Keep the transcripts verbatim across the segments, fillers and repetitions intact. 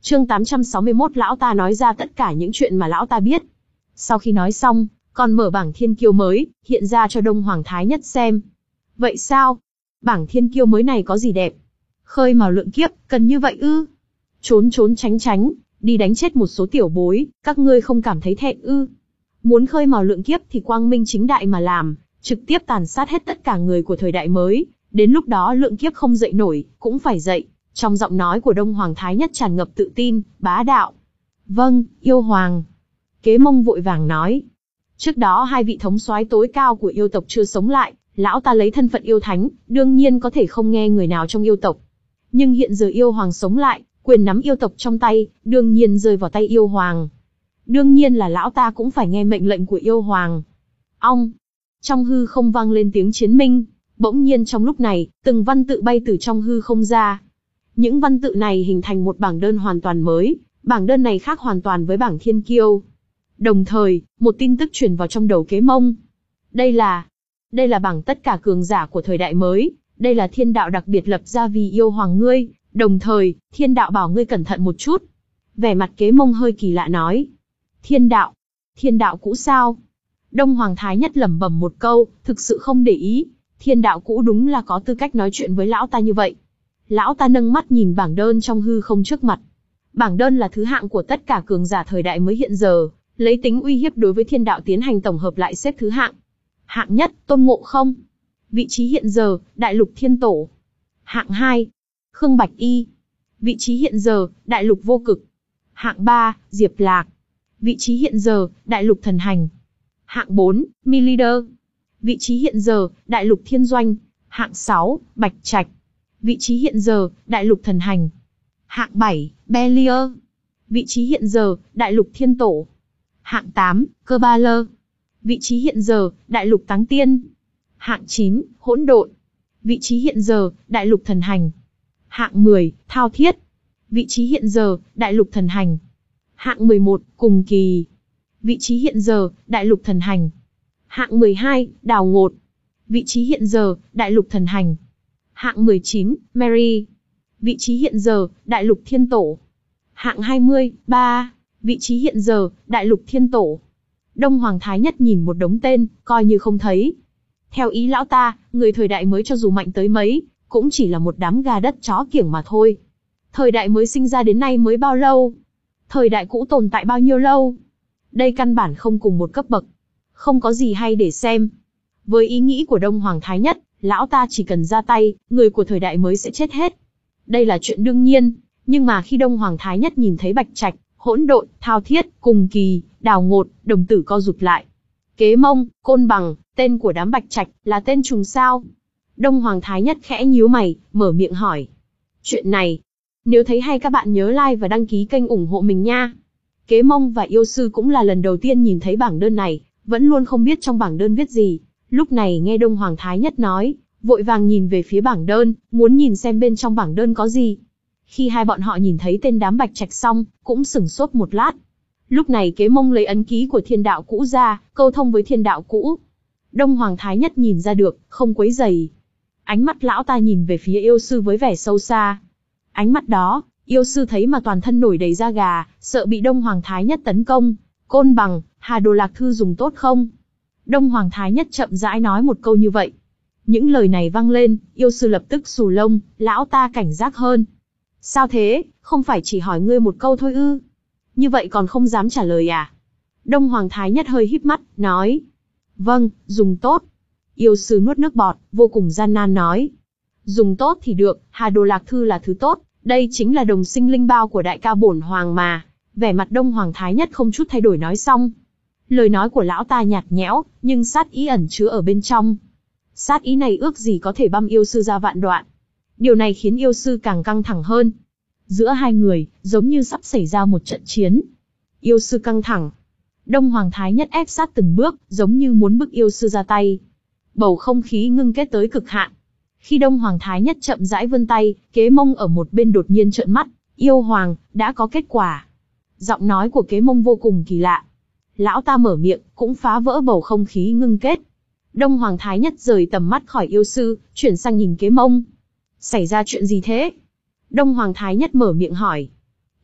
Chương tám trăm sáu mươi mốt Lão ta nói ra tất cả những chuyện mà lão ta biết. Sau khi nói xong, còn mở bảng thiên kiêu mới, hiện ra cho Đông Hoàng Thái Nhất xem. Vậy sao? Bảng thiên kiêu mới này có gì đẹp? Khơi mào lượng kiếp, cần như vậy ư? Trốn trốn tránh tránh, đi đánh chết một số tiểu bối, các ngươi không cảm thấy thẹn ư? Muốn khơi mào lượng kiếp thì quang minh chính đại mà làm, trực tiếp tàn sát hết tất cả người của thời đại mới, đến lúc đó lượng kiếp không dậy nổi, cũng phải dậy. Trong giọng nói của Đông Hoàng Thái Nhất tràn ngập tự tin, bá đạo. Vâng, yêu hoàng. Kế Mông vội vàng nói. Trước đó hai vị thống soái tối cao của yêu tộc chưa sống lại, lão ta lấy thân phận yêu thánh, đương nhiên có thể không nghe người nào trong yêu tộc. Nhưng hiện giờ yêu hoàng sống lại, quyền nắm yêu tộc trong tay, đương nhiên rơi vào tay yêu hoàng. Đương nhiên là lão ta cũng phải nghe mệnh lệnh của yêu hoàng. Ong! Trong hư không vang lên tiếng chiến minh, bỗng nhiên trong lúc này, từng văn tự bay từ trong hư không ra. Những văn tự này hình thành một bảng đơn hoàn toàn mới, bảng đơn này khác hoàn toàn với bảng thiên kiêu. Đồng thời, một tin tức truyền vào trong đầu Kế Mông. Đây là, đây là bảng tất cả cường giả của thời đại mới, đây là thiên đạo đặc biệt lập ra vì yêu hoàng ngươi, đồng thời, thiên đạo bảo ngươi cẩn thận một chút. Vẻ mặt Kế Mông hơi kỳ lạ nói. Thiên đạo? Thiên đạo cũ sao? Đông Hoàng Thái Nhất lẩm bẩm một câu, thực sự không để ý. Thiên đạo cũ đúng là có tư cách nói chuyện với lão ta như vậy. Lão ta nâng mắt nhìn bảng đơn trong hư không trước mặt. Bảng đơn là thứ hạng của tất cả cường giả thời đại mới hiện giờ, lấy tính uy hiếp đối với thiên đạo tiến hành tổng hợp lại xếp thứ hạng. Hạng nhất, Tôn Ngộ Không. Vị trí hiện giờ, Đại Lục Thiên Tổ. Hạng hai, Khương Bạch Y. Vị trí hiện giờ, Đại Lục Vô Cực. Hạng ba, Diệp Lạc. Vị trí hiện giờ, Đại Lục Thần Hành. Hạng bốn, Mi Leader. Vị trí hiện giờ, Đại Lục Thiên Doanh. Hạng sáu, Bạch Trạch. Vị trí hiện giờ, Đại Lục Thần Hành. Hạng bảy, Belier. Vị trí hiện giờ, Đại Lục Thiên Tổ. Hạng tám, Cơ Ba Lơ. Vị trí hiện giờ, Đại Lục Táng Tiên. Hạng chín, Hỗn Độn. Vị trí hiện giờ, Đại Lục Thần Hành. Hạng mười, Thao Thiết. Vị trí hiện giờ, Đại Lục Thần Hành. Hạng mười một, Cùng Kỳ. Vị trí hiện giờ, Đại Lục Thần Hành. Hạng mười hai, Đào Ngột. Vị trí hiện giờ, Đại Lục Thần Hành. Hạng mười chín, Mary. Vị trí hiện giờ, Đại Lục Thiên Tổ. Hạng hai mươi, ba. Vị trí hiện giờ, Đại Lục Thiên Tổ. Đông Hoàng Thái Nhất nhìn một đống tên, coi như không thấy. Theo ý lão ta, người thời đại mới cho dù mạnh tới mấy, cũng chỉ là một đám gà đất chó kiểng mà thôi. Thời đại mới sinh ra đến nay mới bao lâu? Thời đại cũ tồn tại bao nhiêu lâu? Đây căn bản không cùng một cấp bậc. Không có gì hay để xem. Với ý nghĩ của Đông Hoàng Thái Nhất, lão ta chỉ cần ra tay, người của thời đại mới sẽ chết hết. Đây là chuyện đương nhiên, nhưng mà khi Đông Hoàng Thái Nhất nhìn thấy Bạch Trạch, Hỗn Độn, Thao Thiết, Cùng Kỳ, Đào Ngột, đồng tử co rụt lại. Kế Mông, Côn Bằng, tên của đám Bạch Trạch, là tên trùng sao? Đông Hoàng Thái Nhất khẽ nhíu mày, mở miệng hỏi. Chuyện này, nếu thấy hay các bạn nhớ like và đăng ký kênh ủng hộ mình nha. Kế Mông và yêu sư cũng là lần đầu tiên nhìn thấy bảng đơn này, vẫn luôn không biết trong bảng đơn viết gì. Lúc này nghe Đông Hoàng Thái Nhất nói, vội vàng nhìn về phía bảng đơn, muốn nhìn xem bên trong bảng đơn có gì. Khi hai bọn họ nhìn thấy tên đám Bạch Trạch xong, cũng sửng sốt một lát. Lúc này Kế Mông lấy ấn ký của thiên đạo cũ ra, câu thông với thiên đạo cũ. Đông Hoàng Thái Nhất nhìn ra được, không quấy rầy. Ánh mắt lão ta nhìn về phía yêu sư với vẻ sâu xa. Ánh mắt đó, yêu sư thấy mà toàn thân nổi đầy da gà, sợ bị Đông Hoàng Thái Nhất tấn công. Côn Bằng, Hà Đồ Lạc Thư dùng tốt không? Đông Hoàng Thái Nhất chậm rãi nói một câu như vậy. Những lời này vang lên, yêu sư lập tức xù lông, lão ta cảnh giác hơn. Sao thế, không phải chỉ hỏi ngươi một câu thôi ư? Như vậy còn không dám trả lời à? Đông Hoàng Thái Nhất hơi híp mắt, nói. Vâng, dùng tốt. Yêu sư nuốt nước bọt, vô cùng gian nan nói. Dùng tốt thì được, Hà Đồ Lạc Thư là thứ tốt, đây chính là đồng sinh linh bao của đại ca bổn hoàng mà. Vẻ mặt Đông Hoàng Thái Nhất không chút thay đổi nói xong. Lời nói của lão ta nhạt nhẽo, nhưng sát ý ẩn chứa ở bên trong. Sát ý này ước gì có thể băm yêu sư ra vạn đoạn. Điều này khiến yêu sư càng căng thẳng hơn. Giữa hai người, giống như sắp xảy ra một trận chiến. Yêu sư căng thẳng. Đông Hoàng Thái Nhất ép sát từng bước, giống như muốn bức yêu sư ra tay. Bầu không khí ngưng kết tới cực hạn. Khi Đông Hoàng Thái Nhất chậm rãi vươn tay, Kế Mông ở một bên đột nhiên trợn mắt. Yêu hoàng, đã có kết quả. Giọng nói của Kế Mông vô cùng kỳ lạ. Lão ta mở miệng, cũng phá vỡ bầu không khí ngưng kết. Đông Hoàng Thái Nhất rời tầm mắt khỏi yêu sư, chuyển sang nhìn Kế Mông. Xảy ra chuyện gì thế? Đông Hoàng Thái Nhất mở miệng hỏi.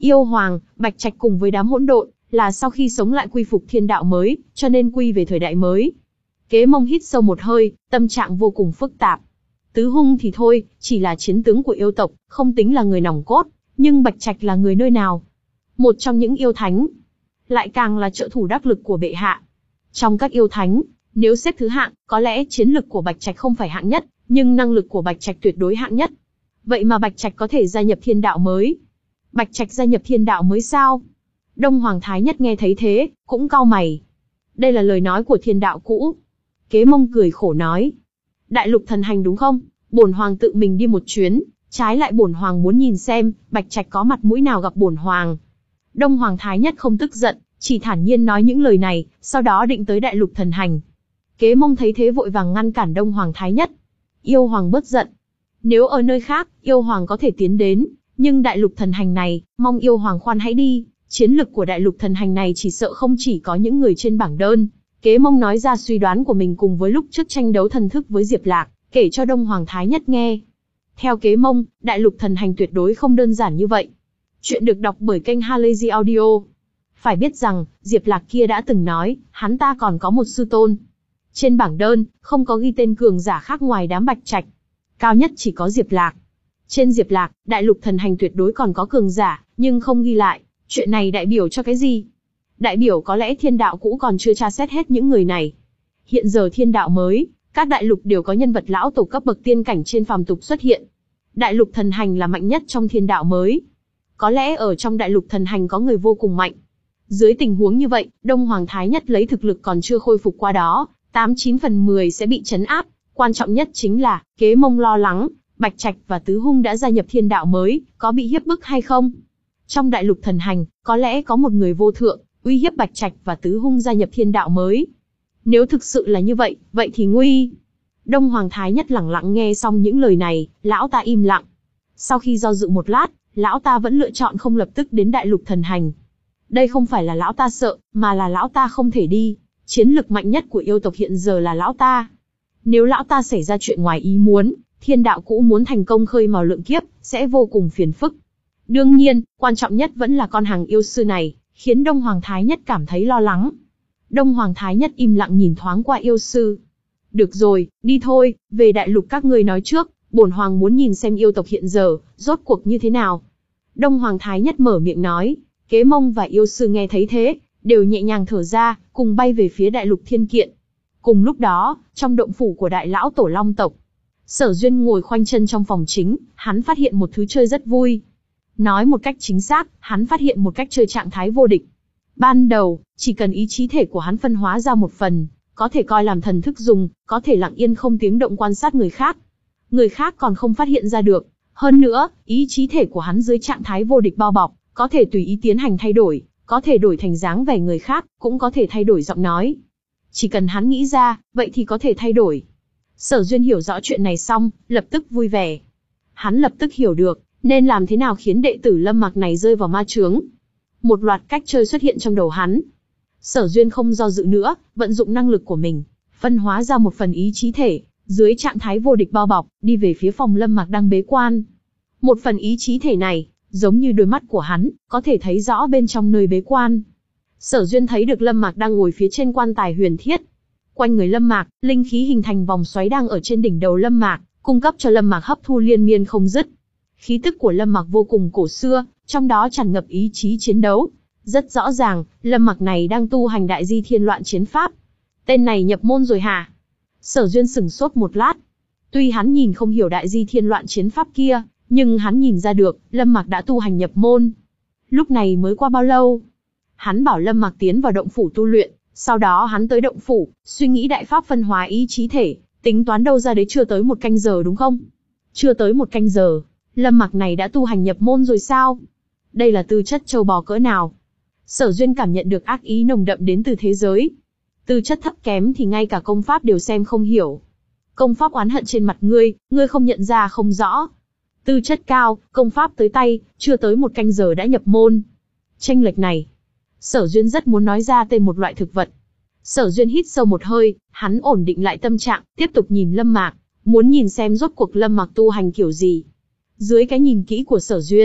Yêu Hoàng, Bạch Trạch cùng với đám hỗn độn, là sau khi sống lại quy phục thiên đạo mới, cho nên quy về thời đại mới. Kế Mông hít sâu một hơi, tâm trạng vô cùng phức tạp. Tứ Hung thì thôi, chỉ là chiến tướng của yêu tộc, không tính là người nòng cốt, nhưng Bạch Trạch là người nơi nào? Một trong những yêu thánh, lại càng là trợ thủ đắc lực của bệ hạ. Trong các yêu thánh, nếu xếp thứ hạng, có lẽ chiến lực của Bạch Trạch không phải hạng nhất, nhưng năng lực của Bạch Trạch tuyệt đối hạng nhất. Vậy mà Bạch Trạch có thể gia nhập thiên đạo mới. Bạch Trạch gia nhập thiên đạo mới sao? Đông Hoàng Thái Nhất nghe thấy thế, cũng cau mày. Đây là lời nói của thiên đạo cũ. Kế Mông cười khổ nói. Đại lục thần hành đúng không? Bổn hoàng tự mình đi một chuyến, trái lại bổn hoàng muốn nhìn xem, Bạch Trạch có mặt mũi nào gặp bổn hoàng. Đông Hoàng Thái Nhất không tức giận, chỉ thản nhiên nói những lời này, sau đó định tới đại lục thần hành. Kế Mông thấy thế vội vàng ngăn cản Đông Hoàng Thái Nhất. Yêu Hoàng bớt giận. Nếu ở nơi khác, Yêu Hoàng có thể tiến đến, nhưng đại lục thần hành này, mong Yêu Hoàng khoan hãy đi. Chiến lực của đại lục thần hành này chỉ sợ không chỉ có những người trên bảng đơn. Kế Mông nói ra suy đoán của mình cùng với lúc trước tranh đấu thần thức với Diệp Lạc, kể cho Đông Hoàng Thái Nhất nghe. Theo Kế Mông, đại lục thần hành tuyệt đối không đơn giản như vậy. Chuyện được đọc bởi kênh Halazy Audio. Phải biết rằng, Diệp Lạc kia đã từng nói, hắn ta còn có một sư tôn. Trên bảng đơn, không có ghi tên cường giả khác ngoài đám Bạch Trạch. Cao nhất chỉ có Diệp Lạc. Trên Diệp Lạc, đại lục thần hành tuyệt đối còn có cường giả, nhưng không ghi lại. Chuyện này đại biểu cho cái gì? Đại biểu có lẽ thiên đạo cũ còn chưa tra xét hết những người này. Hiện giờ thiên đạo mới, các đại lục đều có nhân vật lão tổ cấp bậc tiên cảnh trên phàm tục xuất hiện. Đại lục thần hành là mạnh nhất trong thiên đạo mới. Có lẽ ở trong đại lục thần hành có người vô cùng mạnh. Dưới tình huống như vậy, Đông Hoàng Thái Nhất lấy thực lực còn chưa khôi phục qua đó, tám chín phần mười sẽ bị trấn áp. Quan trọng nhất chính là, Kế Mông lo lắng, Bạch Trạch và Tứ Hung đã gia nhập thiên đạo mới, có bị hiếp bức hay không? Trong đại lục thần hành, có lẽ có một người vô thượng, uy hiếp Bạch Trạch và Tứ Hung gia nhập thiên đạo mới. Nếu thực sự là như vậy, vậy thì nguy. Đông Hoàng Thái Nhất lẳng lặng nghe xong những lời này, lão ta im lặng. Sau khi do dự một lát, lão ta vẫn lựa chọn không lập tức đến đại lục thần hành. Đây không phải là lão ta sợ, mà là lão ta không thể đi. Chiến lực mạnh nhất của yêu tộc hiện giờ là lão ta. Nếu lão ta xảy ra chuyện ngoài ý muốn, thiên đạo cũ muốn thành công khơi mào lượng kiếp, sẽ vô cùng phiền phức. Đương nhiên, quan trọng nhất vẫn là con hàng yêu sư này, khiến Đông Hoàng Thái Nhất cảm thấy lo lắng. Đông Hoàng Thái Nhất im lặng nhìn thoáng qua yêu sư. Được rồi, đi thôi, về đại lục các ngươi nói trước, bổn hoàng muốn nhìn xem yêu tộc hiện giờ, rốt cuộc như thế nào. Đông Hoàng Thái Nhất mở miệng nói, Kế Mông và yêu sư nghe thấy thế, đều nhẹ nhàng thở ra, cùng bay về phía đại lục thiên kiện. Cùng lúc đó, trong động phủ của đại lão tổ Long tộc, Sở Duyên ngồi khoanh chân trong phòng chính, hắn phát hiện một thứ chơi rất vui. Nói một cách chính xác, hắn phát hiện một cách chơi trạng thái vô địch. Ban đầu, chỉ cần ý chí thể của hắn phân hóa ra một phần, có thể coi làm thần thức dùng, có thể lặng yên không tiếng động quan sát người khác. Người khác còn không phát hiện ra được. Hơn nữa, ý chí thể của hắn dưới trạng thái vô địch bao bọc, có thể tùy ý tiến hành thay đổi, có thể đổi thành dáng vẻ người khác, cũng có thể thay đổi giọng nói. Chỉ cần hắn nghĩ ra, vậy thì có thể thay đổi. Sở Duyên hiểu rõ chuyện này xong, lập tức vui vẻ. Hắn lập tức hiểu được, nên làm thế nào khiến đệ tử Lâm Mặc này rơi vào ma chướng. Một loạt cách chơi xuất hiện trong đầu hắn. Sở Duyên không do dự nữa, vận dụng năng lực của mình, phân hóa ra một phần ý chí thể, dưới trạng thái vô địch bao bọc, đi về phía phòng Lâm Mặc đang bế quan. Một phần ý chí thể này, giống như đôi mắt của hắn, có thể thấy rõ bên trong nơi bế quan. Sở Duyên thấy được Lâm Mặc đang ngồi phía trên quan tài huyền thiết. Quanh người Lâm Mặc, linh khí hình thành vòng xoáy đang ở trên đỉnh đầu Lâm Mặc, cung cấp cho Lâm Mặc hấp thu liên miên không dứt. Khí tức của Lâm Mặc vô cùng cổ xưa, trong đó tràn ngập ý chí chiến đấu. Rất rõ ràng, Lâm Mặc này đang tu hành Đại Di Thiên Loạn Chiến Pháp. Tên này nhập môn rồi hả? Sở Duyên sửng sốt một lát. Tuy hắn nhìn không hiểu Đại Di Thiên Loạn Chiến Pháp kia, nhưng hắn nhìn ra được, Lâm Mặc đã tu hành nhập môn. Lúc này mới qua bao lâu? Hắn bảo Lâm Mặc tiến vào động phủ tu luyện, sau đó hắn tới động phủ, suy nghĩ đại pháp phân hóa ý chí thể, tính toán đâu ra đấy chưa tới một canh giờ đúng không? Chưa tới một canh giờ, Lâm Mặc này đã tu hành nhập môn rồi sao? Đây là tư chất trâu bò cỡ nào? Sở Duyên cảm nhận được ác ý nồng đậm đến từ thế giới. Tư chất thấp kém thì ngay cả công pháp đều xem không hiểu. Công pháp oán hận trên mặt ngươi, ngươi không nhận ra không rõ. Tư chất cao, công pháp tới tay, chưa tới một canh giờ đã nhập môn. Chênh lệch này. Sở Duyên rất muốn nói ra tên một loại thực vật. Sở Duyên hít sâu một hơi, hắn ổn định lại tâm trạng, tiếp tục nhìn Lâm Mặc, muốn nhìn xem rốt cuộc Lâm Mặc tu hành kiểu gì. Dưới cái nhìn kỹ của Sở Duyên,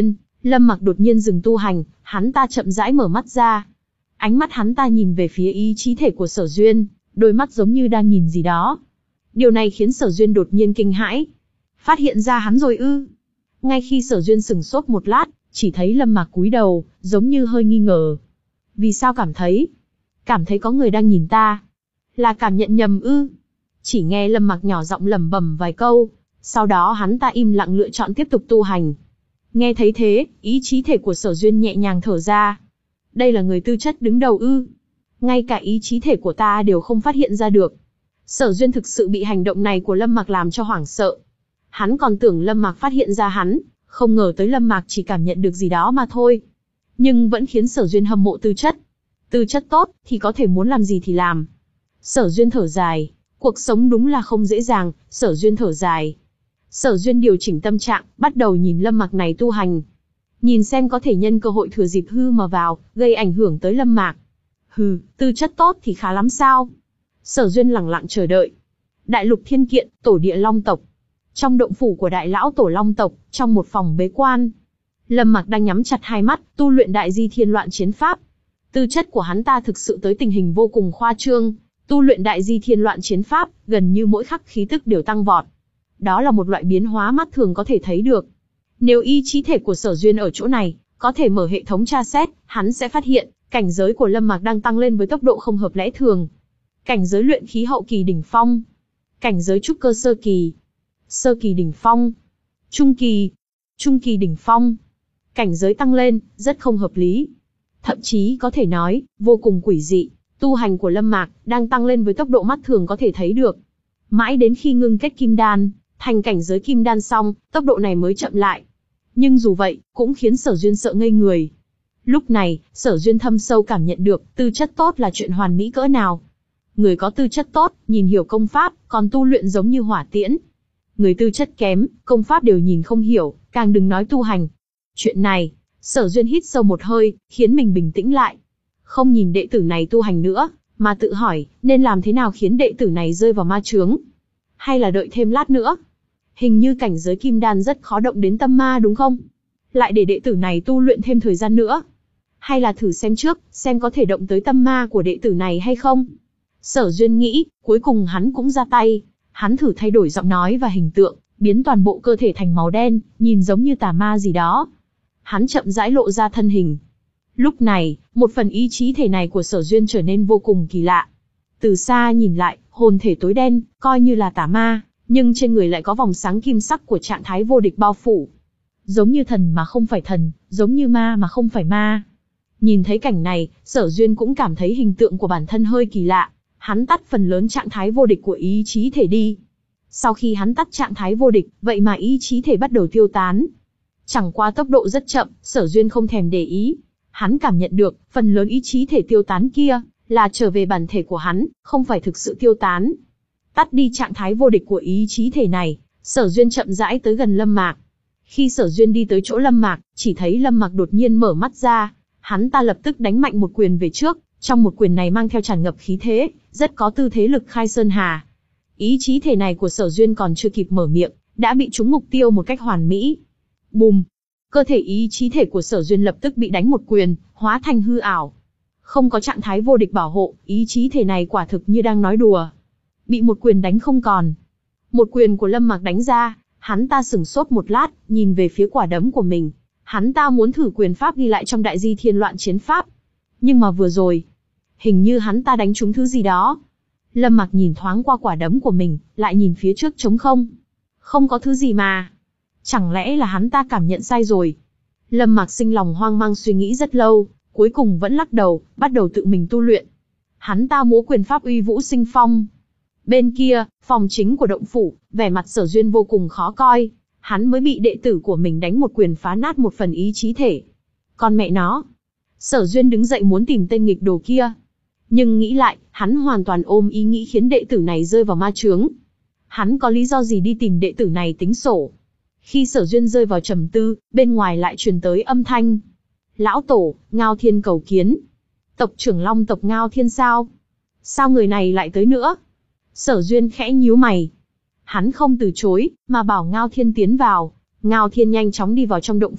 Lâm Mặc đột nhiên dừng tu hành, hắn ta chậm rãi mở mắt ra. Ánh mắt hắn ta nhìn về phía ý chí thể của Sở Duyên, đôi mắt giống như đang nhìn gì đó. Điều này khiến Sở Duyên đột nhiên kinh hãi. Phát hiện ra hắn rồi ư? Ngay khi Sở Duyên sừng sốt một lát, chỉ thấy Lâm Mặc cúi đầu, giống như hơi nghi ngờ. Vì sao cảm thấy? Cảm thấy có người đang nhìn ta. Là cảm nhận nhầm ư? Chỉ nghe Lâm Mặc nhỏ giọng lẩm bẩm vài câu, sau đó hắn ta im lặng lựa chọn tiếp tục tu hành. Nghe thấy thế, ý chí thể của Sở Duyên nhẹ nhàng thở ra. Đây là người tư chất đứng đầu ư? Ngay cả ý chí thể của ta đều không phát hiện ra được. Sở Duyên thực sự bị hành động này của Lâm Mặc làm cho hoảng sợ. Hắn còn tưởng Lâm Mặc phát hiện ra hắn, không ngờ tới Lâm Mặc chỉ cảm nhận được gì đó mà thôi. Nhưng vẫn khiến Sở Duyên hâm mộ tư chất. Tư chất tốt, thì có thể muốn làm gì thì làm. Sở Duyên thở dài, cuộc sống đúng là không dễ dàng, Sở Duyên thở dài. Sở Duyên điều chỉnh tâm trạng, bắt đầu nhìn Lâm Mặc này tu hành. Nhìn xem có thể nhân cơ hội thừa dịp hư mà vào, gây ảnh hưởng tới Lâm Mặc. Hừ, tư chất tốt thì khá lắm sao? Sở Duyên lẳng lặng chờ đợi. Đại lục thiên kiện, tổ địa Long tộc. Trong động phủ của đại lão tổ Long tộc, trong một phòng bế quan. Lâm Mặc đang nhắm chặt hai mắt, tu luyện đại di thiên loạn chiến pháp. Tư chất của hắn ta thực sự tới tình hình vô cùng khoa trương. Tu luyện đại di thiên loạn chiến pháp, gần như mỗi khắc khí tức đều tăng vọt. Đó là một loại biến hóa mắt thường có thể thấy được. Nếu ý chí thể của Sở Duyên ở chỗ này, có thể mở hệ thống tra xét, hắn sẽ phát hiện, cảnh giới của Lâm Mặc đang tăng lên với tốc độ không hợp lẽ thường. Cảnh giới luyện khí hậu kỳ đỉnh phong. Cảnh giới trúc cơ sơ kỳ. Sơ kỳ đỉnh phong. Trung kỳ. Trung kỳ đỉnh phong. Cảnh giới tăng lên, rất không hợp lý. Thậm chí có thể nói, vô cùng quỷ dị. Tu hành của Lâm Mặc đang tăng lên với tốc độ mắt thường có thể thấy được. Mãi đến khi ngưng kết kim đan, thành cảnh giới kim đan xong, tốc độ này mới chậm lại. Nhưng dù vậy, cũng khiến Sở Duyên sợ ngây người. Lúc này, Sở Duyên thâm sâu cảm nhận được, tư chất tốt là chuyện hoàn mỹ cỡ nào. Người có tư chất tốt, nhìn hiểu công pháp, còn tu luyện giống như hỏa tiễn. Người tư chất kém, công pháp đều nhìn không hiểu, càng đừng nói tu hành. Chuyện này, Sở Duyên hít sâu một hơi, khiến mình bình tĩnh lại. Không nhìn đệ tử này tu hành nữa, mà tự hỏi, nên làm thế nào khiến đệ tử này rơi vào ma chướng? Hay là đợi thêm lát nữa? Hình như cảnh giới kim đan rất khó động đến tâm ma đúng không? Lại để đệ tử này tu luyện thêm thời gian nữa? Hay là thử xem trước, xem có thể động tới tâm ma của đệ tử này hay không? Sở Duyên nghĩ, cuối cùng hắn cũng ra tay. Hắn thử thay đổi giọng nói và hình tượng, biến toàn bộ cơ thể thành màu đen, nhìn giống như tà ma gì đó. Hắn chậm rãi lộ ra thân hình. Lúc này, một phần ý chí thể này của Sở Duyên trở nên vô cùng kỳ lạ. Từ xa nhìn lại, hồn thể tối đen, coi như là tà ma, nhưng trên người lại có vòng sáng kim sắc của trạng thái vô địch bao phủ. Giống như thần mà không phải thần, giống như ma mà không phải ma. Nhìn thấy cảnh này, Sở Duyên cũng cảm thấy hình tượng của bản thân hơi kỳ lạ. Hắn tắt phần lớn trạng thái vô địch của ý chí thể đi. Sau khi hắn tắt trạng thái vô địch, vậy mà ý chí thể bắt đầu tiêu tán. Chẳng qua tốc độ rất chậm, Sở Duyên không thèm để ý. Hắn cảm nhận được, phần lớn ý chí thể tiêu tán kia, là trở về bản thể của hắn, không phải thực sự tiêu tán. Tắt đi trạng thái vô địch của ý chí thể này, Sở Duyên chậm rãi tới gần Lâm Mạc. Khi Sở Duyên đi tới chỗ Lâm Mạc, chỉ thấy Lâm Mạc đột nhiên mở mắt ra. Hắn ta lập tức đánh mạnh một quyền về trước, trong một quyền này mang theo tràn ngập khí thế, rất có tư thế lực khai sơn hà. Ý chí thể này của Sở Duyên còn chưa kịp mở miệng, đã bị trúng mục tiêu một cách hoàn mỹ. Bùm! Cơ thể ý chí thể của Sở Duyên lập tức bị đánh một quyền, hóa thành hư ảo. Không có trạng thái vô địch bảo hộ, ý chí thể này quả thực như đang nói đùa. Bị một quyền đánh không còn. Một quyền của Lâm Mạc đánh ra, hắn ta sửng sốt một lát, nhìn về phía quả đấm của mình. Hắn ta muốn thử quyền pháp ghi lại trong đại di thiên loạn chiến pháp. Nhưng mà vừa rồi, hình như hắn ta đánh trúng thứ gì đó. Lâm Mạc nhìn thoáng qua quả đấm của mình, lại nhìn phía trước trống không. Không có thứ gì mà. Chẳng lẽ là hắn ta cảm nhận sai rồi? Lâm Mạc sinh lòng hoang mang suy nghĩ rất lâu, cuối cùng vẫn lắc đầu, bắt đầu tự mình tu luyện. Hắn ta múa quyền pháp uy vũ sinh phong. Bên kia, phòng chính của động phủ, vẻ mặt Sở Duyên vô cùng khó coi. Hắn mới bị đệ tử của mình đánh một quyền phá nát một phần ý chí thể. Con mẹ nó! Sở Duyên đứng dậy muốn tìm tên nghịch đồ kia. Nhưng nghĩ lại, hắn hoàn toàn ôm ý nghĩ khiến đệ tử này rơi vào ma chướng. Hắn có lý do gì đi tìm đệ tử này tính sổ? Khi Sở Duyên rơi vào trầm tư, bên ngoài lại truyền tới âm thanh. Lão Tổ, Ngao Thiên cầu kiến. Tộc trưởng Long tộc Ngao Thiên sao? Sao người này lại tới nữa? Sở Duyên khẽ nhíu mày. Hắn không từ chối, mà bảo Ngao Thiên tiến vào. Ngao Thiên nhanh chóng đi vào trong động phủ,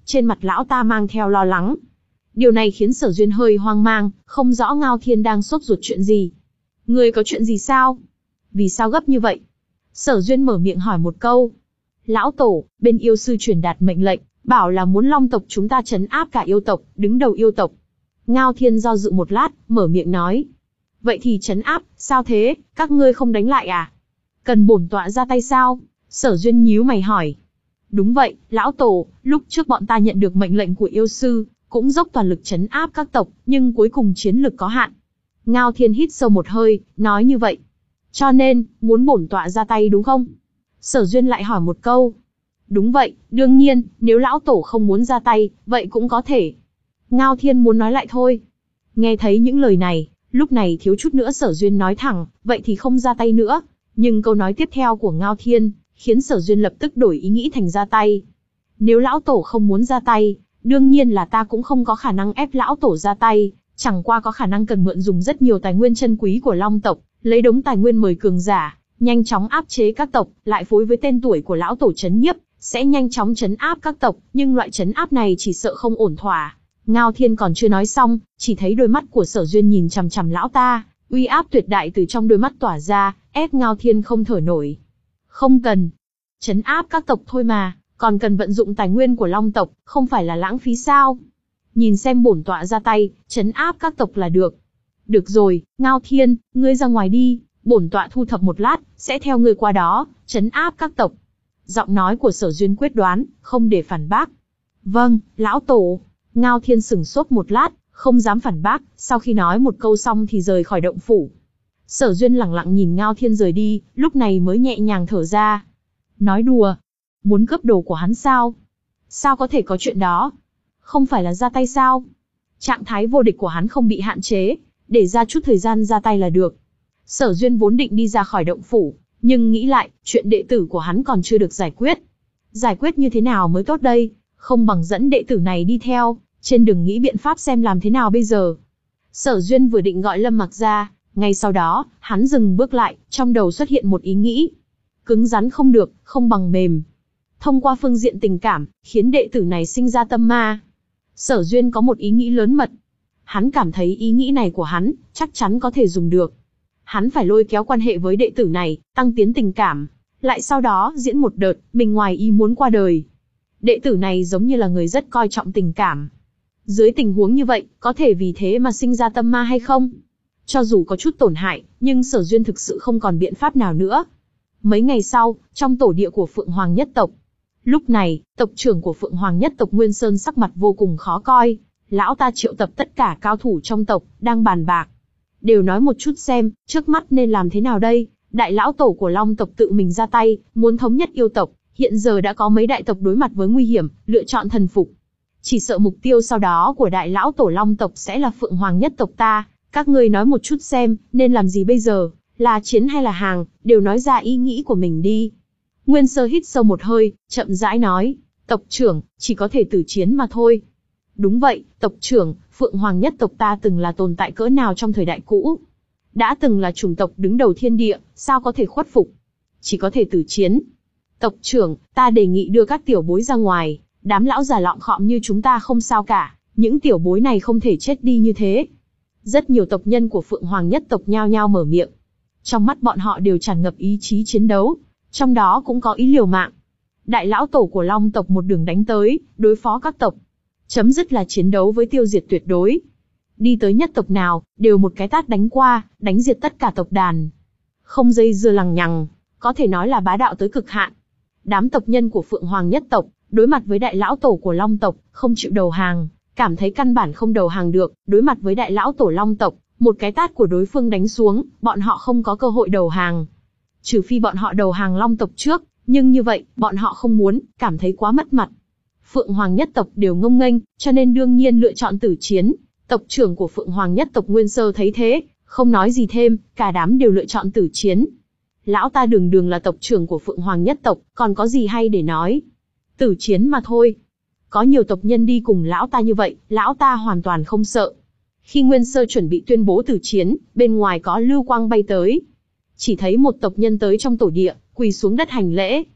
trên mặt lão ta mang theo lo lắng. Điều này khiến Sở Duyên hơi hoang mang, không rõ Ngao Thiên đang sốt ruột chuyện gì. Ngươi có chuyện gì sao? Vì sao gấp như vậy? Sở Duyên mở miệng hỏi một câu. Lão tổ, bên yêu sư truyền đạt mệnh lệnh, bảo là muốn Long tộc chúng ta trấn áp cả yêu tộc, đứng đầu yêu tộc. Ngao Thiên do dự một lát, mở miệng nói. Vậy thì trấn áp, sao thế, các ngươi không đánh lại à? Cần bổn tọa ra tay sao? Sở Duyên nhíu mày hỏi. Đúng vậy, lão tổ, lúc trước bọn ta nhận được mệnh lệnh của yêu sư, cũng dốc toàn lực trấn áp các tộc, nhưng cuối cùng chiến lực có hạn. Ngao Thiên hít sâu một hơi, nói như vậy. Cho nên, muốn bổn tọa ra tay đúng không? Sở Duyên lại hỏi một câu. Đúng vậy, đương nhiên, nếu lão tổ không muốn ra tay, vậy cũng có thể. Ngao Thiên muốn nói lại thôi. Nghe thấy những lời này, lúc này thiếu chút nữa Sở Duyên nói thẳng, vậy thì không ra tay nữa. Nhưng câu nói tiếp theo của Ngao Thiên, khiến Sở Duyên lập tức đổi ý nghĩ thành ra tay. Nếu lão tổ không muốn ra tay, đương nhiên là ta cũng không có khả năng ép lão tổ ra tay, chẳng qua có khả năng cần mượn dùng rất nhiều tài nguyên chân quý của Long tộc, lấy đống tài nguyên mời cường giả, nhanh chóng áp chế các tộc, lại phối với tên tuổi của lão tổ trấn nhiếp, sẽ nhanh chóng trấn áp các tộc, nhưng loại trấn áp này chỉ sợ không ổn thỏa. Ngao Thiên còn chưa nói xong, chỉ thấy đôi mắt của Sở Duyên nhìn chằm chằm lão ta, uy áp tuyệt đại từ trong đôi mắt tỏa ra, ép Ngao Thiên không thở nổi. Không cần. Trấn áp các tộc thôi mà, còn cần vận dụng tài nguyên của Long tộc, không phải là lãng phí sao? Nhìn xem bổn tọa ra tay, trấn áp các tộc là được. Được rồi, Ngao Thiên, ngươi ra ngoài đi, bổn tọa thu thập một lát, sẽ theo ngươi qua đó, trấn áp các tộc. Giọng nói của Sở Duyên quyết đoán, không để phản bác. Vâng, lão tổ. Ngao Thiên sửng sốt một lát, không dám phản bác, sau khi nói một câu xong thì rời khỏi động phủ. Sở Duyên lẳng lặng nhìn Ngao Thiên rời đi, lúc này mới nhẹ nhàng thở ra. Nói đùa, muốn cướp đồ của hắn sao? Sao có thể có chuyện đó? Không phải là ra tay sao? Trạng thái vô địch của hắn không bị hạn chế, để ra chút thời gian ra tay là được. Sở Duyên vốn định đi ra khỏi động phủ, nhưng nghĩ lại, chuyện đệ tử của hắn còn chưa được giải quyết. Giải quyết như thế nào mới tốt đây? Không bằng dẫn đệ tử này đi theo, trên đường nghĩ biện pháp xem làm thế nào bây giờ. Sở Duyên vừa định gọi Lâm Mặc ra, ngay sau đó, hắn dừng bước lại, trong đầu xuất hiện một ý nghĩ. Cứng rắn không được, không bằng mềm. Thông qua phương diện tình cảm, khiến đệ tử này sinh ra tâm ma. Sở Duyên có một ý nghĩ lớn mật. Hắn cảm thấy ý nghĩ này của hắn, chắc chắn có thể dùng được. Hắn phải lôi kéo quan hệ với đệ tử này, tăng tiến tình cảm. Lại sau đó diễn một đợt, mình ngoài ý muốn qua đời. Đệ tử này giống như là người rất coi trọng tình cảm. Dưới tình huống như vậy, có thể vì thế mà sinh ra tâm ma hay không? Cho dù có chút tổn hại, nhưng Sở Duyên thực sự không còn biện pháp nào nữa. Mấy ngày sau, trong tổ địa của Phượng Hoàng nhất tộc. Lúc này, tộc trưởng của Phượng Hoàng nhất tộc Nguyên Sơn sắc mặt vô cùng khó coi. Lão ta triệu tập tất cả cao thủ trong tộc, đang bàn bạc. Đều nói một chút xem, trước mắt nên làm thế nào đây? Đại lão tổ của Long tộc tự mình ra tay, muốn thống nhất yêu tộc. Hiện giờ đã có mấy đại tộc đối mặt với nguy hiểm, lựa chọn thần phục. Chỉ sợ mục tiêu sau đó của đại lão tổ Long tộc sẽ là Phượng Hoàng nhất tộc ta. Các ngươi nói một chút xem, nên làm gì bây giờ? Là chiến hay là hàng, đều nói ra ý nghĩ của mình đi. Nguyên Sơ hít sâu một hơi, chậm rãi nói, tộc trưởng, chỉ có thể tử chiến mà thôi. Đúng vậy, tộc trưởng, Phượng Hoàng nhất tộc ta từng là tồn tại cỡ nào trong thời đại cũ. Đã từng là chủng tộc đứng đầu thiên địa, sao có thể khuất phục? Chỉ có thể tử chiến. Tộc trưởng, ta đề nghị đưa các tiểu bối ra ngoài, đám lão già lọng khọm như chúng ta không sao cả, những tiểu bối này không thể chết đi như thế. Rất nhiều tộc nhân của Phượng Hoàng nhất tộc nhao nhao mở miệng. Trong mắt bọn họ đều tràn ngập ý chí chiến đấu, trong đó cũng có ý liều mạng. Đại lão tổ của Long tộc một đường đánh tới, đối phó các tộc. Chấm dứt là chiến đấu với tiêu diệt tuyệt đối. Đi tới nhất tộc nào, đều một cái tát đánh qua, đánh diệt tất cả tộc đàn. Không dây dưa lằng nhằng, có thể nói là bá đạo tới cực hạn. Đám tộc nhân của Phượng Hoàng nhất tộc, đối mặt với đại lão tổ của Long tộc, không chịu đầu hàng, cảm thấy căn bản không đầu hàng được, đối mặt với đại lão tổ Long tộc, một cái tát của đối phương đánh xuống, bọn họ không có cơ hội đầu hàng. Trừ phi bọn họ đầu hàng Long tộc trước, nhưng như vậy, bọn họ không muốn, cảm thấy quá mất mặt. Phượng Hoàng nhất tộc đều ngông nghênh, cho nên đương nhiên lựa chọn tử chiến. Tộc trưởng của Phượng Hoàng nhất tộc Nguyên Sơ thấy thế, không nói gì thêm, cả đám đều lựa chọn tử chiến. Lão ta đường đường là tộc trưởng của Phượng Hoàng nhất tộc, còn có gì hay để nói? Tử chiến mà thôi. Có nhiều tộc nhân đi cùng lão ta như vậy, lão ta hoàn toàn không sợ. Khi Nguyên Sơ chuẩn bị tuyên bố tử chiến, bên ngoài có lưu quang bay tới. Chỉ thấy một tộc nhân tới trong tổ địa, quỳ xuống đất hành lễ.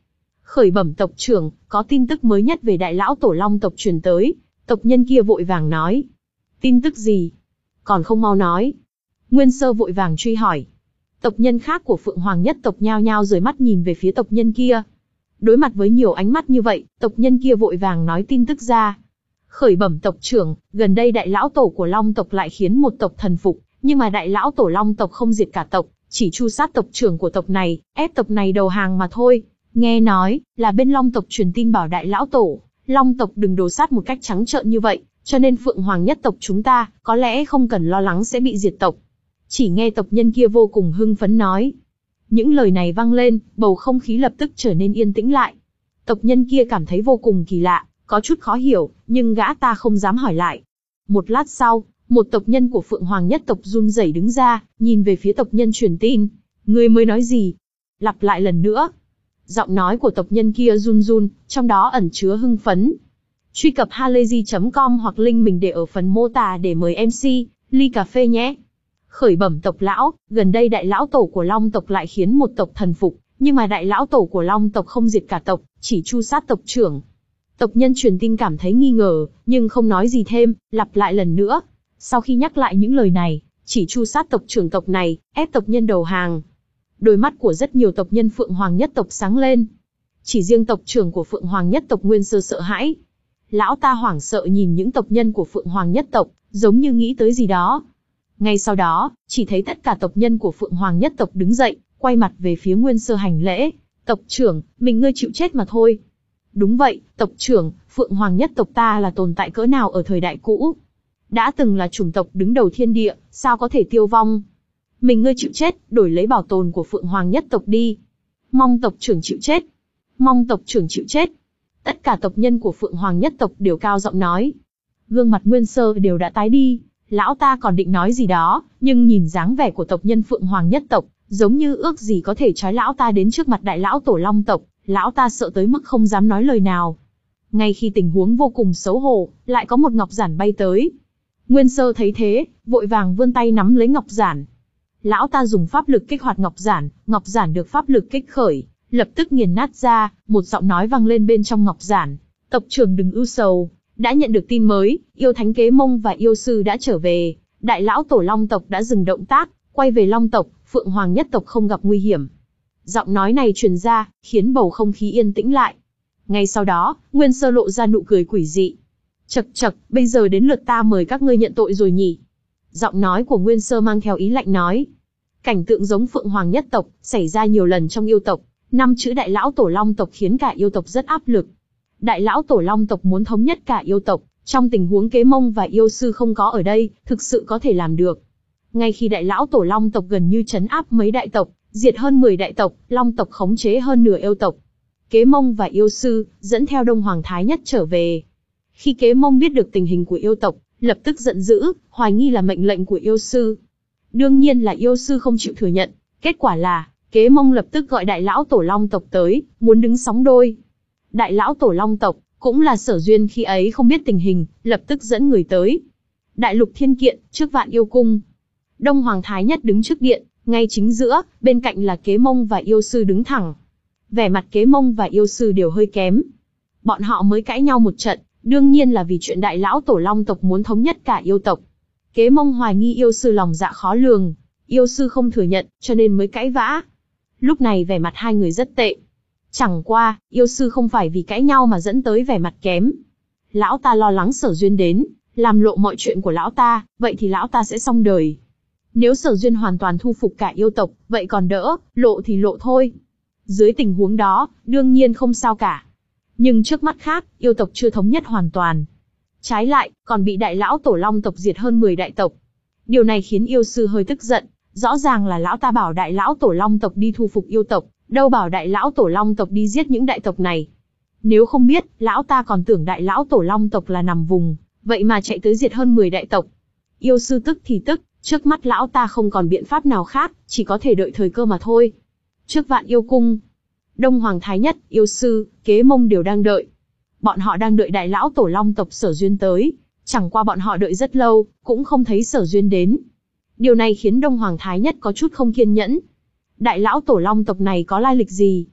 Khởi bẩm tộc trưởng, có tin tức mới nhất về đại lão tổ long tộc truyền tới. Tộc nhân kia vội vàng nói. Tin tức gì? Còn không mau nói. Nguyên Sơ vội vàng truy hỏi. Tộc nhân khác của Phượng Hoàng nhất tộc nhao nhao rời mắt nhìn về phía tộc nhân kia. Đối mặt với nhiều ánh mắt như vậy, tộc nhân kia vội vàng nói tin tức ra. Khởi bẩm tộc trưởng, gần đây đại lão tổ của long tộc lại khiến một tộc thần phục, nhưng mà đại lão tổ long tộc không diệt cả tộc, chỉ tru sát tộc trưởng của tộc này, ép tộc này đầu hàng mà thôi. Nghe nói, là bên long tộc truyền tin bảo đại lão tổ, long tộc đừng đồ sát một cách trắng trợn như vậy, cho nên Phượng Hoàng nhất tộc chúng ta, có lẽ không cần lo lắng sẽ bị diệt tộc. Chỉ nghe tộc nhân kia vô cùng hưng phấn nói. Những lời này vang lên, bầu không khí lập tức trở nên yên tĩnh lại. Tộc nhân kia cảm thấy vô cùng kỳ lạ, có chút khó hiểu, nhưng gã ta không dám hỏi lại. Một lát sau, một tộc nhân của Phượng Hoàng nhất tộc run rẩy đứng ra, nhìn về phía tộc nhân truyền tin. Ngươi mới nói gì? Lặp lại lần nữa. Giọng nói của tộc nhân kia run run, trong đó ẩn chứa hưng phấn. Truy cập halayzi chấm com hoặc link mình để ở phần mô tả để mời em xê, ly cà phê nhé. Khởi bẩm tộc lão, gần đây đại lão tổ của long tộc lại khiến một tộc thần phục, nhưng mà đại lão tổ của long tộc không diệt cả tộc, chỉ tru sát tộc trưởng. Tộc nhân truyền tin cảm thấy nghi ngờ, nhưng không nói gì thêm, lặp lại lần nữa. Sau khi nhắc lại những lời này, chỉ tru sát tộc trưởng tộc này, ép tộc nhân đầu hàng. Đôi mắt của rất nhiều tộc nhân Phượng Hoàng nhất tộc sáng lên. Chỉ riêng tộc trưởng của Phượng Hoàng nhất tộc Nguyên Sơ sợ hãi. Lão ta hoảng sợ nhìn những tộc nhân của Phượng Hoàng nhất tộc, giống như nghĩ tới gì đó. Ngay sau đó, chỉ thấy tất cả tộc nhân của Phượng Hoàng nhất tộc đứng dậy, quay mặt về phía Nguyên Sơ hành lễ. Tộc trưởng, mình ngươi chịu chết mà thôi. Đúng vậy, tộc trưởng, Phượng Hoàng nhất tộc ta là tồn tại cỡ nào ở thời đại cũ. Đã từng là chủng tộc đứng đầu thiên địa, sao có thể tiêu vong. Mình ngươi chịu chết, đổi lấy bảo tồn của Phượng Hoàng nhất tộc đi. Mong tộc trưởng chịu chết. Mong tộc trưởng chịu chết. Tất cả tộc nhân của Phượng Hoàng nhất tộc đều cao giọng nói. Gương mặt Nguyên Sơ đều đã tái đi. Lão ta còn định nói gì đó, nhưng nhìn dáng vẻ của tộc nhân Phượng Hoàng nhất tộc, giống như ước gì có thể trói lão ta đến trước mặt đại lão tổ long tộc, lão ta sợ tới mức không dám nói lời nào. Ngay khi tình huống vô cùng xấu hổ, lại có một ngọc giản bay tới. Nguyên Sơ thấy thế, vội vàng vươn tay nắm lấy ngọc giản. Lão ta dùng pháp lực kích hoạt ngọc giản, ngọc giản được pháp lực kích khởi, lập tức nghiền nát ra, một giọng nói vang lên bên trong ngọc giản. Tộc trưởng đừng ưu sầu, đã nhận được tin mới, yêu thánh Kế Mông và yêu sư đã trở về, đại lão tổ long tộc đã dừng động tác, quay về long tộc, Phượng Hoàng nhất tộc không gặp nguy hiểm. Giọng nói này truyền ra, khiến bầu không khí yên tĩnh lại. Ngay sau đó, Nguyên Sơ lộ ra nụ cười quỷ dị. Chậc chậc, bây giờ đến lượt ta mời các ngươi nhận tội rồi nhỉ? Giọng nói của Nguyên Sơ mang theo ý lạnh nói. Cảnh tượng giống Phượng Hoàng nhất tộc, xảy ra nhiều lần trong yêu tộc. Năm chữ đại lão tổ long tộc khiến cả yêu tộc rất áp lực. Đại lão tổ long tộc muốn thống nhất cả yêu tộc, trong tình huống Kế Mông và yêu sư không có ở đây, thực sự có thể làm được. Ngay khi đại lão tổ long tộc gần như trấn áp mấy đại tộc, diệt hơn mười đại tộc, long tộc khống chế hơn nửa yêu tộc. Kế Mông và yêu sư, dẫn theo Đông Hoàng Thái Nhất trở về. Khi Kế Mông biết được tình hình của yêu tộc, lập tức giận dữ, hoài nghi là mệnh lệnh của yêu sư. Đương nhiên là yêu sư không chịu thừa nhận, kết quả là, Kế Mông lập tức gọi đại lão tổ long tộc tới, muốn đứng sóng đôi. Đại lão tổ long tộc, cũng là Sở Duyên khi ấy không biết tình hình, lập tức dẫn người tới. Đại lục thiên kiện, trước Vạn Yêu Cung. Đông Hoàng Thái Nhất đứng trước điện, ngay chính giữa, bên cạnh là Kế Mông và yêu sư đứng thẳng. Vẻ mặt Kế Mông và yêu sư đều hơi kém. Bọn họ mới cãi nhau một trận, đương nhiên là vì chuyện đại lão tổ long tộc muốn thống nhất cả yêu tộc. Kế Mông hoài nghi yêu sư lòng dạ khó lường, yêu sư không thừa nhận, cho nên mới cãi vã. Lúc này vẻ mặt hai người rất tệ. Chẳng qua, yêu sư không phải vì cãi nhau mà dẫn tới vẻ mặt kém. Lão ta lo lắng Sở Duyên đến, làm lộ mọi chuyện của lão ta, vậy thì lão ta sẽ xong đời. Nếu Sở Duyên hoàn toàn thu phục cả yêu tộc, vậy còn đỡ, lộ thì lộ thôi. Dưới tình huống đó, đương nhiên không sao cả. Nhưng trước mắt khác, yêu tộc chưa thống nhất hoàn toàn. Trái lại, còn bị đại lão tổ long tộc diệt hơn mười đại tộc. Điều này khiến yêu sư hơi tức giận, rõ ràng là lão ta bảo đại lão tổ long tộc đi thu phục yêu tộc, đâu bảo đại lão tổ long tộc đi giết những đại tộc này. Nếu không biết, lão ta còn tưởng đại lão tổ long tộc là nằm vùng, vậy mà chạy tới diệt hơn mười đại tộc. Yêu sư tức thì tức, trước mắt lão ta không còn biện pháp nào khác, chỉ có thể đợi thời cơ mà thôi. Trước Vạn Yêu Cung, Đông Hoàng Thái Nhất, yêu sư, Kế Mông đều đang đợi. Bọn họ đang đợi đại lão tổ long tộc Sở Duyên tới, chẳng qua bọn họ đợi rất lâu, cũng không thấy Sở Duyên đến. Điều này khiến Đông Hoàng Thái Nhất có chút không kiên nhẫn. Đại lão tổ long tộc này có lai lịch gì?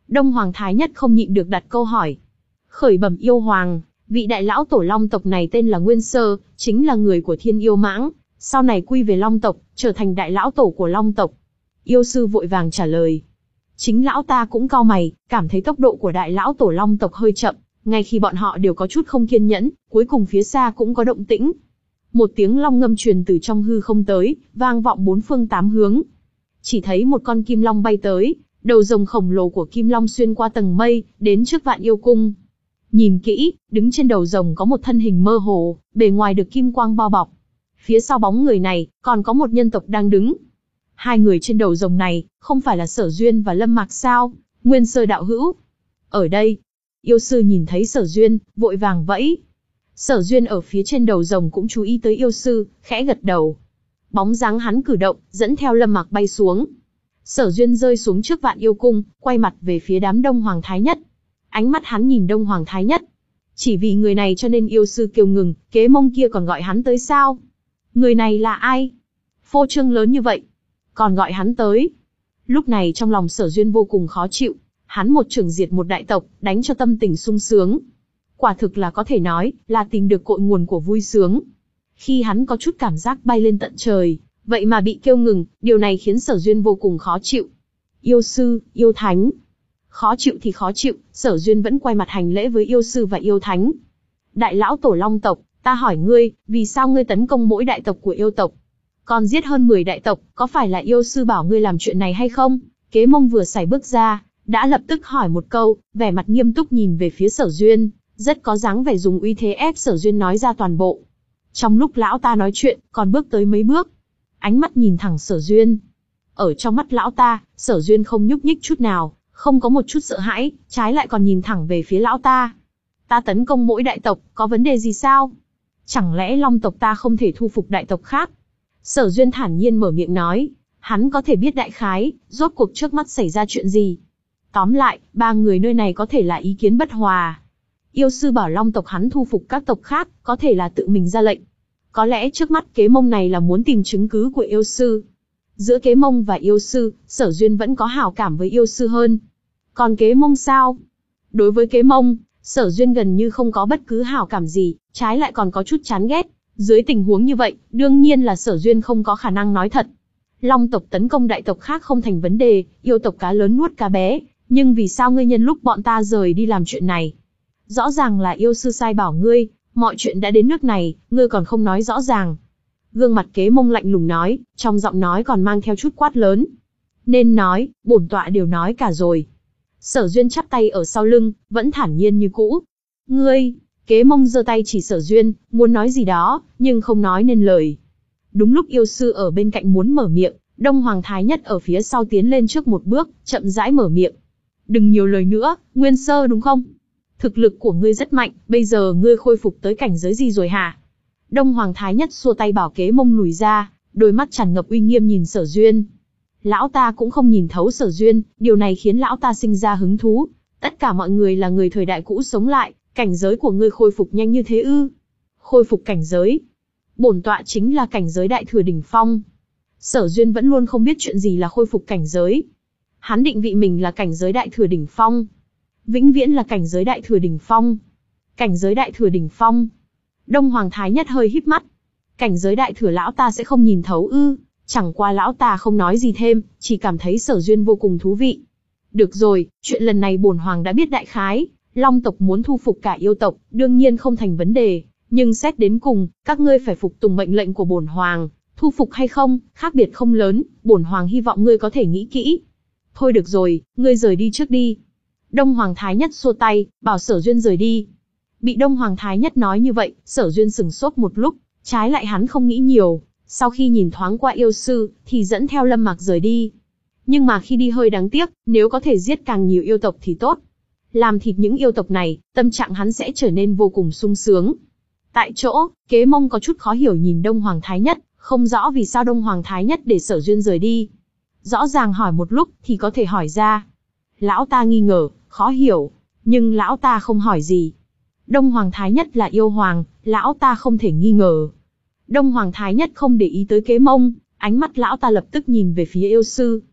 Đông Hoàng Thái Nhất không nhịn được đặt câu hỏi. Khởi bẩm yêu hoàng, vị đại lão tổ Long tộc này tên là Nguyên Sơ, chính là người của Thiên Yêu Mãng, sau này quy về Long tộc, trở thành đại lão tổ của Long tộc. Yêu sư vội vàng trả lời. Chính lão ta cũng cau mày, cảm thấy tốc độ của đại lão tổ Long tộc hơi chậm, ngay khi bọn họ đều có chút không kiên nhẫn, cuối cùng phía xa cũng có động tĩnh. Một tiếng long ngâm truyền từ trong hư không tới, vang vọng bốn phương tám hướng. Chỉ thấy một con kim long bay tới, đầu rồng khổng lồ của kim long xuyên qua tầng mây, đến trước Vạn Yêu Cung. Nhìn kỹ, đứng trên đầu rồng có một thân hình mơ hồ, bề ngoài được kim quang bao bọc. Phía sau bóng người này, còn có một nhân tộc đang đứng. Hai người trên đầu rồng này, không phải là Sở Duyên và Lâm Mạc sao? Nguyên Sơ đạo hữu. Ở đây, yêu sư nhìn thấy Sở Duyên, vội vàng vẫy. Sở Duyên ở phía trên đầu rồng cũng chú ý tới yêu sư, khẽ gật đầu. Bóng dáng hắn cử động, dẫn theo Lâm Mạc bay xuống. Sở Duyên rơi xuống trước Vạn Yêu Cung, quay mặt về phía đám Đông Hoàng Thái Nhất. Ánh mắt hắn nhìn Đông Hoàng Thái Nhất. Chỉ vì người này cho nên yêu sư kêu ngừng, Kế Mông kia còn gọi hắn tới sao? Người này là ai? Phô trương lớn như vậy, còn gọi hắn tới. Lúc này trong lòng Sở Duyên vô cùng khó chịu, hắn một chưởng diệt một đại tộc, đánh cho tâm tình sung sướng. Quả thực là có thể nói, là tìm được cội nguồn của vui sướng. Khi hắn có chút cảm giác bay lên tận trời, vậy mà bị kêu ngừng, điều này khiến Sở Duyên vô cùng khó chịu. Yêu sư, yêu thánh. Khó chịu thì khó chịu, Sở Duyên vẫn quay mặt hành lễ với yêu sư và yêu thánh. Đại lão tổ Long tộc, ta hỏi ngươi, vì sao ngươi tấn công mỗi đại tộc của yêu tộc? Còn giết hơn mười đại tộc, có phải là yêu sư bảo ngươi làm chuyện này hay không? Kế Mông vừa sải bước ra, đã lập tức hỏi một câu, vẻ mặt nghiêm túc nhìn về phía Sở Duyên, rất có dáng vẻ dùng uy thế ép Sở Duyên nói ra toàn bộ. Trong lúc lão ta nói chuyện, còn bước tới mấy bước, ánh mắt nhìn thẳng Sở Duyên. Ở trong mắt lão ta, Sở Duyên không nhúc nhích chút nào, không có một chút sợ hãi, trái lại còn nhìn thẳng về phía lão ta. Ta tấn công mỗi đại tộc, có vấn đề gì sao? Chẳng lẽ Long tộc ta không thể thu phục đại tộc khác? Sở Duyên thản nhiên mở miệng nói, hắn có thể biết đại khái, rốt cuộc trước mắt xảy ra chuyện gì. Tóm lại, ba người nơi này có thể là ý kiến bất hòa. Yêu sư bảo Long tộc hắn thu phục các tộc khác, có thể là tự mình ra lệnh. Có lẽ trước mắt Kế Mông này là muốn tìm chứng cứ của yêu sư. Giữa Kế Mông và yêu sư, Sở Duyên vẫn có hảo cảm với yêu sư hơn. Còn Kế Mông sao? Đối với Kế Mông, Sở Duyên gần như không có bất cứ hảo cảm gì, trái lại còn có chút chán ghét. Dưới tình huống như vậy, đương nhiên là Sở Duyên không có khả năng nói thật. Long tộc tấn công đại tộc khác không thành vấn đề, yêu tộc cá lớn nuốt cá bé, nhưng vì sao ngươi nhân lúc bọn ta rời đi làm chuyện này? Rõ ràng là yêu sư sai bảo ngươi, mọi chuyện đã đến nước này, ngươi còn không nói rõ ràng. Gương mặt Kế Mông lạnh lùng nói, trong giọng nói còn mang theo chút quát lớn. Nên nói, bổn tọa đều nói cả rồi. Sở Duyên chắp tay ở sau lưng, vẫn thản nhiên như cũ. Ngươi, Kế Mông giơ tay chỉ Sở Duyên, muốn nói gì đó, nhưng không nói nên lời. Đúng lúc yêu sư ở bên cạnh muốn mở miệng, Đông Hoàng Thái Nhất ở phía sau tiến lên trước một bước, chậm rãi mở miệng. Đừng nhiều lời nữa, Nguyên Sơ đúng không? Thực lực của ngươi rất mạnh, bây giờ ngươi khôi phục tới cảnh giới gì rồi hả? Đông Hoàng Thái Nhất xua tay bảo Kế Mông lùi ra, đôi mắt tràn ngập uy nghiêm nhìn Sở Duyên. Lão ta cũng không nhìn thấu Sở Duyên, điều này khiến lão ta sinh ra hứng thú. Tất cả mọi người là người thời đại cũ sống lại, cảnh giới của ngươi khôi phục nhanh như thế ư? Khôi phục cảnh giới? Bổn tọa chính là cảnh giới đại thừa đỉnh phong. Sở Duyên vẫn luôn không biết chuyện gì là khôi phục cảnh giới. Hắn định vị mình là cảnh giới đại thừa đỉnh phong. Vĩnh viễn là cảnh giới đại thừa đỉnh phong. Cảnh giới đại thừa đỉnh phong. Đông Hoàng Thái Nhất hơi híp mắt. Cảnh giới đại thừa lão ta sẽ không nhìn thấu ư? Chẳng qua lão ta không nói gì thêm, chỉ cảm thấy Sở Duyên vô cùng thú vị. Được rồi, chuyện lần này bổn hoàng đã biết đại khái. Long tộc muốn thu phục cả yêu tộc, đương nhiên không thành vấn đề. Nhưng xét đến cùng, các ngươi phải phục tùng mệnh lệnh của bổn hoàng. Thu phục hay không, khác biệt không lớn, bổn hoàng hy vọng ngươi có thể nghĩ kỹ. Thôi được rồi, ngươi rời đi trước đi. Đông Hoàng Thái Nhất xua tay, bảo Sở Duyên rời đi. Bị Đông Hoàng Thái Nhất nói như vậy, Sở Duyên sừng sốt một lúc, trái lại hắn không nghĩ nhiều. Sau khi nhìn thoáng qua yêu sư, thì dẫn theo Lâm Mạc rời đi. Nhưng mà khi đi hơi đáng tiếc, nếu có thể giết càng nhiều yêu tộc thì tốt. Làm thịt những yêu tộc này, tâm trạng hắn sẽ trở nên vô cùng sung sướng. Tại chỗ, Kế Mông có chút khó hiểu nhìn Đông Hoàng Thái Nhất, không rõ vì sao Đông Hoàng Thái Nhất để Sở Duyên rời đi. Rõ ràng hỏi một lúc thì có thể hỏi ra. Lão ta nghi ngờ, khó hiểu, nhưng lão ta không hỏi gì. Đông Hoàng Thái Nhất là yêu hoàng, lão ta không thể nghi ngờ. Đông Hoàng Thái Nhất không để ý tới Kế Mông, ánh mắt lão ta lập tức nhìn về phía yêu sư.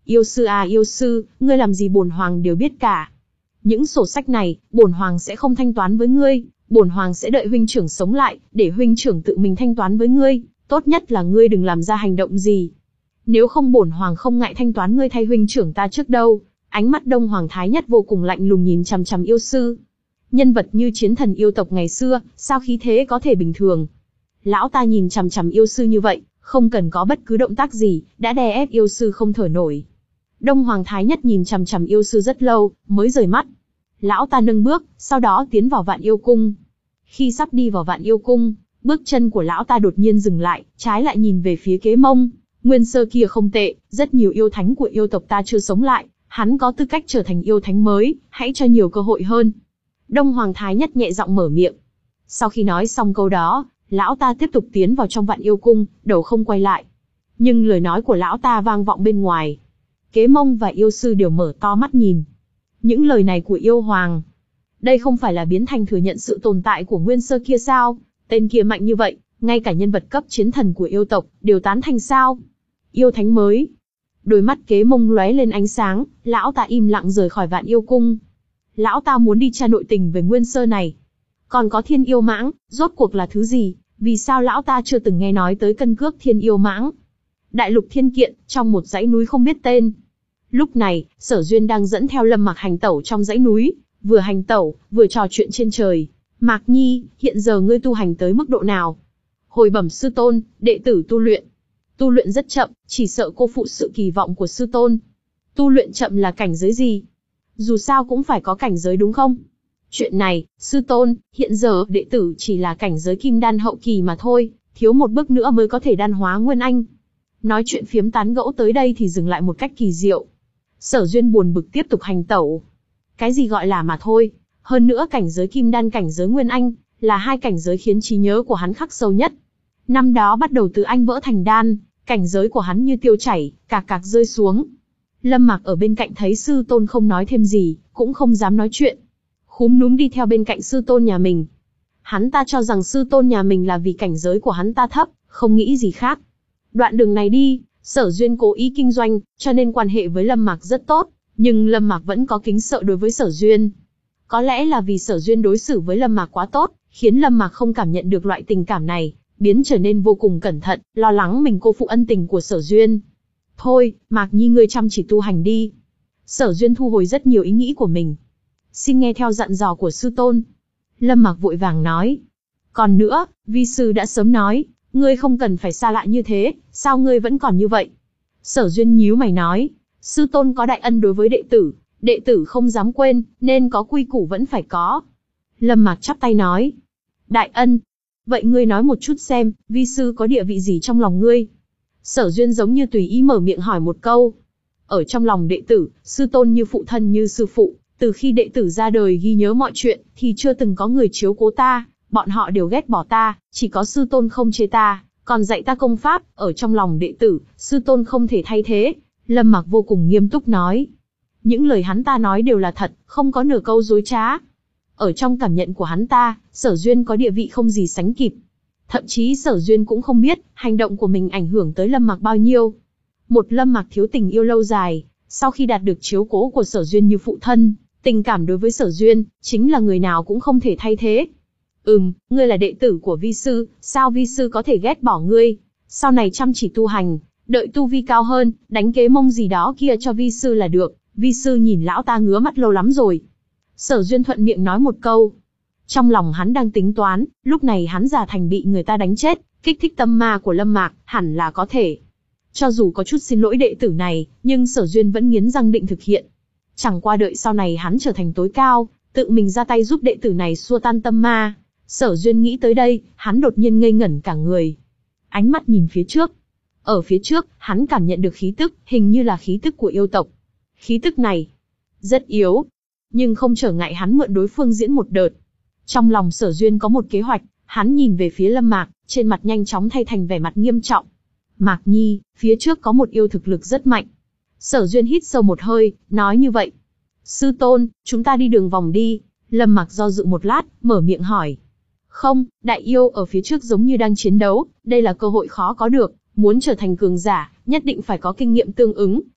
Yêu sư à yêu sư, ngươi làm gì bổn hoàng đều biết cả. Những sổ sách này, bổn hoàng sẽ không thanh toán với ngươi, bổn hoàng sẽ đợi huynh trưởng sống lại, để huynh trưởng tự mình thanh toán với ngươi, tốt nhất là ngươi đừng làm ra hành động gì. Nếu không bổn hoàng không ngại thanh toán ngươi thay huynh trưởng ta trước đâu. Ánh mắt Đông Hoàng Thái Nhất vô cùng lạnh lùng nhìn chằm chằm yêu sư. Nhân vật như chiến thần yêu tộc ngày xưa, sao khí thế có thể bình thường. Lão ta nhìn chằm chằm yêu sư như vậy, không cần có bất cứ động tác gì, đã đè ép yêu sư không thở nổi. Đông Hoàng Thái Nhất nhìn chằm chằm yêu sư rất lâu, mới rời mắt. Lão ta nâng bước, sau đó tiến vào Vạn Yêu Cung. Khi sắp đi vào Vạn Yêu Cung, bước chân của lão ta đột nhiên dừng lại, trái lại nhìn về phía Kế Mông. Nguyên sơ kia không tệ, rất nhiều yêu thánh của yêu tộc ta chưa sống lại, hắn có tư cách trở thành yêu thánh mới, hãy cho nhiều cơ hội hơn. Đông Hoàng Thái Nhất nhẹ giọng mở miệng. Sau khi nói xong câu đó, lão ta tiếp tục tiến vào trong Vạn Yêu Cung, đầu không quay lại. Nhưng lời nói của lão ta vang vọng bên ngoài. Kế Mông và yêu sư đều mở to mắt nhìn. Những lời này của yêu hoàng, đây không phải là biến thành thừa nhận sự tồn tại của nguyên sơ kia sao? Tên kia mạnh như vậy, ngay cả nhân vật cấp chiến thần của yêu tộc đều tán thành sao? Yêu thánh mới. Đôi mắt Kế Mông lóe lên ánh sáng, lão ta im lặng rời khỏi Vạn Yêu Cung. Lão ta muốn đi tra nội tình về nguyên sơ này. Còn có thiên yêu mãng, rốt cuộc là thứ gì? Vì sao lão ta chưa từng nghe nói tới cân cước thiên yêu mãng? Đại lục thiên kiện, trong một dãy núi không biết tên. Lúc này, Sở Duyên đang dẫn theo Lâm Mặc hành tẩu trong dãy núi, vừa hành tẩu, vừa trò chuyện trên trời. Mạc Nhi, hiện giờ ngươi tu hành tới mức độ nào? Hồi bẩm sư tôn, đệ tử tu luyện. Tu luyện rất chậm, chỉ sợ cô phụ sự kỳ vọng của sư tôn. Tu luyện chậm là cảnh giới gì? Dù sao cũng phải có cảnh giới đúng không? Chuyện này, sư tôn, hiện giờ đệ tử chỉ là cảnh giới kim đan hậu kỳ mà thôi, thiếu một bước nữa mới có thể đan hóa nguyên anh. Nói chuyện phiếm tán gẫu tới đây thì dừng lại một cách kỳ diệu. Sở Duyên buồn bực tiếp tục hành tẩu. Cái gì gọi là mà thôi, hơn nữa cảnh giới kim đan cảnh giới nguyên anh, là hai cảnh giới khiến trí nhớ của hắn khắc sâu nhất. Năm đó bắt đầu từ anh vỡ thành đan, cảnh giới của hắn như tiêu chảy, cạc cạc rơi xuống. Lâm Mặc ở bên cạnh thấy sư tôn không nói thêm gì, cũng không dám nói chuyện. Khúm núm đi theo bên cạnh sư tôn nhà mình. Hắn ta cho rằng sư tôn nhà mình là vì cảnh giới của hắn ta thấp, không nghĩ gì khác. Đoạn đường này đi, Sở Duyên cố ý kinh doanh, cho nên quan hệ với Lâm Mặc rất tốt, nhưng Lâm Mặc vẫn có kính sợ đối với Sở Duyên. Có lẽ là vì Sở Duyên đối xử với Lâm Mặc quá tốt, khiến Lâm Mặc không cảm nhận được loại tình cảm này, biến trở nên vô cùng cẩn thận, lo lắng mình cô phụ ân tình của Sở Duyên. Thôi, Mạc Nhi ngươi chăm chỉ tu hành đi. Sở Duyên thu hồi rất nhiều ý nghĩ của mình. Xin nghe theo dặn dò của sư tôn. Lâm Mặc vội vàng nói. Còn nữa, vi sư đã sớm nói, ngươi không cần phải xa lạ như thế, sao ngươi vẫn còn như vậy? Sở Duyên nhíu mày nói, sư tôn có đại ân đối với đệ tử, đệ tử không dám quên, nên có quy củ vẫn phải có. Lâm Mặc chắp tay nói, đại ân. Vậy ngươi nói một chút xem, vi sư có địa vị gì trong lòng ngươi? Sở Duyên giống như tùy ý mở miệng hỏi một câu. Ở trong lòng đệ tử, sư tôn như phụ thân như sư phụ, từ khi đệ tử ra đời ghi nhớ mọi chuyện, thì chưa từng có người chiếu cố ta, bọn họ đều ghét bỏ ta, chỉ có sư tôn không chê ta, còn dạy ta công pháp, ở trong lòng đệ tử, sư tôn không thể thay thế. Lâm Mặc vô cùng nghiêm túc nói. Những lời hắn ta nói đều là thật, không có nửa câu dối trá. Ở trong cảm nhận của hắn ta, Sở Duyên có địa vị không gì sánh kịp. Thậm chí Sở Duyên cũng không biết, hành động của mình ảnh hưởng tới Lâm Mặc bao nhiêu. Một Lâm Mặc thiếu tình yêu lâu dài, sau khi đạt được chiếu cố của Sở Duyên như phụ thân, tình cảm đối với Sở Duyên, chính là người nào cũng không thể thay thế. Ừm, ngươi là đệ tử của vi sư, sao vi sư có thể ghét bỏ ngươi? Sau này chăm chỉ tu hành, đợi tu vi cao hơn, đánh Kế Mông gì đó kia cho vi sư là được, vi sư nhìn lão ta ngứa mắt lâu lắm rồi. Sở Duyên thuận miệng nói một câu. Trong lòng hắn đang tính toán, lúc này hắn già thành bị người ta đánh chết, kích thích tâm ma của Lâm Mạc, hẳn là có thể. Cho dù có chút xin lỗi đệ tử này, nhưng Sở Duyên vẫn nghiến răng định thực hiện. Chẳng qua đợi sau này hắn trở thành tối cao, tự mình ra tay giúp đệ tử này xua tan tâm ma. Sở Duyên nghĩ tới đây, hắn đột nhiên ngây ngẩn cả người. Ánh mắt nhìn phía trước. Ở phía trước, hắn cảm nhận được khí tức, hình như là khí tức của yêu tộc. Khí tức này rất yếu, nhưng không trở ngại hắn mượn đối phương diễn một đợt. Trong lòng Sở Duyên có một kế hoạch, hắn nhìn về phía Lâm Mạc, trên mặt nhanh chóng thay thành vẻ mặt nghiêm trọng. Mạc Nhi, phía trước có một yêu thực lực rất mạnh. Sở Duyên hít sâu một hơi, nói như vậy. Sư tôn, chúng ta đi đường vòng đi. Lâm Mạc do dự một lát, mở miệng hỏi. Không, đại yêu ở phía trước giống như đang chiến đấu, đây là cơ hội khó có được, muốn trở thành cường giả, nhất định phải có kinh nghiệm tương ứng,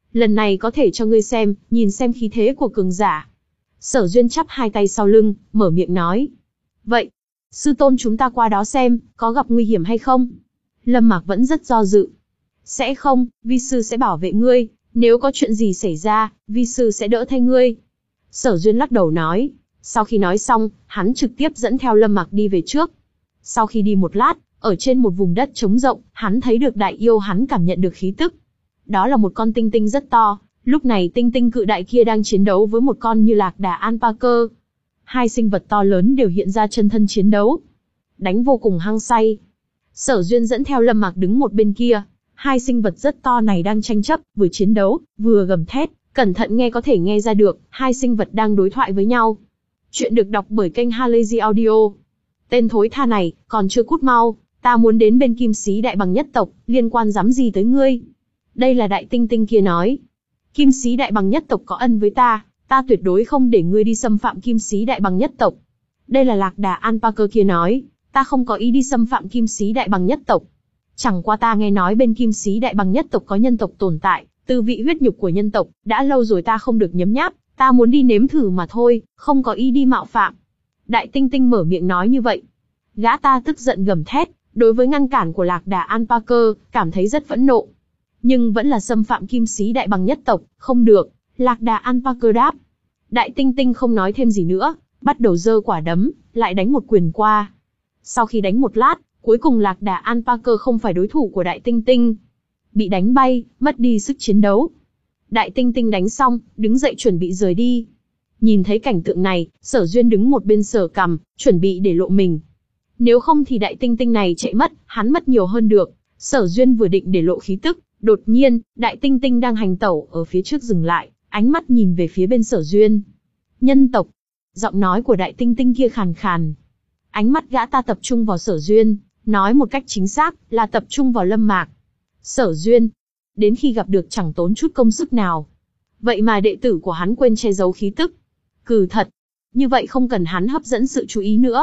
Lần này có thể cho ngươi xem, nhìn xem khí thế của cường giả. Sở Duyên chắp hai tay sau lưng, mở miệng nói. Vậy, sư tôn chúng ta qua đó xem, có gặp nguy hiểm hay không? Lâm Mạc vẫn rất do dự. Sẽ không, vi sư sẽ bảo vệ ngươi, nếu có chuyện gì xảy ra, vi sư sẽ đỡ thay ngươi. Sở Duyên lắc đầu nói. Sau khi nói xong, hắn trực tiếp dẫn theo Lâm Mạc đi về trước. Sau khi đi một lát, ở trên một vùng đất trống rộng, hắn thấy được đại yêu, hắn cảm nhận được khí tức. Đó là một con tinh tinh rất to, lúc này tinh tinh cự đại kia đang chiến đấu với một con như lạc đà alpaca. Hai sinh vật to lớn đều hiện ra chân thân chiến đấu, đánh vô cùng hăng say. Sở Duyên dẫn theo Lâm Mạc đứng một bên kia, hai sinh vật rất to này đang tranh chấp, vừa chiến đấu, vừa gầm thét, cẩn thận nghe có thể nghe ra được, hai sinh vật đang đối thoại với nhau. Chuyện được đọc bởi kênh Halazy Audio. Tên thối tha này, còn chưa cút mau, ta muốn đến bên Kim Sĩ Đại Bằng nhất tộc, liên quan dám gì tới ngươi? Đây là đại tinh tinh kia nói. Kim Sĩ Đại Bằng nhất tộc có ân với ta, ta tuyệt đối không để ngươi đi xâm phạm Kim Sĩ Đại Bằng nhất tộc. Đây là lạc đà alpaca kia nói, ta không có ý đi xâm phạm Kim Sĩ Đại Bằng nhất tộc. Chẳng qua ta nghe nói bên Kim Sĩ Đại Bằng nhất tộc có nhân tộc tồn tại, tư vị huyết nhục của nhân tộc, đã lâu rồi ta không được nhấm nháp, ta muốn đi nếm thử mà thôi, không có ý đi mạo phạm. Đại tinh tinh mở miệng nói như vậy. Gã ta tức giận gầm thét, đối với ngăn cản của lạc đà alpaca, cảm thấy rất phẫn nộ. Nhưng vẫn là xâm phạm Kim Sĩ Đại Bằng nhất tộc, không được, lạc đà alpaca đáp. Đại tinh tinh không nói thêm gì nữa, bắt đầu giơ quả đấm, lại đánh một quyền qua. Sau khi đánh một lát, cuối cùng lạc đà alpaca không phải đối thủ của đại tinh tinh. Bị đánh bay, mất đi sức chiến đấu. Đại tinh tinh đánh xong, đứng dậy chuẩn bị rời đi. Nhìn thấy cảnh tượng này, Sở Duyên đứng một bên sờ cằm, chuẩn bị để lộ mình. Nếu không thì đại tinh tinh này chạy mất, hắn mất nhiều hơn được. Sở Duyên vừa định để lộ khí tức, đột nhiên, đại tinh tinh đang hành tẩu ở phía trước dừng lại, ánh mắt nhìn về phía bên Sở Duyên. Nhân tộc. Giọng nói của đại tinh tinh kia khàn khàn. Ánh mắt gã ta tập trung vào Sở Duyên, nói một cách chính xác là tập trung vào Lâm Mạc. Sở Duyên, đến khi gặp được chẳng tốn chút công sức nào. Vậy mà đệ tử của hắn quên che giấu khí tức. Cừ thật. Như vậy không cần hắn hấp dẫn sự chú ý nữa.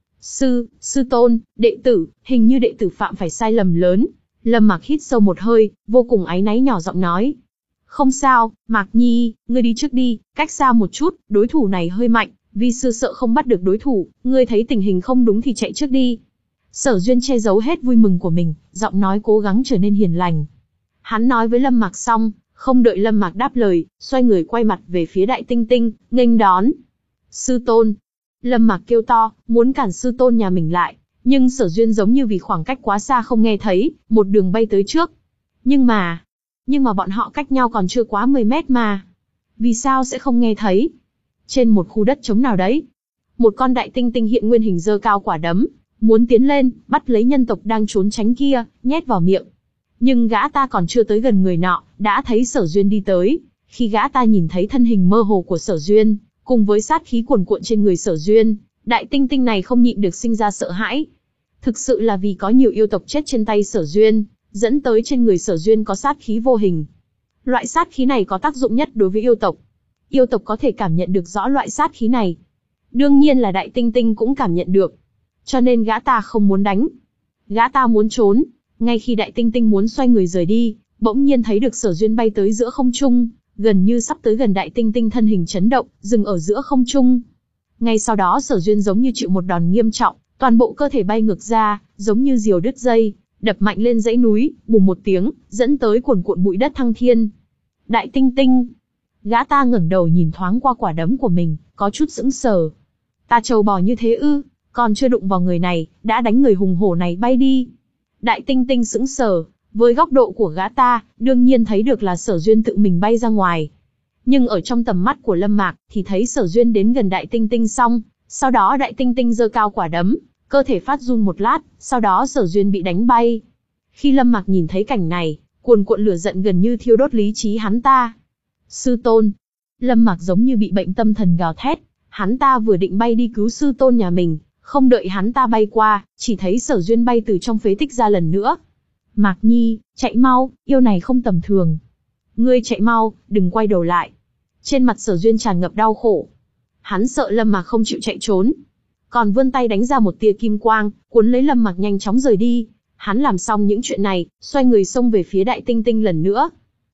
Sư, sư tôn, đệ tử, hình như đệ tử phạm phải sai lầm lớn. Lâm Mạc hít sâu một hơi, vô cùng áy náy nhỏ giọng nói. Không sao, Mạc Nhi, ngươi đi trước đi, cách xa một chút, đối thủ này hơi mạnh, vi sư sợ không bắt được đối thủ, ngươi thấy tình hình không đúng thì chạy trước đi. Sở Duyên che giấu hết vui mừng của mình, giọng nói cố gắng trở nên hiền lành. Hắn nói với Lâm Mạc xong, không đợi Lâm Mạc đáp lời, xoay người quay mặt về phía đại tinh tinh, nghênh đón. Sư tôn. Lâm Mạc kêu to, muốn cản sư tôn nhà mình lại, nhưng Sở Duyên giống như vì khoảng cách quá xa không nghe thấy, một đường bay tới trước. Nhưng mà, nhưng mà bọn họ cách nhau còn chưa quá mười mét mà. Vì sao sẽ không nghe thấy? Trên một khu đất trống nào đấy, một con đại tinh tinh hiện nguyên hình giơ cao quả đấm, muốn tiến lên, bắt lấy nhân tộc đang trốn tránh kia, nhét vào miệng. Nhưng gã ta còn chưa tới gần người nọ, đã thấy Sở Duyên đi tới. Khi gã ta nhìn thấy thân hình mơ hồ của Sở Duyên, cùng với sát khí cuồn cuộn trên người Sở Duyên, đại tinh tinh này không nhịn được sinh ra sợ hãi. Thực sự là vì có nhiều yêu tộc chết trên tay Sở Duyên, dẫn tới trên người Sở Duyên có sát khí vô hình. Loại sát khí này có tác dụng nhất đối với yêu tộc. Yêu tộc có thể cảm nhận được rõ loại sát khí này. Đương nhiên là đại tinh tinh cũng cảm nhận được. Cho nên gã ta không muốn đánh. Gã ta muốn trốn. Ngay khi đại tinh tinh muốn xoay người rời đi, bỗng nhiên thấy được Sở Duyên bay tới giữa không trung, gần như sắp tới gần đại tinh tinh, thân hình chấn động, dừng ở giữa không trung. Ngay sau đó Sở Duyên giống như chịu một đòn nghiêm trọng, toàn bộ cơ thể bay ngược ra, giống như diều đứt dây, đập mạnh lên dãy núi, bùm một tiếng, dẫn tới cuồn cuộn bụi đất thăng thiên. Đại tinh tinh. Gã ta ngẩng đầu nhìn thoáng qua quả đấm của mình, có chút sững sờ. Ta trâu bò như thế ư, còn chưa đụng vào người này, đã đánh người hùng hổ này bay đi. Đại tinh tinh sững sờ, với góc độ của gã ta, đương nhiên thấy được là Sở Duyên tự mình bay ra ngoài. Nhưng ở trong tầm mắt của Lâm Mạc, thì thấy Sở Duyên đến gần đại tinh tinh xong, sau đó đại tinh tinh giơ cao quả đấm, cơ thể phát run một lát, sau đó Sở Duyên bị đánh bay. Khi Lâm Mạc nhìn thấy cảnh này, cuồn cuộn lửa giận gần như thiêu đốt lý trí hắn ta. Sư tôn. Lâm Mạc giống như bị bệnh tâm thần gào thét, hắn ta vừa định bay đi cứu sư tôn nhà mình, không đợi hắn ta bay qua, chỉ thấy Sở Duyên bay từ trong phế tích ra lần nữa. Mạc Nhi, chạy mau, yêu này không tầm thường. Ngươi chạy mau, đừng quay đầu lại. Trên mặt Sở Duyên tràn ngập đau khổ. Hắn sợ Lâm Mạc không chịu chạy trốn, còn vươn tay đánh ra một tia kim quang, cuốn lấy Lâm Mạc nhanh chóng rời đi. Hắn làm xong những chuyện này, xoay người xông về phía đại tinh tinh lần nữa.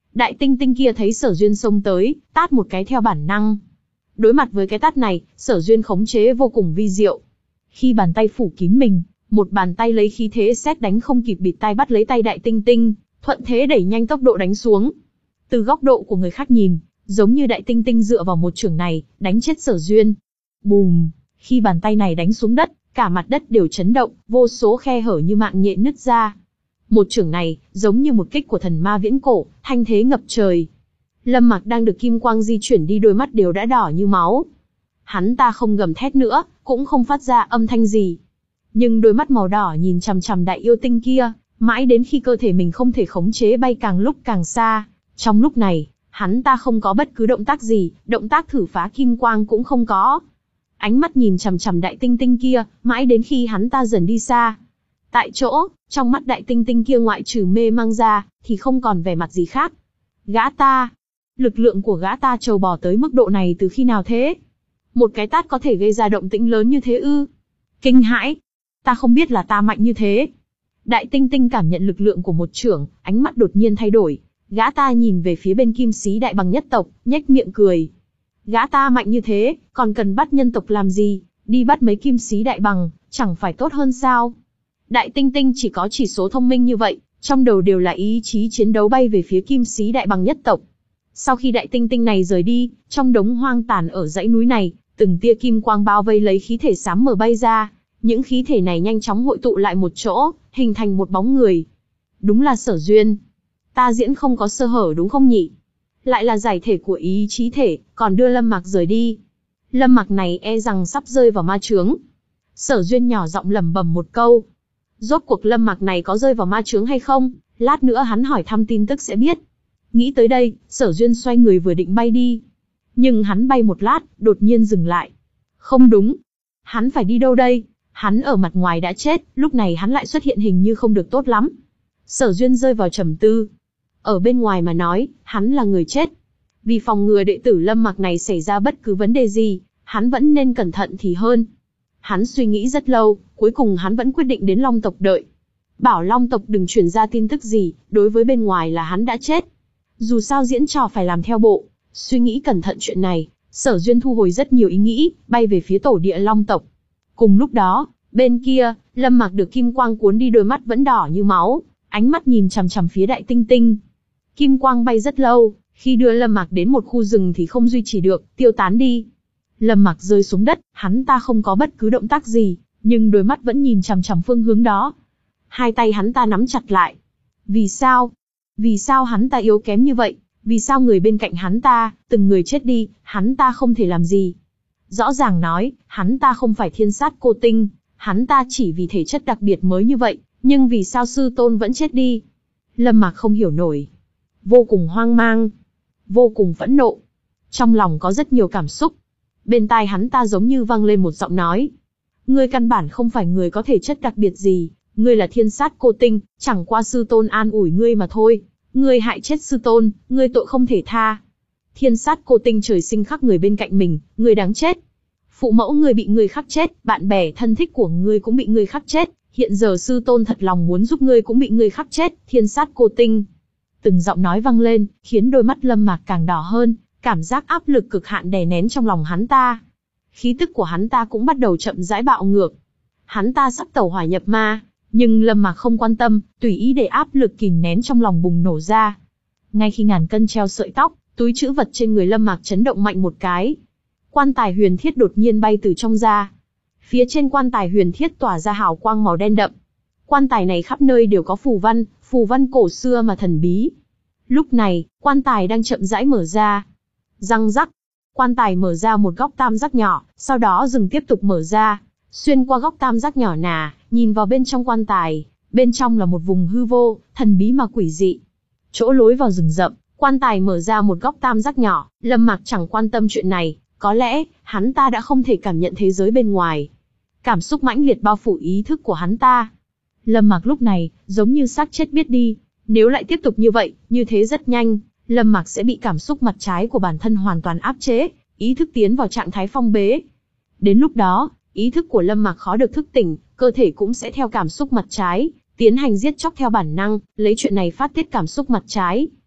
Đại tinh tinh kia thấy Sở Duyên xông tới, tát một cái theo bản năng. Đối mặt với cái tát này, Sở Duyên khống chế vô cùng vi diệu. Khi bàn tay phủ kín mình, một bàn tay lấy khí thế sét đánh không kịp bịt tai bắt lấy tay Đại tinh tinh, thuận thế đẩy nhanh tốc độ đánh xuống. Từ góc độ của người khác nhìn, giống như Đại tinh tinh dựa vào một chưởng này, đánh chết Sở Duyên. Bùm! Khi bàn tay này đánh xuống đất, cả mặt đất đều chấn động, vô số khe hở như mạng nhện nứt ra. Một chưởng này, giống như một kích của thần ma viễn cổ, thanh thế ngập trời. Lâm Mặc đang được kim quang di chuyển đi, đôi mắt đều đã đỏ như máu. Hắn ta không gầm thét nữa, cũng không phát ra âm thanh gì. Nhưng đôi mắt màu đỏ nhìn chằm chằm đại yêu tinh kia, mãi đến khi cơ thể mình không thể khống chế bay càng lúc càng xa. Trong lúc này, hắn ta không có bất cứ động tác gì, động tác thử phá kim quang cũng không có. Ánh mắt nhìn chằm chằm đại tinh tinh kia, mãi đến khi hắn ta dần đi xa. Tại chỗ, trong mắt đại tinh tinh kia ngoại trừ mê mang ra, thì không còn vẻ mặt gì khác. Gã ta, lực lượng của gã ta trâu bò tới mức độ này từ khi nào thế? Một cái tát có thể gây ra động tĩnh lớn như thế ư? Kinh hãi! Ta không biết là ta mạnh như thế. Đại tinh tinh cảm nhận lực lượng của một chưởng, ánh mắt đột nhiên thay đổi. Gã ta nhìn về phía bên Kim Sĩ Đại Bằng nhất tộc, nhếch miệng cười. Gã ta mạnh như thế, còn cần bắt nhân tộc làm gì? Đi bắt mấy Kim Sĩ Đại Bằng, chẳng phải tốt hơn sao? Đại tinh tinh chỉ có chỉ số thông minh như vậy, trong đầu đều là ý chí chiến đấu bay về phía Kim Sĩ Đại Bằng nhất tộc. Sau khi đại tinh tinh này rời đi, trong đống hoang tàn ở dãy núi này, từng tia kim quang bao vây lấy khí thể xám mờ bay ra. Những khí thể này nhanh chóng hội tụ lại một chỗ, hình thành một bóng người. Đúng là Sở Duyên. Ta diễn không có sơ hở đúng không nhỉ? Lại là giải thể của ý chí thể, còn đưa Lâm Mặc rời đi. Lâm Mặc này e rằng sắp rơi vào ma chướng. Sở Duyên nhỏ giọng lẩm bẩm một câu. Rốt cuộc Lâm Mặc này có rơi vào ma chướng hay không? Lát nữa hắn hỏi thăm tin tức sẽ biết. Nghĩ tới đây, Sở Duyên xoay người vừa định bay đi. Nhưng hắn bay một lát, đột nhiên dừng lại. Không đúng. Hắn phải đi đâu đây? Hắn ở mặt ngoài đã chết, lúc này hắn lại xuất hiện hình như không được tốt lắm. Sở Duyên rơi vào trầm tư. Ở bên ngoài mà nói, hắn là người chết. Vì phòng ngừa đệ tử Lâm Mặc này xảy ra bất cứ vấn đề gì, hắn vẫn nên cẩn thận thì hơn. Hắn suy nghĩ rất lâu, cuối cùng hắn vẫn quyết định đến Long tộc đợi. Bảo Long tộc đừng truyền ra tin tức gì, đối với bên ngoài là hắn đã chết. Dù sao diễn trò phải làm theo bộ. Suy nghĩ cẩn thận chuyện này, Sở Duyên thu hồi rất nhiều ý nghĩ, bay về phía tổ địa Long tộc. Cùng lúc đó, bên kia, Lâm Mặc được kim quang cuốn đi, đôi mắt vẫn đỏ như máu, ánh mắt nhìn chằm chằm phía đại tinh tinh. Kim quang bay rất lâu, khi đưa Lâm Mặc đến một khu rừng thì không duy trì được, tiêu tán đi. Lâm Mặc rơi xuống đất, hắn ta không có bất cứ động tác gì, nhưng đôi mắt vẫn nhìn chằm chằm phương hướng đó. Hai tay hắn ta nắm chặt lại. Vì sao? Vì sao hắn ta yếu kém như vậy? Vì sao người bên cạnh hắn ta, từng người chết đi, hắn ta không thể làm gì? Rõ ràng nói, hắn ta không phải thiên sát cô tinh, hắn ta chỉ vì thể chất đặc biệt mới như vậy, nhưng vì sao sư tôn vẫn chết đi? Lâm Mặc không hiểu nổi. Vô cùng hoang mang, vô cùng phẫn nộ. Trong lòng có rất nhiều cảm xúc. Bên tai hắn ta giống như vang lên một giọng nói. Ngươi căn bản không phải người có thể chất đặc biệt gì, ngươi là thiên sát cô tinh, chẳng qua sư tôn an ủi ngươi mà thôi. Ngươi hại chết sư tôn, ngươi tội không thể tha. Thiên sát cô tinh trời sinh khắc người bên cạnh mình, ngươi đáng chết. Phụ mẫu ngươi bị ngươi khắc chết, bạn bè thân thích của ngươi cũng bị ngươi khắc chết, hiện giờ sư tôn thật lòng muốn giúp ngươi cũng bị ngươi khắc chết, thiên sát cô tinh. Từng giọng nói vang lên, khiến đôi mắt Lâm Mặc càng đỏ hơn, cảm giác áp lực cực hạn đè nén trong lòng hắn ta. Khí tức của hắn ta cũng bắt đầu chậm rãi bạo ngược. Hắn ta sắp tẩu hỏa nhập ma, nhưng Lâm Mặc không quan tâm, tùy ý để áp lực kìm nén trong lòng bùng nổ ra. Ngay khi ngàn cân treo sợi tóc, túi trữ vật trên người Lâm Mặc chấn động mạnh một cái. Quan tài huyền thiết đột nhiên bay từ trong ra. Phía trên quan tài huyền thiết tỏa ra hào quang màu đen đậm. Quan tài này khắp nơi đều có phù văn, phù văn cổ xưa mà thần bí. Lúc này, quan tài đang chậm rãi mở ra. Răng rắc, quan tài mở ra một góc tam giác nhỏ, sau đó dừng tiếp tục mở ra. Xuyên qua góc tam giác nhỏ nà, nhìn vào bên trong quan tài, bên trong là một vùng hư vô, thần bí mà quỷ dị. Chỗ lối vào rừng rậm, quan tài mở ra một góc tam giác nhỏ, Lâm Mặc chẳng quan tâm chuyện này, có lẽ, hắn ta đã không thể cảm nhận thế giới bên ngoài. Cảm xúc mãnh liệt bao phủ ý thức của hắn ta. Lâm Mặc lúc này, giống như xác chết biết đi, nếu lại tiếp tục như vậy, như thế rất nhanh, Lâm Mặc sẽ bị cảm xúc mặt trái của bản thân hoàn toàn áp chế, ý thức tiến vào trạng thái phong bế. Đến lúc đó, ý thức của Lâm Mặc khó được thức tỉnh, cơ thể cũng sẽ theo cảm xúc mặt trái, tiến hành giết chóc theo bản năng, lấy chuyện này phát tiết cảm xúc mặt trái.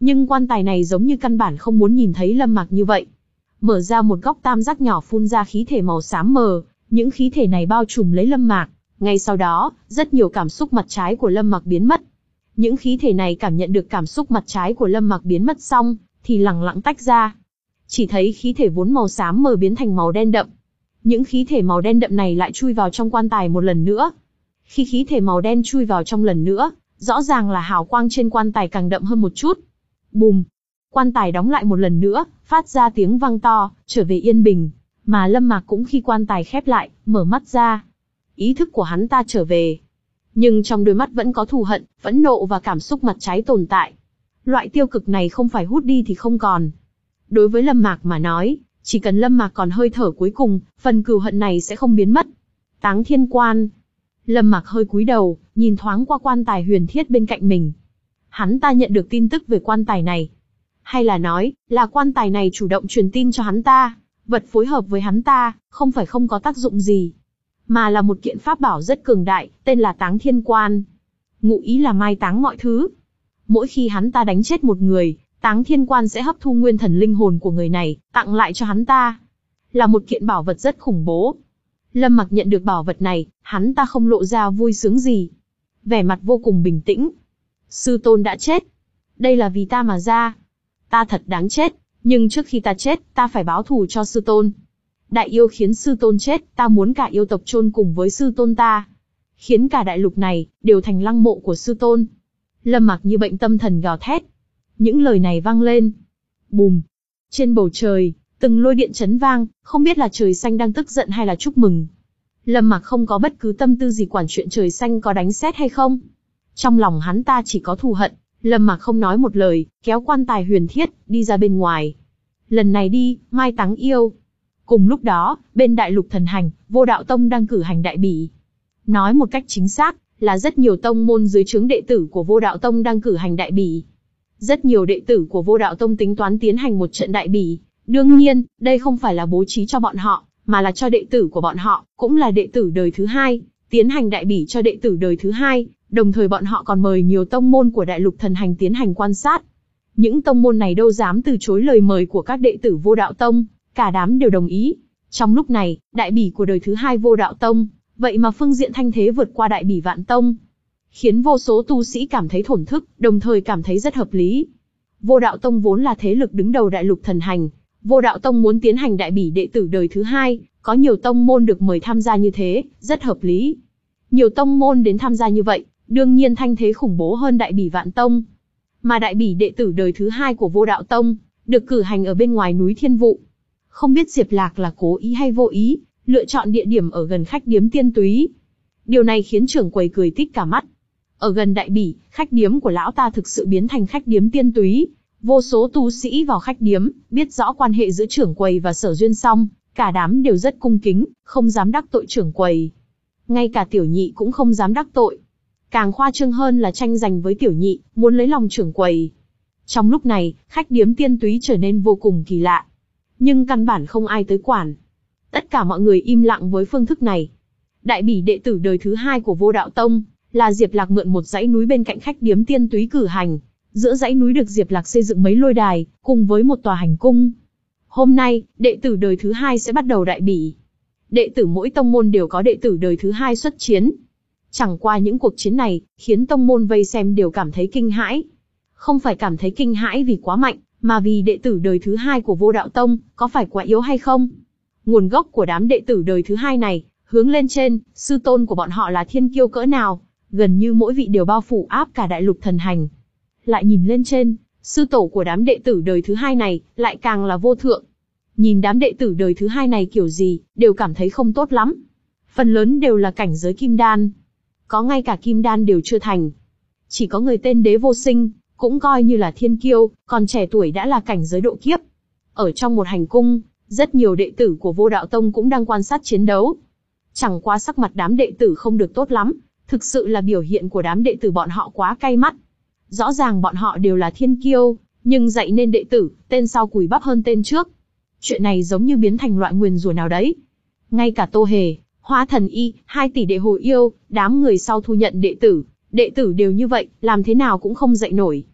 Nhưng quan tài này giống như căn bản không muốn nhìn thấy Lâm Mặc như vậy. Mở ra một góc tam giác nhỏ phun ra khí thể màu xám mờ, những khí thể này bao trùm lấy Lâm Mặc. Ngay sau đó, rất nhiều cảm xúc mặt trái của Lâm Mặc biến mất. Những khí thể này cảm nhận được cảm xúc mặt trái của Lâm Mặc biến mất xong, thì lặng lặng tách ra. Chỉ thấy khí thể vốn màu xám mờ biến thành màu đen đậm. Những khí thể màu đen đậm này lại chui vào trong quan tài một lần nữa. Khi khí thể màu đen chui vào trong lần nữa, rõ ràng là hào quang trên quan tài càng đậm hơn một chút. Bùm! Quan tài đóng lại một lần nữa, phát ra tiếng vang to, trở về yên bình. Mà Lâm Mặc cũng khi quan tài khép lại, mở mắt ra. Ý thức của hắn ta trở về. Nhưng trong đôi mắt vẫn có thù hận, phẫn nộ và cảm xúc mặt trái tồn tại. Loại tiêu cực này không phải hút đi thì không còn. Đối với Lâm Mặc mà nói, chỉ cần Lâm Mặc còn hơi thở cuối cùng, phần cừu hận này sẽ không biến mất. Táng Thiên Quan. Lâm Mặc hơi cúi đầu, nhìn thoáng qua quan tài huyền thiết bên cạnh mình. Hắn ta nhận được tin tức về quan tài này. Hay là nói, là quan tài này chủ động truyền tin cho hắn ta, vật phối hợp với hắn ta, không phải không có tác dụng gì. Mà là một kiện pháp bảo rất cường đại, tên là Táng Thiên Quan. Ngụ ý là mai táng mọi thứ. Mỗi khi hắn ta đánh chết một người, Táng Thiên Quan sẽ hấp thu nguyên thần linh hồn của người này, tặng lại cho hắn ta. Là một kiện bảo vật rất khủng bố. Lâm Mặc nhận được bảo vật này, hắn ta không lộ ra vui sướng gì. Vẻ mặt vô cùng bình tĩnh. Sư tôn đã chết. Đây là vì ta mà ra. Ta thật đáng chết, nhưng trước khi ta chết, ta phải báo thù cho sư tôn. Đại yêu khiến sư tôn chết, ta muốn cả yêu tộc chôn cùng với sư tôn ta. Khiến cả đại lục này, đều thành lăng mộ của sư tôn. Lâm Mặc như bệnh tâm thần gào thét. Những lời này vang lên. Bùm! Trên bầu trời, từng lôi điện chấn vang, không biết là trời xanh đang tức giận hay là chúc mừng. Lâm Mặc không có bất cứ tâm tư gì quản chuyện trời xanh có đánh sét hay không. Trong lòng hắn ta chỉ có thù hận. Lâm Mặc không nói một lời, kéo quan tài huyền thiết, đi ra bên ngoài. Lần này đi, mai táng yêu. Cùng lúc đó, bên Đại Lục Thần Hành, Vô Đạo Tông đang cử hành đại bỉ. Nói một cách chính xác, là rất nhiều tông môn dưới trướng đệ tử của Vô Đạo Tông đang cử hành đại bỉ. Rất nhiều đệ tử của Vô Đạo Tông tính toán tiến hành một trận đại bỉ. Đương nhiên, đây không phải là bố trí cho bọn họ, mà là cho đệ tử của bọn họ, cũng là đệ tử đời thứ hai, tiến hành đại bỉ cho đệ tử đời thứ hai, đồng thời bọn họ còn mời nhiều tông môn của Đại Lục Thần Hành tiến hành quan sát. Những tông môn này đâu dám từ chối lời mời của các đệ tử Vô Đạo Tông, cả đám đều đồng ý. Trong lúc này, đại bỉ của đời thứ hai Vô Đạo Tông, vậy mà phương diện thanh thế vượt qua đại bỉ Vạn Tông, khiến vô số tu sĩ cảm thấy thổn thức, đồng thời cảm thấy rất hợp lý. Vô Đạo Tông vốn là thế lực đứng đầu Đại Lục Thần Hành, Vô Đạo Tông muốn tiến hành đại bỉ đệ tử đời thứ hai, có nhiều tông môn được mời tham gia như thế, rất hợp lý. Nhiều tông môn đến tham gia như vậy, đương nhiên thanh thế khủng bố hơn đại bỉ Vạn Tông. Mà đại bỉ đệ tử đời thứ hai của Vô Đạo Tông, được cử hành ở bên ngoài núi Thiên Vụ. Không biết Diệp Lạc là cố ý hay vô ý, lựa chọn địa điểm ở gần khách điếm Tiên Túy. Điều này khiến trưởng quầy cười tít cả mắt. Ở gần đại bỉ, khách điếm của lão ta thực sự biến thành khách điếm Tiên Túy. Vô số tu sĩ vào khách điếm, biết rõ quan hệ giữa trưởng quầy và Sở Duyên Song, cả đám đều rất cung kính, không dám đắc tội trưởng quầy. Ngay cả tiểu nhị cũng không dám đắc tội. Càng khoa trương hơn là tranh giành với tiểu nhị, muốn lấy lòng trưởng quầy. Trong lúc này, khách điếm Tiên Túy trở nên vô cùng kỳ lạ. Nhưng căn bản không ai tới quản. Tất cả mọi người im lặng với phương thức này. Đại bỉ đệ tử đời thứ hai của Vô Đạo Tông, là Diệp Lạc mượn một dãy núi bên cạnh khách điếm Tiên Túy cử hành. Giữa dãy núi được Diệp Lạc xây dựng mấy lôi đài, cùng với một tòa hành cung. Hôm nay, đệ tử đời thứ hai sẽ bắt đầu đại bỉ. Đệ tử mỗi tông môn đều có đệ tử đời thứ hai xuất chiến. Chẳng qua những cuộc chiến này, khiến tông môn vây xem đều cảm thấy kinh hãi. Không phải cảm thấy kinh hãi vì quá mạnh, mà vì đệ tử đời thứ hai của Vô Đạo Tông, có phải quá yếu hay không? Nguồn gốc của đám đệ tử đời thứ hai này, hướng lên trên, sư tôn của bọn họ là thiên kiêu cỡ nào, gần như mỗi vị đều bao phủ áp cả Đại Lục Thần Hành. Lại nhìn lên trên, sư tổ của đám đệ tử đời thứ hai này, lại càng là vô thượng. Nhìn đám đệ tử đời thứ hai này kiểu gì, đều cảm thấy không tốt lắm. Phần lớn đều là cảnh giới kim đan. Có ngay cả kim đan đều chưa thành. Chỉ có người tên Đế Vô Sinh, cũng coi như là thiên kiêu, còn trẻ tuổi đã là cảnh giới độ kiếp. Ở trong một hành cung, rất nhiều đệ tử của Vô Đạo Tông cũng đang quan sát chiến đấu. Chẳng qua sắc mặt đám đệ tử không được tốt lắm, thực sự là biểu hiện của đám đệ tử bọn họ quá cay mắt. Rõ ràng bọn họ đều là thiên kiêu, nhưng dạy nên đệ tử, tên sau cùi bắp hơn tên trước. Chuyện này giống như biến thành loại nguyền rủa nào đấy. Ngay cả Tô Hề, Hoa Thần Y, hai tỷ đệ Hồ Yêu, đám người sau thu nhận đệ tử, đệ tử đều như vậy, làm thế nào cũng không dạy nổi.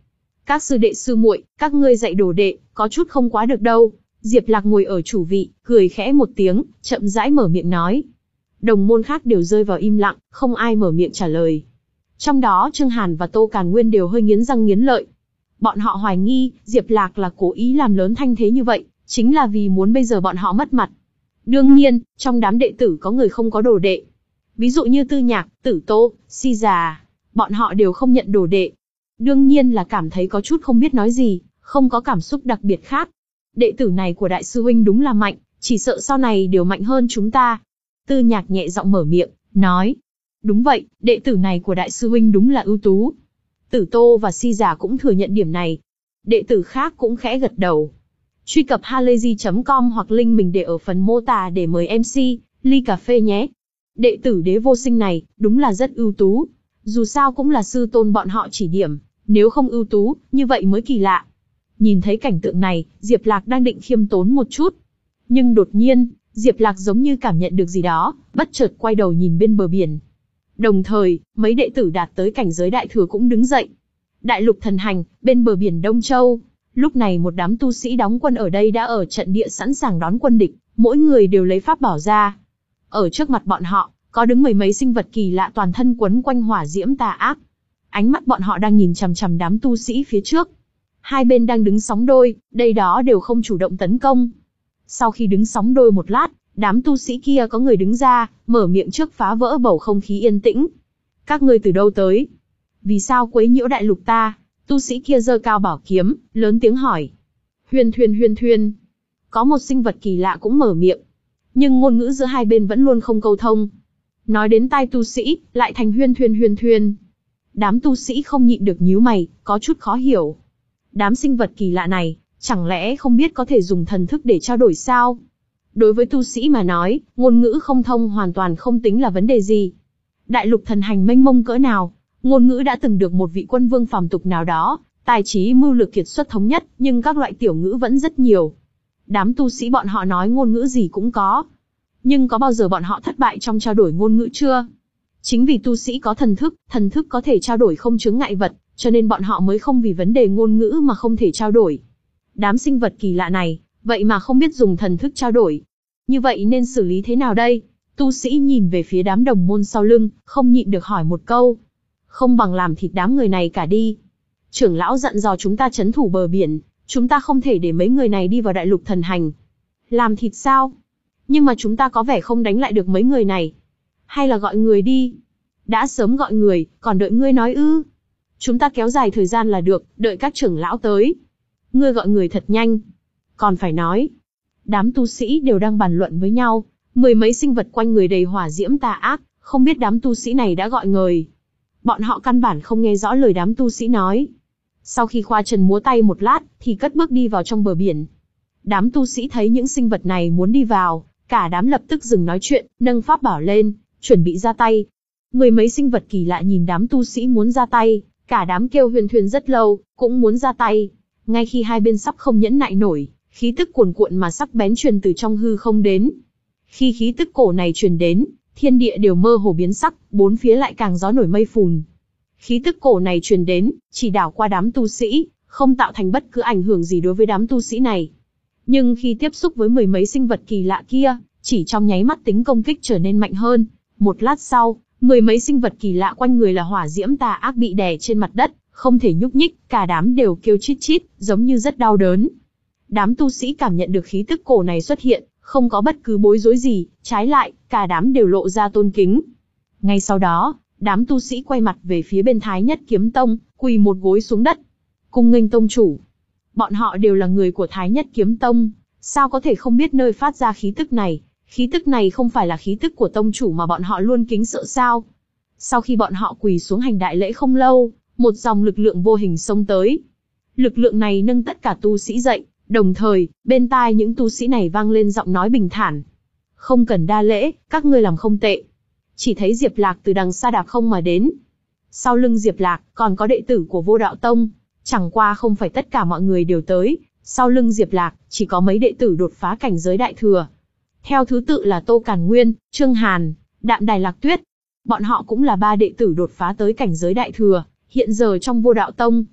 Các sư đệ sư muội, các ngươi dạy đồ đệ, có chút không quá được đâu. Diệp Lạc ngồi ở chủ vị, cười khẽ một tiếng, chậm rãi mở miệng nói. Đồng môn khác đều rơi vào im lặng, không ai mở miệng trả lời. Trong đó Trương Hàn và Tô Càn Nguyên đều hơi nghiến răng nghiến lợi. Bọn họ hoài nghi, Diệp Lạc là cố ý làm lớn thanh thế như vậy, chính là vì muốn bây giờ bọn họ mất mặt. Đương nhiên, trong đám đệ tử có người không có đồ đệ. Ví dụ như Tư Nhạc, Tử Tô, Si Già, bọn họ đều không nhận đồ đệ. Đương nhiên là cảm thấy có chút không biết nói gì, không có cảm xúc đặc biệt khác. Đệ tử này của đại sư huynh đúng là mạnh, chỉ sợ sau này đều mạnh hơn chúng ta. Tư Nhạc nhẹ giọng mở miệng, nói. Đúng vậy, đệ tử này của đại sư huynh đúng là ưu tú. Tử Tô và Si Giả cũng thừa nhận điểm này. Đệ tử khác cũng khẽ gật đầu. Truy cập halayzi chấm com hoặc link mình để ở phần mô tả để mời em xê, ly cà phê nhé. Đệ tử Đế Vô Sinh này, đúng là rất ưu tú. Dù sao cũng là sư tôn bọn họ chỉ điểm, nếu không ưu tú, như vậy mới kỳ lạ. Nhìn thấy cảnh tượng này, Diệp Lạc đang định khiêm tốn một chút. Nhưng đột nhiên, Diệp Lạc giống như cảm nhận được gì đó, bất chợt quay đầu nhìn bên bờ biển. Đồng thời, mấy đệ tử đạt tới cảnh giới đại thừa cũng đứng dậy. Đại lục thần hành, bên bờ biển Đông Châu. Lúc này một đám tu sĩ đóng quân ở đây đã ở trận địa sẵn sàng đón quân địch, mỗi người đều lấy pháp bảo ra. Ở trước mặt bọn họ, có đứng mười mấy sinh vật kỳ lạ toàn thân quấn quanh hỏa diễm tà ác. Ánh mắt bọn họ đang nhìn chằm chằm đám tu sĩ phía trước. Hai bên đang đứng sóng đôi, đây đó đều không chủ động tấn công. Sau khi đứng sóng đôi một lát, đám tu sĩ kia có người đứng ra, mở miệng trước phá vỡ bầu không khí yên tĩnh. Các ngươi từ đâu tới? Vì sao quấy nhiễu đại lục ta? Tu sĩ kia giơ cao bảo kiếm, lớn tiếng hỏi. Huyền thuyền huyền thuyền. Có một sinh vật kỳ lạ cũng mở miệng. Nhưng ngôn ngữ giữa hai bên vẫn luôn không câu thông. Nói đến tai tu sĩ, lại thành huyên thuyền huyền thuyền. Đám tu sĩ không nhịn được nhíu mày, có chút khó hiểu. Đám sinh vật kỳ lạ này, chẳng lẽ không biết có thể dùng thần thức để trao đổi sao? Đối với tu sĩ mà nói, ngôn ngữ không thông hoàn toàn không tính là vấn đề gì. Đại lục thần hành mênh mông cỡ nào, ngôn ngữ đã từng được một vị quân vương phàm tục nào đó, tài trí mưu lược kiệt xuất thống nhất, nhưng các loại tiểu ngữ vẫn rất nhiều. Đám tu sĩ bọn họ nói ngôn ngữ gì cũng có. Nhưng có bao giờ bọn họ thất bại trong trao đổi ngôn ngữ chưa? Chính vì tu sĩ có thần thức, thần thức có thể trao đổi không chướng ngại vật, cho nên bọn họ mới không vì vấn đề ngôn ngữ mà không thể trao đổi. Đám sinh vật kỳ lạ này, vậy mà không biết dùng thần thức trao đổi. Như vậy nên xử lý thế nào đây? Tu sĩ nhìn về phía đám đồng môn sau lưng, không nhịn được hỏi một câu. Không bằng làm thịt đám người này cả đi. Trưởng lão dặn dò chúng ta trấn thủ bờ biển, chúng ta không thể để mấy người này đi vào đại lục thần hành. Làm thịt sao? Nhưng mà chúng ta có vẻ không đánh lại được mấy người này. Hay là gọi người đi? Đã sớm gọi người, còn đợi ngươi nói ư? Chúng ta kéo dài thời gian là được, đợi các trưởng lão tới. Ngươi gọi người thật nhanh. Còn phải nói. Đám tu sĩ đều đang bàn luận với nhau, mười mấy sinh vật quanh người đầy hỏa diễm tà ác, không biết đám tu sĩ này đã gọi người. Bọn họ căn bản không nghe rõ lời đám tu sĩ nói. Sau khi khoa trần múa tay một lát, thì cất bước đi vào trong bờ biển. Đám tu sĩ thấy những sinh vật này muốn đi vào, cả đám lập tức dừng nói chuyện, nâng pháp bảo lên, chuẩn bị ra tay. Mười mấy sinh vật kỳ lạ nhìn đám tu sĩ muốn ra tay, cả đám kêu huyền thuyền rất lâu, cũng muốn ra tay. Ngay khi hai bên sắp không nhẫn nại nổi, khí tức cuồn cuộn mà sắc bén truyền từ trong hư không đến. Khi khí tức cổ này truyền đến, thiên địa đều mơ hồ biến sắc, bốn phía lại càng gió nổi mây phùn. Khí tức cổ này truyền đến, chỉ đảo qua đám tu sĩ, không tạo thành bất cứ ảnh hưởng gì đối với đám tu sĩ này. Nhưng khi tiếp xúc với mười mấy sinh vật kỳ lạ kia, chỉ trong nháy mắt tính công kích trở nên mạnh hơn. Một lát sau, mười mấy sinh vật kỳ lạ quanh người là hỏa diễm tà ác bị đè trên mặt đất, không thể nhúc nhích, cả đám đều kêu chít chít, giống như rất đau đớn. Đám tu sĩ cảm nhận được khí tức cổ này xuất hiện, không có bất cứ bối rối gì, trái lại, cả đám đều lộ ra tôn kính. Ngay sau đó, đám tu sĩ quay mặt về phía bên Thái Nhất Kiếm Tông, quỳ một gối xuống đất. Cung nghênh tông chủ. Bọn họ đều là người của Thái Nhất Kiếm Tông, sao có thể không biết nơi phát ra khí tức này? Khí tức này không phải là khí tức của tông chủ mà bọn họ luôn kính sợ sao? Sau khi bọn họ quỳ xuống hành đại lễ không lâu, một dòng lực lượng vô hình xông tới. Lực lượng này nâng tất cả tu sĩ dậy, đồng thời, bên tai những tu sĩ này vang lên giọng nói bình thản. Không cần đa lễ, các ngươi làm không tệ. Chỉ thấy Diệp Lạc từ đằng xa đạp không mà đến. Sau lưng Diệp Lạc, còn có đệ tử của Vô Đạo Tông. Chẳng qua không phải tất cả mọi người đều tới, sau lưng Diệp Lạc, chỉ có mấy đệ tử đột phá cảnh giới đại thừa. Theo thứ tự là Tô Càn Nguyên, Trương Hàn, Đạm Đài Lạc Tuyết. Bọn họ cũng là ba đệ tử đột phá tới cảnh giới đại thừa, hiện giờ trong Vô Đạo Tông.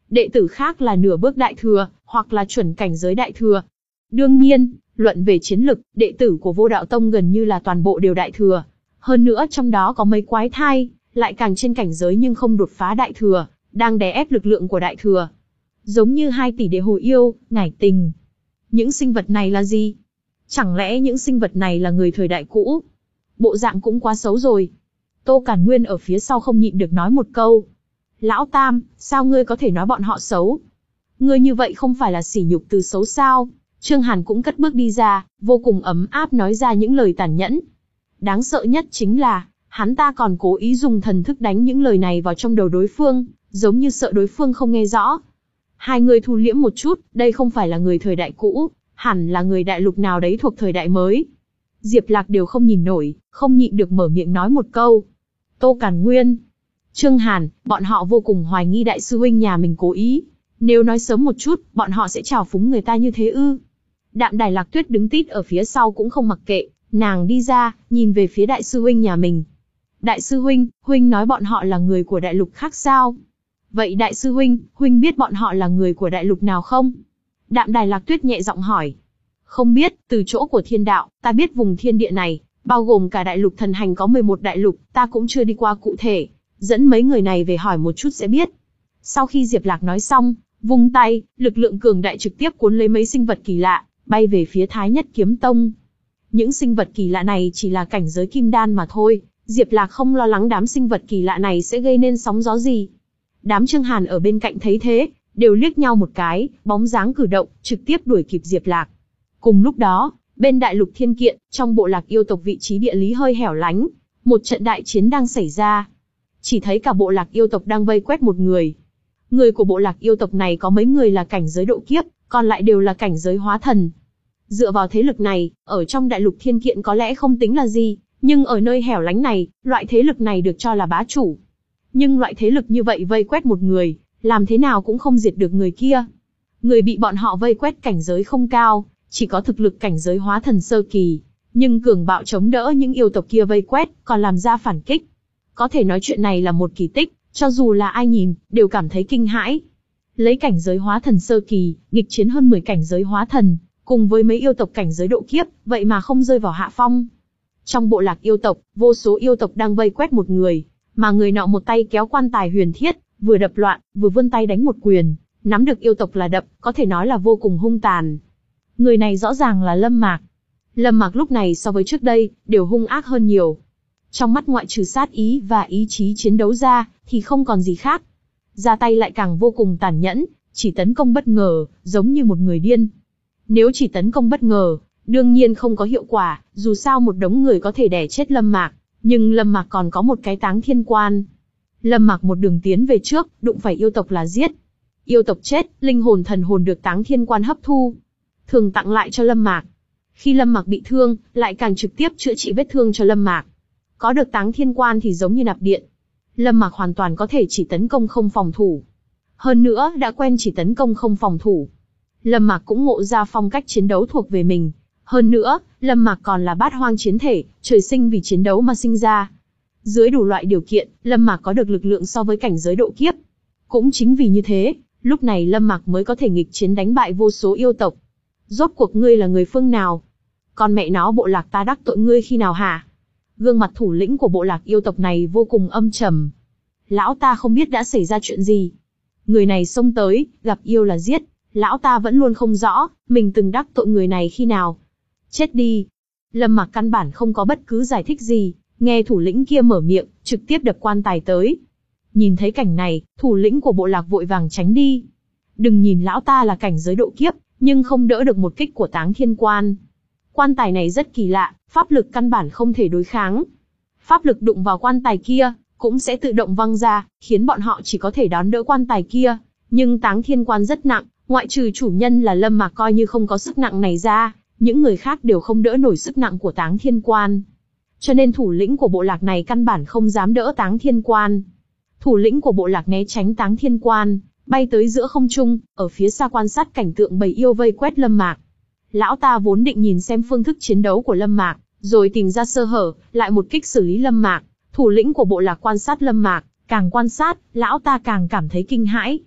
đệ tử khác là nửa bước đại thừa, hoặc là chuẩn cảnh giới đại thừa. Đương nhiên, luận về chiến lực, đệ tử của Vô Đạo Tông gần như là toàn bộ đều đại thừa. Hơn nữa trong đó có mấy quái thai, lại càng trên cảnh giới nhưng không đột phá đại thừa, đang đè ép lực lượng của đại thừa. Giống như hai tỷ đệ hồ yêu, ngải tình. Những sinh vật này là gì? Chẳng lẽ những sinh vật này là người thời đại cũ? Bộ dạng cũng quá xấu rồi. Tô Càn Nguyên ở phía sau không nhịn được nói một câu. Lão Tam, sao ngươi có thể nói bọn họ xấu? Ngươi như vậy không phải là sỉ nhục từ xấu sao? Trương Hàn cũng cất bước đi ra, vô cùng ấm áp nói ra những lời tàn nhẫn. Đáng sợ nhất chính là, hắn ta còn cố ý dùng thần thức đánh những lời này vào trong đầu đối phương, giống như sợ đối phương không nghe rõ. Hai người thu liễm một chút, đây không phải là người thời đại cũ, hẳn là người đại lục nào đấy thuộc thời đại mới. Diệp Lạc đều không nhìn nổi, không nhịn được mở miệng nói một câu. Tô Càn Nguyên, Trương Hàn, bọn họ vô cùng hoài nghi đại sư huynh nhà mình cố ý. Nếu nói sớm một chút, bọn họ sẽ trào phúng người ta như thế ư? Đạm Đài Lạc Tuyết đứng tít ở phía sau cũng không mặc kệ, nàng đi ra, nhìn về phía đại sư huynh nhà mình. Đại sư huynh, huynh nói bọn họ là người của đại lục khác sao? Vậy đại sư huynh, huynh biết bọn họ là người của đại lục nào không? Đạm Đài Lạc Tuyết nhẹ giọng hỏi. Không biết, từ chỗ của thiên đạo, ta biết vùng thiên địa này, bao gồm cả đại lục thần hành có mười một đại lục, ta cũng chưa đi qua cụ thể. Dẫn mấy người này về hỏi một chút sẽ biết. Sau khi Diệp Lạc nói xong, vung tay, lực lượng cường đại trực tiếp cuốn lấy mấy sinh vật kỳ lạ, bay về phía Thái Nhất Kiếm Tông. Những sinh vật kỳ lạ này chỉ là cảnh giới kim đan mà thôi, Diệp Lạc không lo lắng đám sinh vật kỳ lạ này sẽ gây nên sóng gió gì. Đám Trương Hàn ở bên cạnh thấy thế, đều liếc nhau một cái, bóng dáng cử động, trực tiếp đuổi kịp Diệp Lạc. Cùng lúc đó, bên đại lục Thiên Kiện, trong bộ lạc yêu tộc vị trí địa lý hơi hẻo lánh, một trận đại chiến đang xảy ra. Chỉ thấy cả bộ lạc yêu tộc đang vây quét một người. Người của bộ lạc yêu tộc này có mấy người là cảnh giới độ kiếp, còn lại đều là cảnh giới hóa thần. Dựa vào thế lực này, ở trong đại lục Thiên Kiện có lẽ không tính là gì, nhưng ở nơi hẻo lánh này, loại thế lực này được cho là bá chủ. Nhưng loại thế lực như vậy vây quét một người, làm thế nào cũng không diệt được người kia. Người bị bọn họ vây quét cảnh giới không cao, chỉ có thực lực cảnh giới hóa thần sơ kỳ, nhưng cường bạo chống đỡ những yêu tộc kia vây quét, còn làm ra phản kích. Có thể nói chuyện này là một kỳ tích, cho dù là ai nhìn, đều cảm thấy kinh hãi. Lấy cảnh giới hóa thần sơ kỳ, nghịch chiến hơn mười cảnh giới hóa thần, cùng với mấy yêu tộc cảnh giới độ kiếp, vậy mà không rơi vào hạ phong. Trong bộ lạc yêu tộc, vô số yêu tộc đang vây quét một người, mà người nọ một tay kéo quan tài huyền thiết, vừa đập loạn, vừa vươn tay đánh một quyền, nắm được yêu tộc là đập, có thể nói là vô cùng hung tàn. Người này rõ ràng là Lâm Mạc. Lâm Mạc lúc này so với trước đây, đều hung ác hơn nhiều. Trong mắt ngoại trừ sát ý và ý chí chiến đấu ra, thì không còn gì khác. Ra tay lại càng vô cùng tàn nhẫn, chỉ tấn công bất ngờ, giống như một người điên. Nếu chỉ tấn công bất ngờ, đương nhiên không có hiệu quả, dù sao một đống người có thể đè chết Lâm Mạc, nhưng Lâm Mạc còn có một cái táng thiên quan. Lâm Mạc một đường tiến về trước, đụng phải yêu tộc là giết. Yêu tộc chết, linh hồn thần hồn được táng thiên quan hấp thu, thường tặng lại cho Lâm Mạc. Khi Lâm Mạc bị thương, lại càng trực tiếp chữa trị vết thương cho Lâm Mạc. Có được táng thiên quan thì giống như nạp điện. Lâm Mạc hoàn toàn có thể chỉ tấn công không phòng thủ. Hơn nữa, đã quen chỉ tấn công không phòng thủ. Lâm Mạc cũng ngộ ra phong cách chiến đấu thuộc về mình. Hơn nữa, Lâm Mạc còn là bát hoang chiến thể, trời sinh vì chiến đấu mà sinh ra. Dưới đủ loại điều kiện, Lâm Mạc có được lực lượng so với cảnh giới độ kiếp. Cũng chính vì như thế, lúc này Lâm Mạc mới có thể nghịch chiến đánh bại vô số yêu tộc. Rốt cuộc ngươi là người phương nào? Con mẹ nó bộ lạc ta đắc tội ngươi khi nào hả? Gương mặt thủ lĩnh của bộ lạc yêu tộc này vô cùng âm trầm. Lão ta không biết đã xảy ra chuyện gì. Người này xông tới, gặp yêu là giết. Lão ta vẫn luôn không rõ, mình từng đắc tội người này khi nào. Chết đi. Lâm Mạc căn bản không có bất cứ giải thích gì, nghe thủ lĩnh kia mở miệng, trực tiếp đập quan tài tới. Nhìn thấy cảnh này, thủ lĩnh của bộ lạc vội vàng tránh đi. Đừng nhìn lão ta là cảnh giới độ kiếp, nhưng không đỡ được một kích của táng thiên quan. Quan tài này rất kỳ lạ, pháp lực căn bản không thể đối kháng. Pháp lực đụng vào quan tài kia, cũng sẽ tự động văng ra, khiến bọn họ chỉ có thể đón đỡ quan tài kia. Nhưng táng thiên quan rất nặng, ngoại trừ chủ nhân là Lâm Mạc coi như không có sức nặng này ra, những người khác đều không đỡ nổi sức nặng của táng thiên quan. Cho nên thủ lĩnh của bộ lạc này căn bản không dám đỡ táng thiên quan. Thủ lĩnh của bộ lạc né tránh táng thiên quan, bay tới giữa không trung, ở phía xa quan sát cảnh tượng bầy yêu vây quét Lâm Mạc. Lão ta vốn định nhìn xem phương thức chiến đấu của Lâm Mạc, rồi tìm ra sơ hở, lại một kích xử lý Lâm Mạc. Thủ lĩnh của bộ lạc quan sát Lâm Mạc, càng quan sát, lão ta càng cảm thấy kinh hãi.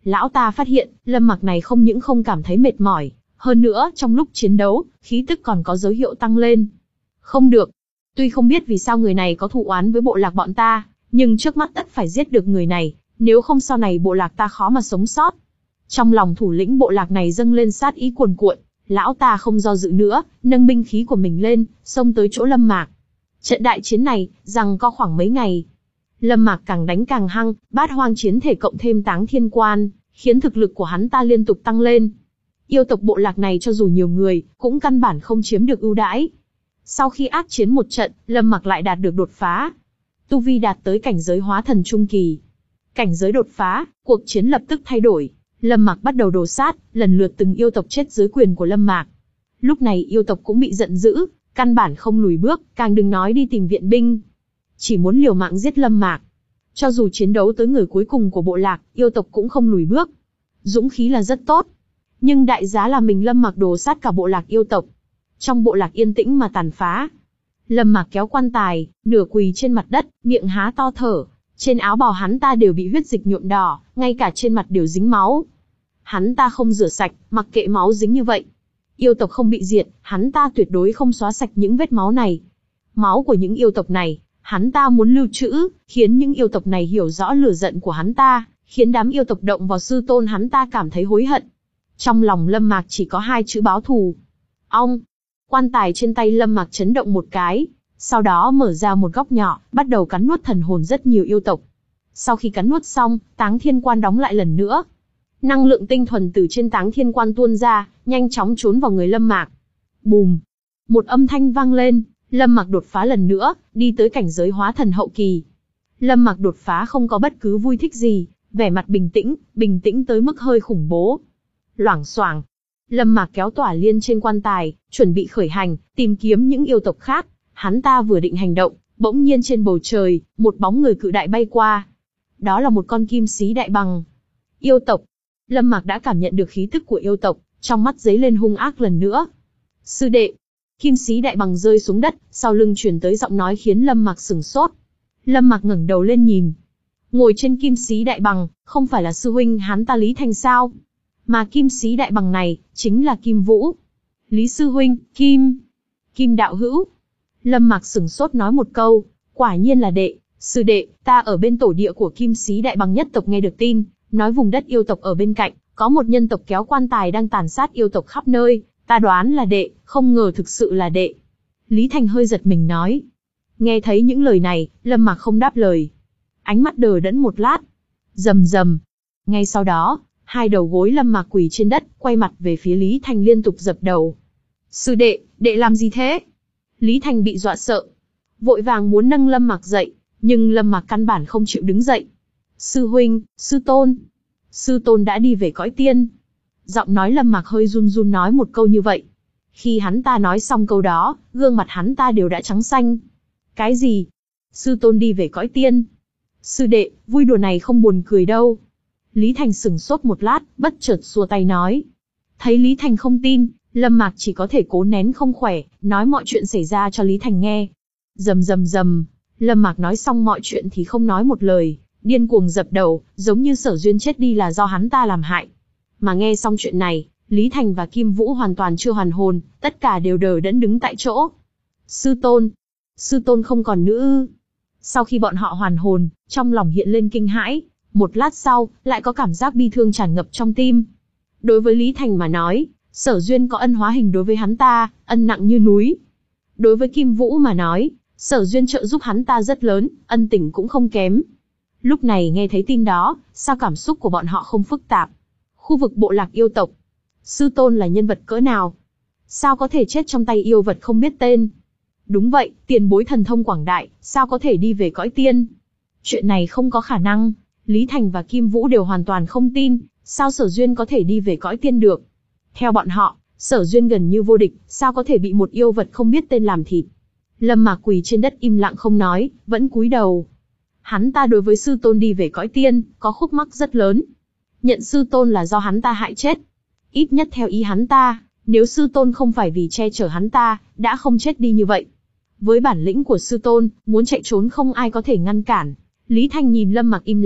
Lão ta phát hiện, Lâm Mặc này không những không cảm thấy mệt mỏi, hơn nữa trong lúc chiến đấu, khí tức còn có dấu hiệu tăng lên. Không được. Tuy không biết vì sao người này có thù oán với bộ lạc bọn ta, nhưng trước mắt tất phải giết được người này, nếu không sau này bộ lạc ta khó mà sống sót. Trong lòng thủ lĩnh bộ lạc này dâng lên sát ý cuồn cuộn, lão ta không do dự nữa, nâng binh khí của mình lên, xông tới chỗ Lâm Mạc. Trận đại chiến này, rằng có khoảng mấy ngày. Lâm Mạc càng đánh càng hăng, bát hoang chiến thể cộng thêm táng thiên quan, khiến thực lực của hắn ta liên tục tăng lên. Yêu tộc bộ lạc này cho dù nhiều người, cũng căn bản không chiếm được ưu đãi. Sau khi ác chiến một trận, Lâm Mạc lại đạt được đột phá. Tu vi đạt tới cảnh giới hóa thần trung kỳ. Cảnh giới đột phá, cuộc chiến lập tức thay đổi. Lâm Mạc bắt đầu đồ sát, lần lượt từng yêu tộc chết dưới quyền của Lâm Mạc. Lúc này yêu tộc cũng bị giận dữ, căn bản không lùi bước, càng đừng nói đi tìm viện binh. Chỉ muốn liều mạng giết Lâm Mạc. Cho dù chiến đấu tới người cuối cùng của bộ lạc, yêu tộc cũng không lùi bước. Dũng khí là rất tốt, nhưng đại giá là mình Lâm Mạc đồ sát cả bộ lạc yêu tộc. Trong bộ lạc yên tĩnh mà tàn phá. Lâm Mạc kéo quan tài, nửa quỳ trên mặt đất, miệng há to thở. Trên áo bào hắn ta đều bị huyết dịch nhuộm đỏ, ngay cả trên mặt đều dính máu. Hắn ta không rửa sạch, mặc kệ máu dính như vậy. Yêu tộc không bị diệt, hắn ta tuyệt đối không xóa sạch những vết máu này. Máu của những yêu tộc này, hắn ta muốn lưu trữ, khiến những yêu tộc này hiểu rõ lửa giận của hắn ta, khiến đám yêu tộc động vào sư tôn hắn ta cảm thấy hối hận. Trong lòng Lâm Mạc chỉ có hai chữ báo thù. Ong! Quan tài trên tay Lâm Mạc chấn động một cái, sau đó mở ra một góc nhỏ, bắt đầu cắn nuốt thần hồn rất nhiều yêu tộc. Sau khi cắn nuốt xong, táng thiên quan đóng lại lần nữa. Năng lượng tinh thuần từ trên táng thiên quan tuôn ra, nhanh chóng trốn vào người Lâm Mạc. Bùm! Một âm thanh vang lên, Lâm Mạc đột phá lần nữa, đi tới cảnh giới hóa thần hậu kỳ. Lâm Mạc đột phá không có bất cứ vui thích gì, vẻ mặt bình tĩnh, bình tĩnh tới mức hơi khủng bố. Loảng xoảng, Lâm Mạc kéo tỏa liên trên quan tài, chuẩn bị khởi hành, tìm kiếm những yêu tộc khác. Hắn ta vừa định hành động, bỗng nhiên trên bầu trời, một bóng người cự đại bay qua. Đó là một con kim xí đại bằng. Yêu tộc. Lâm Mạc đã cảm nhận được khí tức của yêu tộc, trong mắt giấy lên hung ác lần nữa. Sư đệ. Kim xí đại bằng rơi xuống đất, sau lưng truyền tới giọng nói khiến Lâm Mạc sửng sốt. Lâm Mạc ngẩng đầu lên nhìn. Ngồi trên kim xí đại bằng, không phải là sư huynh hắn ta Lý Thành sao? Mà kim xí đại bằng này, chính là Kim Vũ. Lý sư huynh, Kim... Kim đạo hữu. Lâm Mạc sửng sốt nói một câu, quả nhiên là đệ, sư đệ, ta ở bên tổ địa của kim xí đại bằng nhất tộc nghe được tin, nói vùng đất yêu tộc ở bên cạnh, có một nhân tộc kéo quan tài đang tàn sát yêu tộc khắp nơi, ta đoán là đệ, không ngờ thực sự là đệ. Lý Thành hơi giật mình nói. Nghe thấy những lời này, Lâm Mạc không đáp lời. Ánh mắt đờ đẫn một lát. Rầm rầm. Ngay sau đó, hai đầu gối Lâm Mạc quỳ trên đất, quay mặt về phía Lý Thành liên tục dập đầu. Sư đệ, đệ làm gì thế? Lý Thành bị dọa sợ, vội vàng muốn nâng Lâm Mạc dậy, nhưng Lâm Mạc căn bản không chịu đứng dậy. Sư huynh, sư tôn, sư tôn đã đi về cõi tiên. Giọng nói Lâm Mạc hơi run run nói một câu như vậy. Khi hắn ta nói xong câu đó, gương mặt hắn ta đều đã trắng xanh. Cái gì? Sư tôn đi về cõi tiên? Sư đệ, vui đùa này không buồn cười đâu. Lý Thành sửng sốt một lát, bất chợt xua tay nói. Thấy Lý Thành không tin, Lâm Mạc chỉ có thể cố nén không khỏe, nói mọi chuyện xảy ra cho Lý Thành nghe. Rầm rầm rầm, Lâm Mạc nói xong mọi chuyện thì không nói một lời, điên cuồng dập đầu, giống như Sở Duyên chết đi là do hắn ta làm hại. Mà nghe xong chuyện này, Lý Thành và Kim Vũ hoàn toàn chưa hoàn hồn, tất cả đều đờ đẫn đứng tại chỗ. Sư tôn, sư tôn không còn nữa ư? Sau khi bọn họ hoàn hồn, trong lòng hiện lên kinh hãi, một lát sau, lại có cảm giác bi thương tràn ngập trong tim. Đối với Lý Thành mà nói, Sở Duyên có ân hóa hình đối với hắn ta, ân nặng như núi. Đối với Kim Vũ mà nói, Sở Duyên trợ giúp hắn ta rất lớn, ân tình cũng không kém. Lúc này nghe thấy tin đó, sao cảm xúc của bọn họ không phức tạp? Khu vực bộ lạc yêu tộc, sư tôn là nhân vật cỡ nào? Sao có thể chết trong tay yêu vật không biết tên? Đúng vậy, tiền bối thần thông quảng đại, sao có thể đi về cõi tiên? Chuyện này không có khả năng, Lý Thành và Kim Vũ đều hoàn toàn không tin, sao Sở Duyên có thể đi về cõi tiên được? Theo bọn họ, Sở Duyên gần như vô địch, sao có thể bị một yêu vật không biết tên làm thịt? Lâm Mạc quỳ trên đất im lặng không nói, vẫn cúi đầu. Hắn ta đối với sư tôn đi về cõi tiên, có khúc mắc rất lớn. Nhận sư tôn là do hắn ta hại chết. Ít nhất theo ý hắn ta, nếu sư tôn không phải vì che chở hắn ta, đã không chết đi như vậy. Với bản lĩnh của sư tôn, muốn chạy trốn không ai có thể ngăn cản. Lý Thành nhìn Lâm Mạc im lặng,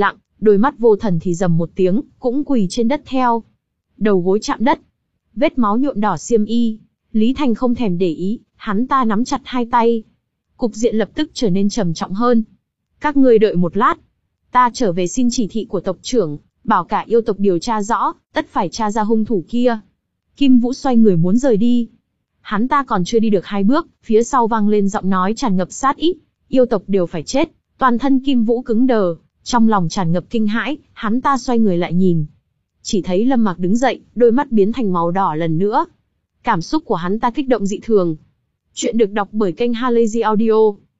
đôi mắt vô thần thì rầm một tiếng, cũng quỳ trên đất theo. Đầu gối chạm đất. Vết máu nhuộm đỏ xiêm y. Lý Thành không thèm để ý, hắn ta nắm chặt hai tay. Cục diện lập tức trở nên trầm trọng hơn. Các ngươi đợi một lát. Ta trở về xin chỉ thị của tộc trưởng, bảo cả yêu tộc điều tra rõ, tất phải tra ra hung thủ kia. Kim Vũ xoay người muốn rời đi. Hắn ta còn chưa đi được hai bước, phía sau vang lên giọng nói tràn ngập sát ý. Yêu tộc đều phải chết. Toàn thân Kim Vũ cứng đờ, trong lòng tràn ngập kinh hãi, hắn ta xoay người lại nhìn. Chỉ thấy Lâm Mặc đứng dậy, đôi mắt biến thành màu đỏ lần nữa. Cảm xúc của hắn ta kích động dị thường. Chuyện được đọc bởi kênh Halazy Audio.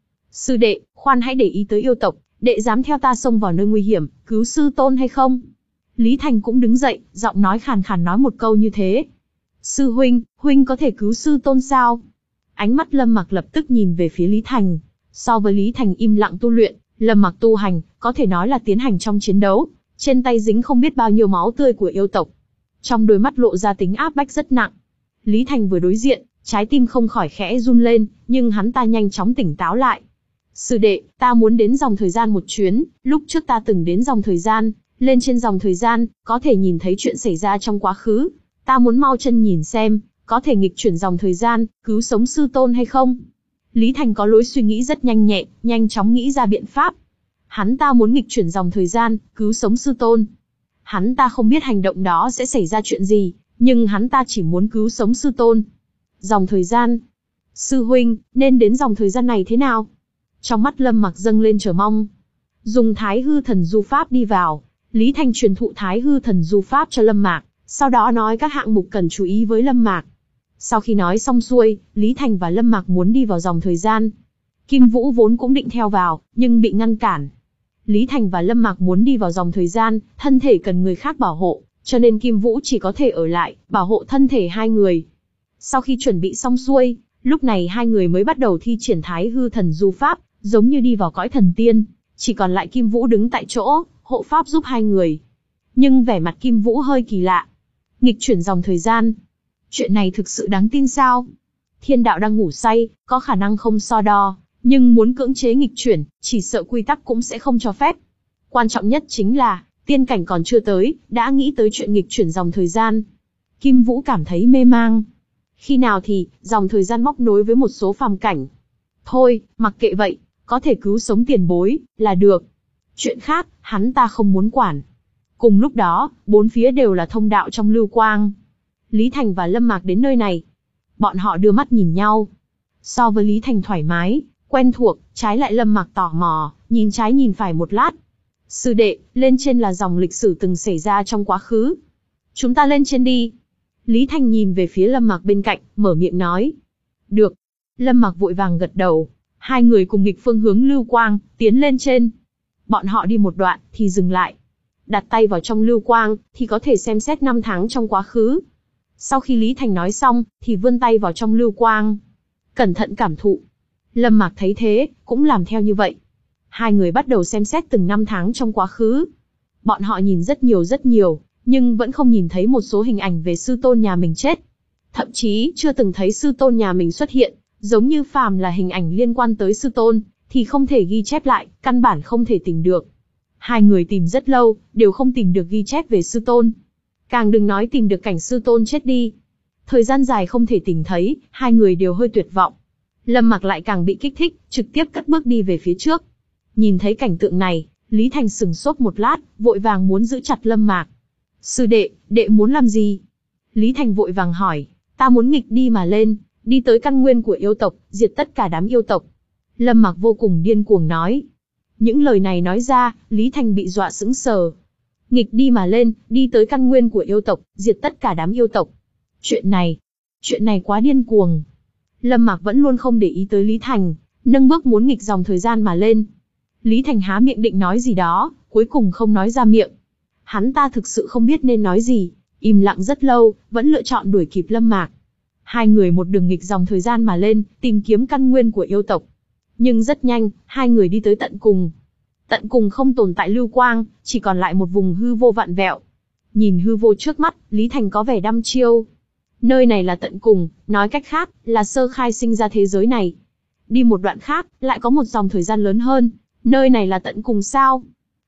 Sư đệ, khoan hãy để ý tới yêu tộc, đệ dám theo ta xông vào nơi nguy hiểm, cứu sư tôn hay không? Lý Thành cũng đứng dậy, giọng nói khàn khàn nói một câu như thế. Sư huynh, huynh có thể cứu sư tôn sao? Ánh mắt Lâm Mặc lập tức nhìn về phía Lý Thành. So với Lý Thành im lặng tu luyện, Lâm Mặc tu hành, có thể nói là tiến hành trong chiến đấu, trên tay dính không biết bao nhiêu máu tươi của yêu tộc. Trong đôi mắt lộ ra tính áp bách rất nặng. Lý Thành vừa đối diện, trái tim không khỏi khẽ run lên, nhưng hắn ta nhanh chóng tỉnh táo lại. Sư đệ, ta muốn đến dòng thời gian một chuyến, lúc trước ta từng đến dòng thời gian, lên trên dòng thời gian, có thể nhìn thấy chuyện xảy ra trong quá khứ. Ta muốn mau chân nhìn xem, có thể nghịch chuyển dòng thời gian, cứu sống sư tôn hay không? Lý Thành có lối suy nghĩ rất nhanh nhẹ, nhanh chóng nghĩ ra biện pháp. Hắn ta muốn nghịch chuyển dòng thời gian, cứu sống sư tôn. Hắn ta không biết hành động đó sẽ xảy ra chuyện gì, nhưng hắn ta chỉ muốn cứu sống sư tôn. Dòng thời gian. Sư huynh, nên đến dòng thời gian này thế nào? Trong mắt Lâm Mặc dâng lên chờ mong. Dùng Thái Hư Thần Du Pháp đi vào. Lý Thành truyền thụ Thái Hư Thần Du Pháp cho Lâm Mạc, sau đó nói các hạng mục cần chú ý với Lâm Mạc. Sau khi nói xong xuôi, Lý Thành và Lâm Mạc muốn đi vào dòng thời gian. Kim Vũ vốn cũng định theo vào, nhưng bị ngăn cản. Lý Thành và Lâm Mạc muốn đi vào dòng thời gian, thân thể cần người khác bảo hộ, cho nên Kim Vũ chỉ có thể ở lại, bảo hộ thân thể hai người. Sau khi chuẩn bị xong xuôi, lúc này hai người mới bắt đầu thi triển Thái Hư Thần Du Pháp, giống như đi vào cõi thần tiên, chỉ còn lại Kim Vũ đứng tại chỗ, hộ pháp giúp hai người. Nhưng vẻ mặt Kim Vũ hơi kỳ lạ. Nghịch chuyển dòng thời gian. Chuyện này thực sự đáng tin sao? Thiên đạo đang ngủ say, có khả năng không so đo, nhưng muốn cưỡng chế nghịch chuyển, chỉ sợ quy tắc cũng sẽ không cho phép. Quan trọng nhất chính là, tiên cảnh còn chưa tới, đã nghĩ tới chuyện nghịch chuyển dòng thời gian. Kim Vũ cảm thấy mê mang. Khi nào thì, dòng thời gian móc nối với một số phàm cảnh. Thôi, mặc kệ vậy, có thể cứu sống tiền bối, là được. Chuyện khác, hắn ta không muốn quản. Cùng lúc đó, bốn phía đều là thông đạo trong lưu quang. Lý Thành và Lâm Mạc đến nơi này. Bọn họ đưa mắt nhìn nhau. So với Lý Thành thoải mái, quen thuộc, trái lại Lâm Mạc tò mò, nhìn trái nhìn phải một lát. Sư đệ, lên trên là dòng lịch sử từng xảy ra trong quá khứ. Chúng ta lên trên đi. Lý Thành nhìn về phía Lâm Mạc bên cạnh, mở miệng nói. Được. Lâm Mạc vội vàng gật đầu. Hai người cùng nghịch phương hướng lưu quang, tiến lên trên. Bọn họ đi một đoạn, thì dừng lại. Đặt tay vào trong lưu quang, thì có thể xem xét năm tháng trong quá khứ. Sau khi Lý Thành nói xong, thì vươn tay vào trong lưu quang. Cẩn thận cảm thụ. Lâm Mạc thấy thế, cũng làm theo như vậy. Hai người bắt đầu xem xét từng năm tháng trong quá khứ. Bọn họ nhìn rất nhiều rất nhiều, nhưng vẫn không nhìn thấy một số hình ảnh về sư tôn nhà mình chết. Thậm chí, chưa từng thấy sư tôn nhà mình xuất hiện, giống như phàm là hình ảnh liên quan tới sư tôn, thì không thể ghi chép lại, căn bản không thể tìm được. Hai người tìm rất lâu, đều không tìm được ghi chép về sư tôn. Càng đừng nói tìm được cảnh sư tôn chết đi. Thời gian dài không thể tìm thấy, hai người đều hơi tuyệt vọng. Lâm Mặc lại càng bị kích thích, trực tiếp cất bước đi về phía trước. Nhìn thấy cảnh tượng này, Lý Thành sừng sốt một lát, vội vàng muốn giữ chặt Lâm Mạc. Sư đệ, đệ muốn làm gì? Lý Thành vội vàng hỏi, ta muốn nghịch đi mà lên, đi tới căn nguyên của yêu tộc, diệt tất cả đám yêu tộc. Lâm Mạc vô cùng điên cuồng nói. Những lời này nói ra, Lý Thành bị dọa sững sờ. Nghịch đi mà lên, đi tới căn nguyên của yêu tộc, diệt tất cả đám yêu tộc. Chuyện này, chuyện này quá điên cuồng. Lâm Mạc vẫn luôn không để ý tới Lý Thành, nâng bước muốn nghịch dòng thời gian mà lên. Lý Thành há miệng định nói gì đó, cuối cùng không nói ra miệng. Hắn ta thực sự không biết nên nói gì, im lặng rất lâu, vẫn lựa chọn đuổi kịp Lâm Mạc. Hai người một đường nghịch dòng thời gian mà lên, tìm kiếm căn nguyên của yêu tộc. Nhưng rất nhanh, hai người đi tới tận cùng. Tận cùng không tồn tại lưu quang, chỉ còn lại một vùng hư vô vạn vẹo. Nhìn hư vô trước mắt, Lý Thành có vẻ đăm chiêu. Nơi này là tận cùng, nói cách khác, là sơ khai sinh ra thế giới này. Đi một đoạn khác, lại có một dòng thời gian lớn hơn. Nơi này là tận cùng sao?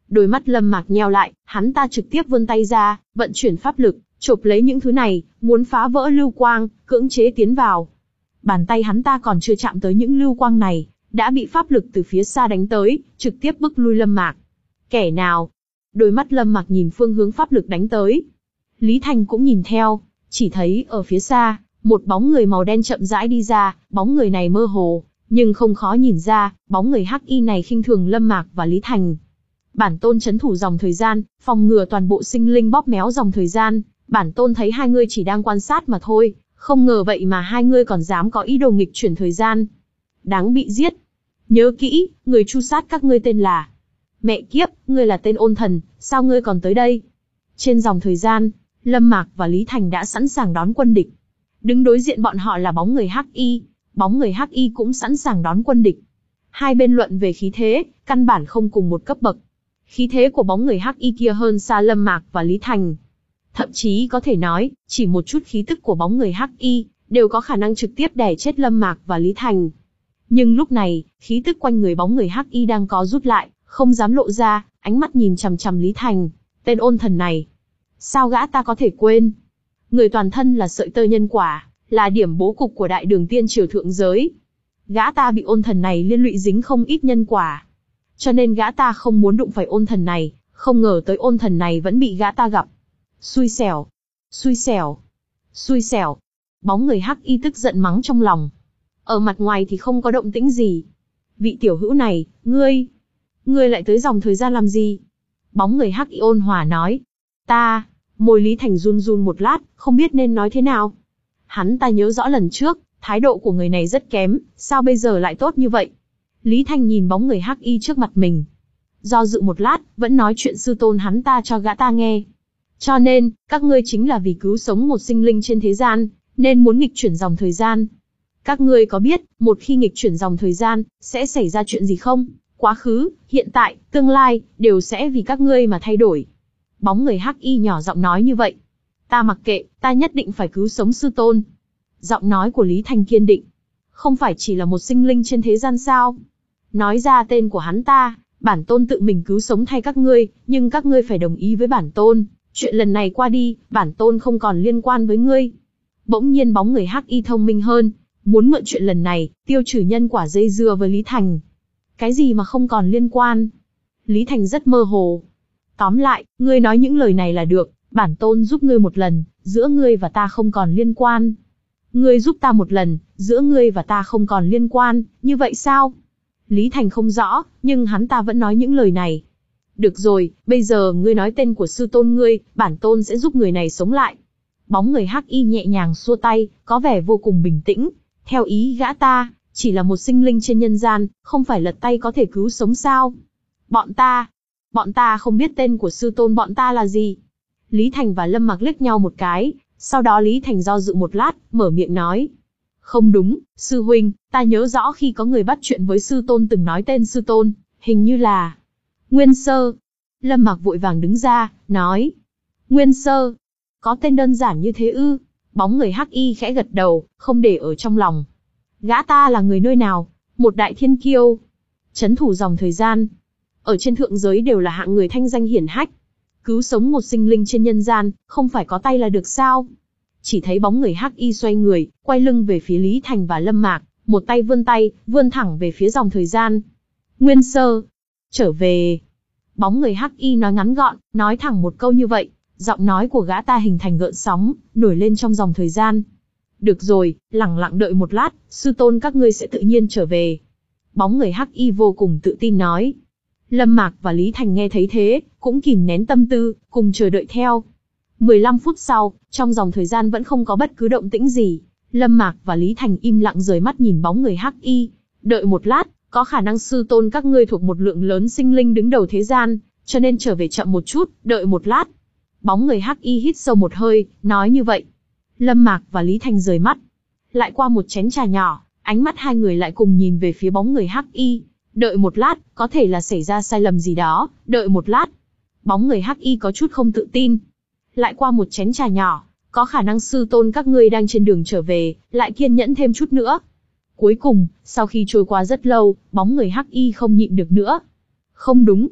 Đôi mắt Lâm Mạc nheo lại, hắn ta trực tiếp vươn tay ra, vận chuyển pháp lực, chộp lấy những thứ này, muốn phá vỡ lưu quang, cưỡng chế tiến vào. Bàn tay hắn ta còn chưa chạm tới những lưu quang này, đã bị pháp lực từ phía xa đánh tới, trực tiếp bức lui Lâm Mạc. Kẻ nào? Đôi mắt Lâm Mạc nhìn phương hướng pháp lực đánh tới. Lý Thành cũng nhìn theo, chỉ thấy ở phía xa, một bóng người màu đen chậm rãi đi ra, bóng người này mơ hồ, nhưng không khó nhìn ra, bóng người hắc y này khinh thường Lâm Mạc và Lý Thành. Bản tôn trấn thủ dòng thời gian, phòng ngừa toàn bộ sinh linh bóp méo dòng thời gian, bản tôn thấy hai ngươi chỉ đang quan sát mà thôi, không ngờ vậy mà hai ngươi còn dám có ý đồ nghịch chuyển thời gian. Đáng bị giết. Nhớ kỹ, người tru sát các ngươi tên là... Mẹ kiếp, ngươi là tên ôn thần, sao ngươi còn tới đây? Trên dòng thời gian, Lâm Mạc và Lý Thành đã sẵn sàng đón quân địch. Đứng đối diện bọn họ là bóng người hắc y, bóng người hắc y cũng sẵn sàng đón quân địch. Hai bên luận về khí thế, căn bản không cùng một cấp bậc. Khí thế của bóng người hắc y kia hơn xa Lâm Mạc và Lý Thành. Thậm chí có thể nói, chỉ một chút khí tức của bóng người hắc y, đều có khả năng trực tiếp đè chết Lâm Mạc và Lý Thành. Nhưng lúc này, khí tức quanh người bóng người hắc y đang có rút lại, không dám lộ ra, ánh mắt nhìn chằm chằm Lý Thành. Tên ôn thần này, sao gã ta có thể quên? Người toàn thân là sợi tơ nhân quả, là điểm bố cục của đại đường tiên triều thượng giới. Gã ta bị ôn thần này liên lụy dính không ít nhân quả. Cho nên gã ta không muốn đụng phải ôn thần này, không ngờ tới ôn thần này vẫn bị gã ta gặp. Xui xẻo, xui xẻo, xui xẻo. Bóng người hắc y tức giận mắng trong lòng. Ở mặt ngoài thì không có động tĩnh gì. Vị tiểu hữu này, ngươi, ngươi lại tới dòng thời gian làm gì? Bóng người hắc y ôn hòa nói. Ta, môi Lý Thành run run một lát, không biết nên nói thế nào. Hắn ta nhớ rõ lần trước, thái độ của người này rất kém, sao bây giờ lại tốt như vậy? Lý Thành nhìn bóng người hắc y trước mặt mình. Do dự một lát, vẫn nói chuyện sư tôn hắn ta cho gã ta nghe. Cho nên, các ngươi chính là vì cứu sống một sinh linh trên thế gian, nên muốn nghịch chuyển dòng thời gian. Các ngươi có biết, một khi nghịch chuyển dòng thời gian, sẽ xảy ra chuyện gì không? Quá khứ, hiện tại, tương lai, đều sẽ vì các ngươi mà thay đổi. Bóng người hắc y nhỏ giọng nói như vậy. Ta mặc kệ, ta nhất định phải cứu sống sư tôn. Giọng nói của Lý Thành kiên định. Không phải chỉ là một sinh linh trên thế gian sao? Nói ra tên của hắn ta, bản tôn tự mình cứu sống thay các ngươi, nhưng các ngươi phải đồng ý với bản tôn. Chuyện lần này qua đi, bản tôn không còn liên quan với ngươi. Bỗng nhiên bóng người hắc y thông minh hơn, muốn mượn chuyện lần này, tiêu trừ nhân quả dây dưa với Lý Thành. Cái gì mà không còn liên quan? Lý Thành rất mơ hồ. Tóm lại, ngươi nói những lời này là được, bản tôn giúp ngươi một lần, giữa ngươi và ta không còn liên quan. Ngươi giúp ta một lần, giữa ngươi và ta không còn liên quan, như vậy sao? Lý Thành không rõ, nhưng hắn ta vẫn nói những lời này. Được rồi, bây giờ ngươi nói tên của sư tôn ngươi, bản tôn sẽ giúp người này sống lại. Bóng người hắc y nhẹ nhàng xua tay, có vẻ vô cùng bình tĩnh. Theo ý gã ta, chỉ là một sinh linh trên nhân gian, không phải lật tay có thể cứu sống sao? Bọn ta, bọn ta không biết tên của sư tôn bọn ta là gì. Lý Thành và Lâm Mạc liếc nhau một cái, sau đó Lý Thành do dự một lát, mở miệng nói. Không đúng, sư huynh, ta nhớ rõ khi có người bắt chuyện với sư tôn từng nói tên sư tôn, hình như là... Nguyên Sơ. Lâm Mạc vội vàng đứng ra, nói. Nguyên Sơ. Có tên đơn giản như thế ư? Bóng người hắc y khẽ gật đầu, không để ở trong lòng. Gã ta là người nơi nào? Một đại thiên kiêu. Trấn thủ dòng thời gian. Ở trên thượng giới đều là hạng người thanh danh hiển hách. Cứu sống một sinh linh trên nhân gian, không phải có tay là được sao? Chỉ thấy bóng người hắc y xoay người, quay lưng về phía Lý Thành và Lâm Mạc, một tay vươn tay, vươn thẳng về phía dòng thời gian. Nguyên Sơ. Trở về. Bóng người hắc y nói ngắn gọn, nói thẳng một câu như vậy, giọng nói của gã ta hình thành gợn sóng, nổi lên trong dòng thời gian. Được rồi, lẳng lặng đợi một lát, sư tôn các ngươi sẽ tự nhiên trở về. Bóng người hắc y vô cùng tự tin nói. Lâm Mạc và Lý Thành nghe thấy thế, cũng kìm nén tâm tư, cùng chờ đợi theo. mười lăm phút sau, trong dòng thời gian vẫn không có bất cứ động tĩnh gì. Lâm Mạc và Lý Thành im lặng rời mắt nhìn bóng người hắc y. Đợi một lát, có khả năng sư tôn các ngươi thuộc một lượng lớn sinh linh đứng đầu thế gian, cho nên trở về chậm một chút, đợi một lát. Bóng người hắc y hít sâu một hơi, nói như vậy. Lâm Mạc và Lý Thành rời mắt. Lại qua một chén trà nhỏ, ánh mắt hai người lại cùng nhìn về phía bóng người hắc y. Đợi một lát, có thể là xảy ra sai lầm gì đó, đợi một lát. Bóng người hắc y có chút không tự tin. Lại qua một chén trà nhỏ, có khả năng sư tôn các ngươi đang trên đường trở về, lại kiên nhẫn thêm chút nữa. Cuối cùng, sau khi trôi qua rất lâu, bóng người hắc y không nhịn được nữa. Không đúng.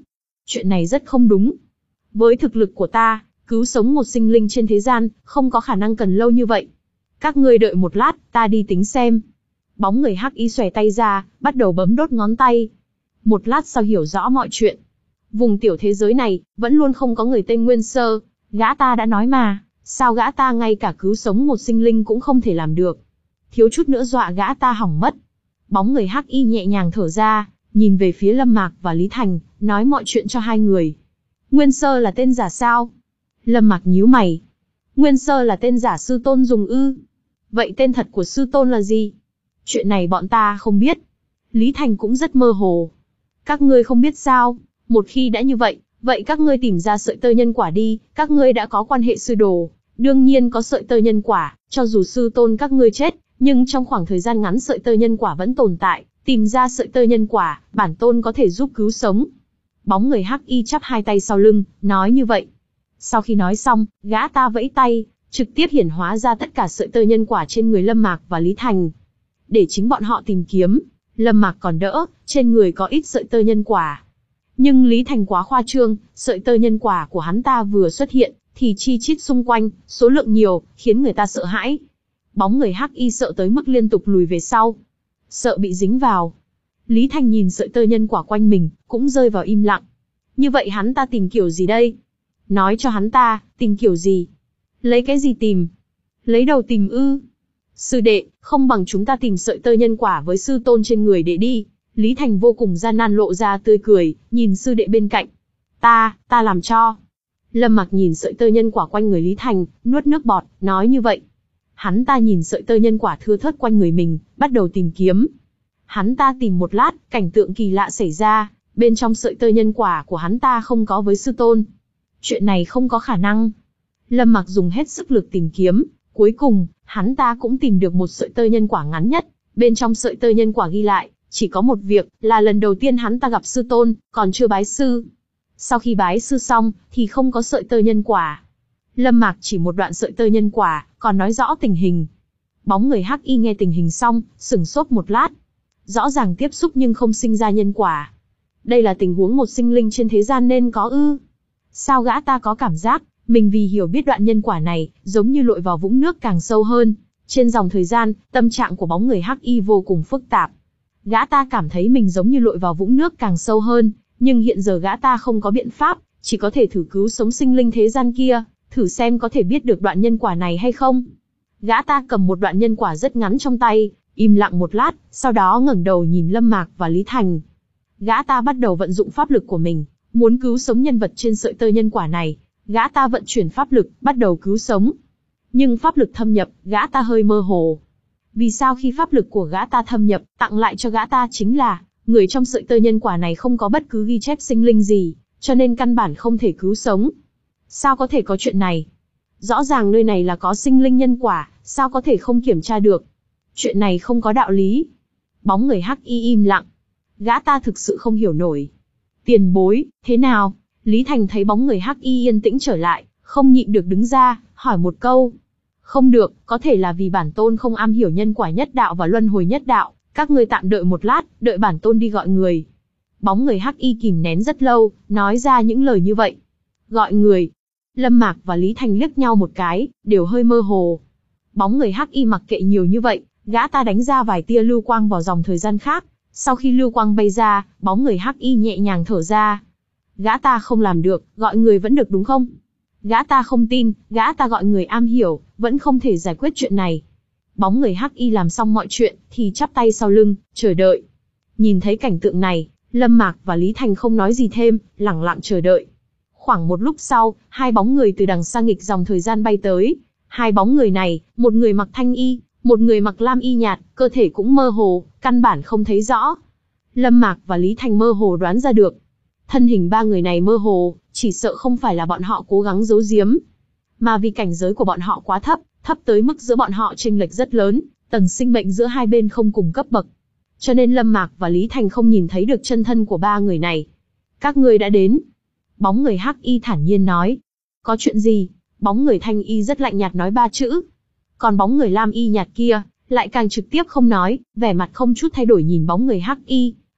Chuyện này rất không đúng. Với thực lực của ta, cứu sống một sinh linh trên thế gian, không có khả năng cần lâu như vậy. Các ngươi đợi một lát, ta đi tính xem. Bóng người hắc y xòe tay ra, bắt đầu bấm đốt ngón tay. Một lát sau hiểu rõ mọi chuyện. Vùng tiểu thế giới này, vẫn luôn không có người tên Nguyên Sơ. Gã ta đã nói mà, sao gã ta ngay cả cứu sống một sinh linh cũng không thể làm được. Thiếu chút nữa dọa gã ta hỏng mất. Bóng người hắc y nhẹ nhàng thở ra, nhìn về phía Lâm Mạc và Lý Thành, nói mọi chuyện cho hai người. Nguyên Sơ là tên giả sao? Lâm Mạc nhíu mày. Nguyên Sơ là tên giả sư tôn dùng ư? Vậy tên thật của sư tôn là gì? Chuyện này bọn ta không biết. Lý Thành cũng rất mơ hồ. Các ngươi không biết sao? Một khi đã như vậy, vậy các ngươi tìm ra sợi tơ nhân quả đi, các ngươi đã có quan hệ sư đồ, đương nhiên có sợi tơ nhân quả, cho dù sư tôn các ngươi chết, nhưng trong khoảng thời gian ngắn sợi tơ nhân quả vẫn tồn tại, tìm ra sợi tơ nhân quả, bản tôn có thể giúp cứu sống. Bóng người hắc y chắp hai tay sau lưng, nói như vậy. Sau khi nói xong, gã ta vẫy tay, trực tiếp hiển hóa ra tất cả sợi tơ nhân quả trên người Lâm Mạc và Lý Thành. Để chính bọn họ tìm kiếm, Lâm Mạc còn đỡ, trên người có ít sợi tơ nhân quả. Nhưng Lý Thành quá khoa trương, sợi tơ nhân quả của hắn ta vừa xuất hiện, thì chi chít xung quanh, số lượng nhiều, khiến người ta sợ hãi. Bóng người hắc y sợ tới mức liên tục lùi về sau. Sợ bị dính vào. Lý Thành nhìn sợi tơ nhân quả quanh mình, cũng rơi vào im lặng. Như vậy hắn ta tìm kiểu gì đây? Nói cho hắn ta, tìm kiểu gì? Lấy cái gì tìm? Lấy đầu tìm ư? Sư đệ, không bằng chúng ta tìm sợi tơ nhân quả với sư tôn trên người để đi. Lý Thành vô cùng gian nan lộ ra tươi cười, nhìn sư đệ bên cạnh. Ta, ta làm cho. Lâm Mạc nhìn sợi tơ nhân quả quanh người Lý Thành, nuốt nước bọt, nói như vậy. Hắn ta nhìn sợi tơ nhân quả thưa thớt quanh người mình, bắt đầu tìm kiếm. Hắn ta tìm một lát, cảnh tượng kỳ lạ xảy ra, bên trong sợi tơ nhân quả của hắn ta không có với sư tôn. Chuyện này không có khả năng. Lâm Mạc dùng hết sức lực tìm kiếm, cuối cùng, hắn ta cũng tìm được một sợi tơ nhân quả ngắn nhất. Bên trong sợi tơ nhân quả ghi lại, chỉ có một việc, là lần đầu tiên hắn ta gặp sư tôn, còn chưa bái sư. Sau khi bái sư xong, thì không có sợi tơ nhân quả. Lâm Mạc chỉ một đoạn sợi tơ nhân quả, còn nói rõ tình hình. Bóng người hắc y nghe tình hình xong, sửng sốt một lát. Rõ ràng tiếp xúc nhưng không sinh ra nhân quả. Đây là tình huống một sinh linh trên thế gian nên có ư? Sao gã ta có cảm giác, mình vì hiểu biết đoạn nhân quả này, giống như lội vào vũng nước càng sâu hơn. Trên dòng thời gian, tâm trạng của bóng người hắc y vô cùng phức tạp. Gã ta cảm thấy mình giống như lội vào vũng nước càng sâu hơn, nhưng hiện giờ gã ta không có biện pháp, chỉ có thể thử cứu sống sinh linh thế gian kia, thử xem có thể biết được đoạn nhân quả này hay không. Gã ta cầm một đoạn nhân quả rất ngắn trong tay, im lặng một lát, sau đó ngẩng đầu nhìn Lâm Mạc và Lý Thành. Gã ta bắt đầu vận dụng pháp lực của mình, muốn cứu sống nhân vật trên sợi tơ nhân quả này. Gã ta vận chuyển pháp lực, bắt đầu cứu sống. Nhưng pháp lực thâm nhập, gã ta hơi mơ hồ. Vì sao khi pháp lực của gã ta thâm nhập, tặng lại cho gã ta chính là, người trong sợi tơ nhân quả này không có bất cứ ghi chép sinh linh gì, cho nên căn bản không thể cứu sống. Sao có thể có chuyện này? Rõ ràng nơi này là có sinh linh nhân quả, sao có thể không kiểm tra được? Chuyện này không có đạo lý. Bóng người hắc y im lặng. Gã ta thực sự không hiểu nổi. Tiền bối, thế nào? Lý Thành thấy bóng người hắc y yên tĩnh trở lại, không nhịn được đứng ra, hỏi một câu. Không được, có thể là vì bản tôn không am hiểu nhân quả nhất đạo và luân hồi nhất đạo, các ngươi tạm đợi một lát, đợi bản tôn đi gọi người. Bóng người hắc y kìm nén rất lâu, nói ra những lời như vậy. Gọi người. Lâm Mạc và Lý Thành liếc nhau một cái, đều hơi mơ hồ. Bóng người hắc y mặc kệ nhiều như vậy, gã ta đánh ra vài tia lưu quang vào dòng thời gian khác. Sau khi lưu quang bay ra, bóng người hắc y nhẹ nhàng thở ra. Gã ta không làm được, gọi người vẫn được đúng không? Gã ta không tin, gã ta gọi người am hiểu, vẫn không thể giải quyết chuyện này. Bóng người hắc y làm xong mọi chuyện, thì chắp tay sau lưng, chờ đợi. Nhìn thấy cảnh tượng này, Lâm Mạc và Lý Thành không nói gì thêm, lẳng lặng chờ đợi. Khoảng một lúc sau, hai bóng người từ đằng xa nghịch dòng thời gian bay tới. Hai bóng người này, một người mặc thanh y, một người mặc lam y nhạt, cơ thể cũng mơ hồ, căn bản không thấy rõ. Lâm Mạc và Lý Thành mơ hồ đoán ra được. Thân hình ba người này mơ hồ, chỉ sợ không phải là bọn họ cố gắng giấu giếm, mà vì cảnh giới của bọn họ quá thấp, thấp tới mức giữa bọn họ chênh lệch rất lớn, tầng sinh mệnh giữa hai bên không cùng cấp bậc. Cho nên Lâm Mạc và Lý Thành không nhìn thấy được chân thân của ba người này. Các ngươi đã đến. Bóng người hắc y thản nhiên nói. Có chuyện gì? Bóng người thanh y rất lạnh nhạt nói ba chữ. Còn bóng người lam y nhạt kia, lại càng trực tiếp không nói, vẻ mặt không chút thay đổi nhìn bóng người hắc y.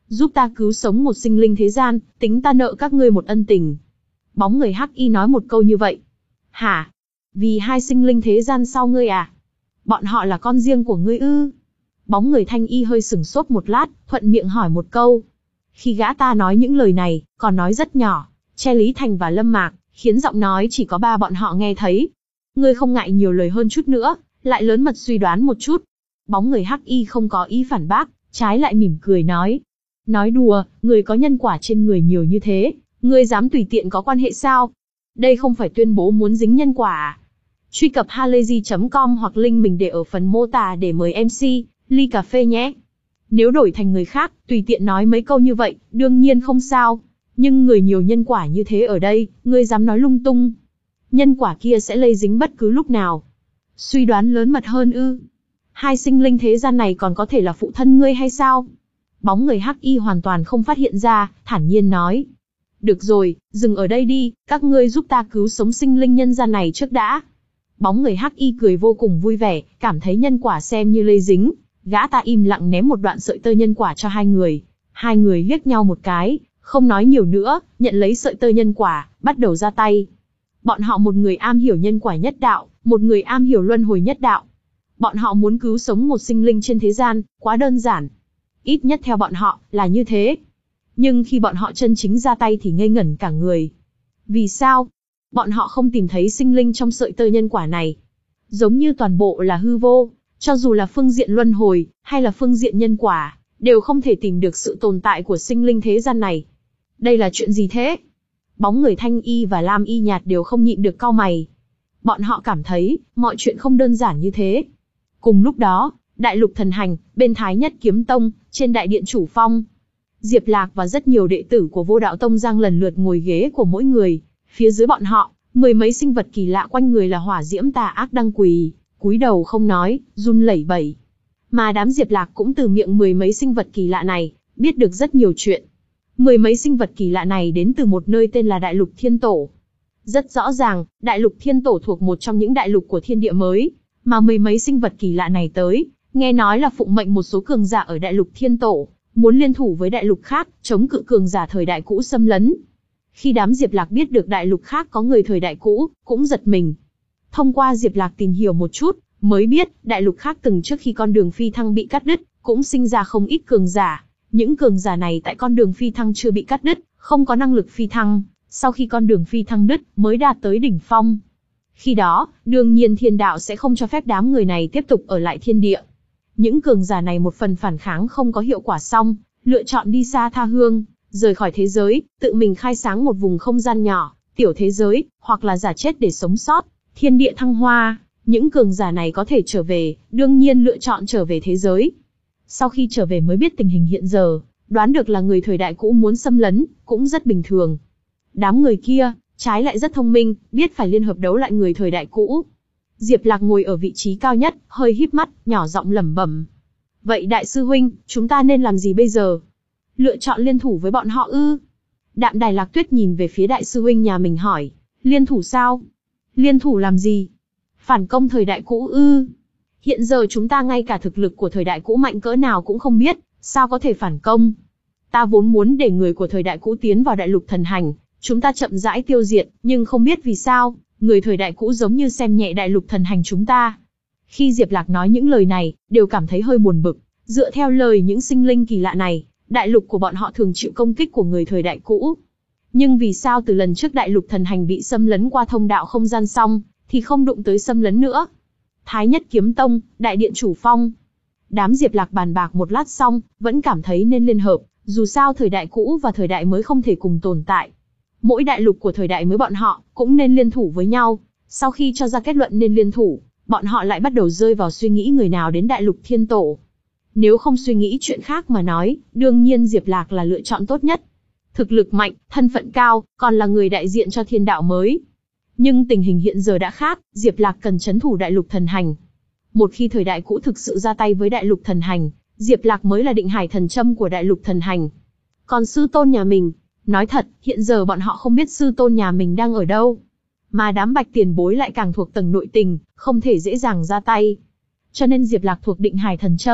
Giúp ta cứu sống một sinh linh thế gian, tính ta nợ các ngươi một ân tình. Bóng người hắc y nói một câu như vậy. Hả? Vì hai sinh linh thế gian sau ngươi à? Bọn họ là con riêng của ngươi ư? Bóng người thanh y hơi sửng sốt một lát, thuận miệng hỏi một câu. Khi gã ta nói những lời này, còn nói rất nhỏ, che Lý Thành và Lâm Mạc, khiến giọng nói chỉ có ba bọn họ nghe thấy. Ngươi không ngại nhiều lời hơn chút nữa, lại lớn mật suy đoán một chút. Bóng người hắc y không có ý phản bác, trái lại mỉm cười nói. Nói đùa, người có nhân quả trên người nhiều như thế, ngươi dám tùy tiện có quan hệ sao? Đây không phải tuyên bố muốn dính nhân quả à? Truy cập halayzi chấm com hoặc link mình để ở phần mô tả để mời em xê, ly cà phê nhé. Nếu đổi thành người khác, tùy tiện nói mấy câu như vậy, đương nhiên không sao. Nhưng người nhiều nhân quả như thế ở đây, ngươi dám nói lung tung. Nhân quả kia sẽ lây dính bất cứ lúc nào. Suy đoán lớn mật hơn ư? Hai sinh linh thế gian này còn có thể là phụ thân ngươi hay sao? Bóng người hắc y hoàn toàn không phát hiện ra, thản nhiên nói. Được rồi, dừng ở đây đi, các ngươi giúp ta cứu sống sinh linh nhân gian này trước đã. Bóng người hắc y cười vô cùng vui vẻ, cảm thấy nhân quả xem như lây dính. Gã ta im lặng ném một đoạn sợi tơ nhân quả cho hai người. Hai người liếc nhau một cái, không nói nhiều nữa, nhận lấy sợi tơ nhân quả, bắt đầu ra tay. Bọn họ một người am hiểu nhân quả nhất đạo, một người am hiểu luân hồi nhất đạo. Bọn họ muốn cứu sống một sinh linh trên thế gian, quá đơn giản. Ít nhất theo bọn họ, là như thế. Nhưng khi bọn họ chân chính ra tay thì ngây ngẩn cả người. Vì sao? Bọn họ không tìm thấy sinh linh trong sợi tơ nhân quả này. Giống như toàn bộ là hư vô, cho dù là phương diện luân hồi, hay là phương diện nhân quả, đều không thể tìm được sự tồn tại của sinh linh thế gian này. Đây là chuyện gì thế? Bóng người thanh y và lam y nhạt đều không nhịn được cau mày. Bọn họ cảm thấy, mọi chuyện không đơn giản như thế. Cùng lúc đó, Đại Lục Thần Hành, bên Thái Nhất Kiếm Tông, trên đại điện chủ phong. Diệp Lạc và rất nhiều đệ tử của Vô Đạo Tông giang lần lượt ngồi ghế của mỗi người. Phía dưới bọn họ, mười mấy sinh vật kỳ lạ quanh người là hỏa diễm tà ác đang quỳ, cúi đầu không nói, run lẩy bẩy. Mà đám Diệp Lạc cũng từ miệng mười mấy sinh vật kỳ lạ này, biết được rất nhiều chuyện. Mười mấy sinh vật kỳ lạ này đến từ một nơi tên là Đại Lục Thiên Tổ. Rất rõ ràng, Đại Lục Thiên Tổ thuộc một trong những đại lục của thiên địa mới, mà mười mấy sinh vật kỳ lạ này tới, nghe nói là phụng mệnh một số cường giả ở Đại Lục Thiên Tổ, muốn liên thủ với đại lục khác, chống cự cường giả thời đại cũ xâm lấn. Khi đám Diệp Lạc biết được đại lục khác có người thời đại cũ, cũng giật mình. Thông qua Diệp Lạc tìm hiểu một chút, mới biết, đại lục khác từng trước khi con đường phi thăng bị cắt đứt, cũng sinh ra không ít cường giả. Những cường giả này tại con đường phi thăng chưa bị cắt đứt, không có năng lực phi thăng, sau khi con đường phi thăng đứt, mới đạt tới đỉnh phong. Khi đó, đương nhiên thiên đạo sẽ không cho phép đám người này tiếp tục ở lại thiên địa. Những cường giả này một phần phản kháng không có hiệu quả xong, lựa chọn đi xa tha hương, rời khỏi thế giới, tự mình khai sáng một vùng không gian nhỏ, tiểu thế giới, hoặc là giả chết để sống sót, thiên địa thăng hoa. Những cường giả này có thể trở về, đương nhiên lựa chọn trở về thế giới. Sau khi trở về mới biết tình hình hiện giờ, đoán được là người thời đại cũ muốn xâm lấn, cũng rất bình thường. Đám người kia, trái lại rất thông minh, biết phải liên hợp đấu lại người thời đại cũ. Diệp Lạc ngồi ở vị trí cao nhất, hơi híp mắt, nhỏ giọng lẩm bẩm. Vậy đại sư huynh, chúng ta nên làm gì bây giờ? Lựa chọn liên thủ với bọn họ ư? Đạm Đài Lạc Tuyết nhìn về phía đại sư huynh nhà mình hỏi. Liên thủ sao? Liên thủ làm gì? Phản công thời đại cũ ư? Hiện giờ chúng ta ngay cả thực lực của thời đại cũ mạnh cỡ nào cũng không biết, sao có thể phản công? Ta vốn muốn để người của thời đại cũ tiến vào Đại Lục Thần Hành, chúng ta chậm rãi tiêu diệt, nhưng không biết vì sao, người thời đại cũ giống như xem nhẹ Đại Lục Thần Hành chúng ta. Khi Diệp Lạc nói những lời này, đều cảm thấy hơi buồn bực. Dựa theo lời những sinh linh kỳ lạ này, đại lục của bọn họ thường chịu công kích của người thời đại cũ. Nhưng vì sao từ lần trước Đại Lục Thần Hành bị xâm lấn qua thông đạo không gian xong, thì không đụng tới xâm lấn nữa? Thái Nhất Kiếm Tông, đại điện chủ phong. Đám Diệp Lạc bàn bạc một lát xong, vẫn cảm thấy nên liên hợp, dù sao thời đại cũ và thời đại mới không thể cùng tồn tại. Mỗi đại lục của thời đại mới bọn họ cũng nên liên thủ với nhau. Sau khi cho ra kết luận nên liên thủ, bọn họ lại bắt đầu rơi vào suy nghĩ người nào đến Đại Lục Thiên Tổ. Nếu không suy nghĩ chuyện khác mà nói, đương nhiên Diệp Lạc là lựa chọn tốt nhất. Thực lực mạnh, thân phận cao, còn là người đại diện cho thiên đạo mới. Nhưng tình hình hiện giờ đã khác, Diệp Lạc cần trấn thủ Đại Lục Thần Hành. Một khi thời đại cũ thực sự ra tay với Đại Lục Thần Hành, Diệp Lạc mới là định hải thần châm của Đại Lục Thần Hành. Còn sư tôn nhà mình, nói thật, hiện giờ bọn họ không biết sư tôn nhà mình đang ở đâu. Mà đám Bạch tiền bối lại càng thuộc tầng nội tình, không thể dễ dàng ra tay. Cho nên Diệp Lạc thuộc định hải thần châm,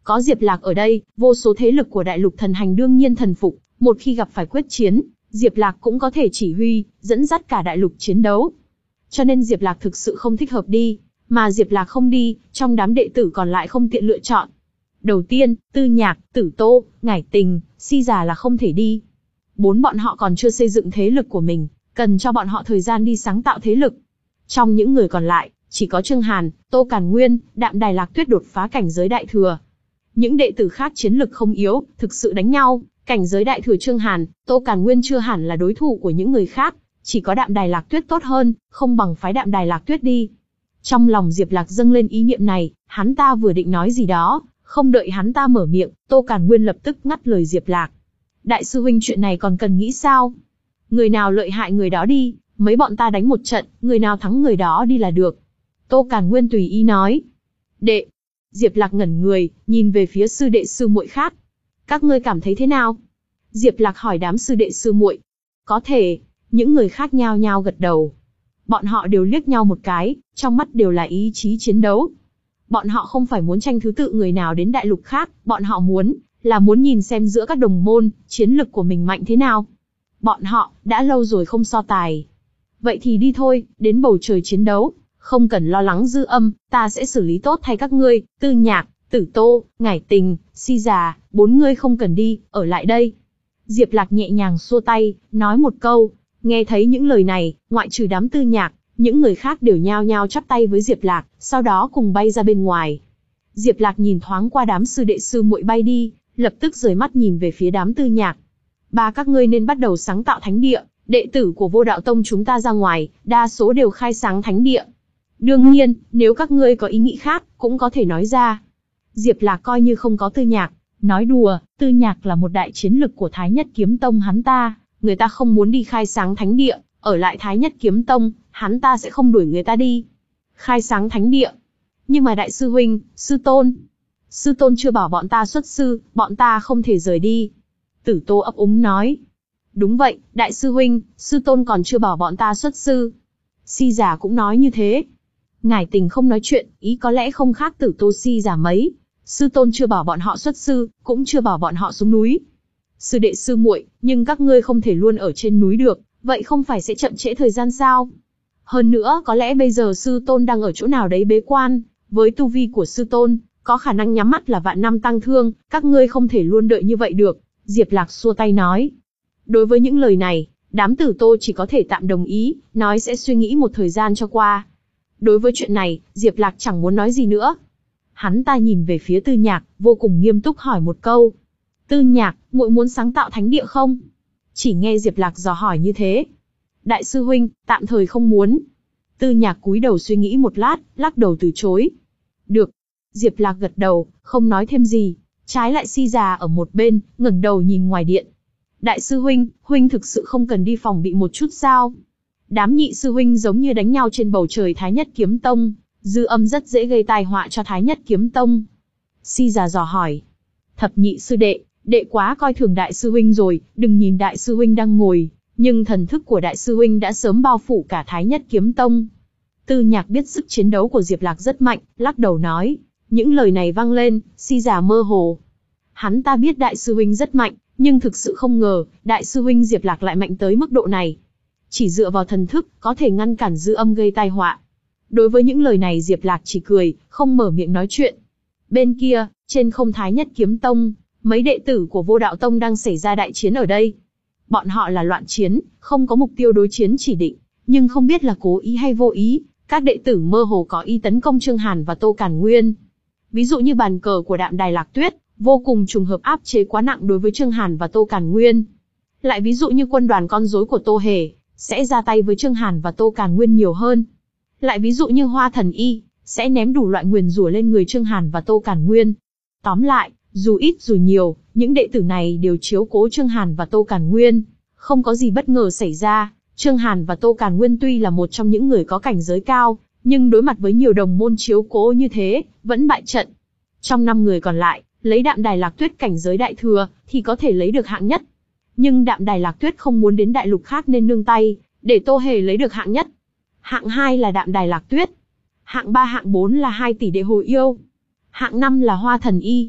Có Diệp Lạc ở đây, vô số thế lực của đại lục thần hành đương nhiên thần phục, một khi gặp phải quyết chiến, Diệp Lạc cũng có thể chỉ huy, dẫn dắt cả đại lục chiến đấu. Cho nên Diệp Lạc thực sự không thích hợp đi, mà Diệp Lạc không đi, trong đám đệ tử còn lại không tiện lựa chọn. Đầu tiên, Tư Nhạc, Tử Tô, Ngải Tình, Si Già là không thể đi. Bốn bọn họ còn chưa xây dựng thế lực của mình, cần cho bọn họ thời gian đi sáng tạo thế lực. Trong những người còn lại, chỉ có Trương Hàn, Tô Càn Nguyên, Đạm Đài Lạc Tuyết đột phá cảnh giới đại thừa. Những đệ tử khác chiến lực không yếu, thực sự đánh nhau, cảnh giới đại thừa Trương Hàn, Tô Càn Nguyên chưa hẳn là đối thủ của những người khác, chỉ có Đạm Đài Lạc Tuyết tốt hơn, không bằng phái Đạm Đài Lạc Tuyết đi. Trong lòng Diệp Lạc dâng lên ý niệm này, hắn ta vừa định nói gì đó, không đợi hắn ta mở miệng, Tô Càn Nguyên lập tức ngắt lời Diệp Lạc. Đại sư huynh, chuyện này còn cần nghĩ sao? Người nào lợi hại người đó đi, mấy bọn ta đánh một trận, người nào thắng người đó đi là được. Tô Càn Nguyên tùy ý nói. Đệ. Diệp Lạc ngẩn người, nhìn về phía sư đệ sư muội khác. Các ngươi cảm thấy thế nào? Diệp Lạc hỏi đám sư đệ sư muội. Có thể. Những người khác nhao nhao gật đầu. Bọn họ đều liếc nhau một cái, trong mắt đều là ý chí chiến đấu. Bọn họ không phải muốn tranh thứ tự người nào đến đại lục khác, bọn họ muốn, là muốn nhìn xem giữa các đồng môn, chiến lực của mình mạnh thế nào. Bọn họ, đã lâu rồi không so tài. Vậy thì đi thôi, đến bầu trời chiến đấu, không cần lo lắng dư âm, ta sẽ xử lý tốt thay các ngươi, Tư Nhạc, Tử Tô, Ngải Tình, Si Già, bốn ngươi không cần đi, ở lại đây. Diệp Lạc nhẹ nhàng xua tay, nói một câu, nghe thấy những lời này, ngoại trừ đám Tư Nhạc, những người khác đều nhao nhao chắp tay với Diệp Lạc, sau đó cùng bay ra bên ngoài. Diệp Lạc nhìn thoáng qua đám sư đệ sư muội bay đi, lập tức rời mắt nhìn về phía đám Tư Nhạc. Ba các ngươi nên bắt đầu sáng tạo thánh địa, đệ tử của Vô Đạo Tông chúng ta ra ngoài, đa số đều khai sáng thánh địa. Đương nhiên, nếu các ngươi có ý nghĩ khác, cũng có thể nói ra. Diệp Lạc coi như không có Tư Nhạc, nói đùa, Tư Nhạc là một đại chiến lực của Thái Nhất Kiếm Tông hắn ta, người ta không muốn đi khai sáng thánh địa, ở lại Thái Nhất Kiếm Tông, hắn ta sẽ không đuổi người ta đi. Khai sáng thánh địa. Nhưng mà đại sư huynh, sư tôn. Sư tôn chưa bảo bọn ta xuất sư, bọn ta không thể rời đi. Tử Tô ấp úng nói. Đúng vậy, đại sư huynh, sư tôn còn chưa bảo bọn ta xuất sư. Si Già cũng nói như thế. Ngải Tình không nói chuyện, ý có lẽ không khác Tử Tô Si Già mấy. Sư tôn chưa bảo bọn họ xuất sư, cũng chưa bảo bọn họ xuống núi. Sư đệ sư muội, nhưng các ngươi không thể luôn ở trên núi được, vậy không phải sẽ chậm trễ thời gian sao? Hơn nữa, có lẽ bây giờ sư tôn đang ở chỗ nào đấy bế quan, với tu vi của sư tôn, có khả năng nhắm mắt là vạn năm tăng thương, các ngươi không thể luôn đợi như vậy được. Diệp Lạc xua tay nói. Đối với những lời này, đám Tử Tô chỉ có thể tạm đồng ý, nói sẽ suy nghĩ một thời gian cho qua. Đối với chuyện này, Diệp Lạc chẳng muốn nói gì nữa. Hắn ta nhìn về phía Tư Nhạc, vô cùng nghiêm túc hỏi một câu. Tư Nhạc, muội muốn sáng tạo thánh địa không? Chỉ nghe Diệp Lạc dò hỏi như thế. Đại sư huynh, tạm thời không muốn. Tư Nhạc cúi đầu suy nghĩ một lát, lắc đầu từ chối. Được. Diệp Lạc gật đầu, không nói thêm gì. Trái lại Si Già ở một bên, ngẩng đầu nhìn ngoài điện. Đại sư huynh, huynh thực sự không cần đi phòng bị một chút sao? Đám nhị sư huynh giống như đánh nhau trên bầu trời Thái Nhất Kiếm Tông, dư âm rất dễ gây tai họa cho Thái Nhất Kiếm Tông. Si Già dò hỏi. Thập nhị sư đệ, đệ quá coi thường đại sư huynh rồi, đừng nhìn đại sư huynh đang ngồi, nhưng thần thức của đại sư huynh đã sớm bao phủ cả Thái Nhất Kiếm Tông. Tư Nhạc biết sức chiến đấu của Diệp Lạc rất mạnh, lắc đầu nói. Những lời này vang lên, Si Già mơ hồ. Hắn ta biết đại sư huynh rất mạnh, nhưng thực sự không ngờ, đại sư huynh Diệp Lạc lại mạnh tới mức độ này. Chỉ dựa vào thần thức, có thể ngăn cản dư âm gây tai họa. Đối với những lời này Diệp Lạc chỉ cười, không mở miệng nói chuyện. Bên kia, trên không Thái Nhất Kiếm Tông, mấy đệ tử của Vô Đạo Tông đang xảy ra đại chiến ở đây. Bọn họ là loạn chiến, không có mục tiêu đối chiến chỉ định, nhưng không biết là cố ý hay vô ý, các đệ tử mơ hồ có ý tấn công Trương Hàn và Tô Càn Nguyên. Ví dụ như bàn cờ của Đạm Đài Lạc Tuyết, vô cùng trùng hợp áp chế quá nặng đối với Trương Hàn và Tô Càn Nguyên. Lại ví dụ như quân đoàn con rối của Tô Hề, sẽ ra tay với Trương Hàn và Tô Càn Nguyên nhiều hơn. Lại ví dụ như Hoa Thần Y, sẽ ném đủ loại nguyền rủa lên người Trương Hàn và Tô Càn Nguyên. Tóm lại, dù ít dù nhiều, những đệ tử này đều chiếu cố Trương Hàn và Tô Càn Nguyên. Không có gì bất ngờ xảy ra, Trương Hàn và Tô Càn Nguyên tuy là một trong những người có cảnh giới cao, nhưng đối mặt với nhiều đồng môn chiếu cố như thế, vẫn bại trận. Trong năm người còn lại, lấy Đạm Đài Lạc Tuyết cảnh giới đại thừa, thì có thể lấy được hạng nhất. Nhưng Đạm Đài Lạc Tuyết không muốn đến đại lục khác nên nương tay, để Tô Hề lấy được hạng nhất. Hạng hai là Đạm Đài Lạc Tuyết. Hạng ba hạng bốn là hai tỷ đệ Hồ Yêu. Hạng năm là Hoa Thần Y.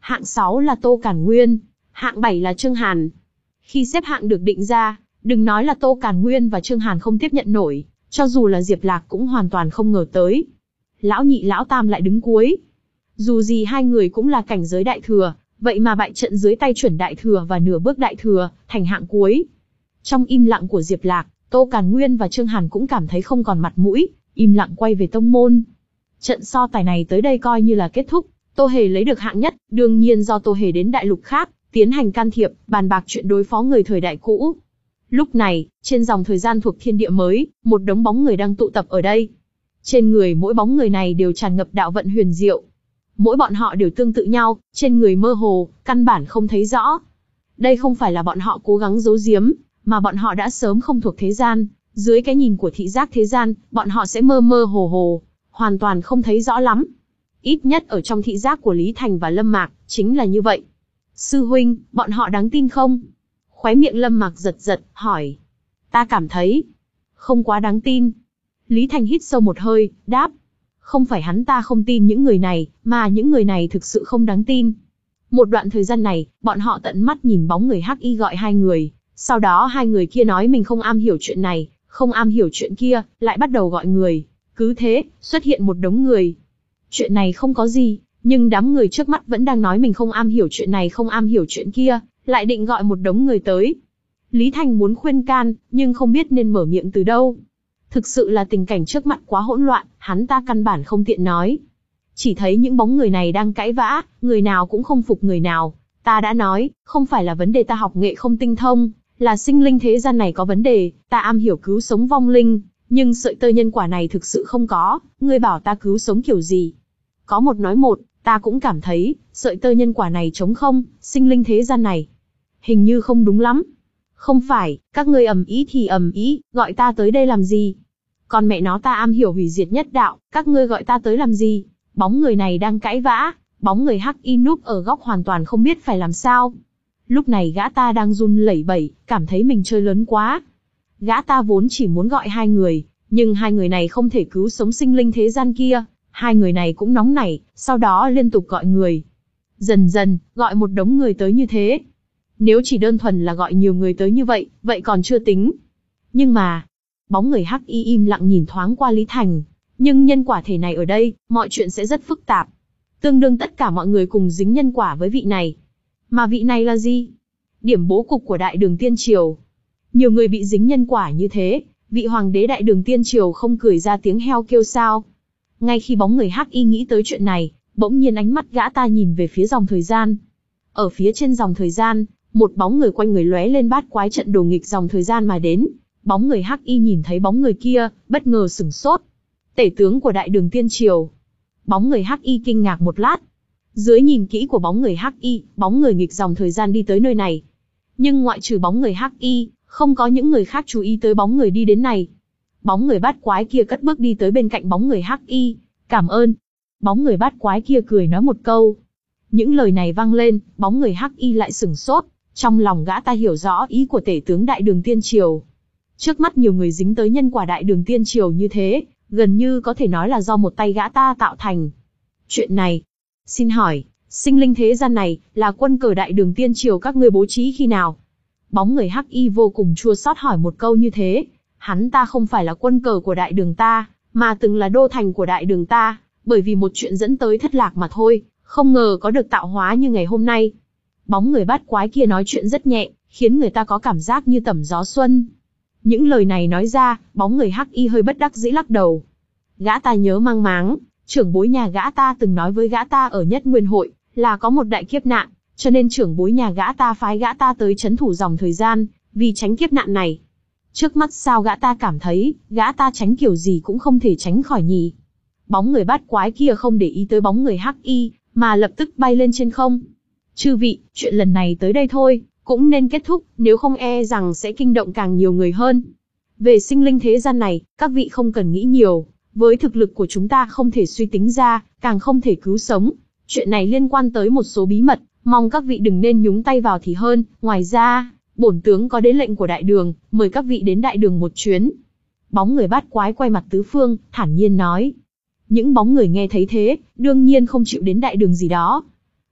hạng sáu là Tô Càn Nguyên, hạng bảy là Trương Hàn. Khi xếp hạng được định ra, đừng nói là Tô Càn Nguyên và Trương Hàn không tiếp nhận nổi, cho dù là Diệp Lạc cũng hoàn toàn không ngờ tới. Lão nhị lão tam lại đứng cuối. Dù gì hai người cũng là cảnh giới đại thừa, vậy mà bại trận dưới tay chuẩn đại thừa và nửa bước đại thừa, thành hạng cuối. Trong im lặng của Diệp Lạc, Tô Càn Nguyên và Trương Hàn cũng cảm thấy không còn mặt mũi, im lặng quay về tông môn. Trận so tài này tới đây coi như là kết thúc, Tô Hề lấy được hạng nhất, đương nhiên do Tô Hề đến đại lục khác, tiến hành can thiệp, bàn bạc chuyện đối phó người thời đại cũ. Lúc này, trên dòng thời gian thuộc thiên địa mới, một đống bóng người đang tụ tập ở đây. Trên người mỗi bóng người này đều tràn ngập đạo vận huyền diệu. Mỗi bọn họ đều tương tự nhau, trên người mơ hồ, căn bản không thấy rõ. Đây không phải là bọn họ cố gắng giấu giếm, mà bọn họ đã sớm không thuộc thế gian. Dưới cái nhìn của thị giác thế gian, bọn họ sẽ mơ mơ hồ hồ, hoàn toàn không thấy rõ lắm. Ít nhất ở trong thị giác của Lý Thành và Lâm Mạc, chính là như vậy. Sư huynh, bọn họ đáng tin không? Khóe miệng Lâm Mạc giật giật, hỏi. Ta cảm thấy không quá đáng tin. Lý Thành hít sâu một hơi, đáp. Không phải hắn ta không tin những người này, mà những người này thực sự không đáng tin. Một đoạn thời gian này, bọn họ tận mắt nhìn bóng người hắc y gọi hai người. Sau đó hai người kia nói mình không am hiểu chuyện này, không am hiểu chuyện kia, lại bắt đầu gọi người. Cứ thế, xuất hiện một đống người. Chuyện này không có gì, nhưng đám người trước mắt vẫn đang nói mình không am hiểu chuyện này không am hiểu chuyện kia, lại định gọi một đống người tới. Lý Thành muốn khuyên can, nhưng không biết nên mở miệng từ đâu. Thực sự là tình cảnh trước mặt quá hỗn loạn, hắn ta căn bản không tiện nói. Chỉ thấy những bóng người này đang cãi vã, người nào cũng không phục người nào. Ta đã nói, không phải là vấn đề ta học nghệ không tinh thông, là sinh linh thế gian này có vấn đề, ta am hiểu cứu sống vong linh, nhưng sợi tơ nhân quả này thực sự không có, ngươi bảo ta cứu sống kiểu gì? Có một nói một, ta cũng cảm thấy, sợi tơ nhân quả này trống không, sinh linh thế gian này. Hình như không đúng lắm. Không phải, các ngươi ầm ĩ thì ầm ĩ, gọi ta tới đây làm gì? Còn mẹ nó ta am hiểu hủy diệt nhất đạo, các ngươi gọi ta tới làm gì? Bóng người này đang cãi vã, bóng người hắc y núp ở góc hoàn toàn không biết phải làm sao. Lúc này gã ta đang run lẩy bẩy, cảm thấy mình chơi lớn quá. Gã ta vốn chỉ muốn gọi hai người, nhưng hai người này không thể cứu sống sinh linh thế gian kia. Hai người này cũng nóng nảy, sau đó liên tục gọi người. Dần dần, gọi một đống người tới như thế. Nếu chỉ đơn thuần là gọi nhiều người tới như vậy, vậy còn chưa tính. Nhưng mà, bóng người hắc y im lặng nhìn thoáng qua Lý Thành. Nhưng nhân quả thể này ở đây, mọi chuyện sẽ rất phức tạp. Tương đương tất cả mọi người cùng dính nhân quả với vị này. Mà vị này là gì? Điểm bố cục của Đại Đường Tiên Triều. Nhiều người bị dính nhân quả như thế, vị hoàng đế Đại Đường Tiên Triều không cười ra tiếng heo kêu sao. Ngay khi bóng người hắc y nghĩ tới chuyện này, bỗng nhiên ánh mắt gã ta nhìn về phía dòng thời gian. Ở phía trên dòng thời gian, một bóng người quanh người lóe lên bát quái trận đồ nghịch dòng thời gian mà đến. Bóng người hắc y nhìn thấy bóng người kia, bất ngờ sửng sốt. Tể tướng của Đại Đường Tiên Triều. Bóng người hắc y kinh ngạc một lát. Dưới nhìn kỹ của bóng người hắc y, bóng người nghịch dòng thời gian đi tới nơi này. Nhưng ngoại trừ bóng người hắc y, không có những người khác chú ý tới bóng người đi đến này. Bóng người bát quái kia cất bước đi tới bên cạnh bóng người hắc y. Cảm ơn. Bóng người bát quái kia cười nói một câu. Những lời này vang lên, bóng người hắc y lại sửng sốt. Trong lòng gã ta hiểu rõ ý của tể tướng Đại Đường Tiên Triều. Trước mắt nhiều người dính tới nhân quả Đại Đường Tiên Triều như thế, gần như có thể nói là do một tay gã ta tạo thành. Chuyện này, xin hỏi, sinh linh thế gian này, là quân cờ Đại Đường Tiên Triều các ngươi bố trí khi nào? Bóng người hắc y vô cùng chua xót hỏi một câu như thế. Hắn ta không phải là quân cờ của Đại Đường ta, mà từng là đô thành của Đại Đường ta, bởi vì một chuyện dẫn tới thất lạc mà thôi, không ngờ có được tạo hóa như ngày hôm nay. Bóng người bát quái kia nói chuyện rất nhẹ, khiến người ta có cảm giác như tẩm gió xuân. Những lời này nói ra, bóng người hắc y hơi bất đắc dĩ lắc đầu. Gã ta nhớ mang máng, trưởng bối nhà gã ta từng nói với gã ta ở Nhất Nguyên Hội, là có một đại kiếp nạn, cho nên trưởng bối nhà gã ta phái gã ta tới trấn thủ dòng thời gian, vì tránh kiếp nạn này. Trước mắt sao gã ta cảm thấy, gã ta tránh kiểu gì cũng không thể tránh khỏi nhỉ. Bóng người bát quái kia không để ý tới bóng người hắc y, mà lập tức bay lên trên không. Chư vị, chuyện lần này tới đây thôi, cũng nên kết thúc, nếu không e rằng sẽ kinh động càng nhiều người hơn. Về sinh linh thế gian này, các vị không cần nghĩ nhiều, với thực lực của chúng ta không thể suy tính ra, càng không thể cứu sống. Chuyện này liên quan tới một số bí mật, mong các vị đừng nên nhúng tay vào thì hơn. Ngoài ra, bổn tướng có đến lệnh của Đại Đường, mời các vị đến Đại Đường một chuyến. Bóng người bát quái quay mặt tứ phương, thản nhiên nói. Những bóng người nghe thấy thế, đương nhiên không chịu đến Đại Đường gì đó.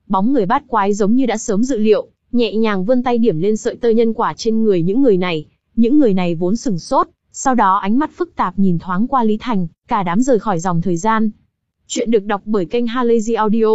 Bóng người bát quái giống như đã sớm dự liệu, nhẹ nhàng vươn tay điểm lên sợi tơ nhân quả trên người những người này. Những người này vốn sửng sốt, sau đó ánh mắt phức tạp nhìn thoáng qua Lý Thành, cả đám rời khỏi dòng thời gian. Chuyện được đọc bởi kênh Halazy Audio.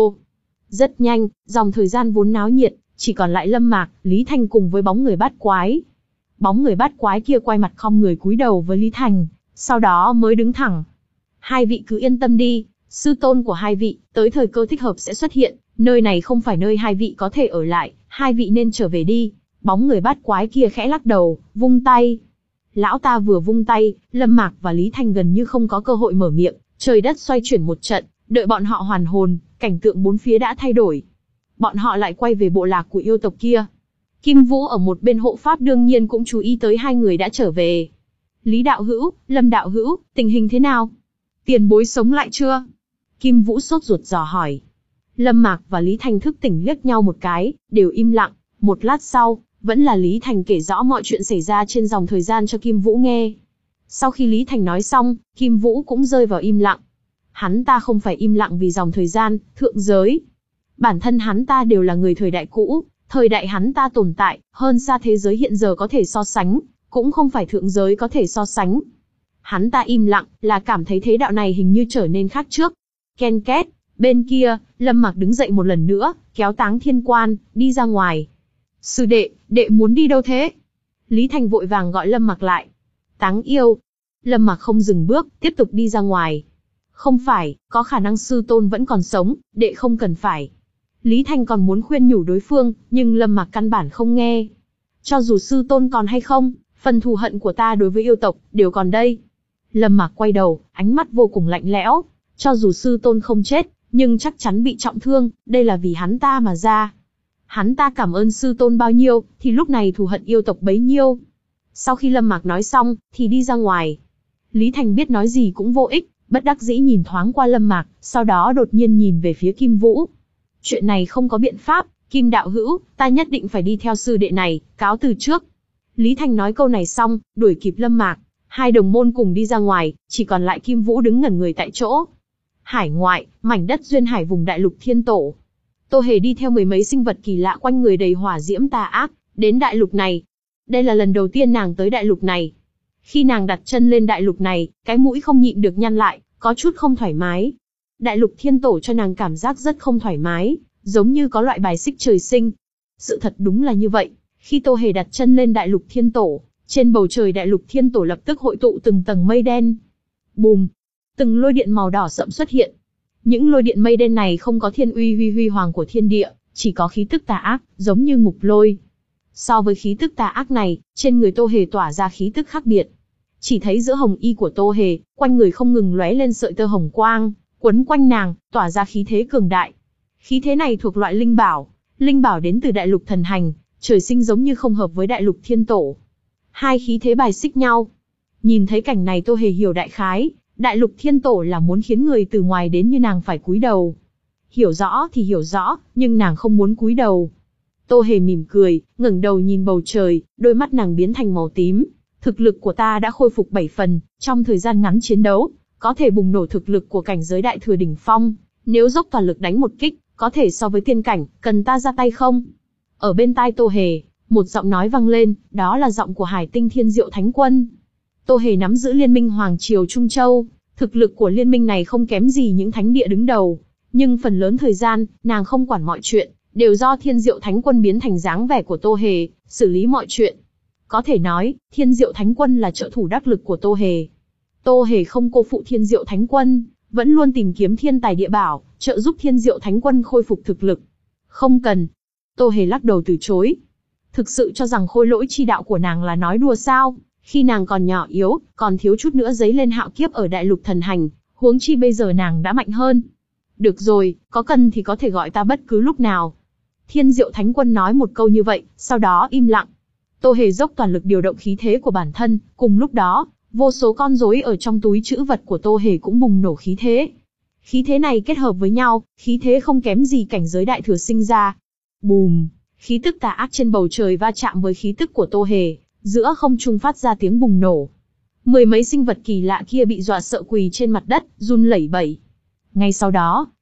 Rất nhanh, dòng thời gian vốn náo nhiệt, chỉ còn lại Lâm Mạc, Lý Thành cùng với bóng người bát quái. Bóng người bát quái kia quay mặt khom người cúi đầu với Lý Thành, sau đó mới đứng thẳng. Hai vị cứ yên tâm đi, sư tôn của hai vị, tới thời cơ thích hợp sẽ xuất hiện, nơi này không phải nơi hai vị có thể ở lại, hai vị nên trở về đi. Bóng người bát quái kia khẽ lắc đầu, vung tay. Lão ta vừa vung tay, Lâm Mạc và Lý Thành gần như không có cơ hội mở miệng, trời đất xoay chuyển một trận, đợi bọn họ hoàn hồn, cảnh tượng bốn phía đã thay đổi. Bọn họ lại quay về bộ lạc của yêu tộc kia. Kim Vũ ở một bên hộ pháp đương nhiên cũng chú ý tới hai người đã trở về. Lý đạo hữu, Lâm đạo hữu, tình hình thế nào? Tiền bối sống lại chưa? Kim Vũ sốt ruột dò hỏi. Lâm Mạc và Lý Thành thức tỉnh liếc nhau một cái, đều im lặng. Một lát sau, vẫn là Lý Thành kể rõ mọi chuyện xảy ra trên dòng thời gian cho Kim Vũ nghe. Sau khi Lý Thành nói xong, Kim Vũ cũng rơi vào im lặng. Hắn ta không phải im lặng vì dòng thời gian, thượng giới. Bản thân hắn ta đều là người thời đại cũ, thời đại hắn ta tồn tại, hơn xa thế giới hiện giờ có thể so sánh, cũng không phải thượng giới có thể so sánh. Hắn ta im lặng, là cảm thấy thế đạo này hình như trở nên khác trước. Ken két, bên kia, Lâm Mạc đứng dậy một lần nữa, kéo Táng Thiên Quan, đi ra ngoài. Sư đệ, đệ muốn đi đâu thế? Lý Thành vội vàng gọi Lâm Mạc lại. Táng yêu. Lâm Mạc không dừng bước, tiếp tục đi ra ngoài. Không phải, có khả năng sư tôn vẫn còn sống, đệ không cần phải. Lý Thành còn muốn khuyên nhủ đối phương, nhưng Lâm Mạc căn bản không nghe. Cho dù sư tôn còn hay không, phần thù hận của ta đối với yêu tộc, đều còn đây. Lâm Mạc quay đầu, ánh mắt vô cùng lạnh lẽo. Cho dù sư tôn không chết, nhưng chắc chắn bị trọng thương, đây là vì hắn ta mà ra. Hắn ta cảm ơn sư tôn bao nhiêu, thì lúc này thù hận yêu tộc bấy nhiêu. Sau khi Lâm Mạc nói xong, thì đi ra ngoài. Lý Thành biết nói gì cũng vô ích, bất đắc dĩ nhìn thoáng qua Lâm Mạc, sau đó đột nhiên nhìn về phía Kim Vũ. Chuyện này không có biện pháp, Kim đạo hữu, ta nhất định phải đi theo sư đệ này, cáo từ trước. Lý Thành nói câu này xong, đuổi kịp Lâm Mạc, hai đồng môn cùng đi ra ngoài, chỉ còn lại Kim Vũ đứng ngẩn người tại chỗ. Hải ngoại, mảnh đất duyên hải vùng đại lục thiên tổ. Tô Hề đi theo mười mấy sinh vật kỳ lạ quanh người đầy hỏa diễm tà ác, đến đại lục này. Đây là lần đầu tiên nàng tới đại lục này. Khi nàng đặt chân lên đại lục này, cái mũi không nhịn được nhăn lại, có chút không thoải mái. Đại lục thiên tổ cho nàng cảm giác rất không thoải mái, giống như có loại bài xích trời sinh. Sự thật đúng là như vậy, khi Tô Hề đặt chân lên đại lục thiên tổ, trên bầu trời đại lục thiên tổ lập tức hội tụ từng tầng mây đen. Bùm! Từng lôi điện màu đỏ sậm xuất hiện. Những lôi điện mây đen này không có thiên uy huy huy hoàng của thiên địa, chỉ có khí tức tà ác, giống như ngục lôi. So với khí tức tà ác này, trên người Tô Hề tỏa ra khí tức khác biệt. Chỉ thấy giữa hồng y của Tô Hề, quanh người không ngừng lóe lên sợi tơ hồng quang, quấn quanh nàng, tỏa ra khí thế cường đại. Khí thế này thuộc loại linh bảo, linh bảo đến từ đại lục thần hành, trời sinh giống như không hợp với đại lục thiên tổ. Hai khí thế bài xích nhau. Nhìn thấy cảnh này Tô Hề hiểu đại khái, đại lục thiên tổ là muốn khiến người từ ngoài đến như nàng phải cúi đầu. Hiểu rõ thì hiểu rõ, nhưng nàng không muốn cúi đầu. Tô Hề mỉm cười, ngẩng đầu nhìn bầu trời, đôi mắt nàng biến thành màu tím. Thực lực của ta đã khôi phục bảy phần, trong thời gian ngắn chiến đấu, có thể bùng nổ thực lực của cảnh giới đại thừa đỉnh phong. Nếu dốc toàn lực đánh một kích, có thể so với tiên cảnh, cần ta ra tay không? Ở bên tai Tô Hề, một giọng nói vang lên, đó là giọng của Hải Tinh Thiên Diệu Thánh Quân. Tô Hề nắm giữ Liên minh Hoàng Triều Trung Châu, thực lực của liên minh này không kém gì những thánh địa đứng đầu. Nhưng phần lớn thời gian, nàng không quản mọi chuyện, đều do Thiên Diệu Thánh Quân biến thành dáng vẻ của Tô Hề, xử lý mọi chuyện. Có thể nói, Thiên Diệu Thánh Quân là trợ thủ đắc lực của Tô Hề. Tô Hề không cô phụ Thiên Diệu Thánh Quân, vẫn luôn tìm kiếm thiên tài địa bảo, trợ giúp Thiên Diệu Thánh Quân khôi phục thực lực. Không cần. Tô Hề lắc đầu từ chối. Thực sự cho rằng khôi lỗi chi đạo của nàng là nói đùa sao? Khi nàng còn nhỏ yếu, còn thiếu chút nữa giấy lên hạo kiếp ở đại lục thần hành, huống chi bây giờ nàng đã mạnh hơn. Được rồi, có cần thì có thể gọi ta bất cứ lúc nào. Thiên Diệu Thánh Quân nói một câu như vậy, sau đó im lặng. Tô Hề dốc toàn lực điều động khí thế của bản thân, cùng lúc đó, vô số con rối ở trong túi trữ vật của Tô Hề cũng bùng nổ khí thế. Khí thế này kết hợp với nhau, khí thế không kém gì cảnh giới đại thừa sinh ra. Bùm, khí tức tà ác trên bầu trời va chạm với khí tức của Tô Hề, giữa không trung phát ra tiếng bùng nổ. Mười mấy sinh vật kỳ lạ kia bị dọa sợ quỳ trên mặt đất, run lẩy bẩy. Ngay sau đó,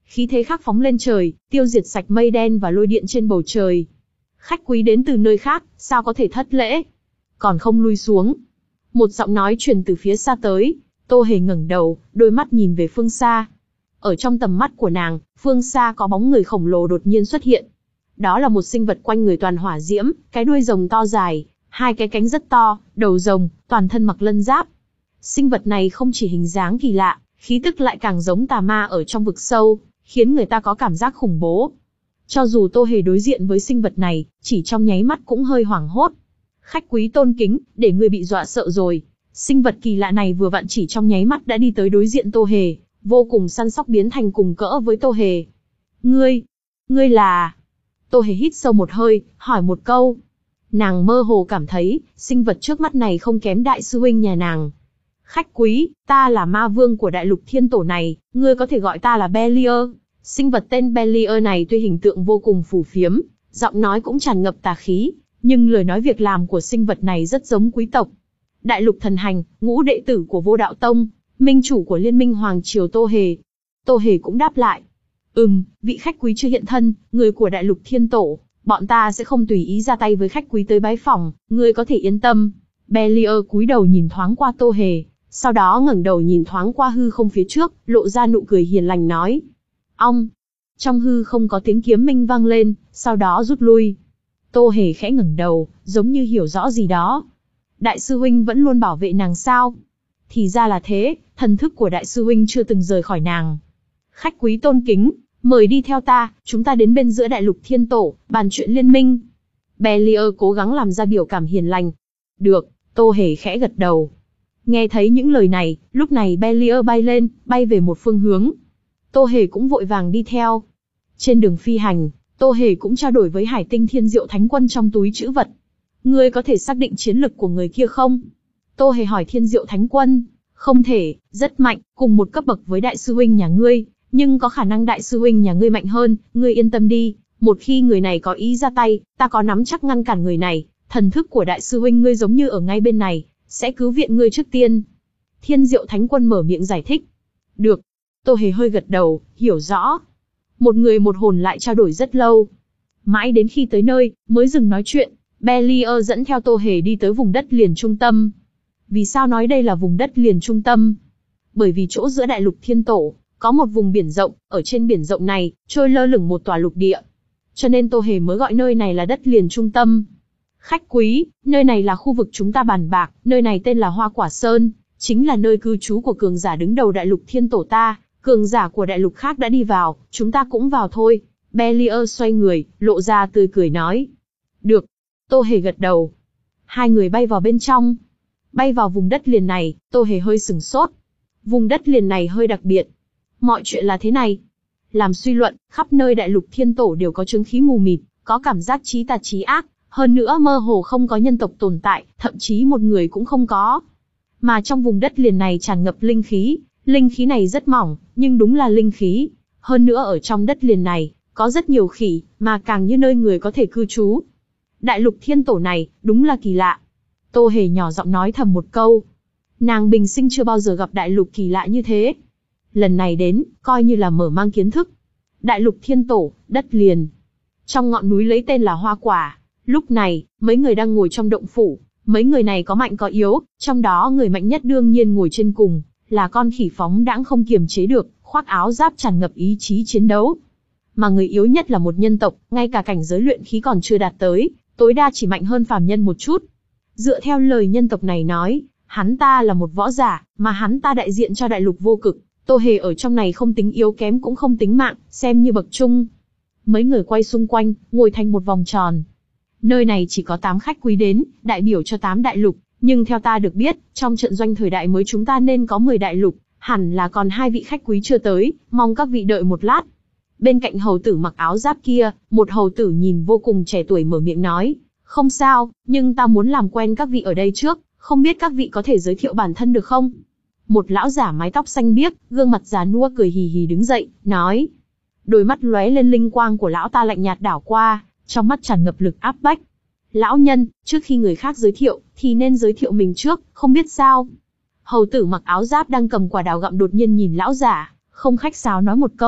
khí thế khắc phóng lên trời, tiêu diệt sạch mây đen và lôi điện trên bầu trời. Khách quý đến từ nơi khác, sao có thể thất lễ? Còn không lui xuống. Một giọng nói truyền từ phía xa tới. Tô Hề ngẩng đầu, đôi mắt nhìn về phương xa. Ở trong tầm mắt của nàng, phương xa có bóng người khổng lồ đột nhiên xuất hiện. Đó là một sinh vật quanh người toàn hỏa diễm, cái đuôi rồng to dài, hai cái cánh rất to, đầu rồng, toàn thân mặc lân giáp. Sinh vật này không chỉ hình dáng kỳ lạ, khí tức lại càng giống tà ma ở trong vực sâu, khiến người ta có cảm giác khủng bố. Cho dù Tô Hề đối diện với sinh vật này, chỉ trong nháy mắt cũng hơi hoảng hốt. Khách quý tôn kính, để người bị dọa sợ rồi. Sinh vật kỳ lạ này vừa vặn chỉ trong nháy mắt đã đi tới đối diện Tô Hề, vô cùng săn sóc biến thành cùng cỡ với Tô Hề. Ngươi, ngươi là... Tô Hề hít sâu một hơi, hỏi một câu. Nàng mơ hồ cảm thấy, sinh vật trước mắt này không kém đại sư huynh nhà nàng. Khách quý, ta là ma vương của đại lục thiên tổ này, ngươi có thể gọi ta là Belier. Sinh vật tên Belier này tuy hình tượng vô cùng phù phiếm, giọng nói cũng tràn ngập tà khí, nhưng lời nói việc làm của sinh vật này rất giống quý tộc. Đại lục thần hành, ngũ đệ tử của Vô Đạo Tông, minh chủ của Liên minh Hoàng Triều Tô Hề. Tô Hề cũng đáp lại. Ừm, vị khách quý chưa hiện thân, người của đại lục thiên tổ, bọn ta sẽ không tùy ý ra tay với khách quý tới bái phỏng, ngươi có thể yên tâm. Belier cúi đầu nhìn thoáng qua Tô Hề, sau đó ngẩng đầu nhìn thoáng qua hư không phía trước, lộ ra nụ cười hiền lành nói. Ong! Trong hư không có tiếng kiếm minh vang lên, sau đó rút lui. Tô Hề khẽ ngẩng đầu, giống như hiểu rõ gì đó. Đại sư huynh vẫn luôn bảo vệ nàng sao? Thì ra là thế, thần thức của đại sư huynh chưa từng rời khỏi nàng. Khách quý tôn kính, mời đi theo ta, chúng ta đến bên giữa đại lục thiên tổ, bàn chuyện liên minh. Belier cố gắng làm ra biểu cảm hiền lành. Được, Tô Hề khẽ gật đầu. Nghe thấy những lời này, lúc này Belier bay lên, bay về một phương hướng. Tô Hề cũng vội vàng đi theo. Trên đường phi hành, Tô Hề cũng trao đổi với Hải Tinh Thiên Diệu Thánh Quân trong túi trữ vật. Ngươi có thể xác định chiến lực của người kia không? Tô Hề hỏi Thiên Diệu Thánh Quân. Không thể, rất mạnh, cùng một cấp bậc với đại sư huynh nhà ngươi, nhưng có khả năng đại sư huynh nhà ngươi mạnh hơn, ngươi yên tâm đi, một khi người này có ý ra tay, ta có nắm chắc ngăn cản người này, thần thức của đại sư huynh ngươi giống như ở ngay bên này, sẽ cứu viện ngươi trước tiên. Thiên Diệu Thánh Quân mở miệng giải thích. Được. Tô Hề hơi gật đầu, hiểu rõ. Một người một hồn lại trao đổi rất lâu. Mãi đến khi tới nơi, mới dừng nói chuyện, Belier dẫn theo Tô Hề đi tới vùng đất liền trung tâm. Vì sao nói đây là vùng đất liền trung tâm? Bởi vì chỗ giữa đại lục thiên tổ, có một vùng biển rộng, ở trên biển rộng này, trôi lơ lửng một tòa lục địa. Cho nên Tô Hề mới gọi nơi này là đất liền trung tâm. Khách quý, nơi này là khu vực chúng ta bàn bạc, nơi này tên là Hoa Quả Sơn, chính là nơi cư trú của cường giả đứng đầu đại lục thiên tổ ta, cường giả của đại lục khác đã đi vào, chúng ta cũng vào thôi. Belier xoay người, lộ ra tươi cười nói. Được. Tô Hề gật đầu. Hai người bay vào bên trong. Bay vào vùng đất liền này, Tô Hề hơi sừng sốt. Vùng đất liền này hơi đặc biệt. Mọi chuyện là thế này. Làm suy luận, khắp nơi đại lục thiên tổ đều có chứng khí mù mịt, có cảm giác trí tà trí ác, hơn nữa mơ hồ không có nhân tộc tồn tại, thậm chí một người cũng không có. Mà trong vùng đất liền này tràn ngập linh khí, linh khí này rất mỏng, nhưng đúng là linh khí. Hơn nữa ở trong đất liền này, có rất nhiều khỉ, mà càng như nơi người có thể cư trú. Đại lục thiên tổ này, đúng là kỳ lạ. Tô Hề nhỏ giọng nói thầm một câu. Nàng bình sinh chưa bao giờ gặp đại lục kỳ lạ như thế. Lần này đến, coi như là mở mang kiến thức. Đại lục thiên tổ, đất liền. Trong ngọn núi lấy tên là Hoa Quả. Lúc này, mấy người đang ngồi trong động phủ. Mấy người này có mạnh có yếu, trong đó người mạnh nhất đương nhiên ngồi trên cùng, là con khỉ phóng đãng không kiềm chế được, khoác áo giáp tràn ngập ý chí chiến đấu. Mà người yếu nhất là một nhân tộc, ngay cả cảnh giới luyện khí còn chưa đạt tới, tối đa chỉ mạnh hơn phàm nhân một chút. Dựa theo lời nhân tộc này nói, hắn ta là một võ giả, mà hắn ta đại diện cho đại lục vô cực. Tô Hề ở trong này không tính yếu kém cũng không tính mạng, xem như bậc trung. Mấy người quay xung quanh, ngồi thành một vòng tròn. Nơi này chỉ có tám khách quý đến, đại biểu cho tám đại lục, nhưng theo ta được biết, trong trận doanh thời đại mới chúng ta nên có mười đại lục, hẳn là còn hai vị khách quý chưa tới, mong các vị đợi một lát. Bên cạnh hầu tử mặc áo giáp kia, một hầu tử nhìn vô cùng trẻ tuổi mở miệng nói, không sao, nhưng ta muốn làm quen các vị ở đây trước, không biết các vị có thể giới thiệu bản thân được không? Một lão giả mái tóc xanh biếc, gương mặt già nua cười hì hì đứng dậy, nói. Đôi mắt lóe lên linh quang của lão ta lạnh nhạt đảo qua, trong mắt tràn ngập lực áp bách. Lão nhân, trước khi người khác giới thiệu, thì nên giới thiệu mình trước, không biết sao? Hầu tử mặc áo giáp đang cầm quả đào gặm đột nhiên nhìn lão giả, không khách sáo nói một câu.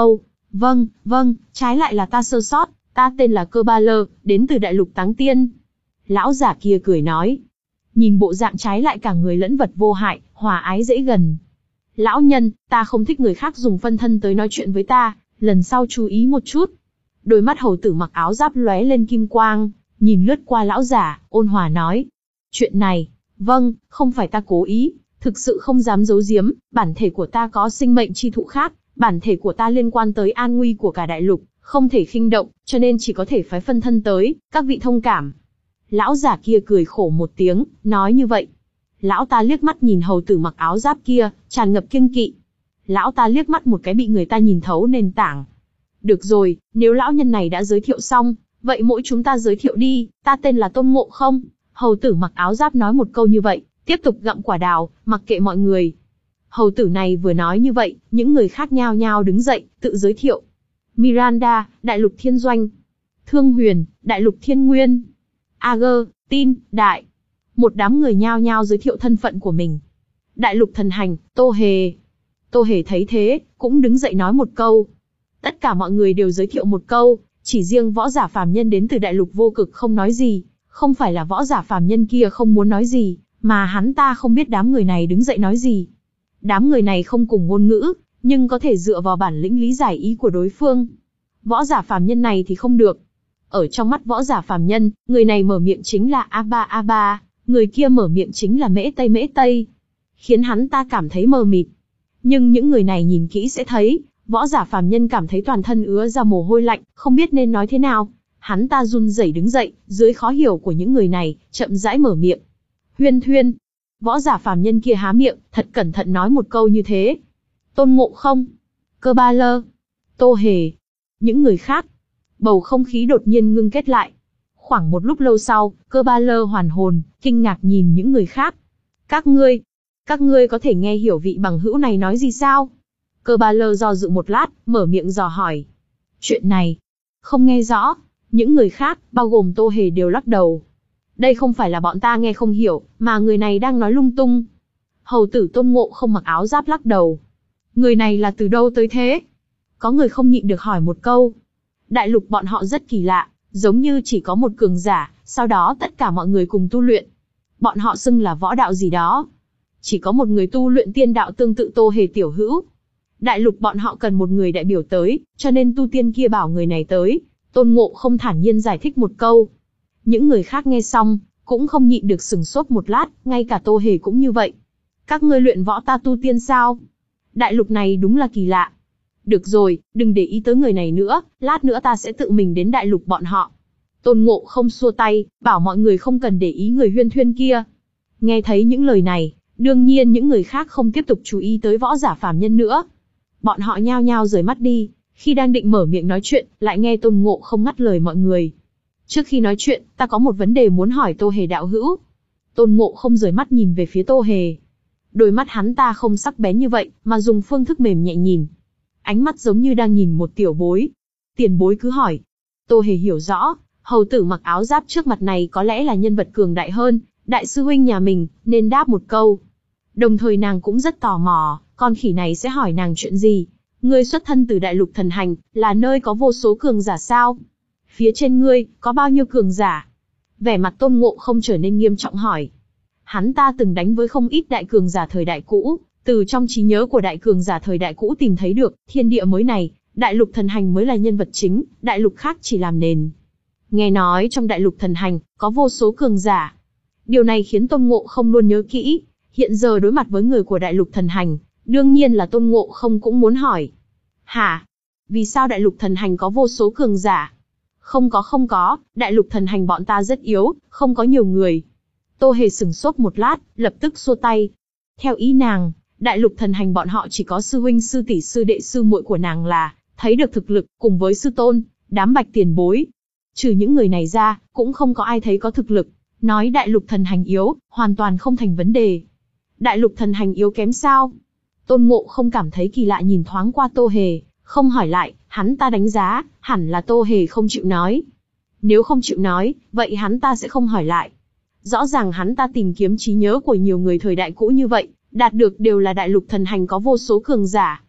Vâng, vâng, trái lại là ta sơ sót, ta tên là Cơ Ba Lơ, đến từ đại lục Táng Tiên. Lão giả kia cười nói. Nhìn bộ dạng trái lại cả người lẫn vật vô hại, hòa ái dễ gần. Lão nhân, ta không thích người khác dùng phân thân tới nói chuyện với ta, lần sau chú ý một chút. Đôi mắt hầu tử mặc áo giáp lóe lên kim quang, nhìn lướt qua lão giả, ôn hòa nói. Chuyện này, vâng, không phải ta cố ý, thực sự không dám giấu giếm, bản thể của ta có sinh mệnh chi thụ khác, bản thể của ta liên quan tới an nguy của cả đại lục, không thể khinh động, cho nên chỉ có thể phái phân thân tới, các vị thông cảm. Lão giả kia cười khổ một tiếng, nói như vậy. Lão ta liếc mắt nhìn hầu tử mặc áo giáp kia, tràn ngập kiêng kỵ. Lão ta liếc mắt một cái bị người ta nhìn thấu nền tảng. Được rồi, nếu lão nhân này đã giới thiệu xong, vậy mỗi chúng ta giới thiệu đi, ta tên là Tôn Ngộ Không. Hầu tử mặc áo giáp nói một câu như vậy, tiếp tục gặm quả đào, mặc kệ mọi người. Hầu tử này vừa nói như vậy, những người khác nhao nhao đứng dậy, tự giới thiệu. Miranda, Đại lục Thiên Doanh. Thương Huyền, Đại lục Thiên Nguyên. Ager, Tin, Đại. Một đám người nhao nhao giới thiệu thân phận của mình. Đại lục Thần Hành, Tô Hề. Tô Hề thấy thế, cũng đứng dậy nói một câu. Tất cả mọi người đều giới thiệu một câu, chỉ riêng võ giả phàm nhân đến từ đại lục vô cực không nói gì. Không phải là võ giả phàm nhân kia không muốn nói gì, mà hắn ta không biết đám người này đứng dậy nói gì. Đám người này không cùng ngôn ngữ, nhưng có thể dựa vào bản lĩnh lý giải ý của đối phương. Võ giả phàm nhân này thì không được. Ở trong mắt võ giả phàm nhân, người này mở miệng chính là a ba a ba, người kia mở miệng chính là Mễ Tây Mễ Tây. Khiến hắn ta cảm thấy mờ mịt. Nhưng những người này nhìn kỹ sẽ thấy, võ giả phàm nhân cảm thấy toàn thân ứa ra mồ hôi lạnh, không biết nên nói thế nào. Hắn ta run rẩy đứng dậy, dưới khó hiểu của những người này, chậm rãi mở miệng. Huyên Thuyên. Võ giả phàm nhân kia há miệng, thật cẩn thận nói một câu như thế. Tôn Ngộ Không. Cơ Ba Lơ. Tô Hề. Những người khác. Bầu không khí đột nhiên ngưng kết lại. Khoảng một lúc lâu sau, Cơ Ba Lơ hoàn hồn, kinh ngạc nhìn những người khác. Các ngươi, các ngươi có thể nghe hiểu vị bằng hữu này nói gì sao? Cơ Ba Lơ do dự một lát, mở miệng dò hỏi. Chuyện này, không nghe rõ. Những người khác, bao gồm Tô Hề đều lắc đầu. Đây không phải là bọn ta nghe không hiểu, mà người này đang nói lung tung. Hầu tử Tôn Ngộ Không mặc áo giáp lắc đầu. Người này là từ đâu tới thế? Có người không nhịn được hỏi một câu. Đại lục bọn họ rất kỳ lạ, giống như chỉ có một cường giả, sau đó tất cả mọi người cùng tu luyện. Bọn họ xưng là võ đạo gì đó. Chỉ có một người tu luyện tiên đạo tương tự Tô Hề tiểu hữu. Đại lục bọn họ cần một người đại biểu tới, cho nên tu tiên kia bảo người này tới. Tôn Ngộ Không thản nhiên giải thích một câu. Những người khác nghe xong, cũng không nhịn được sừng sốt một lát, ngay cả Tô Hề cũng như vậy. Các ngươi luyện võ ta tu tiên sao? Đại lục này đúng là kỳ lạ. Được rồi, đừng để ý tới người này nữa, lát nữa ta sẽ tự mình đến đại lục bọn họ. Tôn Ngộ Không xua tay, bảo mọi người không cần để ý người Huyên Thuyên kia. Nghe thấy những lời này, đương nhiên những người khác không tiếp tục chú ý tới võ giả phàm nhân nữa. Bọn họ nhao nhao rời mắt đi, khi đang định mở miệng nói chuyện, lại nghe Tôn Ngộ Không ngắt lời mọi người. Trước khi nói chuyện, ta có một vấn đề muốn hỏi Tô Hề đạo hữu. Tôn Ngộ Không rời mắt nhìn về phía Tô Hề. Đôi mắt hắn ta không sắc bén như vậy, mà dùng phương thức mềm nhẹ nhìn. Ánh mắt giống như đang nhìn một tiểu bối. Tiền bối cứ hỏi. Tô Hề hiểu rõ, hầu tử mặc áo giáp trước mặt này có lẽ là nhân vật cường đại hơn, đại sư huynh nhà mình, nên đáp một câu. Đồng thời nàng cũng rất tò mò, con khỉ này sẽ hỏi nàng chuyện gì. Ngươi xuất thân từ đại lục thần hành, là nơi có vô số cường giả sao? Phía trên ngươi, có bao nhiêu cường giả? Vẻ mặt Tôn Ngộ Không trở nên nghiêm trọng hỏi. Hắn ta từng đánh với không ít đại cường giả thời đại cũ, từ trong trí nhớ của đại cường giả thời đại cũ tìm thấy được, thiên địa mới này, đại lục thần hành mới là nhân vật chính, đại lục khác chỉ làm nền. Nghe nói trong đại lục thần hành, có vô số cường giả. Điều này khiến Tôn Ngộ Không luôn nhớ kỹ, hiện giờ đối mặt với người của đại lục thần hành, đương nhiên là Tôn Ngộ Không cũng muốn hỏi. Hả? Vì sao đại lục thần hành có vô số cường giả? Không có không có, đại lục thần hành bọn ta rất yếu, không có nhiều người. Tô Hề sửng sốt một lát, lập tức xua tay. Theo ý nàng, đại lục thần hành bọn họ chỉ có sư huynh sư tỷ sư đệ sư muội của nàng là, thấy được thực lực, cùng với sư tôn, đám bạch tiền bối. Trừ những người này ra, cũng không có ai thấy có thực lực. Nói đại lục thần hành yếu, hoàn toàn không thành vấn đề. Đại lục thần hành yếu kém sao? Tôn Ngộ Không cảm thấy kỳ lạ nhìn thoáng qua Tô Hề, không hỏi lại, hắn ta đánh giá, hẳn là Tô Hề không chịu nói. Nếu không chịu nói, vậy hắn ta sẽ không hỏi lại. Rõ ràng hắn ta tìm kiếm trí nhớ của nhiều người thời đại cũ như vậy, đạt được đều là đại lục thần hành có vô số cường giả.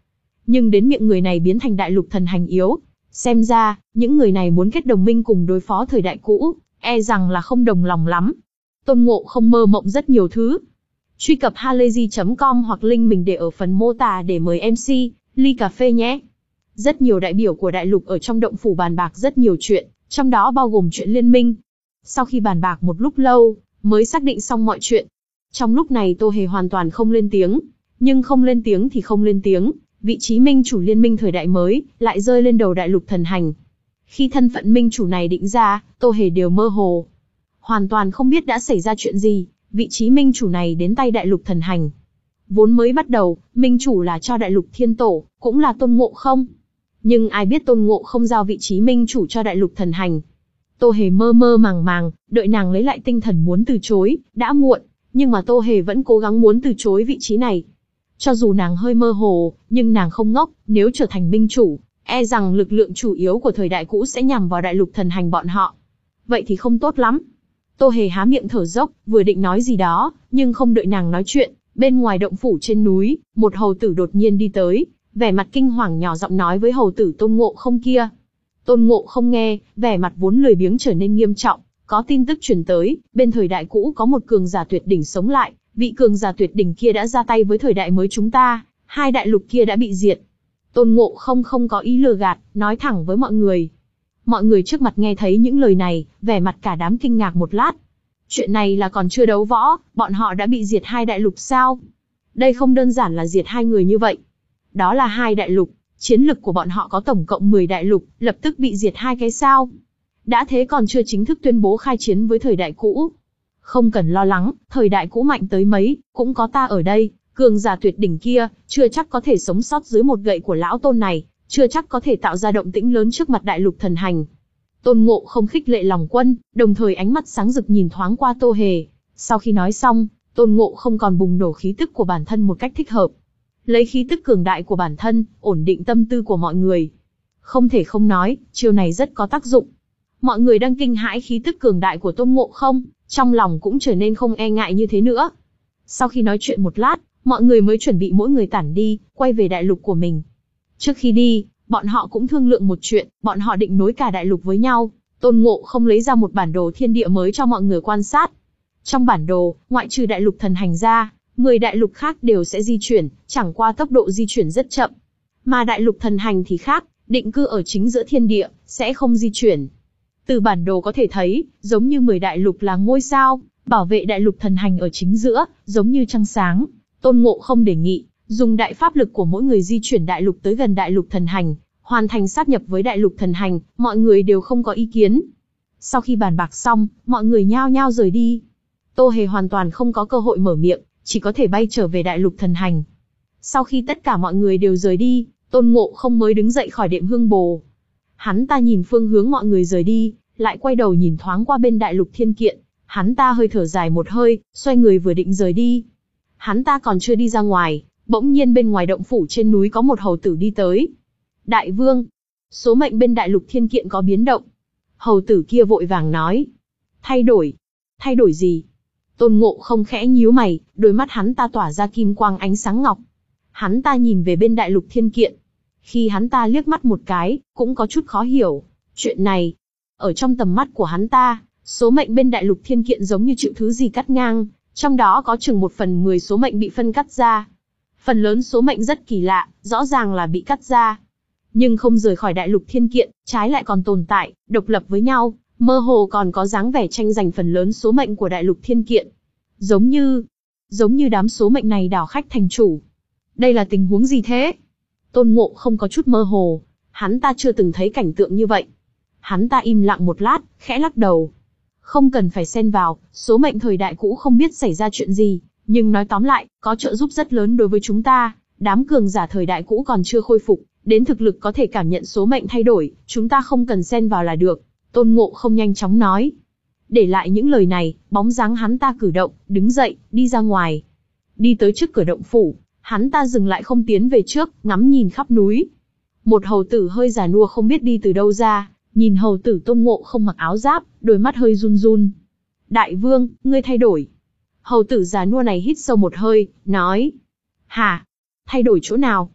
nhưng đến miệng người này biến thành đại lục thần hành yếu. Xem ra, những người này muốn kết đồng minh cùng đối phó thời đại cũ, e rằng là không đồng lòng lắm. Tôn Ngộ Không mơ mộng rất nhiều thứ. Truy cập halayzi chấm com hoặc link mình để ở phần mô tả để mời em xê, ly cà phê nhé. Rất nhiều đại biểu của đại lục ở trong động phủ bàn bạc rất nhiều chuyện, trong đó bao gồm chuyện liên minh. Sau khi bàn bạc một lúc lâu, mới xác định xong mọi chuyện. Trong lúc này Tô Hề hoàn toàn không lên tiếng, nhưng không lên tiếng thì không lên tiếng, vị trí minh chủ liên minh thời đại mới lại rơi lên đầu đại lục thần hành. Khi thân phận minh chủ này định ra, Tô Hề đều mơ hồ, hoàn toàn không biết đã xảy ra chuyện gì, vị trí minh chủ này đến tay đại lục thần hành. Vốn mới bắt đầu, minh chủ là cho đại lục thiên tổ, cũng là Tôn Ngộ Không. Nhưng ai biết Tôn Ngộ Không giao vị trí minh chủ cho đại lục thần hành. Tô Hề mơ mơ màng màng, đợi nàng lấy lại tinh thần muốn từ chối, đã muộn, nhưng mà Tô Hề vẫn cố gắng muốn từ chối vị trí này. Cho dù nàng hơi mơ hồ, nhưng nàng không ngốc, nếu trở thành minh chủ, e rằng lực lượng chủ yếu của thời đại cũ sẽ nhằm vào đại lục thần hành bọn họ. Vậy thì không tốt lắm. Tô Hề há miệng thở dốc, vừa định nói gì đó, nhưng không đợi nàng nói chuyện, bên ngoài động phủ trên núi, một hầu tử đột nhiên đi tới, vẻ mặt kinh hoàng nhỏ giọng nói với hầu tử Tôn Ngộ Không kia. Tôn Ngộ Không nghe, vẻ mặt vốn lười biếng trở nên nghiêm trọng, có tin tức truyền tới, bên thời đại cũ có một cường giả tuyệt đỉnh sống lại, vị cường giả tuyệt đỉnh kia đã ra tay với thời đại mới chúng ta, hai đại lục kia đã bị diệt. Tôn Ngộ Không không có ý lừa gạt, nói thẳng với mọi người. Mọi người trước mặt nghe thấy những lời này, vẻ mặt cả đám kinh ngạc một lát. Chuyện này là còn chưa đấu võ, bọn họ đã bị diệt hai đại lục sao? Đây không đơn giản là diệt hai người như vậy. Đó là hai đại lục, chiến lực của bọn họ có tổng cộng mười đại lục, lập tức bị diệt hai cái sao? Đã thế còn chưa chính thức tuyên bố khai chiến với thời đại cũ. Không cần lo lắng, thời đại cũ mạnh tới mấy, cũng có ta ở đây, cường giả tuyệt đỉnh kia, chưa chắc có thể sống sót dưới một gậy của lão Tôn này, chưa chắc có thể tạo ra động tĩnh lớn trước mặt đại lục thần hành. Tôn Ngộ Không khích lệ lòng quân, đồng thời ánh mắt sáng rực nhìn thoáng qua Tô Hề. Sau khi nói xong, Tôn Ngộ Không còn bùng nổ khí tức của bản thân một cách thích hợp. Lấy khí tức cường đại của bản thân, ổn định tâm tư của mọi người. Không thể không nói, chiêu này rất có tác dụng. Mọi người đang kinh hãi khí tức cường đại của Tôn Ngộ Không, trong lòng cũng trở nên không e ngại như thế nữa. Sau khi nói chuyện một lát, mọi người mới chuẩn bị mỗi người tản đi, quay về đại lục của mình. Trước khi đi, bọn họ cũng thương lượng một chuyện, bọn họ định nối cả đại lục với nhau. Tôn Ngộ Không lấy ra một bản đồ thiên địa mới cho mọi người quan sát. Trong bản đồ, ngoại trừ đại lục thần hành ra, mười đại lục khác đều sẽ di chuyển, chẳng qua tốc độ di chuyển rất chậm. Mà đại lục thần hành thì khác, định cư ở chính giữa thiên địa, sẽ không di chuyển. Từ bản đồ có thể thấy, giống như mười đại lục là ngôi sao, bảo vệ đại lục thần hành ở chính giữa, giống như trăng sáng. Tôn Ngộ Không đề nghị, dùng đại pháp lực của mỗi người di chuyển đại lục tới gần đại lục thần hành, hoàn thành sáp nhập với đại lục thần hành, mọi người đều không có ý kiến. Sau khi bàn bạc xong, mọi người nhao nhao rời đi. Tô Hề hoàn toàn không có cơ hội mở miệng, chỉ có thể bay trở về đại lục thần hành. Sau khi tất cả mọi người đều rời đi, Tôn Ngộ Không mới đứng dậy khỏi đệm hương bồ. Hắn ta nhìn phương hướng mọi người rời đi, lại quay đầu nhìn thoáng qua bên đại lục thiên kiện. Hắn ta hơi thở dài một hơi, xoay người vừa định rời đi. Hắn ta còn chưa đi ra ngoài, bỗng nhiên bên ngoài động phủ trên núi có một hầu tử đi tới. Đại vương, số mệnh bên đại lục thiên kiện có biến động. Hầu tử kia vội vàng nói. Thay đổi? Thay đổi gì? Tôn Ngộ Không khẽ nhíu mày, đôi mắt hắn ta tỏa ra kim quang ánh sáng ngọc. Hắn ta nhìn về bên đại lục thiên kiện. Khi hắn ta liếc mắt một cái, cũng có chút khó hiểu. Chuyện này, ở trong tầm mắt của hắn ta, số mệnh bên đại lục thiên kiện giống như chịu thứ gì cắt ngang, trong đó có chừng một phần mười số mệnh bị phân cắt ra. Phần lớn số mệnh rất kỳ lạ, rõ ràng là bị cắt ra. Nhưng không rời khỏi đại lục thiên kiện, trái lại còn tồn tại, độc lập với nhau, mơ hồ còn có dáng vẻ tranh giành phần lớn số mệnh của đại lục thiên kiện. Giống như, giống như đám số mệnh này đảo khách thành chủ. Đây là tình huống gì thế? Tôn Ngộ Không có chút mơ hồ, hắn ta chưa từng thấy cảnh tượng như vậy. Hắn ta im lặng một lát, khẽ lắc đầu. Không cần phải xen vào, số mệnh thời đại cũ không biết xảy ra chuyện gì, nhưng nói tóm lại, có trợ giúp rất lớn đối với chúng ta. Đám cường giả thời đại cũ còn chưa khôi phục, đến thực lực có thể cảm nhận số mệnh thay đổi, chúng ta không cần xen vào là được. Tôn Ngộ Không nhanh chóng nói. Để lại những lời này, bóng dáng hắn ta cử động, đứng dậy, đi ra ngoài. Đi tới trước cửa động phủ, hắn ta dừng lại không tiến về trước, ngắm nhìn khắp núi. Một hầu tử hơi già nua không biết đi từ đâu ra, nhìn hầu tử Tôn Ngộ Không mặc áo giáp, đôi mắt hơi run run. Đại vương, ngươi thay đổi. Hầu tử già nua này hít sâu một hơi, nói. Hả? Thay đổi chỗ nào?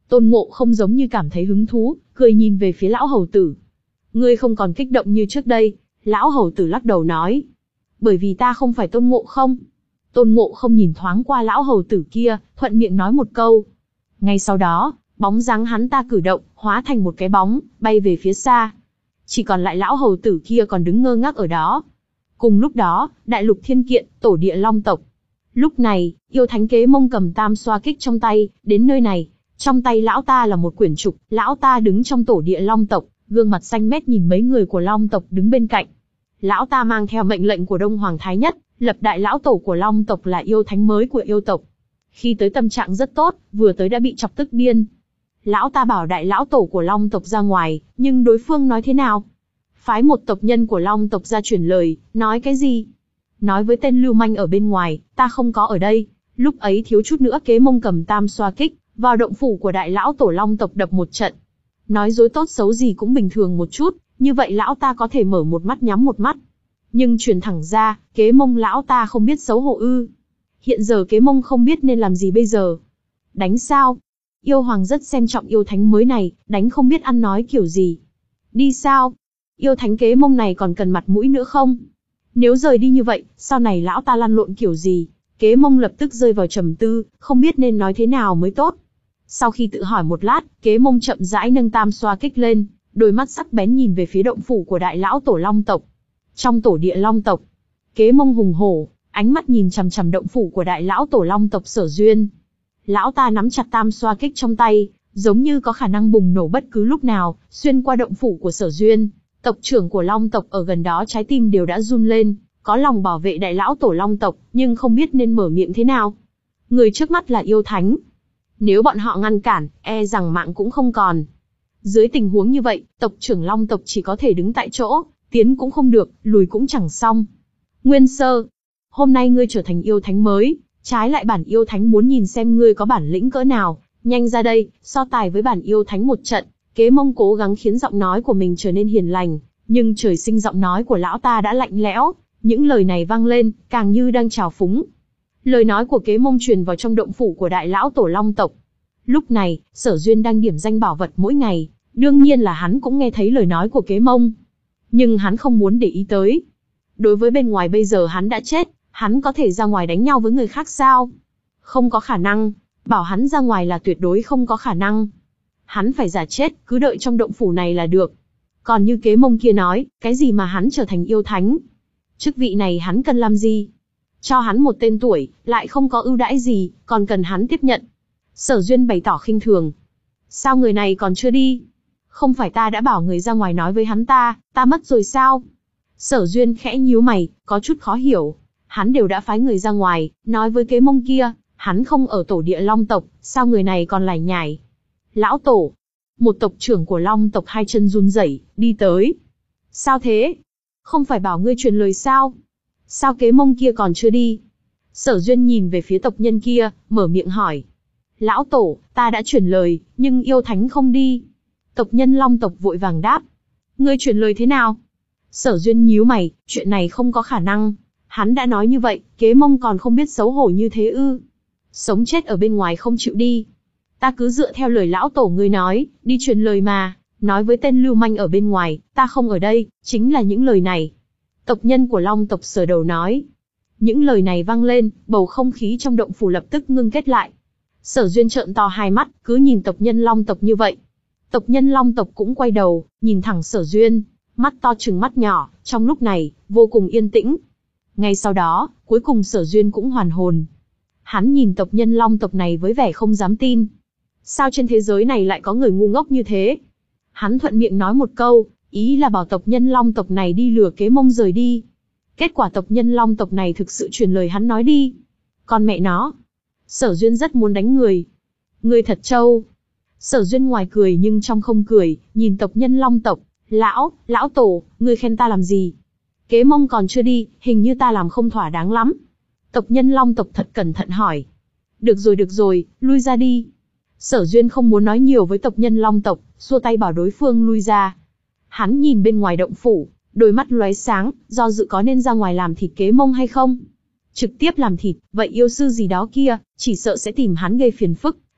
Tôn Ngộ không giống như cảm thấy hứng thú, cười nhìn về phía lão hầu tử. Ngươi không còn kích động như trước đây, lão hầu tử lắc đầu nói. Bởi vì ta không phải Tôn Ngộ không. Tôn Ngộ không nhìn thoáng qua lão hầu tử kia, thuận miệng nói một câu. Ngay sau đó, bóng dáng hắn ta cử động, hóa thành một cái bóng, bay về phía xa. Chỉ còn lại lão hầu tử kia còn đứng ngơ ngác ở đó. Cùng lúc đó, đại lục thiên kiện, tổ địa long tộc. Lúc này, yêu thánh Kế Mông cầm tam xoa kích trong tay, đến nơi này. Trong tay lão ta là một quyển trục, lão ta đứng trong tổ địa long tộc, gương mặt xanh mét nhìn mấy người của long tộc đứng bên cạnh. Lão ta mang theo mệnh lệnh của Đông Hoàng Thái Nhất, lập đại lão tổ của long tộc là yêu thánh mới của yêu tộc. Khi tới tâm trạng rất tốt, vừa tới đã bị chọc tức điên. Lão ta bảo đại lão tổ của long tộc ra ngoài, nhưng đối phương nói thế nào? Phái một tộc nhân của long tộc ra truyền lời, nói cái gì? Nói với tên lưu manh ở bên ngoài, ta không có ở đây. Lúc ấy thiếu chút nữa Kế Mông cầm tam xoa kích, vào động phủ của đại lão tổ long tộc đập một trận. Nói dối tốt xấu gì cũng bình thường một chút, như vậy lão ta có thể mở một mắt nhắm một mắt. Nhưng truyền thẳng ra, Kế Mông lão ta không biết xấu hổ ư. Hiện giờ Kế Mông không biết nên làm gì bây giờ. Đánh sao? Yêu hoàng rất xem trọng yêu thánh mới này, đánh không biết ăn nói kiểu gì. Đi sao? Yêu thánh Kế Mông này còn cần mặt mũi nữa không? Nếu rời đi như vậy, sau này lão ta lăn lộn kiểu gì? Kế Mông lập tức rơi vào trầm tư, không biết nên nói thế nào mới tốt. Sau khi tự hỏi một lát, Kế Mông chậm rãi nâng tam xoa kích lên, đôi mắt sắc bén nhìn về phía động phủ của đại lão tổ long tộc. Trong tổ địa long tộc, Kế Mông hùng hổ, ánh mắt nhìn chằm chằm động phủ của đại lão tổ long tộc Sở Duyên. Lão ta nắm chặt tam xoa kích trong tay, giống như có khả năng bùng nổ bất cứ lúc nào, xuyên qua động phủ của Sở Duyên. Tộc trưởng của long tộc ở gần đó trái tim đều đã run lên, có lòng bảo vệ đại lão tổ long tộc, nhưng không biết nên mở miệng thế nào. Người trước mắt là yêu thánh. Nếu bọn họ ngăn cản, e rằng mạng cũng không còn. Dưới tình huống như vậy, tộc trưởng long tộc chỉ có thể đứng tại chỗ, tiến cũng không được, lùi cũng chẳng xong. Nguyên Sơ, hôm nay ngươi trở thành yêu thánh mới, trái lại bản yêu thánh muốn nhìn xem ngươi có bản lĩnh cỡ nào, nhanh ra đây, so tài với bản yêu thánh một trận. Kế Mông cố gắng khiến giọng nói của mình trở nên hiền lành, nhưng trời sinh giọng nói của lão ta đã lạnh lẽo, những lời này vang lên, càng như đang trào phúng. Lời nói của Kế Mông truyền vào trong động phủ của đại lão tổ long tộc. Lúc này, Sở Duyên đang điểm danh bảo vật mỗi ngày, đương nhiên là hắn cũng nghe thấy lời nói của Kế Mông. Nhưng hắn không muốn để ý tới. Đối với bên ngoài bây giờ hắn đã chết, hắn có thể ra ngoài đánh nhau với người khác sao? Không có khả năng, bảo hắn ra ngoài là tuyệt đối không có khả năng. Hắn phải giả chết, cứ đợi trong động phủ này là được. Còn như Kế Mông kia nói, cái gì mà hắn trở thành yêu thánh? Chức vị này hắn cần làm gì? Cho hắn một tên tuổi, lại không có ưu đãi gì, còn cần hắn tiếp nhận. Sở Duyên bày tỏ khinh thường. Sao người này còn chưa đi? Không phải ta đã bảo người ra ngoài nói với hắn ta, ta mất rồi sao? Sở Duyên khẽ nhíu mày, có chút khó hiểu. Hắn đều đã phái người ra ngoài, nói với Kế Mông kia, hắn không ở tổ địa long tộc, sao người này còn lải nhải? Lão tổ, một tộc trưởng của long tộc hai chân run rẩy, đi tới. Sao thế? Không phải bảo ngươi truyền lời sao? Sao Kế Mông kia còn chưa đi? Sở Duyên nhìn về phía tộc nhân kia, mở miệng hỏi. Lão tổ, ta đã truyền lời, nhưng yêu thánh không đi. Tộc nhân long tộc vội vàng đáp. Ngươi truyền lời thế nào? Sở Duyên nhíu mày, chuyện này không có khả năng. Hắn đã nói như vậy, Kế Mông còn không biết xấu hổ như thế ư? Sống chết ở bên ngoài không chịu đi. Ta cứ dựa theo lời lão tổ ngươi nói, đi truyền lời mà, nói với tên lưu manh ở bên ngoài, ta không ở đây, chính là những lời này. Tộc nhân của long tộc Sở Đầu nói. Những lời này vang lên, bầu không khí trong động phủ lập tức ngưng kết lại. Sở Duyên trợn to hai mắt, cứ nhìn tộc nhân long tộc như vậy. Tộc nhân long tộc cũng quay đầu, nhìn thẳng Sở Duyên, mắt to trừng mắt nhỏ, trong lúc này, vô cùng yên tĩnh. Ngay sau đó, cuối cùng Sở Duyên cũng hoàn hồn. Hắn nhìn tộc nhân long tộc này với vẻ không dám tin. Sao trên thế giới này lại có người ngu ngốc như thế? Hắn thuận miệng nói một câu, ý là bảo tộc nhân long tộc này đi lừa Kế Mông rời đi. Kết quả tộc nhân long tộc này thực sự truyền lời hắn nói đi. Còn mẹ nó. Sở Duyên rất muốn đánh người. Người thật trâu. Sở Duyên ngoài cười nhưng trong không cười, nhìn tộc nhân long tộc. Lão, lão tổ, ngươi khen ta làm gì? Kế Mông còn chưa đi, hình như ta làm không thỏa đáng lắm. Tộc nhân long tộc thật cẩn thận hỏi. Được rồi được rồi, lui ra đi. Sở Duyên không muốn nói nhiều với tộc nhân long tộc, xua tay bảo đối phương lui ra. Hắn nhìn bên ngoài động phủ, đôi mắt lóe sáng, do dự có nên ra ngoài làm thịt Kế Mông hay không. Trực tiếp làm thịt, vậy yêu sư gì đó kia, chỉ sợ sẽ tìm hắn gây phiền phức,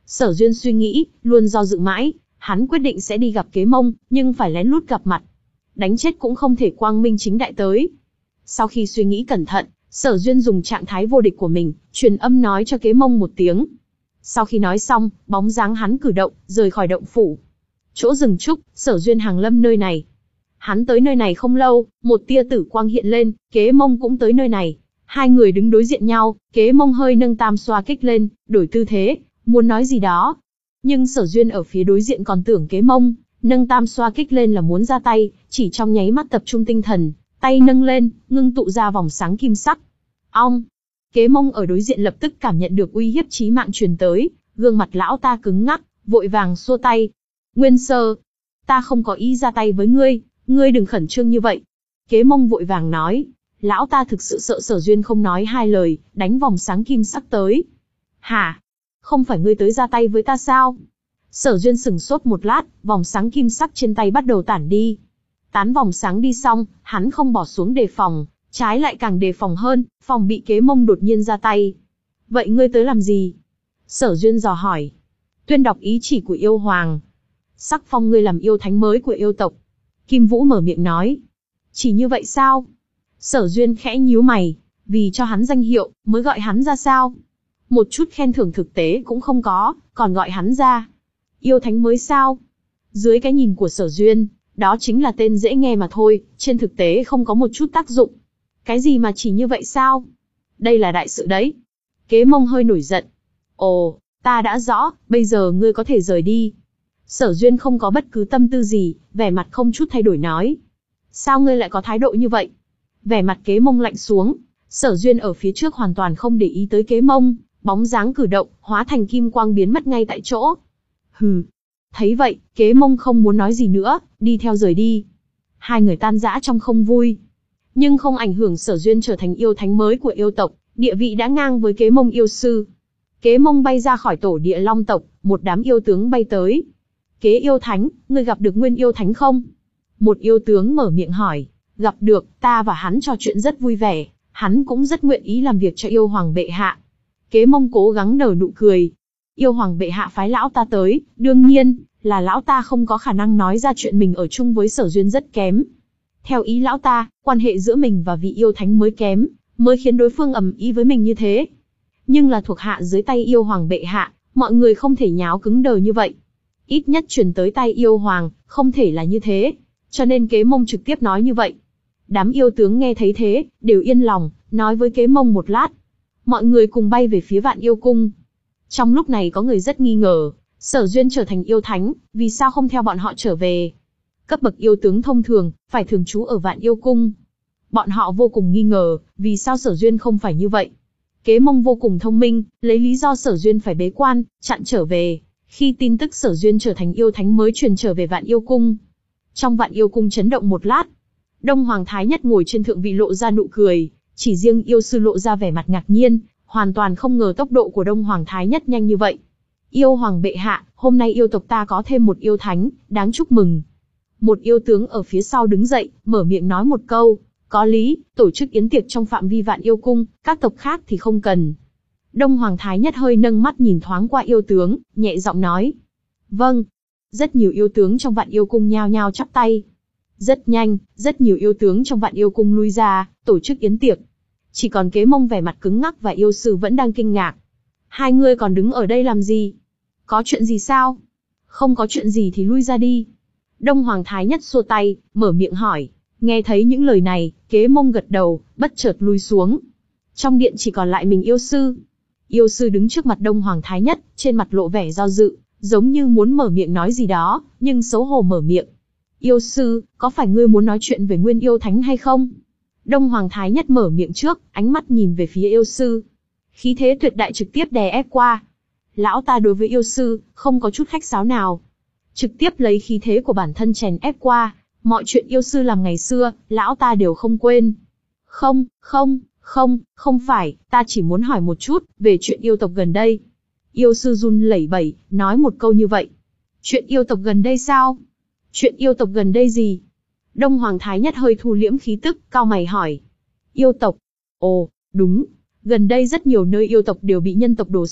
Sở Duyên suy nghĩ, luôn do dự mãi, hắn quyết định sẽ đi gặp Kế Mông, nhưng phải lén lút gặp mặt. Đánh chết cũng không thể quang minh chính đại tới. Sau khi suy nghĩ cẩn thận, Sở Duyên dùng trạng thái vô địch của mình, truyền âm nói cho Kế Mông một tiếng. Sau khi nói xong, bóng dáng hắn cử động, rời khỏi động phủ. Chỗ rừng trúc, Sở Duyên hàng lâm nơi này. Hắn tới nơi này không lâu, một tia tử quang hiện lên, Kế Mông cũng tới nơi này. Hai người đứng đối diện nhau, Kế Mông hơi nâng tam xoa kích lên, đổi tư thế, muốn nói gì đó. Nhưng Sở Duyên ở phía đối diện còn tưởng Kế Mông nâng tam xoa kích lên là muốn ra tay, chỉ trong nháy mắt tập trung tinh thần, tay nâng lên, ngưng tụ ra vòng sáng kim sắc. Ong! Kế Mông ở đối diện lập tức cảm nhận được uy hiếp chí mạng truyền tới, gương mặt lão ta cứng ngắc, vội vàng xua tay. Nguyên Sơ, ta không có ý ra tay với ngươi, ngươi đừng khẩn trương như vậy. Kế Mông vội vàng nói, lão ta thực sự sợ Sở Duyên không nói hai lời, đánh vòng sáng kim sắc tới. Hả? Không phải ngươi tới ra tay với ta sao? Sở Duyên sửng sốt một lát, vòng sáng kim sắc trên tay bắt đầu tản đi. Tán vòng sáng đi xong, hắn không bỏ xuống đề phòng, trái lại càng đề phòng hơn, phòng bị Kế Mông đột nhiên ra tay. Vậy ngươi tới làm gì? Sở Duyên dò hỏi. Tuyên đọc ý chỉ của yêu hoàng. Sắc phong ngươi làm yêu thánh mới của yêu tộc. Kim Vũ mở miệng nói. Chỉ như vậy sao? Sở Duyên khẽ nhíu mày, vì cho hắn danh hiệu, mới gọi hắn ra sao? Một chút khen thưởng thực tế cũng không có, còn gọi hắn ra. Yêu thánh mới sao? Dưới cái nhìn của Sở Duyên, đó chính là tên dễ nghe mà thôi, trên thực tế không có một chút tác dụng. Cái gì mà chỉ như vậy sao? Đây là đại sự đấy. Kế Mông hơi nổi giận. Ồ, ta đã rõ, bây giờ ngươi có thể rời đi. Sở Duyên không có bất cứ tâm tư gì, vẻ mặt không chút thay đổi nói. Sao ngươi lại có thái độ như vậy? Vẻ mặt Kế Mông lạnh xuống, Sở Duyên ở phía trước hoàn toàn không để ý tới Kế Mông, bóng dáng cử động, hóa thành kim quang biến mất ngay tại chỗ. Hừ. Thấy vậy, Kế Mông không muốn nói gì nữa, đi theo rời đi. Hai người tan rã trong không vui. Nhưng không ảnh hưởng Sở Duyên trở thành yêu thánh mới của yêu tộc, địa vị đã ngang với Kế Mông yêu sư. Kế Mông bay ra khỏi tổ địa Long tộc, một đám yêu tướng bay tới. Kế yêu thánh, ngươi gặp được Nguyên yêu thánh không? Một yêu tướng mở miệng hỏi. Gặp được, ta và hắn trò chuyện rất vui vẻ, hắn cũng rất nguyện ý làm việc cho yêu hoàng bệ hạ. Kế Mông cố gắng nở nụ cười. Yêu hoàng bệ hạ phái lão ta tới, đương nhiên là lão ta không có khả năng nói ra chuyện mình ở chung với Sở Duyên rất kém. Theo ý lão ta, quan hệ giữa mình và vị yêu thánh mới kém, mới khiến đối phương ầm ĩ với mình như thế. Nhưng là thuộc hạ dưới tay yêu hoàng bệ hạ, mọi người không thể nháo cứng đờ như vậy. Ít nhất truyền tới tay yêu hoàng, không thể là như thế. Cho nên Kế Mông trực tiếp nói như vậy. Đám yêu tướng nghe thấy thế, đều yên lòng, nói với Kế Mông một lát. Mọi người cùng bay về phía Vạn Yêu Cung. Trong lúc này có người rất nghi ngờ, Sở Duyên trở thành yêu thánh, vì sao không theo bọn họ trở về? Cấp bậc yêu tướng thông thường, phải thường trú ở Vạn Yêu Cung. Bọn họ vô cùng nghi ngờ, vì sao Sở Duyên không phải như vậy? Kế Mông vô cùng thông minh, lấy lý do Sở Duyên phải bế quan, chặn trở về. Khi tin tức Sở Duyên trở thành yêu thánh mới truyền trở về Vạn Yêu Cung. Trong Vạn Yêu Cung chấn động một lát. Đông Hoàng Thái Nhất ngồi trên thượng vị lộ ra nụ cười, chỉ riêng yêu sư lộ ra vẻ mặt ngạc nhiên, hoàn toàn không ngờ tốc độ của Đông Hoàng Thái Nhất nhanh như vậy. Yêu hoàng bệ hạ, hôm nay yêu tộc ta có thêm một yêu thánh, đáng chúc mừng. Một yêu tướng ở phía sau đứng dậy, mở miệng nói một câu, có lý, tổ chức yến tiệc trong phạm vi Vạn Yêu Cung, các tộc khác thì không cần. Đông Hoàng Thái Nhất hơi nâng mắt nhìn thoáng qua yêu tướng, nhẹ giọng nói. Vâng. Rất nhiều yêu tướng trong Vạn Yêu Cung nhao nhao chắp tay. Rất nhanh, rất nhiều yêu tướng trong Vạn Yêu Cung lui ra, tổ chức yến tiệc. Chỉ còn Kế Mông vẻ mặt cứng ngắc và yêu sư vẫn đang kinh ngạc. Hai người còn đứng ở đây làm gì? Có chuyện gì sao? Không có chuyện gì thì lui ra đi. Đông Hoàng Thái Nhất xua tay, mở miệng hỏi. Nghe thấy những lời này, Kế Mông gật đầu, bất chợt lui xuống. Trong điện chỉ còn lại mình yêu sư. Yêu sư đứng trước mặt Đông Hoàng Thái Nhất, trên mặt lộ vẻ do dự, giống như muốn mở miệng nói gì đó, nhưng xấu hổ mở miệng. Yêu sư, có phải ngươi muốn nói chuyện về Nguyên yêu thánh hay không? Đông Hoàng Thái Nhất mở miệng trước, ánh mắt nhìn về phía yêu sư. Khí thế tuyệt đại trực tiếp đè ép qua. Lão ta đối với yêu sư, không có chút khách sáo nào. Trực tiếp lấy khí thế của bản thân chèn ép qua, mọi chuyện yêu sư làm ngày xưa, lão ta đều không quên. Không, không, không, không phải, ta chỉ muốn hỏi một chút, về chuyện yêu tộc gần đây. Yêu sư run lẩy bẩy, nói một câu như vậy. Chuyện yêu tộc gần đây sao? Chuyện yêu tộc gần đây gì? Đông Hoàng Thái Nhất hơi thu liễm khí tức, cau mày hỏi. Yêu tộc? Ồ, đúng. Gần đây rất nhiều nơi yêu tộc đều bị nhân tộc đổ sát,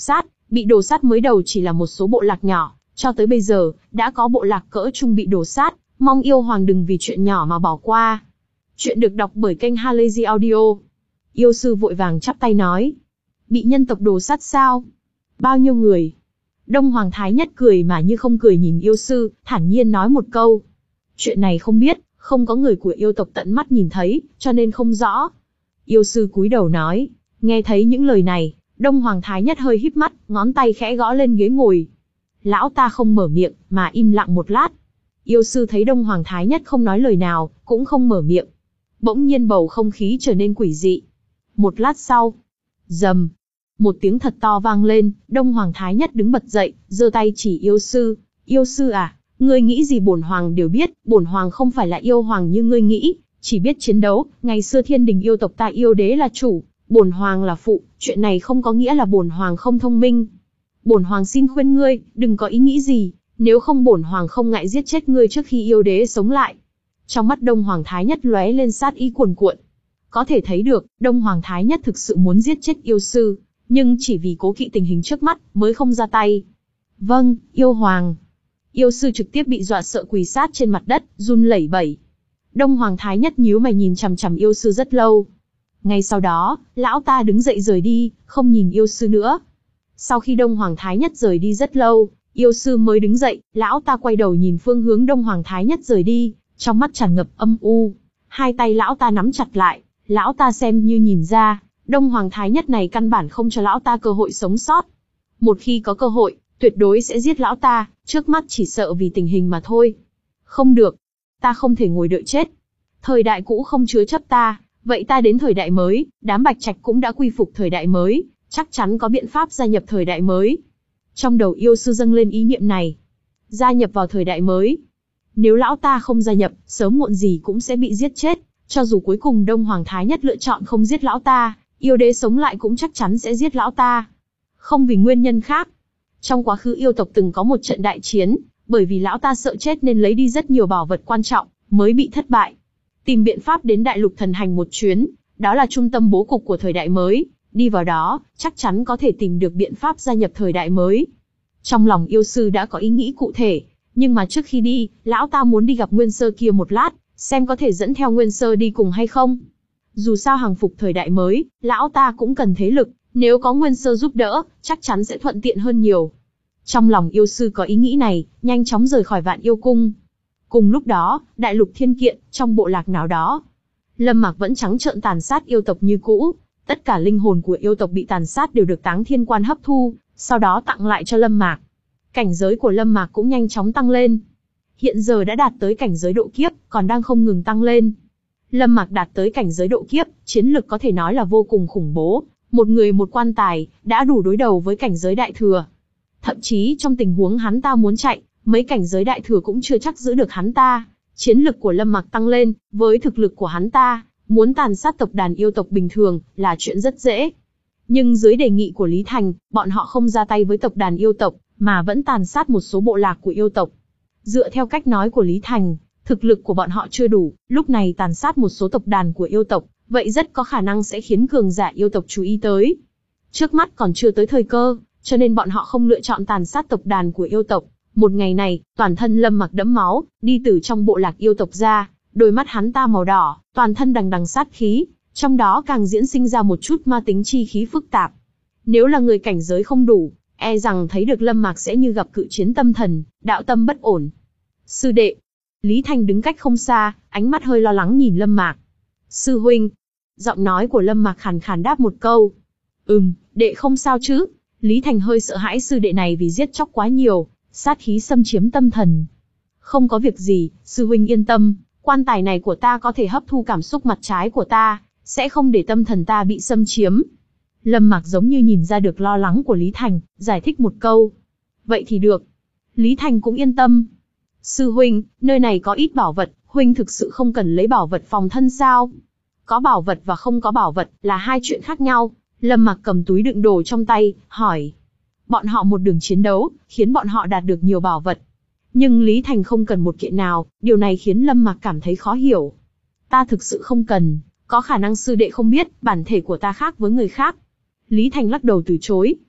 Bị đổ sát mới đầu chỉ là một số bộ lạc nhỏ, cho tới bây giờ, đã có bộ lạc cỡ trung bị đổ sát, mong yêu hoàng đừng vì chuyện nhỏ mà bỏ qua. Chuyện được đọc bởi kênh Halazy Audio. Yêu sư vội vàng chắp tay nói. Bị nhân tộc đổ sát sao? Bao nhiêu người? Đông Hoàng Thái Nhất cười mà như không cười nhìn yêu sư, thản nhiên nói một câu. Chuyện này không biết, không có người của yêu tộc tận mắt nhìn thấy, cho nên không rõ. Yêu sư cúi đầu nói. Nghe thấy những lời này, Đông Hoàng Thái Nhất hơi híp mắt, ngón tay khẽ gõ lên ghế ngồi. Lão ta không mở miệng, mà im lặng một lát. Yêu sư thấy Đông Hoàng Thái Nhất không nói lời nào, cũng không mở miệng. Bỗng nhiên bầu không khí trở nên quỷ dị. Một lát sau, rầm, một tiếng thật to vang lên, Đông Hoàng Thái Nhất đứng bật dậy, giơ tay chỉ yêu sư. Yêu sư à, ngươi nghĩ gì bổn hoàng đều biết, bổn hoàng không phải là yêu hoàng như ngươi nghĩ, chỉ biết chiến đấu, ngày xưa thiên đình yêu tộc ta yêu đế là chủ, bổn hoàng là phụ, chuyện này không có nghĩa là bổn hoàng không thông minh. Bổn hoàng xin khuyên ngươi, đừng có ý nghĩ gì, nếu không bổn hoàng không ngại giết chết ngươi trước khi yêu đế sống lại. Trong mắt Đông Hoàng Thái Nhất lóe lên sát ý cuồn cuộn. Có thể thấy được, Đông Hoàng Thái Nhất thực sự muốn giết chết yêu sư, nhưng chỉ vì cố kỵ tình hình trước mắt, mới không ra tay. Vâng, yêu hoàng. Yêu sư trực tiếp bị dọa sợ quỳ sát trên mặt đất, run lẩy bẩy. Đông Hoàng Thái Nhất nhíu mày nhìn chằm chằm yêu sư rất lâu. Ngay sau đó, lão ta đứng dậy rời đi, không nhìn yêu sư nữa. Sau khi Đông Hoàng Thái Nhất rời đi rất lâu, yêu sư mới đứng dậy, lão ta quay đầu nhìn phương hướng Đông Hoàng Thái Nhất rời đi, trong mắt tràn ngập âm u. Hai tay lão ta nắm chặt lại, lão ta xem như nhìn ra, Đông Hoàng Thái Nhất này căn bản không cho lão ta cơ hội sống sót. Một khi có cơ hội, tuyệt đối sẽ giết lão ta, trước mắt chỉ sợ vì tình hình mà thôi. Không được, ta không thể ngồi đợi chết. Thời đại cũ không chứa chấp ta, vậy ta đến thời đại mới, đám Bạch Trạch cũng đã quy phục thời đại mới, chắc chắn có biện pháp gia nhập thời đại mới. Trong đầu yêu sư dâng lên ý niệm này. Gia nhập vào thời đại mới. Nếu lão ta không gia nhập, sớm muộn gì cũng sẽ bị giết chết. Cho dù cuối cùng Đông Hoàng Thái Nhất lựa chọn không giết lão ta, yêu đế sống lại cũng chắc chắn sẽ giết lão ta. Không vì nguyên nhân khác. Trong quá khứ yêu tộc từng có một trận đại chiến, bởi vì lão ta sợ chết nên lấy đi rất nhiều bảo vật quan trọng, mới bị thất bại. Tìm biện pháp đến Đại Lục Thần Hành một chuyến, đó là trung tâm bố cục của thời đại mới. Đi vào đó, chắc chắn có thể tìm được biện pháp gia nhập thời đại mới. Trong lòng yêu sư đã có ý nghĩ cụ thể, nhưng mà trước khi đi, lão ta muốn đi gặp Nguyên Sơ kia một lát, xem có thể dẫn theo Nguyên Sơ đi cùng hay không. Dù sao hàng phục thời đại mới, lão ta cũng cần thế lực, nếu có Nguyên Sơ giúp đỡ, chắc chắn sẽ thuận tiện hơn nhiều. Trong lòng yêu sư có ý nghĩ này, nhanh chóng rời khỏi Vạn Yêu Cung. Cùng lúc đó, Đại Lục Thiên Kiện, trong bộ lạc nào đó, Lâm Mạc vẫn trắng trợn tàn sát yêu tộc như cũ. Tất cả linh hồn của yêu tộc bị tàn sát đều được Táng Thiên Quan hấp thu, sau đó tặng lại cho Lâm Mạc. Cảnh giới của Lâm Mạc cũng nhanh chóng tăng lên. Hiện giờ đã đạt tới cảnh giới độ kiếp, còn đang không ngừng tăng lên. Lâm Mạc đạt tới cảnh giới độ kiếp, chiến lực có thể nói là vô cùng khủng bố. Một người một quan tài, đã đủ đối đầu với cảnh giới đại thừa. Thậm chí trong tình huống hắn ta muốn chạy, mấy cảnh giới đại thừa cũng chưa chắc giữ được hắn ta. Chiến lực của Lâm Mạc tăng lên, với thực lực của hắn ta, muốn tàn sát tộc đàn yêu tộc bình thường, là chuyện rất dễ. Nhưng dưới đề nghị của Lý Thành, bọn họ không ra tay với tộc đàn yêu tộc, mà vẫn tàn sát một số bộ lạc của yêu tộc. Dựa theo cách nói của Lý Thành, thực lực của bọn họ chưa đủ, lúc này tàn sát một số tộc đàn của yêu tộc, vậy rất có khả năng sẽ khiến cường giả yêu tộc chú ý tới. Trước mắt còn chưa tới thời cơ, cho nên bọn họ không lựa chọn tàn sát tộc đàn của yêu tộc. Một ngày này, toàn thân Lâm Mạc đẫm máu, đi từ trong bộ lạc yêu tộc ra, đôi mắt hắn ta màu đỏ, toàn thân đằng đằng sát khí, trong đó càng diễn sinh ra một chút ma tính chi khí phức tạp. Nếu là người cảnh giới không đủ, e rằng thấy được Lâm Mạc sẽ như gặp cự chiến tâm thần, đạo tâm bất ổn. Sư đệ, Lý Thành đứng cách không xa, ánh mắt hơi lo lắng nhìn Lâm Mạc. Sư huynh, giọng nói của Lâm Mạc khàn khàn đáp một câu. Ừm, đệ không sao chứ? Lý Thành hơi sợ hãi sư đệ này vì giết chóc quá nhiều, sát khí xâm chiếm tâm thần. Không có việc gì, sư huynh yên tâm, quan tài này của ta có thể hấp thu cảm xúc mặt trái của ta, sẽ không để tâm thần ta bị xâm chiếm. Lâm Mạc giống như nhìn ra được lo lắng của Lý Thành, giải thích một câu. Vậy thì được. Lý Thành cũng yên tâm. Sư huynh, nơi này có ít bảo vật, huynh thực sự không cần lấy bảo vật phòng thân sao? Có bảo vật và không có bảo vật là hai chuyện khác nhau. Lâm Mạc cầm túi đựng đồ trong tay, hỏi. Bọn họ một đường chiến đấu, khiến bọn họ đạt được nhiều bảo vật. Nhưng Lý Thành không cần một kiện nào, điều này khiến Lâm Mạc cảm thấy khó hiểu. Ta thực sự không cần, có khả năng sư đệ không biết, bản thể của ta khác với người khác. Lý Thành lắc đầu từ chối.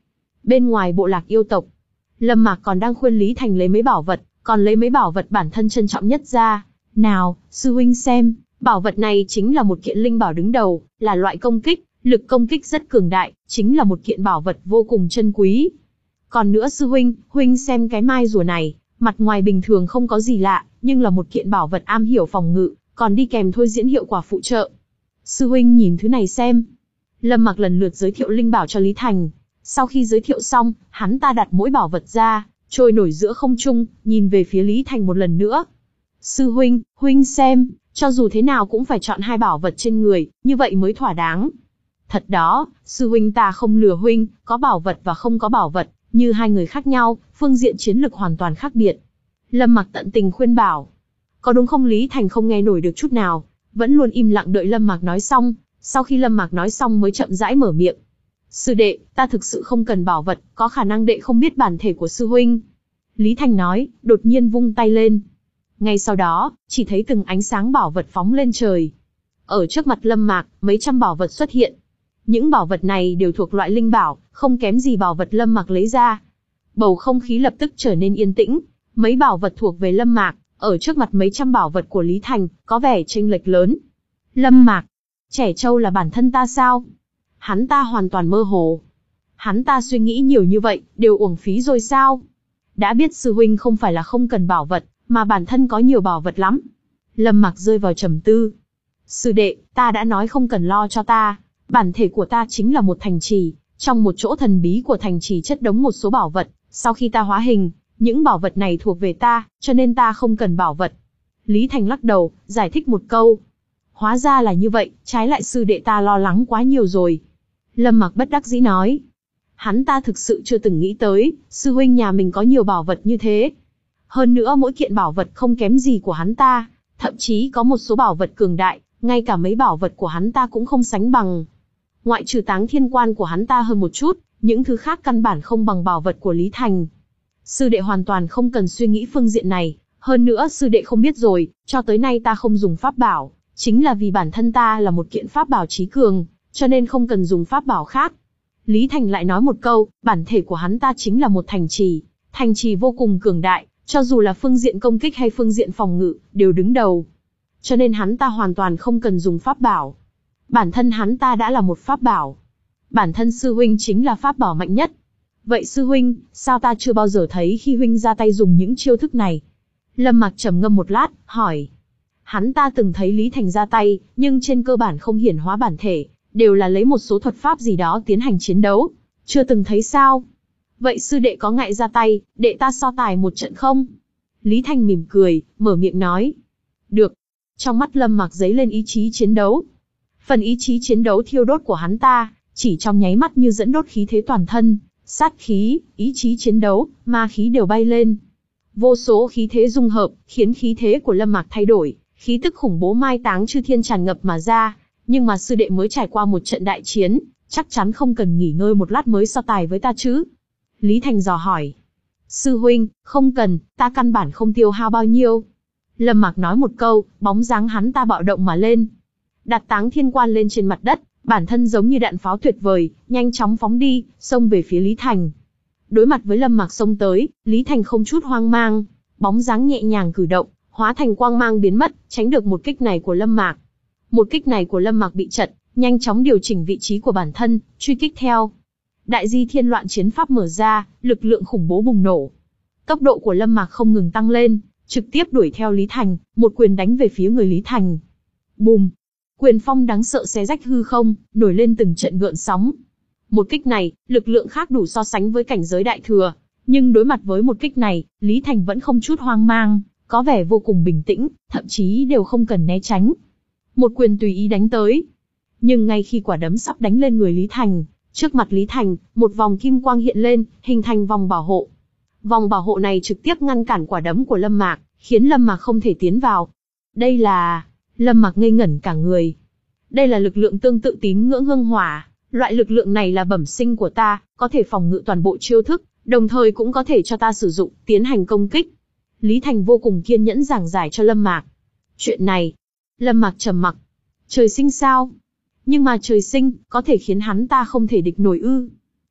bên ngoài bộ lạc yêu tộc. Lâm Mạc còn đang khuyên Lý Thành lấy mấy bảo vật, còn lấy mấy bảo vật bản thân trân trọng nhất ra. Nào, sư huynh xem, bảo vật này chính là một kiện linh bảo đứng đầu, là loại công kích, lực công kích rất cường đại, chính là một kiện bảo vật vô cùng chân quý. Còn nữa sư huynh, huynh xem cái mai rùa này, mặt ngoài bình thường không có gì lạ, nhưng là một kiện bảo vật am hiểu phòng ngự, còn đi kèm thôi diễn hiệu quả phụ trợ. Sư huynh nhìn thứ này xem. Lâm Mạc lần lượt giới thiệu linh bảo cho Lý Thành. Sau khi giới thiệu xong, hắn ta đặt mỗi bảo vật ra, trôi nổi giữa không trung, nhìn về phía Lý Thành một lần nữa. Sư huynh, huynh xem, cho dù thế nào cũng phải chọn hai bảo vật trên người, như vậy mới thỏa đáng. Thật đó, sư huynh ta không lừa huynh, có bảo vật và không có bảo vật, như hai người khác nhau, phương diện chiến lực hoàn toàn khác biệt. Lâm Mạc tận tình khuyên bảo. Có đúng không? Lý Thành không nghe nổi được chút nào, vẫn luôn im lặng đợi Lâm Mạc nói xong, sau khi Lâm Mạc nói xong mới chậm rãi mở miệng. Sư đệ, ta thực sự không cần bảo vật, có khả năng đệ không biết bản thể của sư huynh. Lý Thành nói, đột nhiên vung tay lên. Ngay sau đó, chỉ thấy từng ánh sáng bảo vật phóng lên trời. Ở trước mặt Lâm Mạc, mấy trăm bảo vật xuất hiện. Những bảo vật này đều thuộc loại linh bảo, không kém gì bảo vật Lâm Mạc lấy ra. Bầu không khí lập tức trở nên yên tĩnh, mấy bảo vật thuộc về Lâm Mạc, ở trước mặt mấy trăm bảo vật của Lý Thành, có vẻ chênh lệch lớn. Lâm Mạc, trẻ trâu là bản thân ta sao? Hắn ta hoàn toàn mơ hồ. Hắn ta suy nghĩ nhiều như vậy, đều uổng phí rồi sao? Đã biết sư huynh không phải là không cần bảo vật, mà bản thân có nhiều bảo vật lắm. Lâm Mạc rơi vào trầm tư. Sư đệ, ta đã nói không cần lo cho ta. Bản thể của ta chính là một thành trì, trong một chỗ thần bí của thành trì chất đống một số bảo vật. Sau khi ta hóa hình, những bảo vật này thuộc về ta, cho nên ta không cần bảo vật. Lý Thành lắc đầu, giải thích một câu. Hóa ra là như vậy, trái lại sư đệ ta lo lắng quá nhiều rồi. Lâm Mạc bất đắc dĩ nói. Hắn ta thực sự chưa từng nghĩ tới, sư huynh nhà mình có nhiều bảo vật như thế. Hơn nữa mỗi kiện bảo vật không kém gì của hắn ta, thậm chí có một số bảo vật cường đại, ngay cả mấy bảo vật của hắn ta cũng không sánh bằng. Ngoại trừ táng thiên quan của hắn ta hơn một chút, những thứ khác căn bản không bằng bảo vật của Lý Thành. Sư đệ hoàn toàn không cần suy nghĩ phương diện này, hơn nữa sư đệ không biết rồi, cho tới nay ta không dùng pháp bảo, chính là vì bản thân ta là một kiện pháp bảo chí cường, cho nên không cần dùng pháp bảo khác. Lý Thành lại nói một câu, bản thể của hắn ta chính là một thành trì, thành trì vô cùng cường đại, cho dù là phương diện công kích hay phương diện phòng ngự, đều đứng đầu. Cho nên hắn ta hoàn toàn không cần dùng pháp bảo. Bản thân hắn ta đã là một pháp bảo. Bản thân sư huynh chính là pháp bảo mạnh nhất. Vậy sư huynh, sao ta chưa bao giờ thấy khi huynh ra tay dùng những chiêu thức này? Lâm Mạc trầm ngâm một lát, hỏi. Hắn ta từng thấy Lý Thành ra tay, nhưng trên cơ bản không hiển hóa bản thể, đều là lấy một số thuật pháp gì đó tiến hành chiến đấu. Chưa từng thấy sao? Vậy sư đệ có ngại ra tay, đệ ta so tài một trận không? Lý Thành mỉm cười, mở miệng nói. Được. Trong mắt Lâm Mạc dấy lên ý chí chiến đấu. Phần ý chí chiến đấu thiêu đốt của hắn ta, chỉ trong nháy mắt như dẫn đốt khí thế toàn thân, sát khí, ý chí chiến đấu, ma khí đều bay lên. Vô số khí thế dung hợp, khiến khí thế của Lâm Mạc thay đổi, khí tức khủng bố mai táng chư thiên tràn ngập mà ra. Nhưng mà sư đệ mới trải qua một trận đại chiến, chắc chắn không cần nghỉ ngơi một lát mới so tài với ta chứ? Lý Thành dò hỏi. Sư huynh, không cần, ta căn bản không tiêu hao bao nhiêu. Lâm Mạc nói một câu, bóng dáng hắn ta bạo động mà lên. Đặt táng thiên quan lên trên mặt đất, bản thân giống như đạn pháo tuyệt vời, nhanh chóng phóng đi, xông về phía Lý Thành. Đối mặt với Lâm Mạc xông tới, Lý Thành không chút hoang mang, bóng dáng nhẹ nhàng cử động, hóa thành quang mang biến mất, tránh được một kích này của Lâm Mạc. Một kích này của Lâm Mạc bị chật, nhanh chóng điều chỉnh vị trí của bản thân, truy kích theo. Đại di thiên loạn chiến pháp mở ra, lực lượng khủng bố bùng nổ. Tốc độ của Lâm Mạc không ngừng tăng lên, trực tiếp đuổi theo Lý Thành, một quyền đánh về phía người Lý Thành. Bùm! Quyền phong đáng sợ xé rách hư không, nổi lên từng trận gợn sóng. Một kích này, lực lượng khác đủ so sánh với cảnh giới đại thừa, nhưng đối mặt với một kích này, Lý Thành vẫn không chút hoang mang, có vẻ vô cùng bình tĩnh, thậm chí đều không cần né tránh. Một quyền tùy ý đánh tới. Nhưng ngay khi quả đấm sắp đánh lên người Lý Thành, trước mặt Lý Thành, một vòng kim quang hiện lên, hình thành vòng bảo hộ. Vòng bảo hộ này trực tiếp ngăn cản quả đấm của Lâm Mạc, khiến Lâm Mạc không thể tiến vào. Đây là... Lâm Mạc ngây ngẩn cả người. Đây là lực lượng tương tự tín ngưỡng hương hỏa. Loại lực lượng này là bẩm sinh của ta, có thể phòng ngự toàn bộ chiêu thức, đồng thời cũng có thể cho ta sử dụng, tiến hành công kích. Lý Thành vô cùng kiên nhẫn giảng giải cho Lâm Mạc. Chuyện này... Lâm Mạc trầm mặc. Trời sinh sao? Nhưng mà trời sinh, có thể khiến hắn ta không thể địch nổi ư?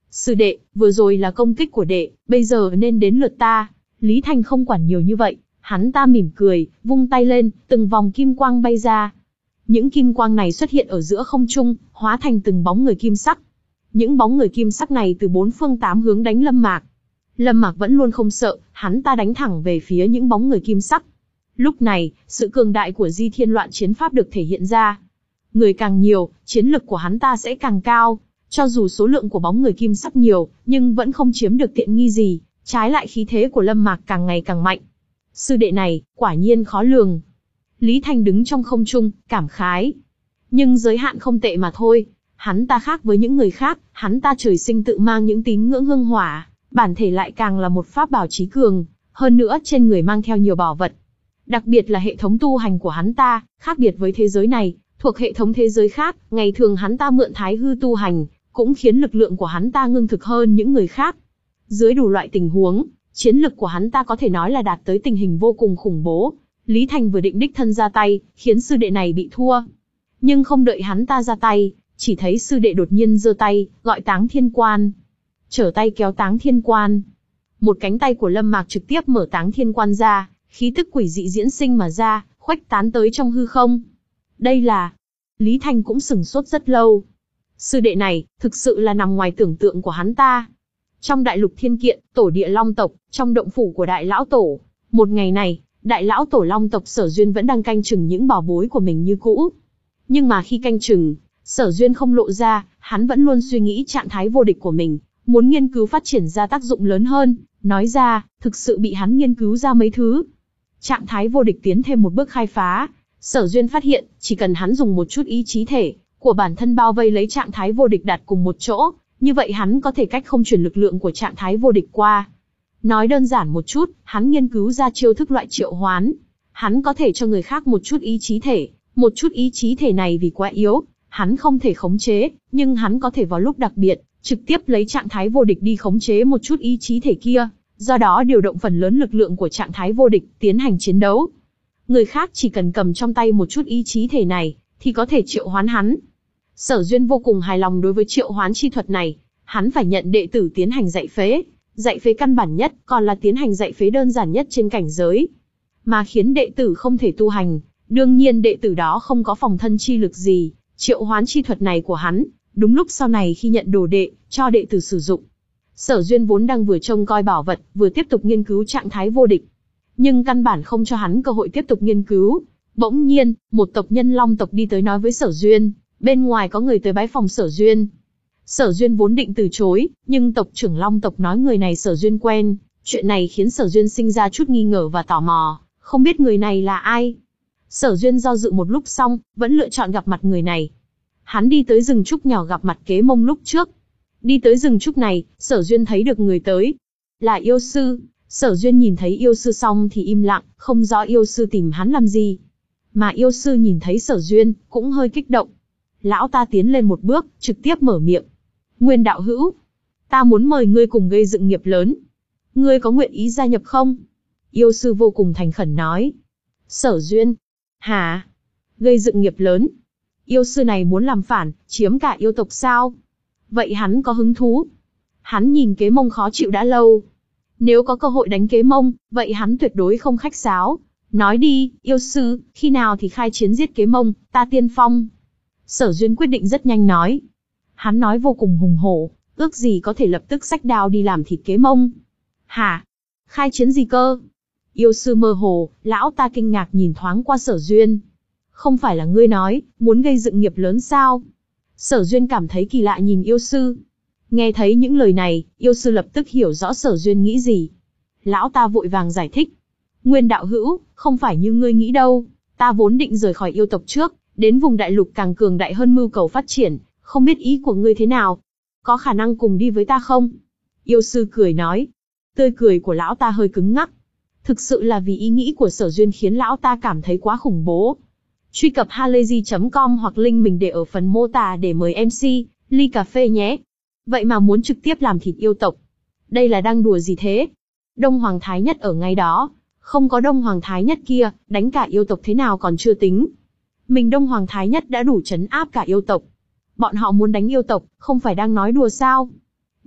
Sư đệ, vừa rồi là công kích của đệ, bây giờ nên đến lượt ta. Lý Thành không quản nhiều như vậy, hắn ta mỉm cười, vung tay lên, từng vòng kim quang bay ra. Những kim quang này xuất hiện ở giữa không trung, hóa thành từng bóng người kim sắc. Những bóng người kim sắc này từ bốn phương tám hướng đánh Lâm Mạc. Lâm Mạc vẫn luôn không sợ, hắn ta đánh thẳng về phía những bóng người kim sắc. Lúc này, sự cường đại của Di Thiên Loạn Chiến Pháp được thể hiện ra. Người càng nhiều, chiến lực của hắn ta sẽ càng cao. Cho dù số lượng của bóng người kim sắc nhiều, nhưng vẫn không chiếm được tiện nghi gì, trái lại khí thế của Lâm Mạc càng ngày càng mạnh. Sư đệ này, quả nhiên khó lường. Lý Thành đứng trong không trung, cảm khái. Nhưng giới hạn không tệ mà thôi. Hắn ta khác với những người khác, hắn ta trời sinh tự mang những tín ngưỡng hương hỏa, bản thể lại càng là một pháp bảo chí cường, hơn nữa trên người mang theo nhiều bảo vật. Đặc biệt là hệ thống tu hành của hắn ta, khác biệt với thế giới này, thuộc hệ thống thế giới khác, ngày thường hắn ta mượn thái hư tu hành, cũng khiến lực lượng của hắn ta ngưng thực hơn những người khác. Dưới đủ loại tình huống, chiến lực của hắn ta có thể nói là đạt tới tình hình vô cùng khủng bố. Lý Thành vừa định đích thân ra tay, khiến sư đệ này bị thua. Nhưng không đợi hắn ta ra tay, chỉ thấy sư đệ đột nhiên giơ tay, gọi Táng Thiên Quan. Trở tay kéo Táng Thiên Quan. Một cánh tay của Lâm Mạc trực tiếp mở Táng Thiên Quan ra, khí tức quỷ dị diễn sinh mà ra, khuếch tán tới trong hư không. Đây là... Lý Thành cũng sửng sốt rất lâu. Sư đệ này, thực sự là nằm ngoài tưởng tượng của hắn ta. Trong đại lục thiên kiện, tổ địa Long tộc, trong động phủ của đại lão tổ. Một ngày này, đại lão tổ Long tộc Sở Duyên vẫn đang canh chừng những bảo bối của mình như cũ. Nhưng mà khi canh chừng, Sở Duyên không lộ ra, hắn vẫn luôn suy nghĩ trạng thái vô địch của mình, muốn nghiên cứu phát triển ra tác dụng lớn hơn. Nói ra, thực sự bị hắn nghiên cứu ra mấy thứ. Trạng thái vô địch tiến thêm một bước khai phá. Sở Duyên phát hiện, chỉ cần hắn dùng một chút ý chí thể của bản thân bao vây lấy trạng thái vô địch đặt cùng một chỗ, như vậy hắn có thể cách không chuyển lực lượng của trạng thái vô địch qua. Nói đơn giản một chút, hắn nghiên cứu ra chiêu thức loại triệu hoán. Hắn có thể cho người khác một chút ý chí thể, một chút ý chí thể này vì quá yếu, hắn không thể khống chế, nhưng hắn có thể vào lúc đặc biệt, trực tiếp lấy trạng thái vô địch đi khống chế một chút ý chí thể kia, do đó điều động phần lớn lực lượng của trạng thái vô địch, tiến hành chiến đấu. Người khác chỉ cần cầm trong tay một chút ý chí thể này, thì có thể triệu hoán hắn. Sở Duyên vô cùng hài lòng đối với triệu hoán chi thuật này, hắn phải nhận đệ tử tiến hành dạy phế. Dạy phế căn bản nhất, còn là tiến hành dạy phế đơn giản nhất trên cảnh giới. Mà khiến đệ tử không thể tu hành, đương nhiên đệ tử đó không có phòng thân chi lực gì, triệu hoán chi thuật này của hắn, đúng lúc sau này khi nhận đồ đệ, cho đệ tử sử dụng. Sở Duyên vốn đang vừa trông coi bảo vật, vừa tiếp tục nghiên cứu trạng thái vô địch. Nhưng căn bản không cho hắn cơ hội tiếp tục nghiên cứu. Bỗng nhiên, một tộc nhân Long tộc đi tới nói với Sở Duyên, bên ngoài có người tới bái phòng Sở Duyên. Sở Duyên vốn định từ chối, nhưng tộc trưởng Long tộc nói người này Sở Duyên quen, chuyện này khiến Sở Duyên sinh ra chút nghi ngờ và tò mò, không biết người này là ai. Sở Duyên do dự một lúc xong, vẫn lựa chọn gặp mặt người này. Hắn đi tới rừng trúc nhỏ gặp mặt Kế Mông lúc trước. Đi tới rừng trúc này, Sở Duyên thấy được người tới. Là yêu sư. Sở Duyên nhìn thấy yêu sư xong thì im lặng, không rõ yêu sư tìm hắn làm gì. Mà yêu sư nhìn thấy Sở Duyên, cũng hơi kích động. Lão ta tiến lên một bước, trực tiếp mở miệng. Nguyên đạo hữu, ta muốn mời ngươi cùng gây dựng nghiệp lớn. Ngươi có nguyện ý gia nhập không? Yêu sư vô cùng thành khẩn nói. Sở Duyên, hả? Gây dựng nghiệp lớn? Yêu sư này muốn làm phản, chiếm cả yêu tộc sao? Vậy hắn có hứng thú? Hắn nhìn Kế Mông khó chịu đã lâu. Nếu có cơ hội đánh Kế Mông, vậy hắn tuyệt đối không khách sáo. Nói đi, yêu sư, khi nào thì khai chiến giết Kế Mông, ta tiên phong. Sở Duyên quyết định rất nhanh nói. Hắn nói vô cùng hùng hổ, ước gì có thể lập tức xách đao đi làm thịt Kế Mông. Hả? Khai chiến gì cơ? Yêu sư mơ hồ, lão ta kinh ngạc nhìn thoáng qua Sở Duyên. Không phải là ngươi nói, muốn gây dựng nghiệp lớn sao? Sở Duyên cảm thấy kỳ lạ nhìn yêu sư. Nghe thấy những lời này, yêu sư lập tức hiểu rõ Sở Duyên nghĩ gì. Lão ta vội vàng giải thích. Nguyên đạo hữu, không phải như ngươi nghĩ đâu. Ta vốn định rời khỏi yêu tộc trước, đến vùng đại lục càng cường đại hơn mưu cầu phát triển. Không biết ý của ngươi thế nào? Có khả năng cùng đi với ta không? Yêu sư cười nói. Tươi cười của lão ta hơi cứng ngắc. Thực sự là vì ý nghĩ của Sở Duyên khiến lão ta cảm thấy quá khủng bố. Truy cập halayzi chấm com hoặc link mình để ở phần mô tả để mời em xê, ly cà phê nhé. Vậy mà muốn trực tiếp làm thịt yêu tộc. Đây là đang đùa gì thế? Đông Hoàng Thái Nhất ở ngay đó. Không có Đông Hoàng Thái Nhất kia, đánh cả yêu tộc thế nào còn chưa tính. Mình Đông Hoàng Thái Nhất đã đủ trấn áp cả yêu tộc. Bọn họ muốn đánh yêu tộc, không phải đang nói đùa sao?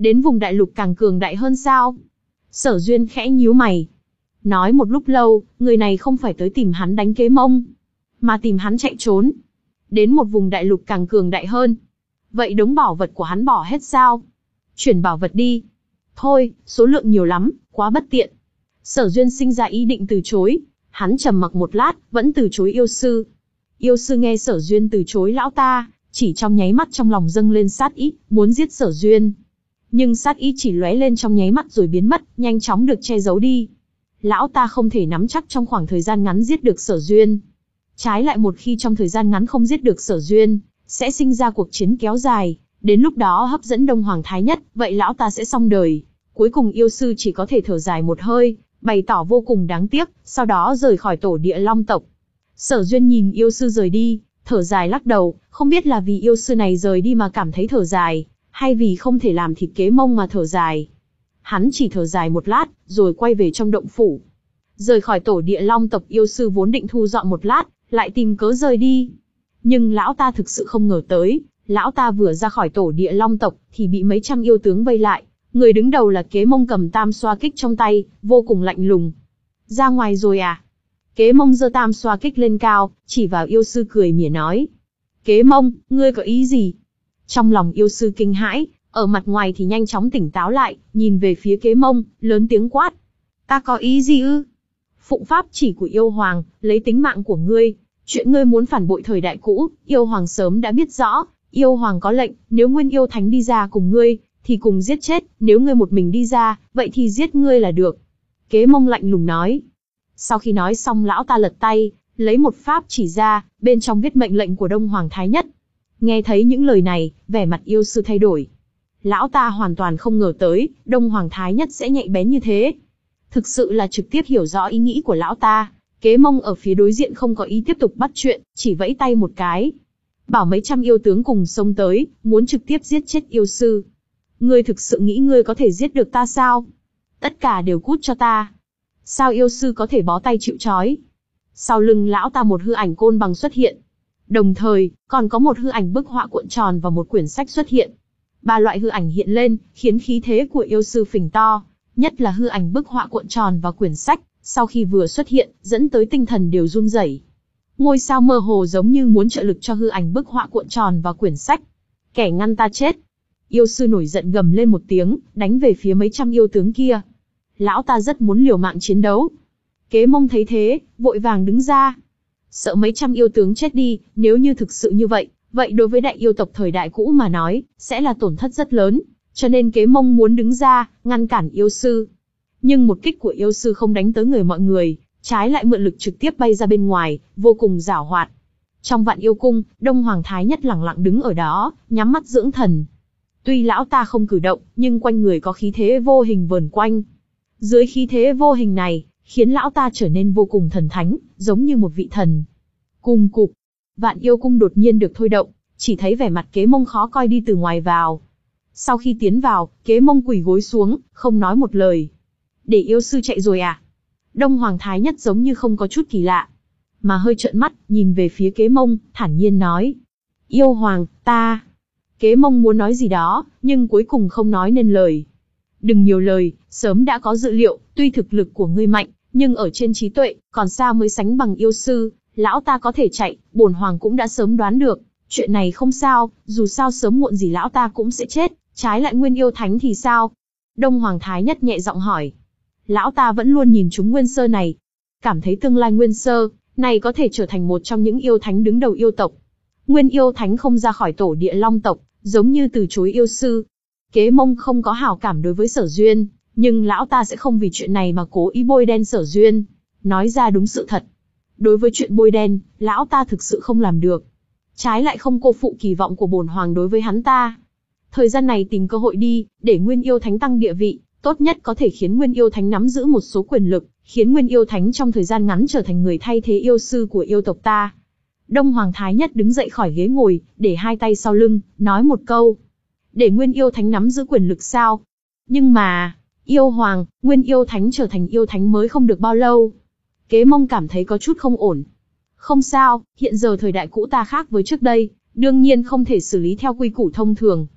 Đến vùng đại lục càng cường đại hơn sao? Sở Duyên khẽ nhíu mày. Nói một lúc lâu, người này không phải tới tìm hắn đánh Kế Mông, mà tìm hắn chạy trốn. Đến một vùng đại lục càng cường đại hơn. Vậy đống bảo vật của hắn bỏ hết sao? Chuyển bảo vật đi. Thôi, số lượng nhiều lắm, quá bất tiện. Sở Duyên sinh ra ý định từ chối. Hắn trầm mặc một lát, vẫn từ chối yêu sư. Yêu sư nghe Sở Duyên từ chối lão ta, chỉ trong nháy mắt trong lòng dâng lên sát ý, muốn giết Sở Duyên. Nhưng sát ý chỉ lóe lên trong nháy mắt rồi biến mất, nhanh chóng được che giấu đi. Lão ta không thể nắm chắc trong khoảng thời gian ngắn giết được Sở Duyên. Trái lại một khi trong thời gian ngắn không giết được Sở Duyên, sẽ sinh ra cuộc chiến kéo dài, đến lúc đó hấp dẫn Đông Hoàng Thái Nhất, vậy lão ta sẽ xong đời. Cuối cùng yêu sư chỉ có thể thở dài một hơi, bày tỏ vô cùng đáng tiếc, sau đó rời khỏi tổ địa Long tộc. Sở Duyên nhìn yêu sư rời đi, thở dài lắc đầu, không biết là vì yêu sư này rời đi mà cảm thấy thở dài, hay vì không thể làm thịt Kế Mông mà thở dài. Hắn chỉ thở dài một lát, rồi quay về trong động phủ. Rời khỏi tổ địa Long tộc, yêu sư vốn định thu dọn một lát, lại tìm cớ rời đi. Nhưng lão ta thực sự không ngờ tới, lão ta vừa ra khỏi tổ địa Long tộc, thì bị mấy trăm yêu tướng vây lại. Người đứng đầu là Kế Mông cầm tam xoa kích trong tay, vô cùng lạnh lùng. Ra ngoài rồi à? Kế Mông giơ tam xoa kích lên cao, chỉ vào yêu sư cười mỉa nói. Kế Mông, ngươi có ý gì? Trong lòng yêu sư kinh hãi, ở mặt ngoài thì nhanh chóng tỉnh táo lại, nhìn về phía Kế Mông, lớn tiếng quát. Ta có ý gì ư? Phụng pháp chỉ của yêu hoàng, lấy tính mạng của ngươi. Chuyện ngươi muốn phản bội thời đại cũ, yêu hoàng sớm đã biết rõ. Yêu hoàng có lệnh, nếu Nguyên Yêu Thánh đi ra cùng ngươi, thì cùng giết chết, nếu ngươi một mình đi ra, vậy thì giết ngươi là được. Kế Mông lạnh lùng nói. Sau khi nói xong lão ta lật tay, lấy một pháp chỉ ra, bên trong viết mệnh lệnh của Đông Hoàng Thái Nhất. Nghe thấy những lời này, vẻ mặt yêu sư thay đổi. Lão ta hoàn toàn không ngờ tới, Đông Hoàng Thái Nhất sẽ nhạy bén như thế. Thực sự là trực tiếp hiểu rõ ý nghĩ của lão ta. Kế Mông ở phía đối diện không có ý tiếp tục bắt chuyện, chỉ vẫy tay một cái. Bảo mấy trăm yêu tướng cùng xông tới, muốn trực tiếp giết chết yêu sư. Ngươi thực sự nghĩ ngươi có thể giết được ta sao? Tất cả đều cút cho ta. Sao yêu sư có thể bó tay chịu trói? Sau lưng lão ta một hư ảnh côn bằng xuất hiện. Đồng thời, còn có một hư ảnh bức họa cuộn tròn và một quyển sách xuất hiện. Ba loại hư ảnh hiện lên, khiến khí thế của yêu sư phình to. Nhất là hư ảnh bức họa cuộn tròn và quyển sách, sau khi vừa xuất hiện, dẫn tới tinh thần đều run rẩy. Ngôi sao mơ hồ giống như muốn trợ lực cho hư ảnh bức họa cuộn tròn và quyển sách. Kẻ ngăn ta chết. Yêu sư nổi giận gầm lên một tiếng, đánh về phía mấy trăm yêu tướng kia. Lão ta rất muốn liều mạng chiến đấu. Kế Mông thấy thế, vội vàng đứng ra. Sợ mấy trăm yêu tướng chết đi, nếu như thực sự như vậy, vậy đối với đại yêu tộc thời đại cũ mà nói, sẽ là tổn thất rất lớn. Cho nên Kế Mông muốn đứng ra, ngăn cản yêu sư. Nhưng một kích của yêu sư không đánh tới người mọi người, trái lại mượn lực trực tiếp bay ra bên ngoài, vô cùng giảo hoạt. Trong Vạn Yêu Cung, Đông Hoàng Thái Nhất lẳng lặng đứng ở đó, nhắm mắt dưỡng thần. Tuy lão ta không cử động, nhưng quanh người có khí thế vô hình vờn quanh. Dưới khí thế vô hình này, khiến lão ta trở nên vô cùng thần thánh, giống như một vị thần. Cùng cục, Vạn Yêu Cung đột nhiên được thôi động, chỉ thấy vẻ mặt Kế Mông khó coi đi từ ngoài vào. Sau khi tiến vào, Kế Mông quỳ gối xuống, không nói một lời. Để yêu sư chạy rồi à? Đông Hoàng Thái Nhất giống như không có chút kỳ lạ, mà hơi trợn mắt, nhìn về phía Kế Mông, thản nhiên nói. Yêu hoàng, ta... Kế Mông muốn nói gì đó, nhưng cuối cùng không nói nên lời. Đừng nhiều lời, sớm đã có dự liệu, tuy thực lực của ngươi mạnh, nhưng ở trên trí tuệ, còn sao mới sánh bằng yêu sư, lão ta có thể chạy, bổn hoàng cũng đã sớm đoán được. Chuyện này không sao, dù sao sớm muộn gì lão ta cũng sẽ chết, trái lại Nguyên Yêu Thánh thì sao? Đông Hoàng Thái Nhất nhẹ giọng hỏi. Lão ta vẫn luôn nhìn chúng Nguyên Sơ này, cảm thấy tương lai Nguyên Sơ này có thể trở thành một trong những yêu thánh đứng đầu yêu tộc. Nguyên Yêu Thánh không ra khỏi tổ địa Long tộc, giống như từ chối yêu sư. Kế Mông không có hảo cảm đối với Sở Duyên, nhưng lão ta sẽ không vì chuyện này mà cố ý bôi đen Sở Duyên. Nói ra đúng sự thật. Đối với chuyện bôi đen, lão ta thực sự không làm được. Trái lại không cô phụ kỳ vọng của bổn hoàng đối với hắn ta. Thời gian này tìm cơ hội đi, để Nguyên Yêu Thánh tăng địa vị, tốt nhất có thể khiến Nguyên Yêu Thánh nắm giữ một số quyền lực, khiến Nguyên Yêu Thánh trong thời gian ngắn trở thành người thay thế yêu sư của yêu tộc ta. Đông Hoàng Thái Nhất đứng dậy khỏi ghế ngồi, để hai tay sau lưng, nói một câu. Để Nguyên Yêu Thánh nắm giữ quyền lực sao? Nhưng mà, yêu hoàng, Nguyên Yêu Thánh trở thành yêu thánh mới không được bao lâu. Kế Mông cảm thấy có chút không ổn. Không sao, hiện giờ thời đại cũ ta khác với trước đây, đương nhiên không thể xử lý theo quy củ thông thường.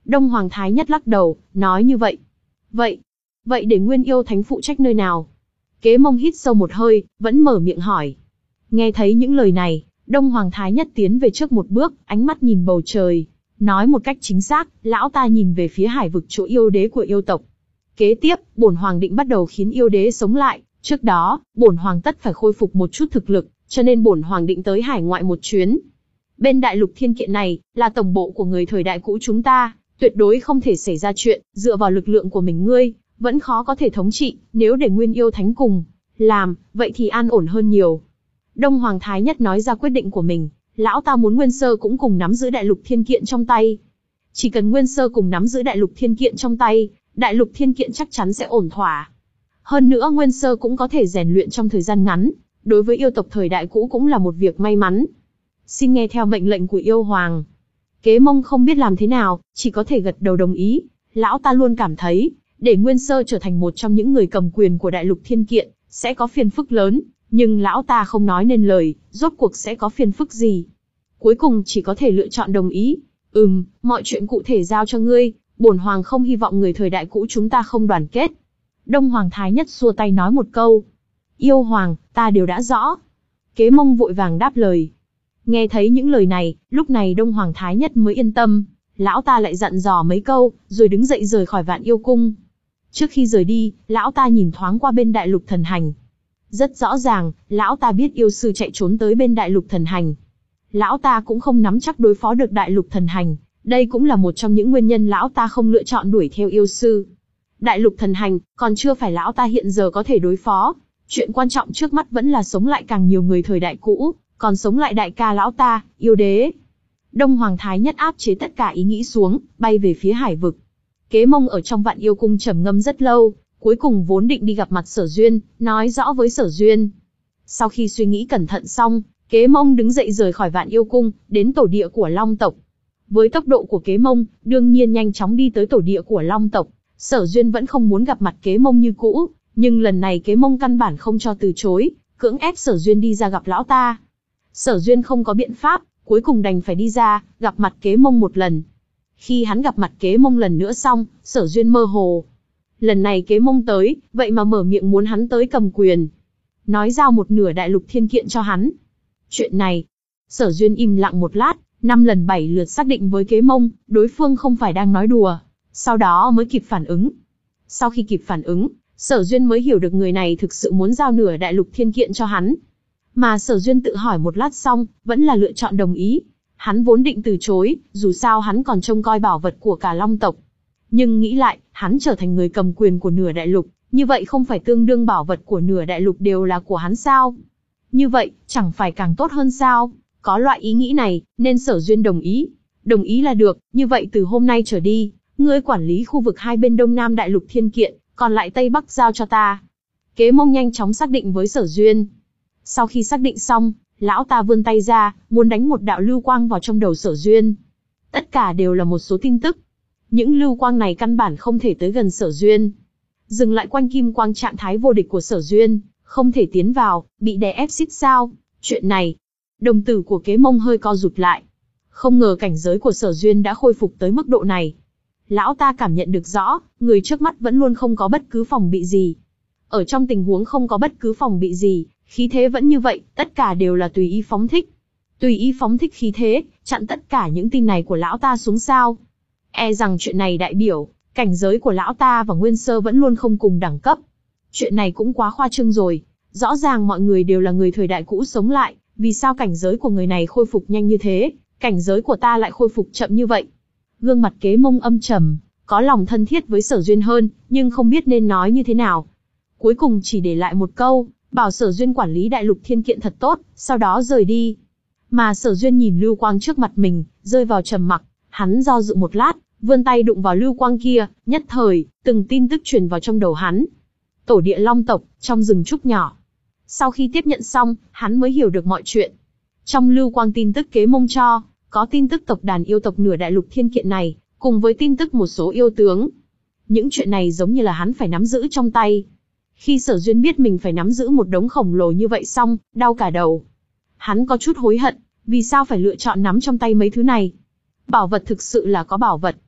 Đông Hoàng Thái Nhất lắc đầu, nói như vậy. Vậy, vậy để Nguyên Yêu Thánh phụ trách nơi nào? Kế Mông hít sâu một hơi, vẫn mở miệng hỏi. Nghe thấy những lời này, Đông Hoàng Thái Nhất tiến về trước một bước, ánh mắt nhìn bầu trời. Nói một cách chính xác, lão ta nhìn về phía hải vực chỗ yêu đế của yêu tộc. Kế tiếp, bổn hoàng định bắt đầu khiến yêu đế sống lại. Trước đó, bổn hoàng tất phải khôi phục một chút thực lực, cho nên bổn hoàng định tới hải ngoại một chuyến. Bên đại lục thiên kiện này, là tổng bộ của người thời đại cũ chúng ta, tuyệt đối không thể xảy ra chuyện, dựa vào lực lượng của mình ngươi, vẫn khó có thể thống trị, nếu để Nguyên Yêu Thánh cùng làm, vậy thì an ổn hơn nhiều. Đông Hoàng Thái Nhất nói ra quyết định của mình, lão ta muốn Nguyên Sơ cũng cùng nắm giữ đại lục thiên kiện trong tay. Chỉ cần Nguyên Sơ cùng nắm giữ đại lục thiên kiện trong tay, đại lục thiên kiện chắc chắn sẽ ổn thỏa. Hơn nữa Nguyên Sơ cũng có thể rèn luyện trong thời gian ngắn, đối với yêu tộc thời đại cũ cũng là một việc may mắn. Xin nghe theo mệnh lệnh của yêu hoàng. Kế Mông không biết làm thế nào, chỉ có thể gật đầu đồng ý. Lão ta luôn cảm thấy, để Nguyên Sơ trở thành một trong những người cầm quyền của đại lục thiên kiện, sẽ có phiền phức lớn, nhưng lão ta không nói nên lời, rốt cuộc sẽ có phiền phức gì. Cuối cùng chỉ có thể lựa chọn đồng ý. Ừm, mọi chuyện cụ thể giao cho ngươi, bổn hoàng không hy vọng người thời đại cũ chúng ta không đoàn kết. Đông Hoàng Thái Nhất xua tay nói một câu. Yêu hoàng, ta đều đã rõ. Kế Mông vội vàng đáp lời. Nghe thấy những lời này, lúc này Đông Hoàng Thái Nhất mới yên tâm. Lão ta lại dặn dò mấy câu, rồi đứng dậy rời khỏi Vạn Yêu Cung. Trước khi rời đi, lão ta nhìn thoáng qua bên đại lục thần hành. Rất rõ ràng, lão ta biết yêu sư chạy trốn tới bên đại lục thần hành. Lão ta cũng không nắm chắc đối phó được đại lục thần hành, đây cũng là một trong những nguyên nhân lão ta không lựa chọn đuổi theo yêu sư. Đại lục thần hành, còn chưa phải lão ta hiện giờ có thể đối phó. Chuyện quan trọng trước mắt vẫn là sống lại càng nhiều người thời đại cũ, còn sống lại đại ca lão ta, yêu đế. Đông Hoàng Thái Nhất áp chế tất cả ý nghĩ xuống, bay về phía hải vực. Kế Mông ở trong Vạn Yêu Cung trầm ngâm rất lâu, cuối cùng vốn định đi gặp mặt Sở Duyên, nói rõ với Sở Duyên. Sau khi suy nghĩ cẩn thận xong, Kế Mông đứng dậy rời khỏi Vạn Yêu Cung, đến tổ địa của Long tộc. Với tốc độ của Kế Mông, đương nhiên nhanh chóng đi tới tổ địa của Long tộc. Sở Duyên vẫn không muốn gặp mặt Kế Mông như cũ, nhưng lần này Kế Mông căn bản không cho từ chối, cưỡng ép Sở Duyên đi ra gặp lão ta. Sở Duyên không có biện pháp, cuối cùng đành phải đi ra, gặp mặt Kế Mông một lần. Khi hắn gặp mặt Kế Mông lần nữa xong, Sở Duyên mơ hồ. Lần này Kế Mông tới, vậy mà mở miệng muốn hắn tới cầm quyền. Nói giao một nửa đại lục thiên kiện cho hắn. Chuyện này, Sở Duyên im lặng một lát, năm lần bảy lượt xác định với Kế Mông, đối phương không phải đang nói đùa. Sau đó mới kịp phản ứng. Sau khi kịp phản ứng, Sở Duyên mới hiểu được người này thực sự muốn giao nửa đại lục thiên kiện cho hắn. Mà Sở Duyên tự hỏi một lát xong, vẫn là lựa chọn đồng ý. Hắn vốn định từ chối, dù sao hắn còn trông coi bảo vật của cả Long tộc. Nhưng nghĩ lại, hắn trở thành người cầm quyền của nửa đại lục, như vậy không phải tương đương bảo vật của nửa đại lục đều là của hắn sao? Như vậy, chẳng phải càng tốt hơn sao? Có loại ý nghĩ này, nên Sở Duyên đồng ý. Đồng ý là được, như vậy từ hôm nay trở đi, ngươi quản lý khu vực hai bên Đông Nam đại lục thiên kiện, còn lại Tây Bắc giao cho ta. Kế Mông nhanh chóng xác định với Sở Duyên. Sau khi xác định xong, lão ta vươn tay ra, muốn đánh một đạo lưu quang vào trong đầu Sở Duyên. Tất cả đều là một số tin tức. Những lưu quang này căn bản không thể tới gần Sở Duyên. Dừng lại quanh kim quang trạng thái vô địch của Sở Duyên, không thể tiến vào, bị đè ép xít sao. Chuyện này, đồng tử của Kế Mông hơi co rụt lại. Không ngờ cảnh giới của Sở Duyên đã khôi phục tới mức độ này. Lão ta cảm nhận được rõ, người trước mắt vẫn luôn không có bất cứ phòng bị gì. Ở trong tình huống không có bất cứ phòng bị gì, khí thế vẫn như vậy, tất cả đều là tùy ý phóng thích. Tùy ý phóng thích khí thế, chặn tất cả những tin này của lão ta xuống sao. E rằng chuyện này đại biểu, cảnh giới của lão ta và Nguyên Sơ vẫn luôn không cùng đẳng cấp. Chuyện này cũng quá khoa trương rồi. Rõ ràng mọi người đều là người thời đại cũ sống lại, vì sao cảnh giới của người này khôi phục nhanh như thế, cảnh giới của ta lại khôi phục chậm như vậy. Gương mặt Kế Mông âm trầm, có lòng thân thiết với Sở Duyên hơn, nhưng không biết nên nói như thế nào. Cuối cùng chỉ để lại một câu, bảo Sở Duyên quản lý đại lục thiên kiện thật tốt, sau đó rời đi. Mà Sở Duyên nhìn lưu quang trước mặt mình, rơi vào trầm mặc, hắn do dự một lát, vươn tay đụng vào lưu quang kia, nhất thời, từng tin tức truyền vào trong đầu hắn. Tổ địa Long tộc, trong rừng trúc nhỏ. Sau khi tiếp nhận xong, hắn mới hiểu được mọi chuyện. Trong lưu quang tin tức Kế Mông cho, có tin tức tộc đàn yêu tộc nửa đại lục thiên kiện này, cùng với tin tức một số yêu tướng. Những chuyện này giống như là hắn phải nắm giữ trong tay. Khi Sở Duyên biết mình phải nắm giữ một đống khổng lồ như vậy xong, đau cả đầu. Hắn có chút hối hận, vì sao phải lựa chọn nắm trong tay mấy thứ này. Bảo vật thực sự là có bảo vật.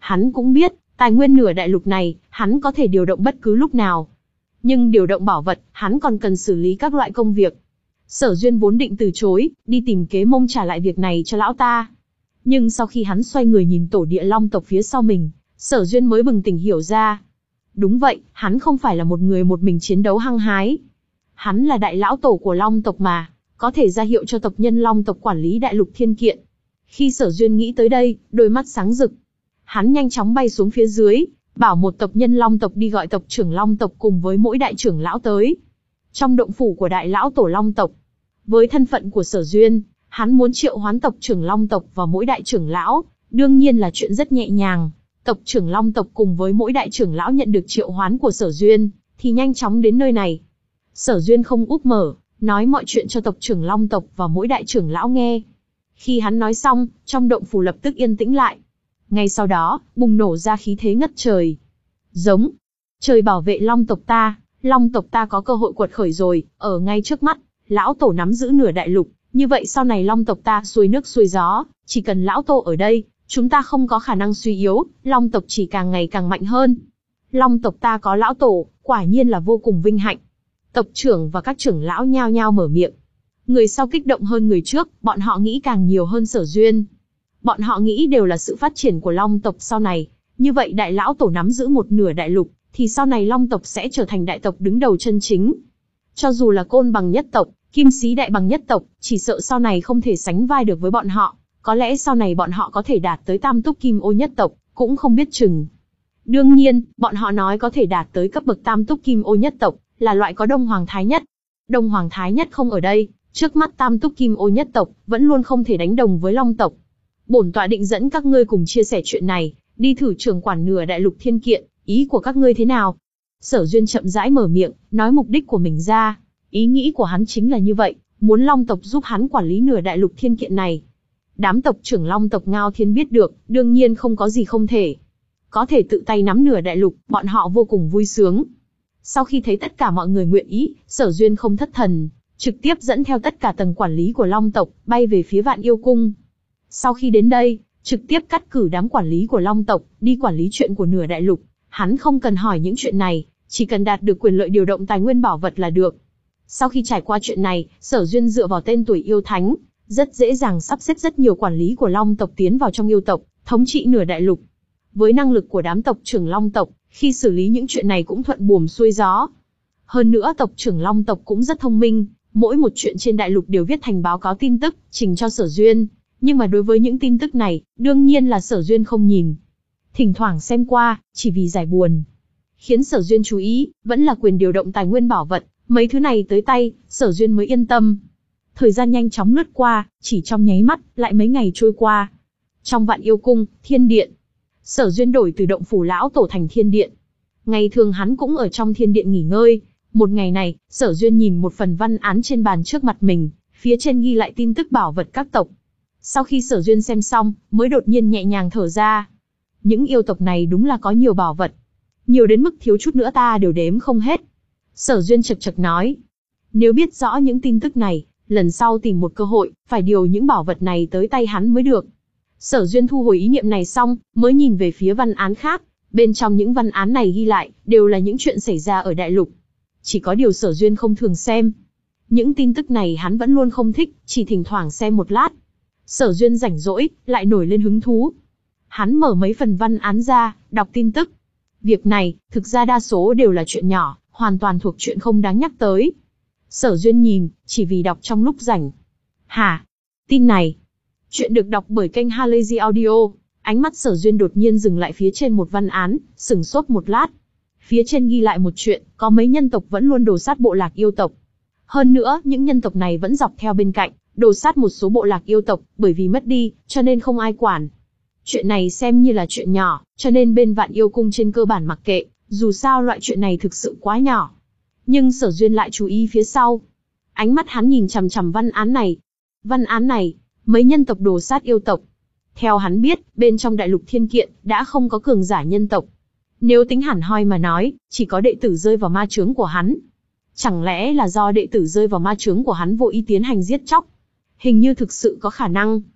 Hắn cũng biết, tài nguyên nửa đại lục này, hắn có thể điều động bất cứ lúc nào. Nhưng điều động bảo vật, hắn còn cần xử lý các loại công việc. Sở Duyên vốn định từ chối, đi tìm Kế Mông trả lại việc này cho lão ta. Nhưng sau khi hắn xoay người nhìn tổ địa long tộc phía sau mình, Sở Duyên mới bừng tỉnh hiểu ra. Đúng vậy, hắn không phải là một người một mình chiến đấu hăng hái. Hắn là đại lão tổ của long tộc mà, có thể ra hiệu cho tộc nhân long tộc quản lý đại lục thiên kiện. Khi Sở Duyên nghĩ tới đây, đôi mắt sáng rực. Hắn nhanh chóng bay xuống phía dưới, bảo một tộc nhân long tộc đi gọi tộc trưởng long tộc cùng với mỗi đại trưởng lão tới. Trong động phủ của đại lão tổ long tộc, với thân phận của Sở Duyên, hắn muốn triệu hoán tộc trưởng long tộc và mỗi đại trưởng lão, đương nhiên là chuyện rất nhẹ nhàng. Tộc trưởng long tộc cùng với mỗi đại trưởng lão nhận được triệu hoán của Sở Duyên, thì nhanh chóng đến nơi này. Sở Duyên không úp mở, nói mọi chuyện cho tộc trưởng long tộc và mỗi đại trưởng lão nghe. Khi hắn nói xong, trong động phủ lập tức yên tĩnh lại. Ngay sau đó, bùng nổ ra khí thế ngất trời. Giống. Trời bảo vệ long tộc ta, long tộc ta có cơ hội quật khởi rồi, ở ngay trước mắt. Lão tổ nắm giữ nửa đại lục, như vậy sau này long tộc ta xuôi nước xuôi gió, chỉ cần lão tổ ở đây, chúng ta không có khả năng suy yếu, long tộc chỉ càng ngày càng mạnh hơn. Long tộc ta có lão tổ, quả nhiên là vô cùng vinh hạnh. Tộc trưởng và các trưởng lão nhao nhao mở miệng. Người sau kích động hơn người trước, bọn họ nghĩ càng nhiều hơn Sở Duyên. Bọn họ nghĩ đều là sự phát triển của long tộc sau này, như vậy đại lão tổ nắm giữ một nửa đại lục, thì sau này long tộc sẽ trở thành đại tộc đứng đầu chân chính. Cho dù là Côn Bằng nhất tộc, Kim Sĩ Đại Bằng nhất tộc, chỉ sợ sau này không thể sánh vai được với bọn họ, có lẽ sau này bọn họ có thể đạt tới Tam Túc Kim Ô nhất tộc, cũng không biết chừng. Đương nhiên, bọn họ nói có thể đạt tới cấp bậc Tam Túc Kim Ô nhất tộc, là loại có Đông Hoàng Thái nhất. Đông Hoàng Thái nhất không ở đây, trước mắt Tam Túc Kim Ô nhất tộc, vẫn luôn không thể đánh đồng với Long tộc. Bổn tọa định dẫn các ngươi cùng chia sẻ chuyện này, đi thử trưởng quản nửa đại lục thiên kiện, ý của các ngươi thế nào? Sở Duyên chậm rãi mở miệng, nói mục đích của mình ra. Ý nghĩ của hắn chính là như vậy, muốn Long tộc giúp hắn quản lý nửa đại lục thiên kiện này. Đám tộc trưởng Long tộc Ngao Thiên biết được, đương nhiên không có gì không thể. Có thể tự tay nắm nửa đại lục, bọn họ vô cùng vui sướng. Sau khi thấy tất cả mọi người nguyện ý, Sở Duyên không thất thần, trực tiếp dẫn theo tất cả tầng quản lý của Long tộc, bay về phía Vạn Yêu Cung. Sau khi đến đây, trực tiếp cắt cử đám quản lý của Long tộc, đi quản lý chuyện của nửa đại lục. Hắn không cần hỏi những chuyện này, chỉ cần đạt được quyền lợi điều động tài nguyên bảo vật là được. Sau khi trải qua chuyện này, Sở Duyên dựa vào tên tuổi yêu thánh, rất dễ dàng sắp xếp rất nhiều quản lý của Long tộc tiến vào trong yêu tộc, thống trị nửa đại lục. Với năng lực của đám tộc trưởng Long tộc, khi xử lý những chuyện này cũng thuận buồm xuôi gió. Hơn nữa tộc trưởng Long tộc cũng rất thông minh, mỗi một chuyện trên đại lục đều viết thành báo cáo tin tức, trình cho Sở Duyên. Nhưng mà đối với những tin tức này, đương nhiên là Sở Duyên không nhìn. Thỉnh thoảng xem qua, chỉ vì giải buồn. Khiến Sở Duyên chú ý, vẫn là quyền điều động tài nguyên bảo vật, mấy thứ này tới tay, Sở Duyên mới yên tâm. Thời gian nhanh chóng lướt qua, chỉ trong nháy mắt, lại mấy ngày trôi qua. Trong Vạn Yêu Cung, Thiên Điện, Sở Duyên đổi từ động phủ lão tổ thành Thiên Điện. Ngày thường hắn cũng ở trong Thiên Điện nghỉ ngơi. Một ngày này, Sở Duyên nhìn một phần văn án trên bàn trước mặt mình, phía trên ghi lại tin tức bảo vật các tộc. Sau khi Sở Duyên xem xong, mới đột nhiên nhẹ nhàng thở ra. Những yêu tộc này đúng là có nhiều bảo vật. Nhiều đến mức thiếu chút nữa ta đều đếm không hết. Sở Duyên chật chật nói. Nếu biết rõ những tin tức này, lần sau tìm một cơ hội, phải điều những bảo vật này tới tay hắn mới được. Sở Duyên thu hồi ý niệm này xong, mới nhìn về phía văn án khác. Bên trong những văn án này ghi lại, đều là những chuyện xảy ra ở đại lục. Chỉ có điều Sở Duyên không thường xem. Những tin tức này hắn vẫn luôn không thích, chỉ thỉnh thoảng xem một lát. Sở Duyên rảnh rỗi, lại nổi lên hứng thú. Hắn mở mấy phần văn án ra, đọc tin tức. Việc này, thực ra đa số đều là chuyện nhỏ, hoàn toàn thuộc chuyện không đáng nhắc tới. Sở Duyên nhìn, chỉ vì đọc trong lúc rảnh. Hả? Tin này? Chuyện được đọc bởi kênh Halazy Audio. Ánh mắt Sở Duyên đột nhiên dừng lại phía trên một văn án, sửng sốt một lát. Phía trên ghi lại một chuyện, có mấy nhân tộc vẫn luôn đổ sát bộ lạc yêu tộc. Hơn nữa, những nhân tộc này vẫn dọc theo bên cạnh, đổ sát một số bộ lạc yêu tộc, bởi vì mất đi, cho nên không ai quản. Chuyện này xem như là chuyện nhỏ, cho nên bên Vạn Yêu Cung trên cơ bản mặc kệ, dù sao loại chuyện này thực sự quá nhỏ. Nhưng Sở Duyên lại chú ý phía sau. Ánh mắt hắn nhìn chằm chằm văn án này. Văn án này, mấy nhân tộc đổ sát yêu tộc. Theo hắn biết, bên trong đại lục thiên kiện, đã không có cường giả nhân tộc. Nếu tính hẳn hoi mà nói, chỉ có đệ tử rơi vào ma chướng của hắn. Chẳng lẽ là do đệ tử rơi vào ma chướng của hắn vô ý tiến hành giết chóc? Hình như thực sự có khả năng.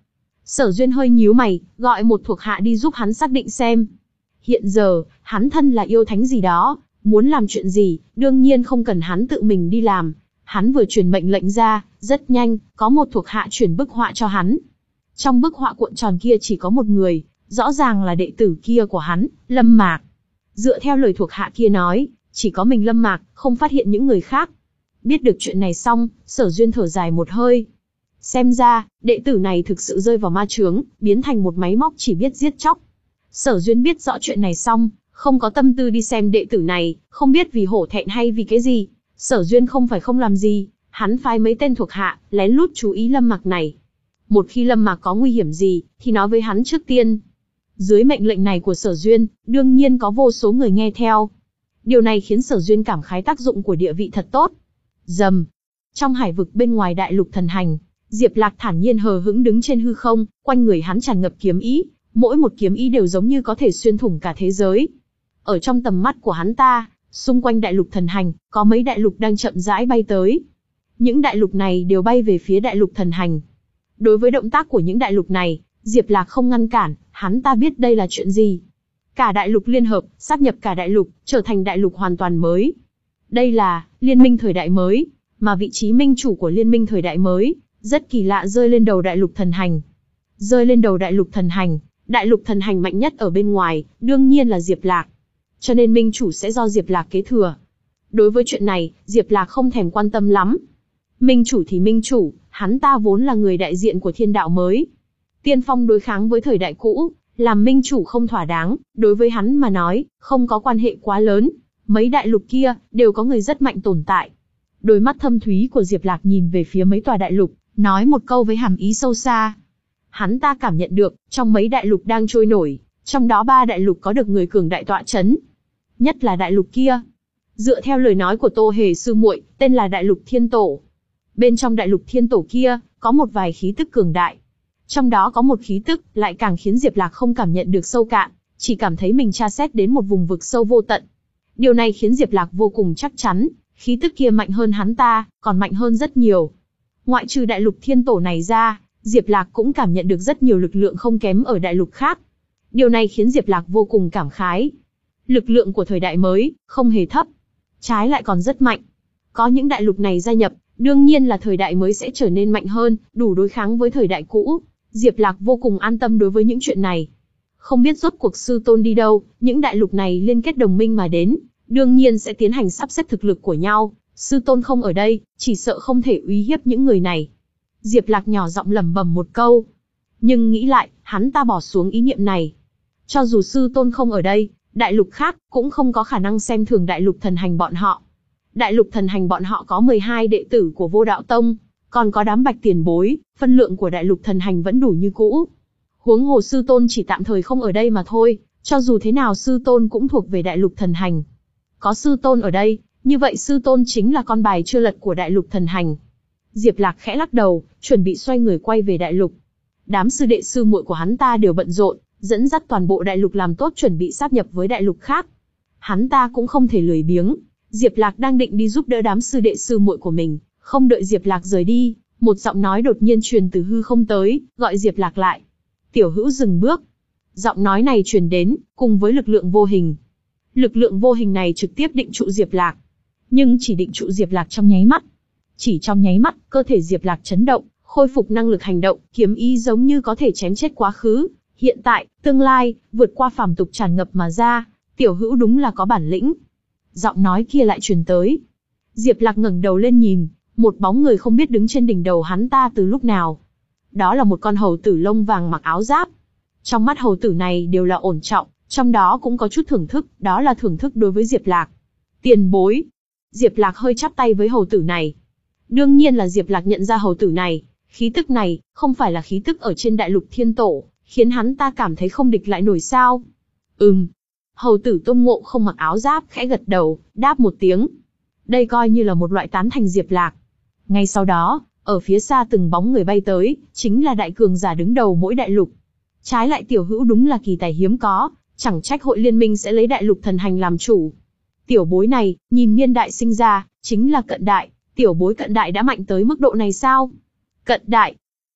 Sở Duyên hơi nhíu mày, gọi một thuộc hạ đi giúp hắn xác định xem. Hiện giờ, hắn thân là yêu thánh gì đó, muốn làm chuyện gì, đương nhiên không cần hắn tự mình đi làm. Hắn vừa truyền mệnh lệnh ra, rất nhanh, có một thuộc hạ chuyển bức họa cho hắn. Trong bức họa cuộn tròn kia chỉ có một người, rõ ràng là đệ tử kia của hắn, Lâm Mạc. Dựa theo lời thuộc hạ kia nói, chỉ có mình Lâm Mạc, không phát hiện những người khác. Biết được chuyện này xong, Sở Duyên thở dài một hơi. Xem ra, đệ tử này thực sự rơi vào ma chướng, biến thành một máy móc chỉ biết giết chóc. Sở Duyên biết rõ chuyện này xong, không có tâm tư đi xem đệ tử này, không biết vì hổ thẹn hay vì cái gì. Sở Duyên không phải không làm gì, hắn phái mấy tên thuộc hạ, lén lút chú ý Lâm Mạc này. Một khi Lâm Mạc có nguy hiểm gì, thì nói với hắn trước tiên. Dưới mệnh lệnh này của Sở Duyên, đương nhiên có vô số người nghe theo. Điều này khiến Sở Duyên cảm khái tác dụng của địa vị thật tốt. Rầm. Trong hải vực bên ngoài đại lục thần hành, Diệp Lạc thản nhiên hờ hững đứng trên hư không, quanh người hắn tràn ngập kiếm ý, mỗi một kiếm ý đều giống như có thể xuyên thủng cả thế giới. Ở trong tầm mắt của hắn ta, xung quanh đại lục thần hành, có mấy đại lục đang chậm rãi bay tới. Những đại lục này đều bay về phía đại lục thần hành. Đối với động tác của những đại lục này, Diệp Lạc không ngăn cản, hắn ta biết đây là chuyện gì. Cả đại lục liên hợp, sáp nhập cả đại lục, trở thành đại lục hoàn toàn mới. Đây là liên minh thời đại mới, mà vị trí minh chủ của liên minh thời đại mới, rất kỳ lạ rơi lên đầu đại lục thần hành. Rơi lên đầu đại lục thần hành, đại lục thần hành mạnh nhất ở bên ngoài, đương nhiên là Diệp Lạc. Cho nên minh chủ sẽ do Diệp Lạc kế thừa. Đối với chuyện này, Diệp Lạc không thèm quan tâm lắm. Minh chủ thì minh chủ, hắn ta vốn là người đại diện của thiên đạo mới. Tiên phong đối kháng với thời đại cũ, làm minh chủ không thỏa đáng, đối với hắn mà nói, không có quan hệ quá lớn. Mấy đại lục kia, đều có người rất mạnh tồn tại. Đôi mắt thâm thúy của Diệp Lạc nhìn về phía mấy tòa đại lục, nói một câu với hàm ý sâu xa. Hắn ta cảm nhận được, trong mấy đại lục đang trôi nổi, trong đó ba đại lục có được người cường đại tọa chấn. Nhất là đại lục kia. Dựa theo lời nói của Tô Hề sư muội, tên là đại lục thiên tổ. Bên trong đại lục thiên tổ kia, có một vài khí tức cường đại. Trong đó có một khí tức, lại càng khiến Diệp Lạc không cảm nhận được sâu cạn, chỉ cảm thấy mình tra xét đến một vùng vực sâu vô tận. Điều này khiến Diệp Lạc vô cùng chắc chắn, khí tức kia mạnh hơn hắn ta, còn mạnh hơn rất nhiều. Ngoại trừ đại lục thiên tổ này ra, Diệp Lạc cũng cảm nhận được rất nhiều lực lượng không kém ở đại lục khác. Điều này khiến Diệp Lạc vô cùng cảm khái. Lực lượng của thời đại mới, không hề thấp. Trái lại còn rất mạnh. Có những đại lục này gia nhập, đương nhiên là thời đại mới sẽ trở nên mạnh hơn, đủ đối kháng với thời đại cũ. Diệp Lạc vô cùng an tâm đối với những chuyện này. Không biết rốt cuộc sư tôn đi đâu, những đại lục này liên kết đồng minh mà đến, đương nhiên sẽ tiến hành sắp xếp thực lực của nhau. Sư tôn không ở đây, chỉ sợ không thể uy hiếp những người này. Diệp Lạc nhỏ giọng lẩm bẩm một câu. Nhưng nghĩ lại, hắn ta bỏ xuống ý niệm này. Cho dù sư tôn không ở đây, đại lục khác cũng không có khả năng xem thường đại lục thần hành bọn họ. Đại lục thần hành bọn họ có mười hai đệ tử của Vô Đạo Tông, còn có đám bạch tiền bối, phân lượng của đại lục thần hành vẫn đủ như cũ. Huống hồ sư tôn chỉ tạm thời không ở đây mà thôi, cho dù thế nào sư tôn cũng thuộc về đại lục thần hành. Có sư tôn ở đây, như vậy sư tôn chính là con bài chưa lật của đại lục thần hành. Diệp Lạc khẽ lắc đầu, chuẩn bị xoay người quay về đại lục. Đám sư đệ sư muội của hắn ta đều bận rộn, dẫn dắt toàn bộ đại lục làm tốt chuẩn bị sáp nhập với đại lục khác. Hắn ta cũng không thể lười biếng. Diệp Lạc đang định đi giúp đỡ đám sư đệ sư muội của mình, không đợi Diệp Lạc rời đi, một giọng nói đột nhiên truyền từ hư không tới, gọi Diệp Lạc lại. Tiểu Hữu dừng bước. Giọng nói này truyền đến, cùng với lực lượng vô hình. Lực lượng vô hình này trực tiếp định trụ Diệp Lạc, nhưng chỉ định trụ Diệp Lạc trong nháy mắt. Chỉ trong nháy mắt, cơ thể Diệp Lạc chấn động, khôi phục năng lực hành động, kiếm ý giống như có thể chém chết quá khứ, hiện tại, tương lai, vượt qua phàm tục tràn ngập mà ra. Tiểu Hữu đúng là có bản lĩnh. Giọng nói kia lại truyền tới. Diệp Lạc ngẩng đầu lên nhìn, một bóng người không biết đứng trên đỉnh đầu hắn ta từ lúc nào. Đó là một con hầu tử lông vàng mặc áo giáp. Trong mắt hầu tử này đều là ổn trọng, trong đó cũng có chút thưởng thức, đó là thưởng thức đối với Diệp Lạc. Tiền bối. Diệp Lạc hơi chắp tay với hầu tử này. Đương nhiên là Diệp Lạc nhận ra hầu tử này, khí tức này, không phải là khí tức ở trên đại lục thiên tổ, khiến hắn ta cảm thấy không địch lại nổi sao. Ừm. Hầu tử Tôn Ngộ không mặc áo giáp khẽ gật đầu, đáp một tiếng. Đây coi như là một loại tán thành Diệp Lạc. Ngay sau đó, ở phía xa từng bóng người bay tới, chính là đại cường giả đứng đầu mỗi đại lục. Trái lại Tiểu Hữu đúng là kỳ tài hiếm có, chẳng trách hội liên minh sẽ lấy đại lục thần hành làm chủ. Tiểu bối này, nhìn niên đại sinh ra, chính là cận đại, tiểu bối cận đại đã mạnh tới mức độ này sao? Cận đại.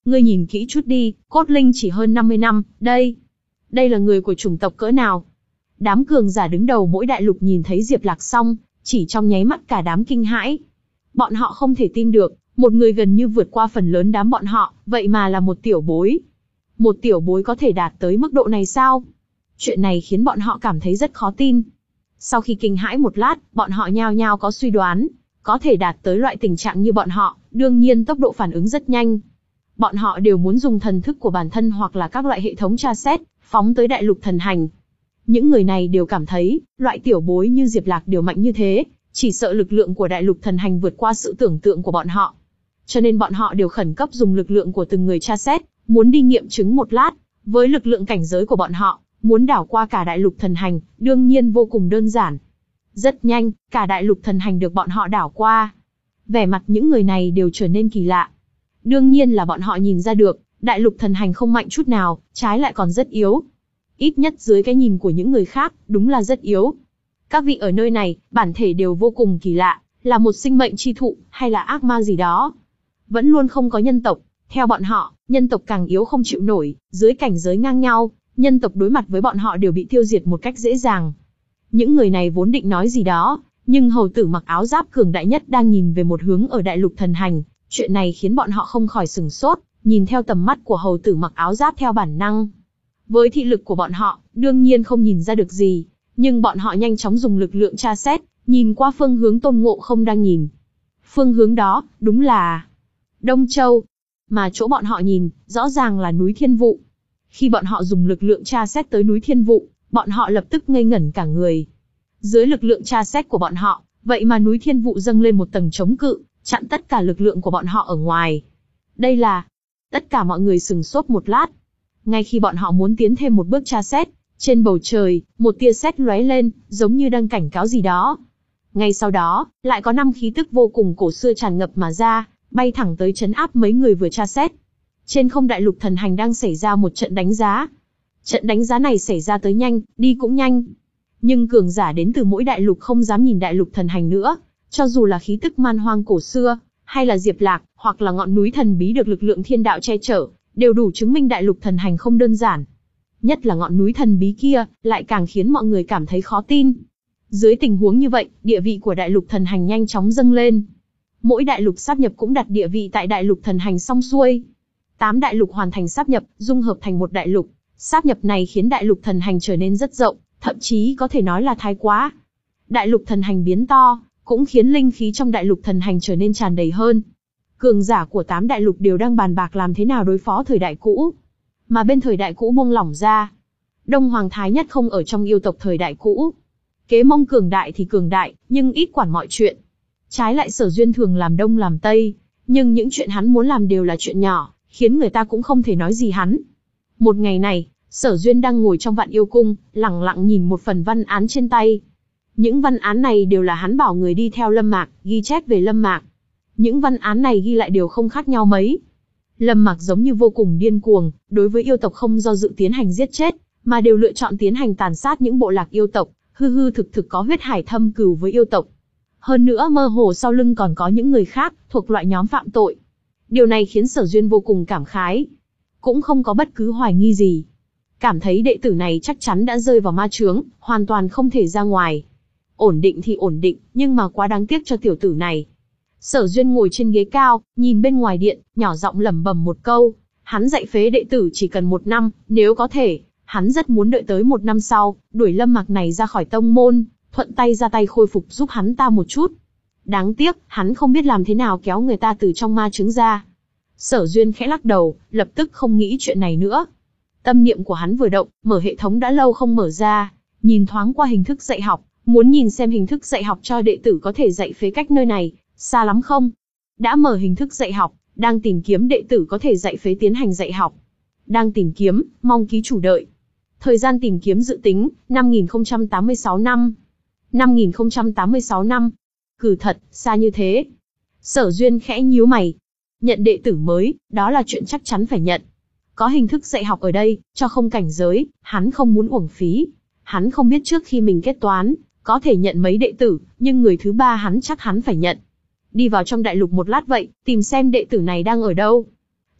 Ngươi nhìn kỹ chút đi, cốt linh chỉ hơn năm mươi năm, đây. Đây là người của chủng tộc cỡ nào? Đám cường giả đứng đầu mỗi đại lục nhìn thấy Diệp Lạc xong, chỉ trong nháy mắt cả đám kinh hãi. Bọn họ không thể tin được, một người gần như vượt qua phần lớn đám bọn họ, vậy mà là một tiểu bối. Một tiểu bối có thể đạt tới mức độ này sao? Chuyện này khiến bọn họ cảm thấy rất khó tin. Sau khi kinh hãi một lát, bọn họ nhao nhao có suy đoán, có thể đạt tới loại tình trạng như bọn họ, đương nhiên tốc độ phản ứng rất nhanh. Bọn họ đều muốn dùng thần thức của bản thân hoặc là các loại hệ thống tra xét, phóng tới đại lục thần hành. Những người này đều cảm thấy, loại tiểu bối như Diệp Lạc đều mạnh như thế, chỉ sợ lực lượng của đại lục thần hành vượt qua sự tưởng tượng của bọn họ. Cho nên bọn họ đều khẩn cấp dùng lực lượng của từng người tra xét, muốn đi nghiệm chứng một lát, với lực lượng cảnh giới của bọn họ, muốn đảo qua cả đại lục thần hành, đương nhiên vô cùng đơn giản. Rất nhanh, cả đại lục thần hành được bọn họ đảo qua. Vẻ mặt những người này đều trở nên kỳ lạ. Đương nhiên là bọn họ nhìn ra được, đại lục thần hành không mạnh chút nào, trái lại còn rất yếu. Ít nhất dưới cái nhìn của những người khác, đúng là rất yếu. Các vị ở nơi này, bản thể đều vô cùng kỳ lạ, là một sinh mệnh chi thụ, hay là ác ma gì đó. Vẫn luôn không có nhân tộc, theo bọn họ, nhân tộc càng yếu không chịu nổi, dưới cảnh giới ngang nhau, nhân tộc đối mặt với bọn họ đều bị tiêu diệt một cách dễ dàng. Những người này vốn định nói gì đó, nhưng hầu tử mặc áo giáp cường đại nhất đang nhìn về một hướng ở đại lục thần hành, chuyện này khiến bọn họ không khỏi sửng sốt, nhìn theo tầm mắt của hầu tử mặc áo giáp theo bản năng. Với thị lực của bọn họ, đương nhiên không nhìn ra được gì, nhưng bọn họ nhanh chóng dùng lực lượng tra xét, nhìn qua phương hướng Tôn Ngộ Không đang nhìn. Phương hướng đó, đúng là Đông Châu, mà chỗ bọn họ nhìn, rõ ràng là núi Thiên Vụ. Khi bọn họ dùng lực lượng tra xét tới núi Thiên Vụ, bọn họ lập tức ngây ngẩn cả người. Dưới lực lượng tra xét của bọn họ, vậy mà núi Thiên Vụ dâng lên một tầng chống cự, chặn tất cả lực lượng của bọn họ ở ngoài. Đây là... Tất cả mọi người sừng sốt một lát. Ngay khi bọn họ muốn tiến thêm một bước tra xét, trên bầu trời, một tia sét lóe lên, giống như đang cảnh cáo gì đó. Ngay sau đó, lại có năm khí tức vô cùng cổ xưa tràn ngập mà ra, bay thẳng tới trấn áp mấy người vừa tra xét. Trên không đại lục thần hành đang xảy ra một trận đánh giá. Trận đánh giá này xảy ra tới nhanh, đi cũng nhanh. Nhưng cường giả đến từ mỗi đại lục không dám nhìn đại lục thần hành nữa, cho dù là khí tức man hoang cổ xưa, hay là Diệp Lạc, hoặc là ngọn núi thần bí được lực lượng thiên đạo che chở, đều đủ chứng minh đại lục thần hành không đơn giản. Nhất là ngọn núi thần bí kia, lại càng khiến mọi người cảm thấy khó tin. Dưới tình huống như vậy, địa vị của đại lục thần hành nhanh chóng dâng lên. Mỗi đại lục sáp nhập cũng đặt địa vị tại đại lục thần hành xong xuôi. Tám đại lục hoàn thành sáp nhập, dung hợp thành một đại lục. Sáp nhập này khiến đại lục thần hành trở nên rất rộng, thậm chí có thể nói là thái quá. Đại lục thần hành biến to, cũng khiến linh khí trong đại lục thần hành trở nên tràn đầy hơn. Cường giả của tám đại lục đều đang bàn bạc làm thế nào đối phó thời đại cũ. Mà bên thời đại cũ buông lỏng ra. Đông Hoàng Thái Nhất không ở trong yêu tộc thời đại cũ. Kế Mông cường đại thì cường đại, nhưng ít quản mọi chuyện. Trái lại Sở Duyên thường làm đông làm tây, nhưng những chuyện hắn muốn làm đều là chuyện nhỏ, khiến người ta cũng không thể nói gì hắn. Một ngày này, Sở Duyên đang ngồi trong Vạn Yêu Cung, lặng lặng nhìn một phần văn án trên tay. Những văn án này đều là hắn bảo người đi theo Lâm Mạc, ghi chép về Lâm Mạc. Những văn án này ghi lại đều không khác nhau mấy. Lâm Mạc giống như vô cùng điên cuồng, đối với yêu tộc không do dự tiến hành giết chết, mà đều lựa chọn tiến hành tàn sát những bộ lạc yêu tộc, hư hư thực thực có huyết hải thâm cừu với yêu tộc. Hơn nữa mơ hồ sau lưng còn có những người khác, thuộc loại nhóm phạm tội. Điều này khiến Sở Duyên vô cùng cảm khái. Cũng không có bất cứ hoài nghi gì. Cảm thấy đệ tử này chắc chắn đã rơi vào ma chướng, hoàn toàn không thể ra ngoài. Ổn định thì ổn định, nhưng mà quá đáng tiếc cho tiểu tử này. Sở Duyên ngồi trên ghế cao, nhìn bên ngoài điện, nhỏ giọng lẩm bẩm một câu. Hắn dạy phế đệ tử chỉ cần một năm, nếu có thể, hắn rất muốn đợi tới một năm sau, đuổi Lâm Mạc này ra khỏi tông môn, thuận tay ra tay khôi phục giúp hắn ta một chút. Đáng tiếc, hắn không biết làm thế nào kéo người ta từ trong ma chướng ra. Sở Duyên khẽ lắc đầu, lập tức không nghĩ chuyện này nữa. Tâm niệm của hắn vừa động, mở hệ thống đã lâu không mở ra, nhìn thoáng qua hình thức dạy học, muốn nhìn xem hình thức dạy học cho đệ tử có thể dạy phế cách nơi này, xa lắm không? Đã mở hình thức dạy học, đang tìm kiếm đệ tử có thể dạy phế tiến hành dạy học. Đang tìm kiếm, mong ký chủ đợi. Thời gian tìm kiếm dự tính, năm nghìn không trăm tám mươi sáu năm. năm nghìn không trăm tám mươi sáu năm. Cử thật, xa như thế. Sở Duyên khẽ nhíu mày. Nhận đệ tử mới, đó là chuyện chắc chắn phải nhận. Có hình thức dạy học ở đây, cho không cảnh giới, hắn không muốn uổng phí. Hắn không biết trước khi mình kết toán, có thể nhận mấy đệ tử, nhưng người thứ ba hắn chắc hắn phải nhận. Đi vào trong đại lục một lát vậy, tìm xem đệ tử này đang ở đâu.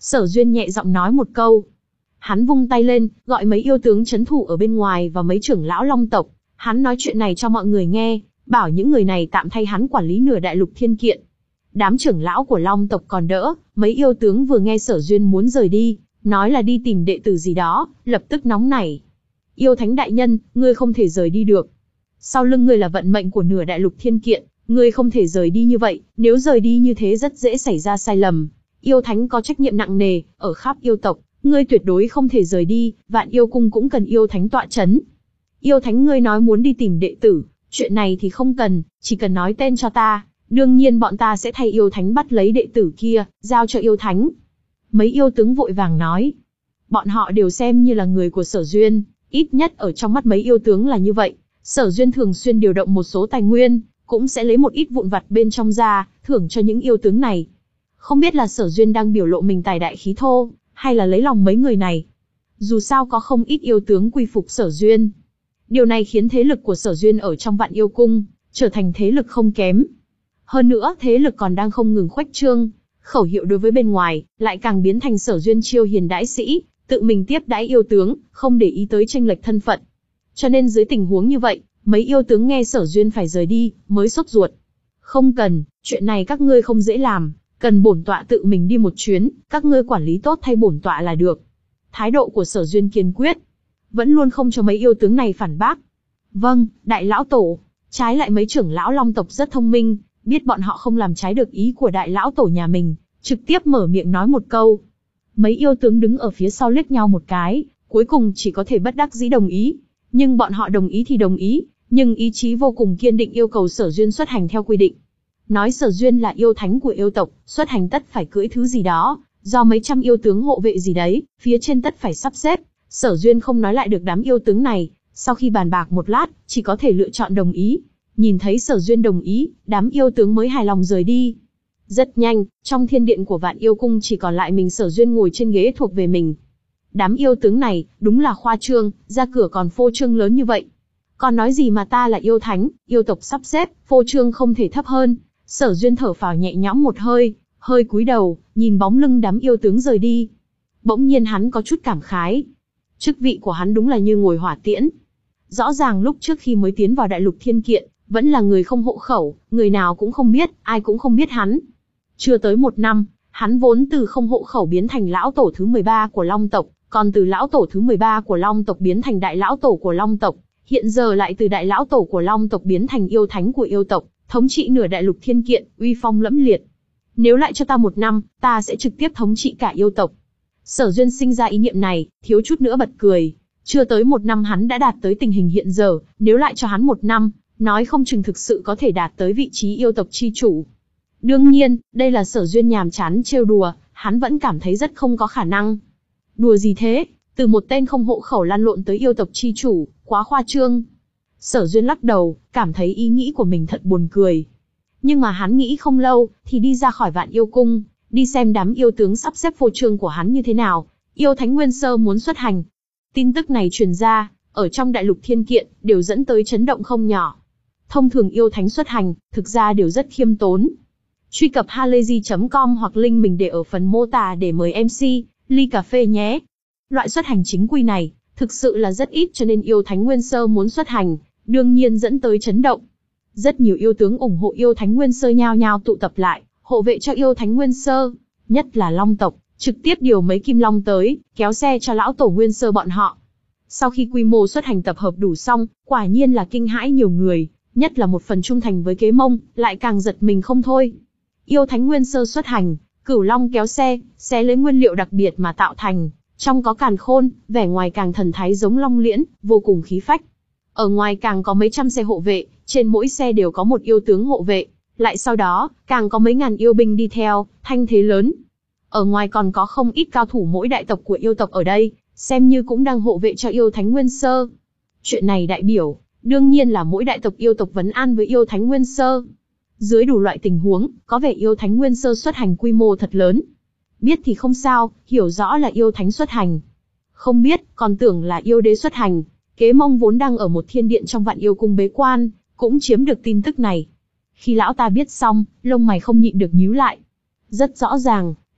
Sở Duyên nhẹ giọng nói một câu. Hắn vung tay lên, gọi mấy yêu tướng trấn thủ ở bên ngoài và mấy trưởng lão Long tộc. Hắn nói chuyện này cho mọi người nghe, bảo những người này tạm thay hắn quản lý nửa đại lục thiên kiện. Đám trưởng lão của Long tộc còn đỡ, mấy yêu tướng vừa nghe Sở Duyên muốn rời đi, nói là đi tìm đệ tử gì đó, lập tức nóng nảy. Yêu Thánh đại nhân, ngươi không thể rời đi được. Sau lưng ngươi là vận mệnh của nửa đại lục thiên kiện, ngươi không thể rời đi như vậy, nếu rời đi như thế rất dễ xảy ra sai lầm. Yêu Thánh có trách nhiệm nặng nề, ở khắp yêu tộc, ngươi tuyệt đối không thể rời đi, Vạn Yêu Cung cũng cần Yêu Thánh tọa chấn. Yêu Thánh ngươi nói muốn đi tìm đệ tử, chuyện này thì không cần, chỉ cần nói tên cho ta, đương nhiên bọn ta sẽ thay Yêu Thánh bắt lấy đệ tử kia, giao cho Yêu Thánh. Mấy yêu tướng vội vàng nói. Bọn họ đều xem như là người của Sở Duyên, ít nhất ở trong mắt mấy yêu tướng là như vậy. Sở Duyên thường xuyên điều động một số tài nguyên, cũng sẽ lấy một ít vụn vặt bên trong ra, thưởng cho những yêu tướng này. Không biết là Sở Duyên đang biểu lộ mình tài đại khí thô, hay là lấy lòng mấy người này. Dù sao có không ít yêu tướng quy phục Sở Duyên. Điều này khiến thế lực của Sở Duyên ở trong Vạn Yêu Cung trở thành thế lực không kém. Hơn nữa thế lực còn đang không ngừng khuếch trương, khẩu hiệu đối với bên ngoài lại càng biến thành Sở Duyên chiêu hiền đãi sĩ, tự mình tiếp đãi yêu tướng, không để ý tới chênh lệch thân phận. Cho nên dưới tình huống như vậy, mấy yêu tướng nghe Sở Duyên phải rời đi, mới sốt ruột. Không cần, chuyện này các ngươi không dễ làm, cần bổn tọa tự mình đi một chuyến, các ngươi quản lý tốt thay bổn tọa là được. Thái độ của Sở Duyên kiên quyết, vẫn luôn không cho mấy yêu tướng này phản bác. Vâng, đại lão tổ. Trái lại mấy trưởng lão Long tộc rất thông minh, biết bọn họ không làm trái được ý của đại lão tổ nhà mình, trực tiếp mở miệng nói một câu. Mấy yêu tướng đứng ở phía sau liếc nhau một cái, cuối cùng chỉ có thể bất đắc dĩ đồng ý. Nhưng bọn họ đồng ý thì đồng ý, nhưng ý chí vô cùng kiên định yêu cầu Sở Duyên xuất hành theo quy định. Nói Sở Duyên là yêu thánh của yêu tộc, xuất hành tất phải cưỡi thứ gì đó, do mấy trăm yêu tướng hộ vệ gì đấy, phía trên tất phải sắp xếp. Sở Duyên không nói lại được đám yêu tướng này, sau khi bàn bạc một lát, chỉ có thể lựa chọn đồng ý. Nhìn thấy Sở Duyên đồng ý, đám yêu tướng mới hài lòng rời đi. Rất nhanh, trong thiên điện của Vạn Yêu Cung chỉ còn lại mình Sở Duyên ngồi trên ghế thuộc về mình. Đám yêu tướng này, đúng là khoa trương, ra cửa còn phô trương lớn như vậy. Còn nói gì mà ta là yêu thánh, yêu tộc sắp xếp, phô trương không thể thấp hơn. Sở Duyên thở phào nhẹ nhõm một hơi, hơi cúi đầu, nhìn bóng lưng đám yêu tướng rời đi. Bỗng nhiên hắn có chút cảm khái. Chức vị của hắn đúng là như ngồi hỏa tiễn. Rõ ràng lúc trước khi mới tiến vào đại lục thiên kiện, vẫn là người không hộ khẩu, người nào cũng không biết, ai cũng không biết hắn. Chưa tới một năm, hắn vốn từ không hộ khẩu biến thành lão tổ thứ mười ba của Long tộc, còn từ lão tổ thứ mười ba của Long tộc biến thành đại lão tổ của Long tộc, hiện giờ lại từ đại lão tổ của Long tộc biến thành yêu thánh của yêu tộc, thống trị nửa đại lục thiên kiện, uy phong lẫm liệt. Nếu lại cho ta một năm, ta sẽ trực tiếp thống trị cả yêu tộc. Sở Duyên sinh ra ý niệm này, thiếu chút nữa bật cười. Chưa tới một năm hắn đã đạt tới tình hình hiện giờ, nếu lại cho hắn một năm, nói không chừng thực sự có thể đạt tới vị trí yêu tộc chi chủ. Đương nhiên, đây là Sở Duyên nhàm chán trêu đùa, hắn vẫn cảm thấy rất không có khả năng. Đùa gì thế, từ một tên không hộ khẩu lăn lộn tới yêu tộc chi chủ, quá khoa trương. Sở Duyên lắc đầu, cảm thấy ý nghĩ của mình thật buồn cười. Nhưng mà hắn nghĩ không lâu, thì đi ra khỏi Vạn Yêu Cung, đi xem đám yêu tướng sắp xếp phô trương của hắn như thế nào. Yêu Thánh Nguyên Sơ muốn xuất hành. Tin tức này truyền ra, ở trong đại lục thiên kiện, đều dẫn tới chấn động không nhỏ. Thông thường yêu thánh xuất hành, thực ra đều rất khiêm tốn. Truy cập halayzi chấm com hoặc link mình để ở phần mô tả để mời em xê, ly cà phê nhé. Loại xuất hành chính quy này, thực sự là rất ít cho nên yêu thánh Nguyên Sơ muốn xuất hành, đương nhiên dẫn tới chấn động. Rất nhiều yêu tướng ủng hộ yêu thánh Nguyên Sơ nhao nhao tụ tập lại, hộ vệ cho yêu thánh Nguyên Sơ, nhất là Long tộc, trực tiếp điều mấy kim long tới, kéo xe cho lão tổ Nguyên Sơ bọn họ. Sau khi quy mô xuất hành tập hợp đủ xong, quả nhiên là kinh hãi nhiều người, nhất là một phần trung thành với Kế Mông, lại càng giật mình không thôi. Yêu thánh Nguyên Sơ xuất hành, cửu long kéo xe, xe lấy nguyên liệu đặc biệt mà tạo thành, trong có càn khôn, vẻ ngoài càng thần thái giống long liễn, vô cùng khí phách. Ở ngoài càng có mấy trăm xe hộ vệ, trên mỗi xe đều có một yêu tướng hộ vệ, lại sau đó, càng có mấy ngàn yêu binh đi theo, thanh thế lớn. Ở ngoài còn có không ít cao thủ mỗi đại tộc của yêu tộc ở đây, xem như cũng đang hộ vệ cho yêu thánh Nguyên Sơ. Chuyện này đại biểu, đương nhiên là mỗi đại tộc yêu tộc vấn an với yêu thánh Nguyên Sơ. Dưới đủ loại tình huống, có vẻ yêu thánh Nguyên Sơ xuất hành quy mô thật lớn. Biết thì không sao, hiểu rõ là yêu thánh xuất hành. Không biết, còn tưởng là yêu đế xuất hành. Kế Mông vốn đang ở một thiên điện trong Vạn Yêu Cung bế quan, cũng chiếm được tin tức này. Khi lão ta biết xong, lông mày không nhịn được nhíu lại. Rất rõ ràng,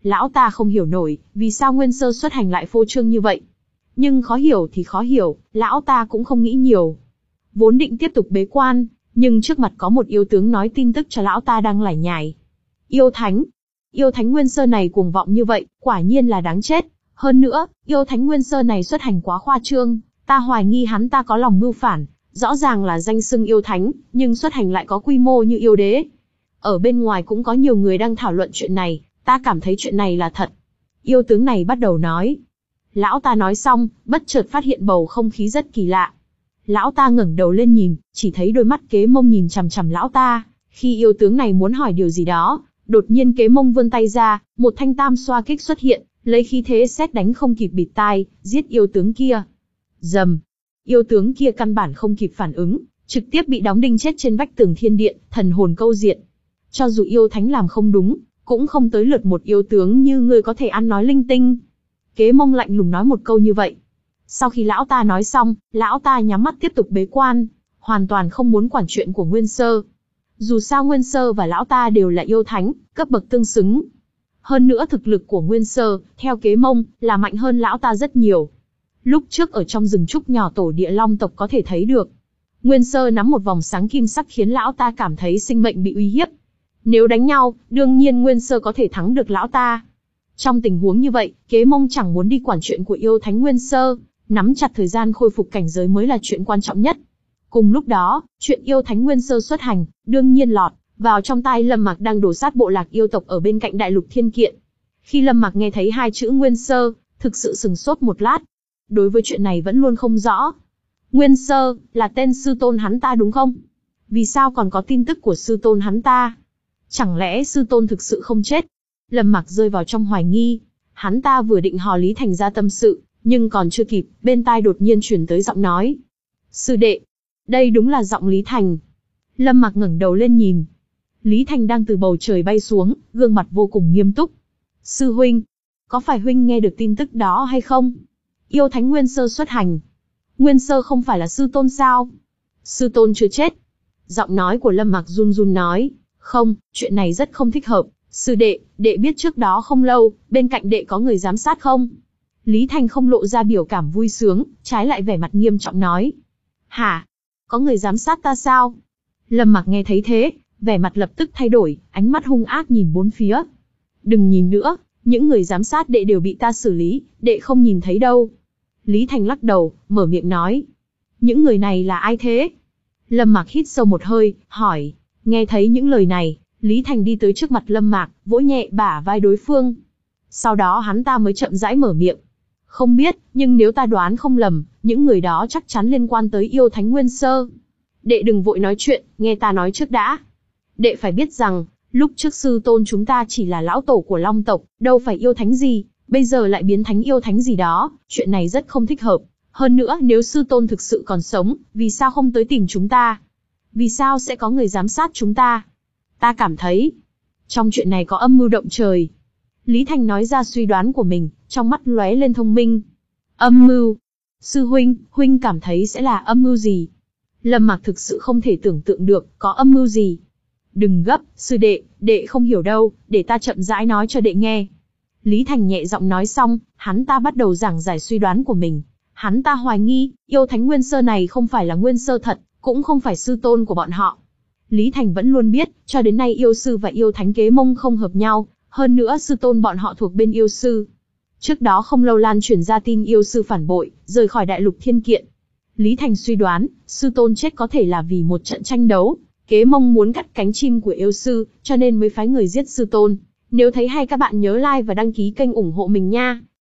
Lão ta không hiểu nổi, vì sao Nguyên Sơ xuất hành lại phô trương như vậy. Nhưng khó hiểu thì khó hiểu, lão ta cũng không nghĩ nhiều. Vốn định tiếp tục bế quan, nhưng trước mặt có một yêu tướng nói tin tức cho lão ta đang lải nhải. Yêu thánh. Yêu thánh Nguyên Sơ này cuồng vọng như vậy, quả nhiên là đáng chết. Hơn nữa, yêu thánh Nguyên Sơ này xuất hành quá khoa trương, ta hoài nghi hắn ta có lòng mưu phản, rõ ràng là danh xưng yêu thánh, nhưng xuất hành lại có quy mô như yêu đế. Ở bên ngoài cũng có nhiều người đang thảo luận chuyện này, ta cảm thấy chuyện này là thật. Yêu tướng này bắt đầu nói. Lão ta nói xong, bất chợt phát hiện bầu không khí rất kỳ lạ. Lão ta ngẩng đầu lên nhìn, chỉ thấy đôi mắt Kế Mông nhìn chằm chằm lão ta. Khi yêu tướng này muốn hỏi điều gì đó, đột nhiên Kế Mông vươn tay ra, một thanh tam xoa kích xuất hiện, lấy khí thế sét đánh không kịp bịt tai, giết yêu tướng kia. Rầm. Yêu tướng kia căn bản không kịp phản ứng, trực tiếp bị đóng đinh chết trên vách tường thiên điện, thần hồn câu diệt. Cho dù yêu thánh làm không đúng, cũng không tới lượt một yêu tướng như ngươi có thể ăn nói linh tinh. Kế Mông lạnh lùng nói một câu như vậy. Sau khi lão ta nói xong, lão ta nhắm mắt tiếp tục bế quan, hoàn toàn không muốn quản chuyện của Nguyên Sơ. Dù sao Nguyên Sơ và lão ta đều là yêu thánh, cấp bậc tương xứng. Hơn nữa thực lực của Nguyên Sơ, theo Kế Mông, là mạnh hơn lão ta rất nhiều. Lúc trước ở trong rừng trúc nhỏ tổ địa Long tộc có thể thấy được. Nguyên Sơ nắm một vòng sáng kim sắc khiến lão ta cảm thấy sinh mệnh bị uy hiếp. Nếu đánh nhau, đương nhiên Nguyên Sơ có thể thắng được lão ta. Trong tình huống như vậy, Kế Mông chẳng muốn đi quản chuyện của yêu thánh Nguyên Sơ, nắm chặt thời gian khôi phục cảnh giới mới là chuyện quan trọng nhất. Cùng lúc đó, chuyện yêu thánh Nguyên Sơ xuất hành, đương nhiên lọt vào trong tai Lâm Mặc đang đổ sát bộ lạc yêu tộc ở bên cạnh Đại Lục Thiên Kiện. Khi Lâm Mặc nghe thấy hai chữ Nguyên Sơ, thực sự sừng sốt một lát. Đối với chuyện này vẫn luôn không rõ. Nguyên Sơ, là tên sư tôn hắn ta đúng không? Vì sao còn có tin tức của sư tôn hắn ta? Chẳng lẽ sư tôn thực sự không chết? Lâm Mặc rơi vào trong hoài nghi. Hắn ta vừa định hò Lý Thành ra tâm sự, nhưng còn chưa kịp, bên tai đột nhiên truyền tới giọng nói. Sư đệ, đây đúng là giọng Lý Thành. Lâm Mặc ngẩng đầu lên nhìn. Lý Thành đang từ bầu trời bay xuống, gương mặt vô cùng nghiêm túc. Sư huynh, có phải huynh nghe được tin tức đó hay không? Yêu thánh Nguyên Sơ xuất hành. Nguyên Sơ không phải là sư tôn sao? Sư tôn chưa chết. Giọng nói của Lâm Mặc run run nói. Không, chuyện này rất không thích hợp. Sư đệ, đệ biết trước đó không lâu, bên cạnh đệ có người giám sát không? Lý Thành không lộ ra biểu cảm vui sướng, trái lại vẻ mặt nghiêm trọng nói. Hả? Có người giám sát ta sao? Lâm Mặc nghe thấy thế, vẻ mặt lập tức thay đổi, ánh mắt hung ác nhìn bốn phía. Đừng nhìn nữa, những người giám sát đệ đều bị ta xử lý, đệ không nhìn thấy đâu. Lý Thành lắc đầu, mở miệng nói. Những người này là ai thế? Lâm Mặc hít sâu một hơi, hỏi. Nghe thấy những lời này, Lý Thành đi tới trước mặt Lâm Mặc, vỗ nhẹ bả vai đối phương. Sau đó hắn ta mới chậm rãi mở miệng. Không biết, nhưng nếu ta đoán không lầm, những người đó chắc chắn liên quan tới yêu thánh Nguyên Sơ. Đệ đừng vội nói chuyện, nghe ta nói trước đã. Đệ phải biết rằng, lúc trước sư tôn chúng ta chỉ là lão tổ của Long tộc, đâu phải yêu thánh gì, bây giờ lại biến thánh yêu thánh gì đó, chuyện này rất không thích hợp. Hơn nữa, nếu sư tôn thực sự còn sống, vì sao không tới tìm chúng ta? Vì sao sẽ có người giám sát chúng ta? Ta cảm thấy, trong chuyện này có âm mưu động trời. Lý Thành nói ra suy đoán của mình, trong mắt lóe lên thông minh. Âm mưu? Sư huynh, huynh cảm thấy sẽ là âm mưu gì? Lâm Mặc thực sự không thể tưởng tượng được, có âm mưu gì. Đừng gấp, sư đệ, đệ không hiểu đâu, để ta chậm rãi nói cho đệ nghe. Lý Thành nhẹ giọng nói xong, hắn ta bắt đầu giảng giải suy đoán của mình. Hắn ta hoài nghi, yêu thánh Nguyên Sơ này không phải là Nguyên Sơ thật, cũng không phải sư tôn của bọn họ. Lý Thành vẫn luôn biết, cho đến nay yêu sư và yêu thánh Kế Mông không hợp nhau, hơn nữa sư tôn bọn họ thuộc bên yêu sư. Trước đó không lâu lan truyền ra tin yêu sư phản bội, rời khỏi Đại Lục Thiên Kiện. Lý Thành suy đoán, sư tôn chết có thể là vì một trận tranh đấu. Kế Mông muốn cắt cánh chim của yêu sư, cho nên mới phái người giết sư tôn. Nếu thấy hay các bạn nhớ like và đăng ký kênh ủng hộ mình nha.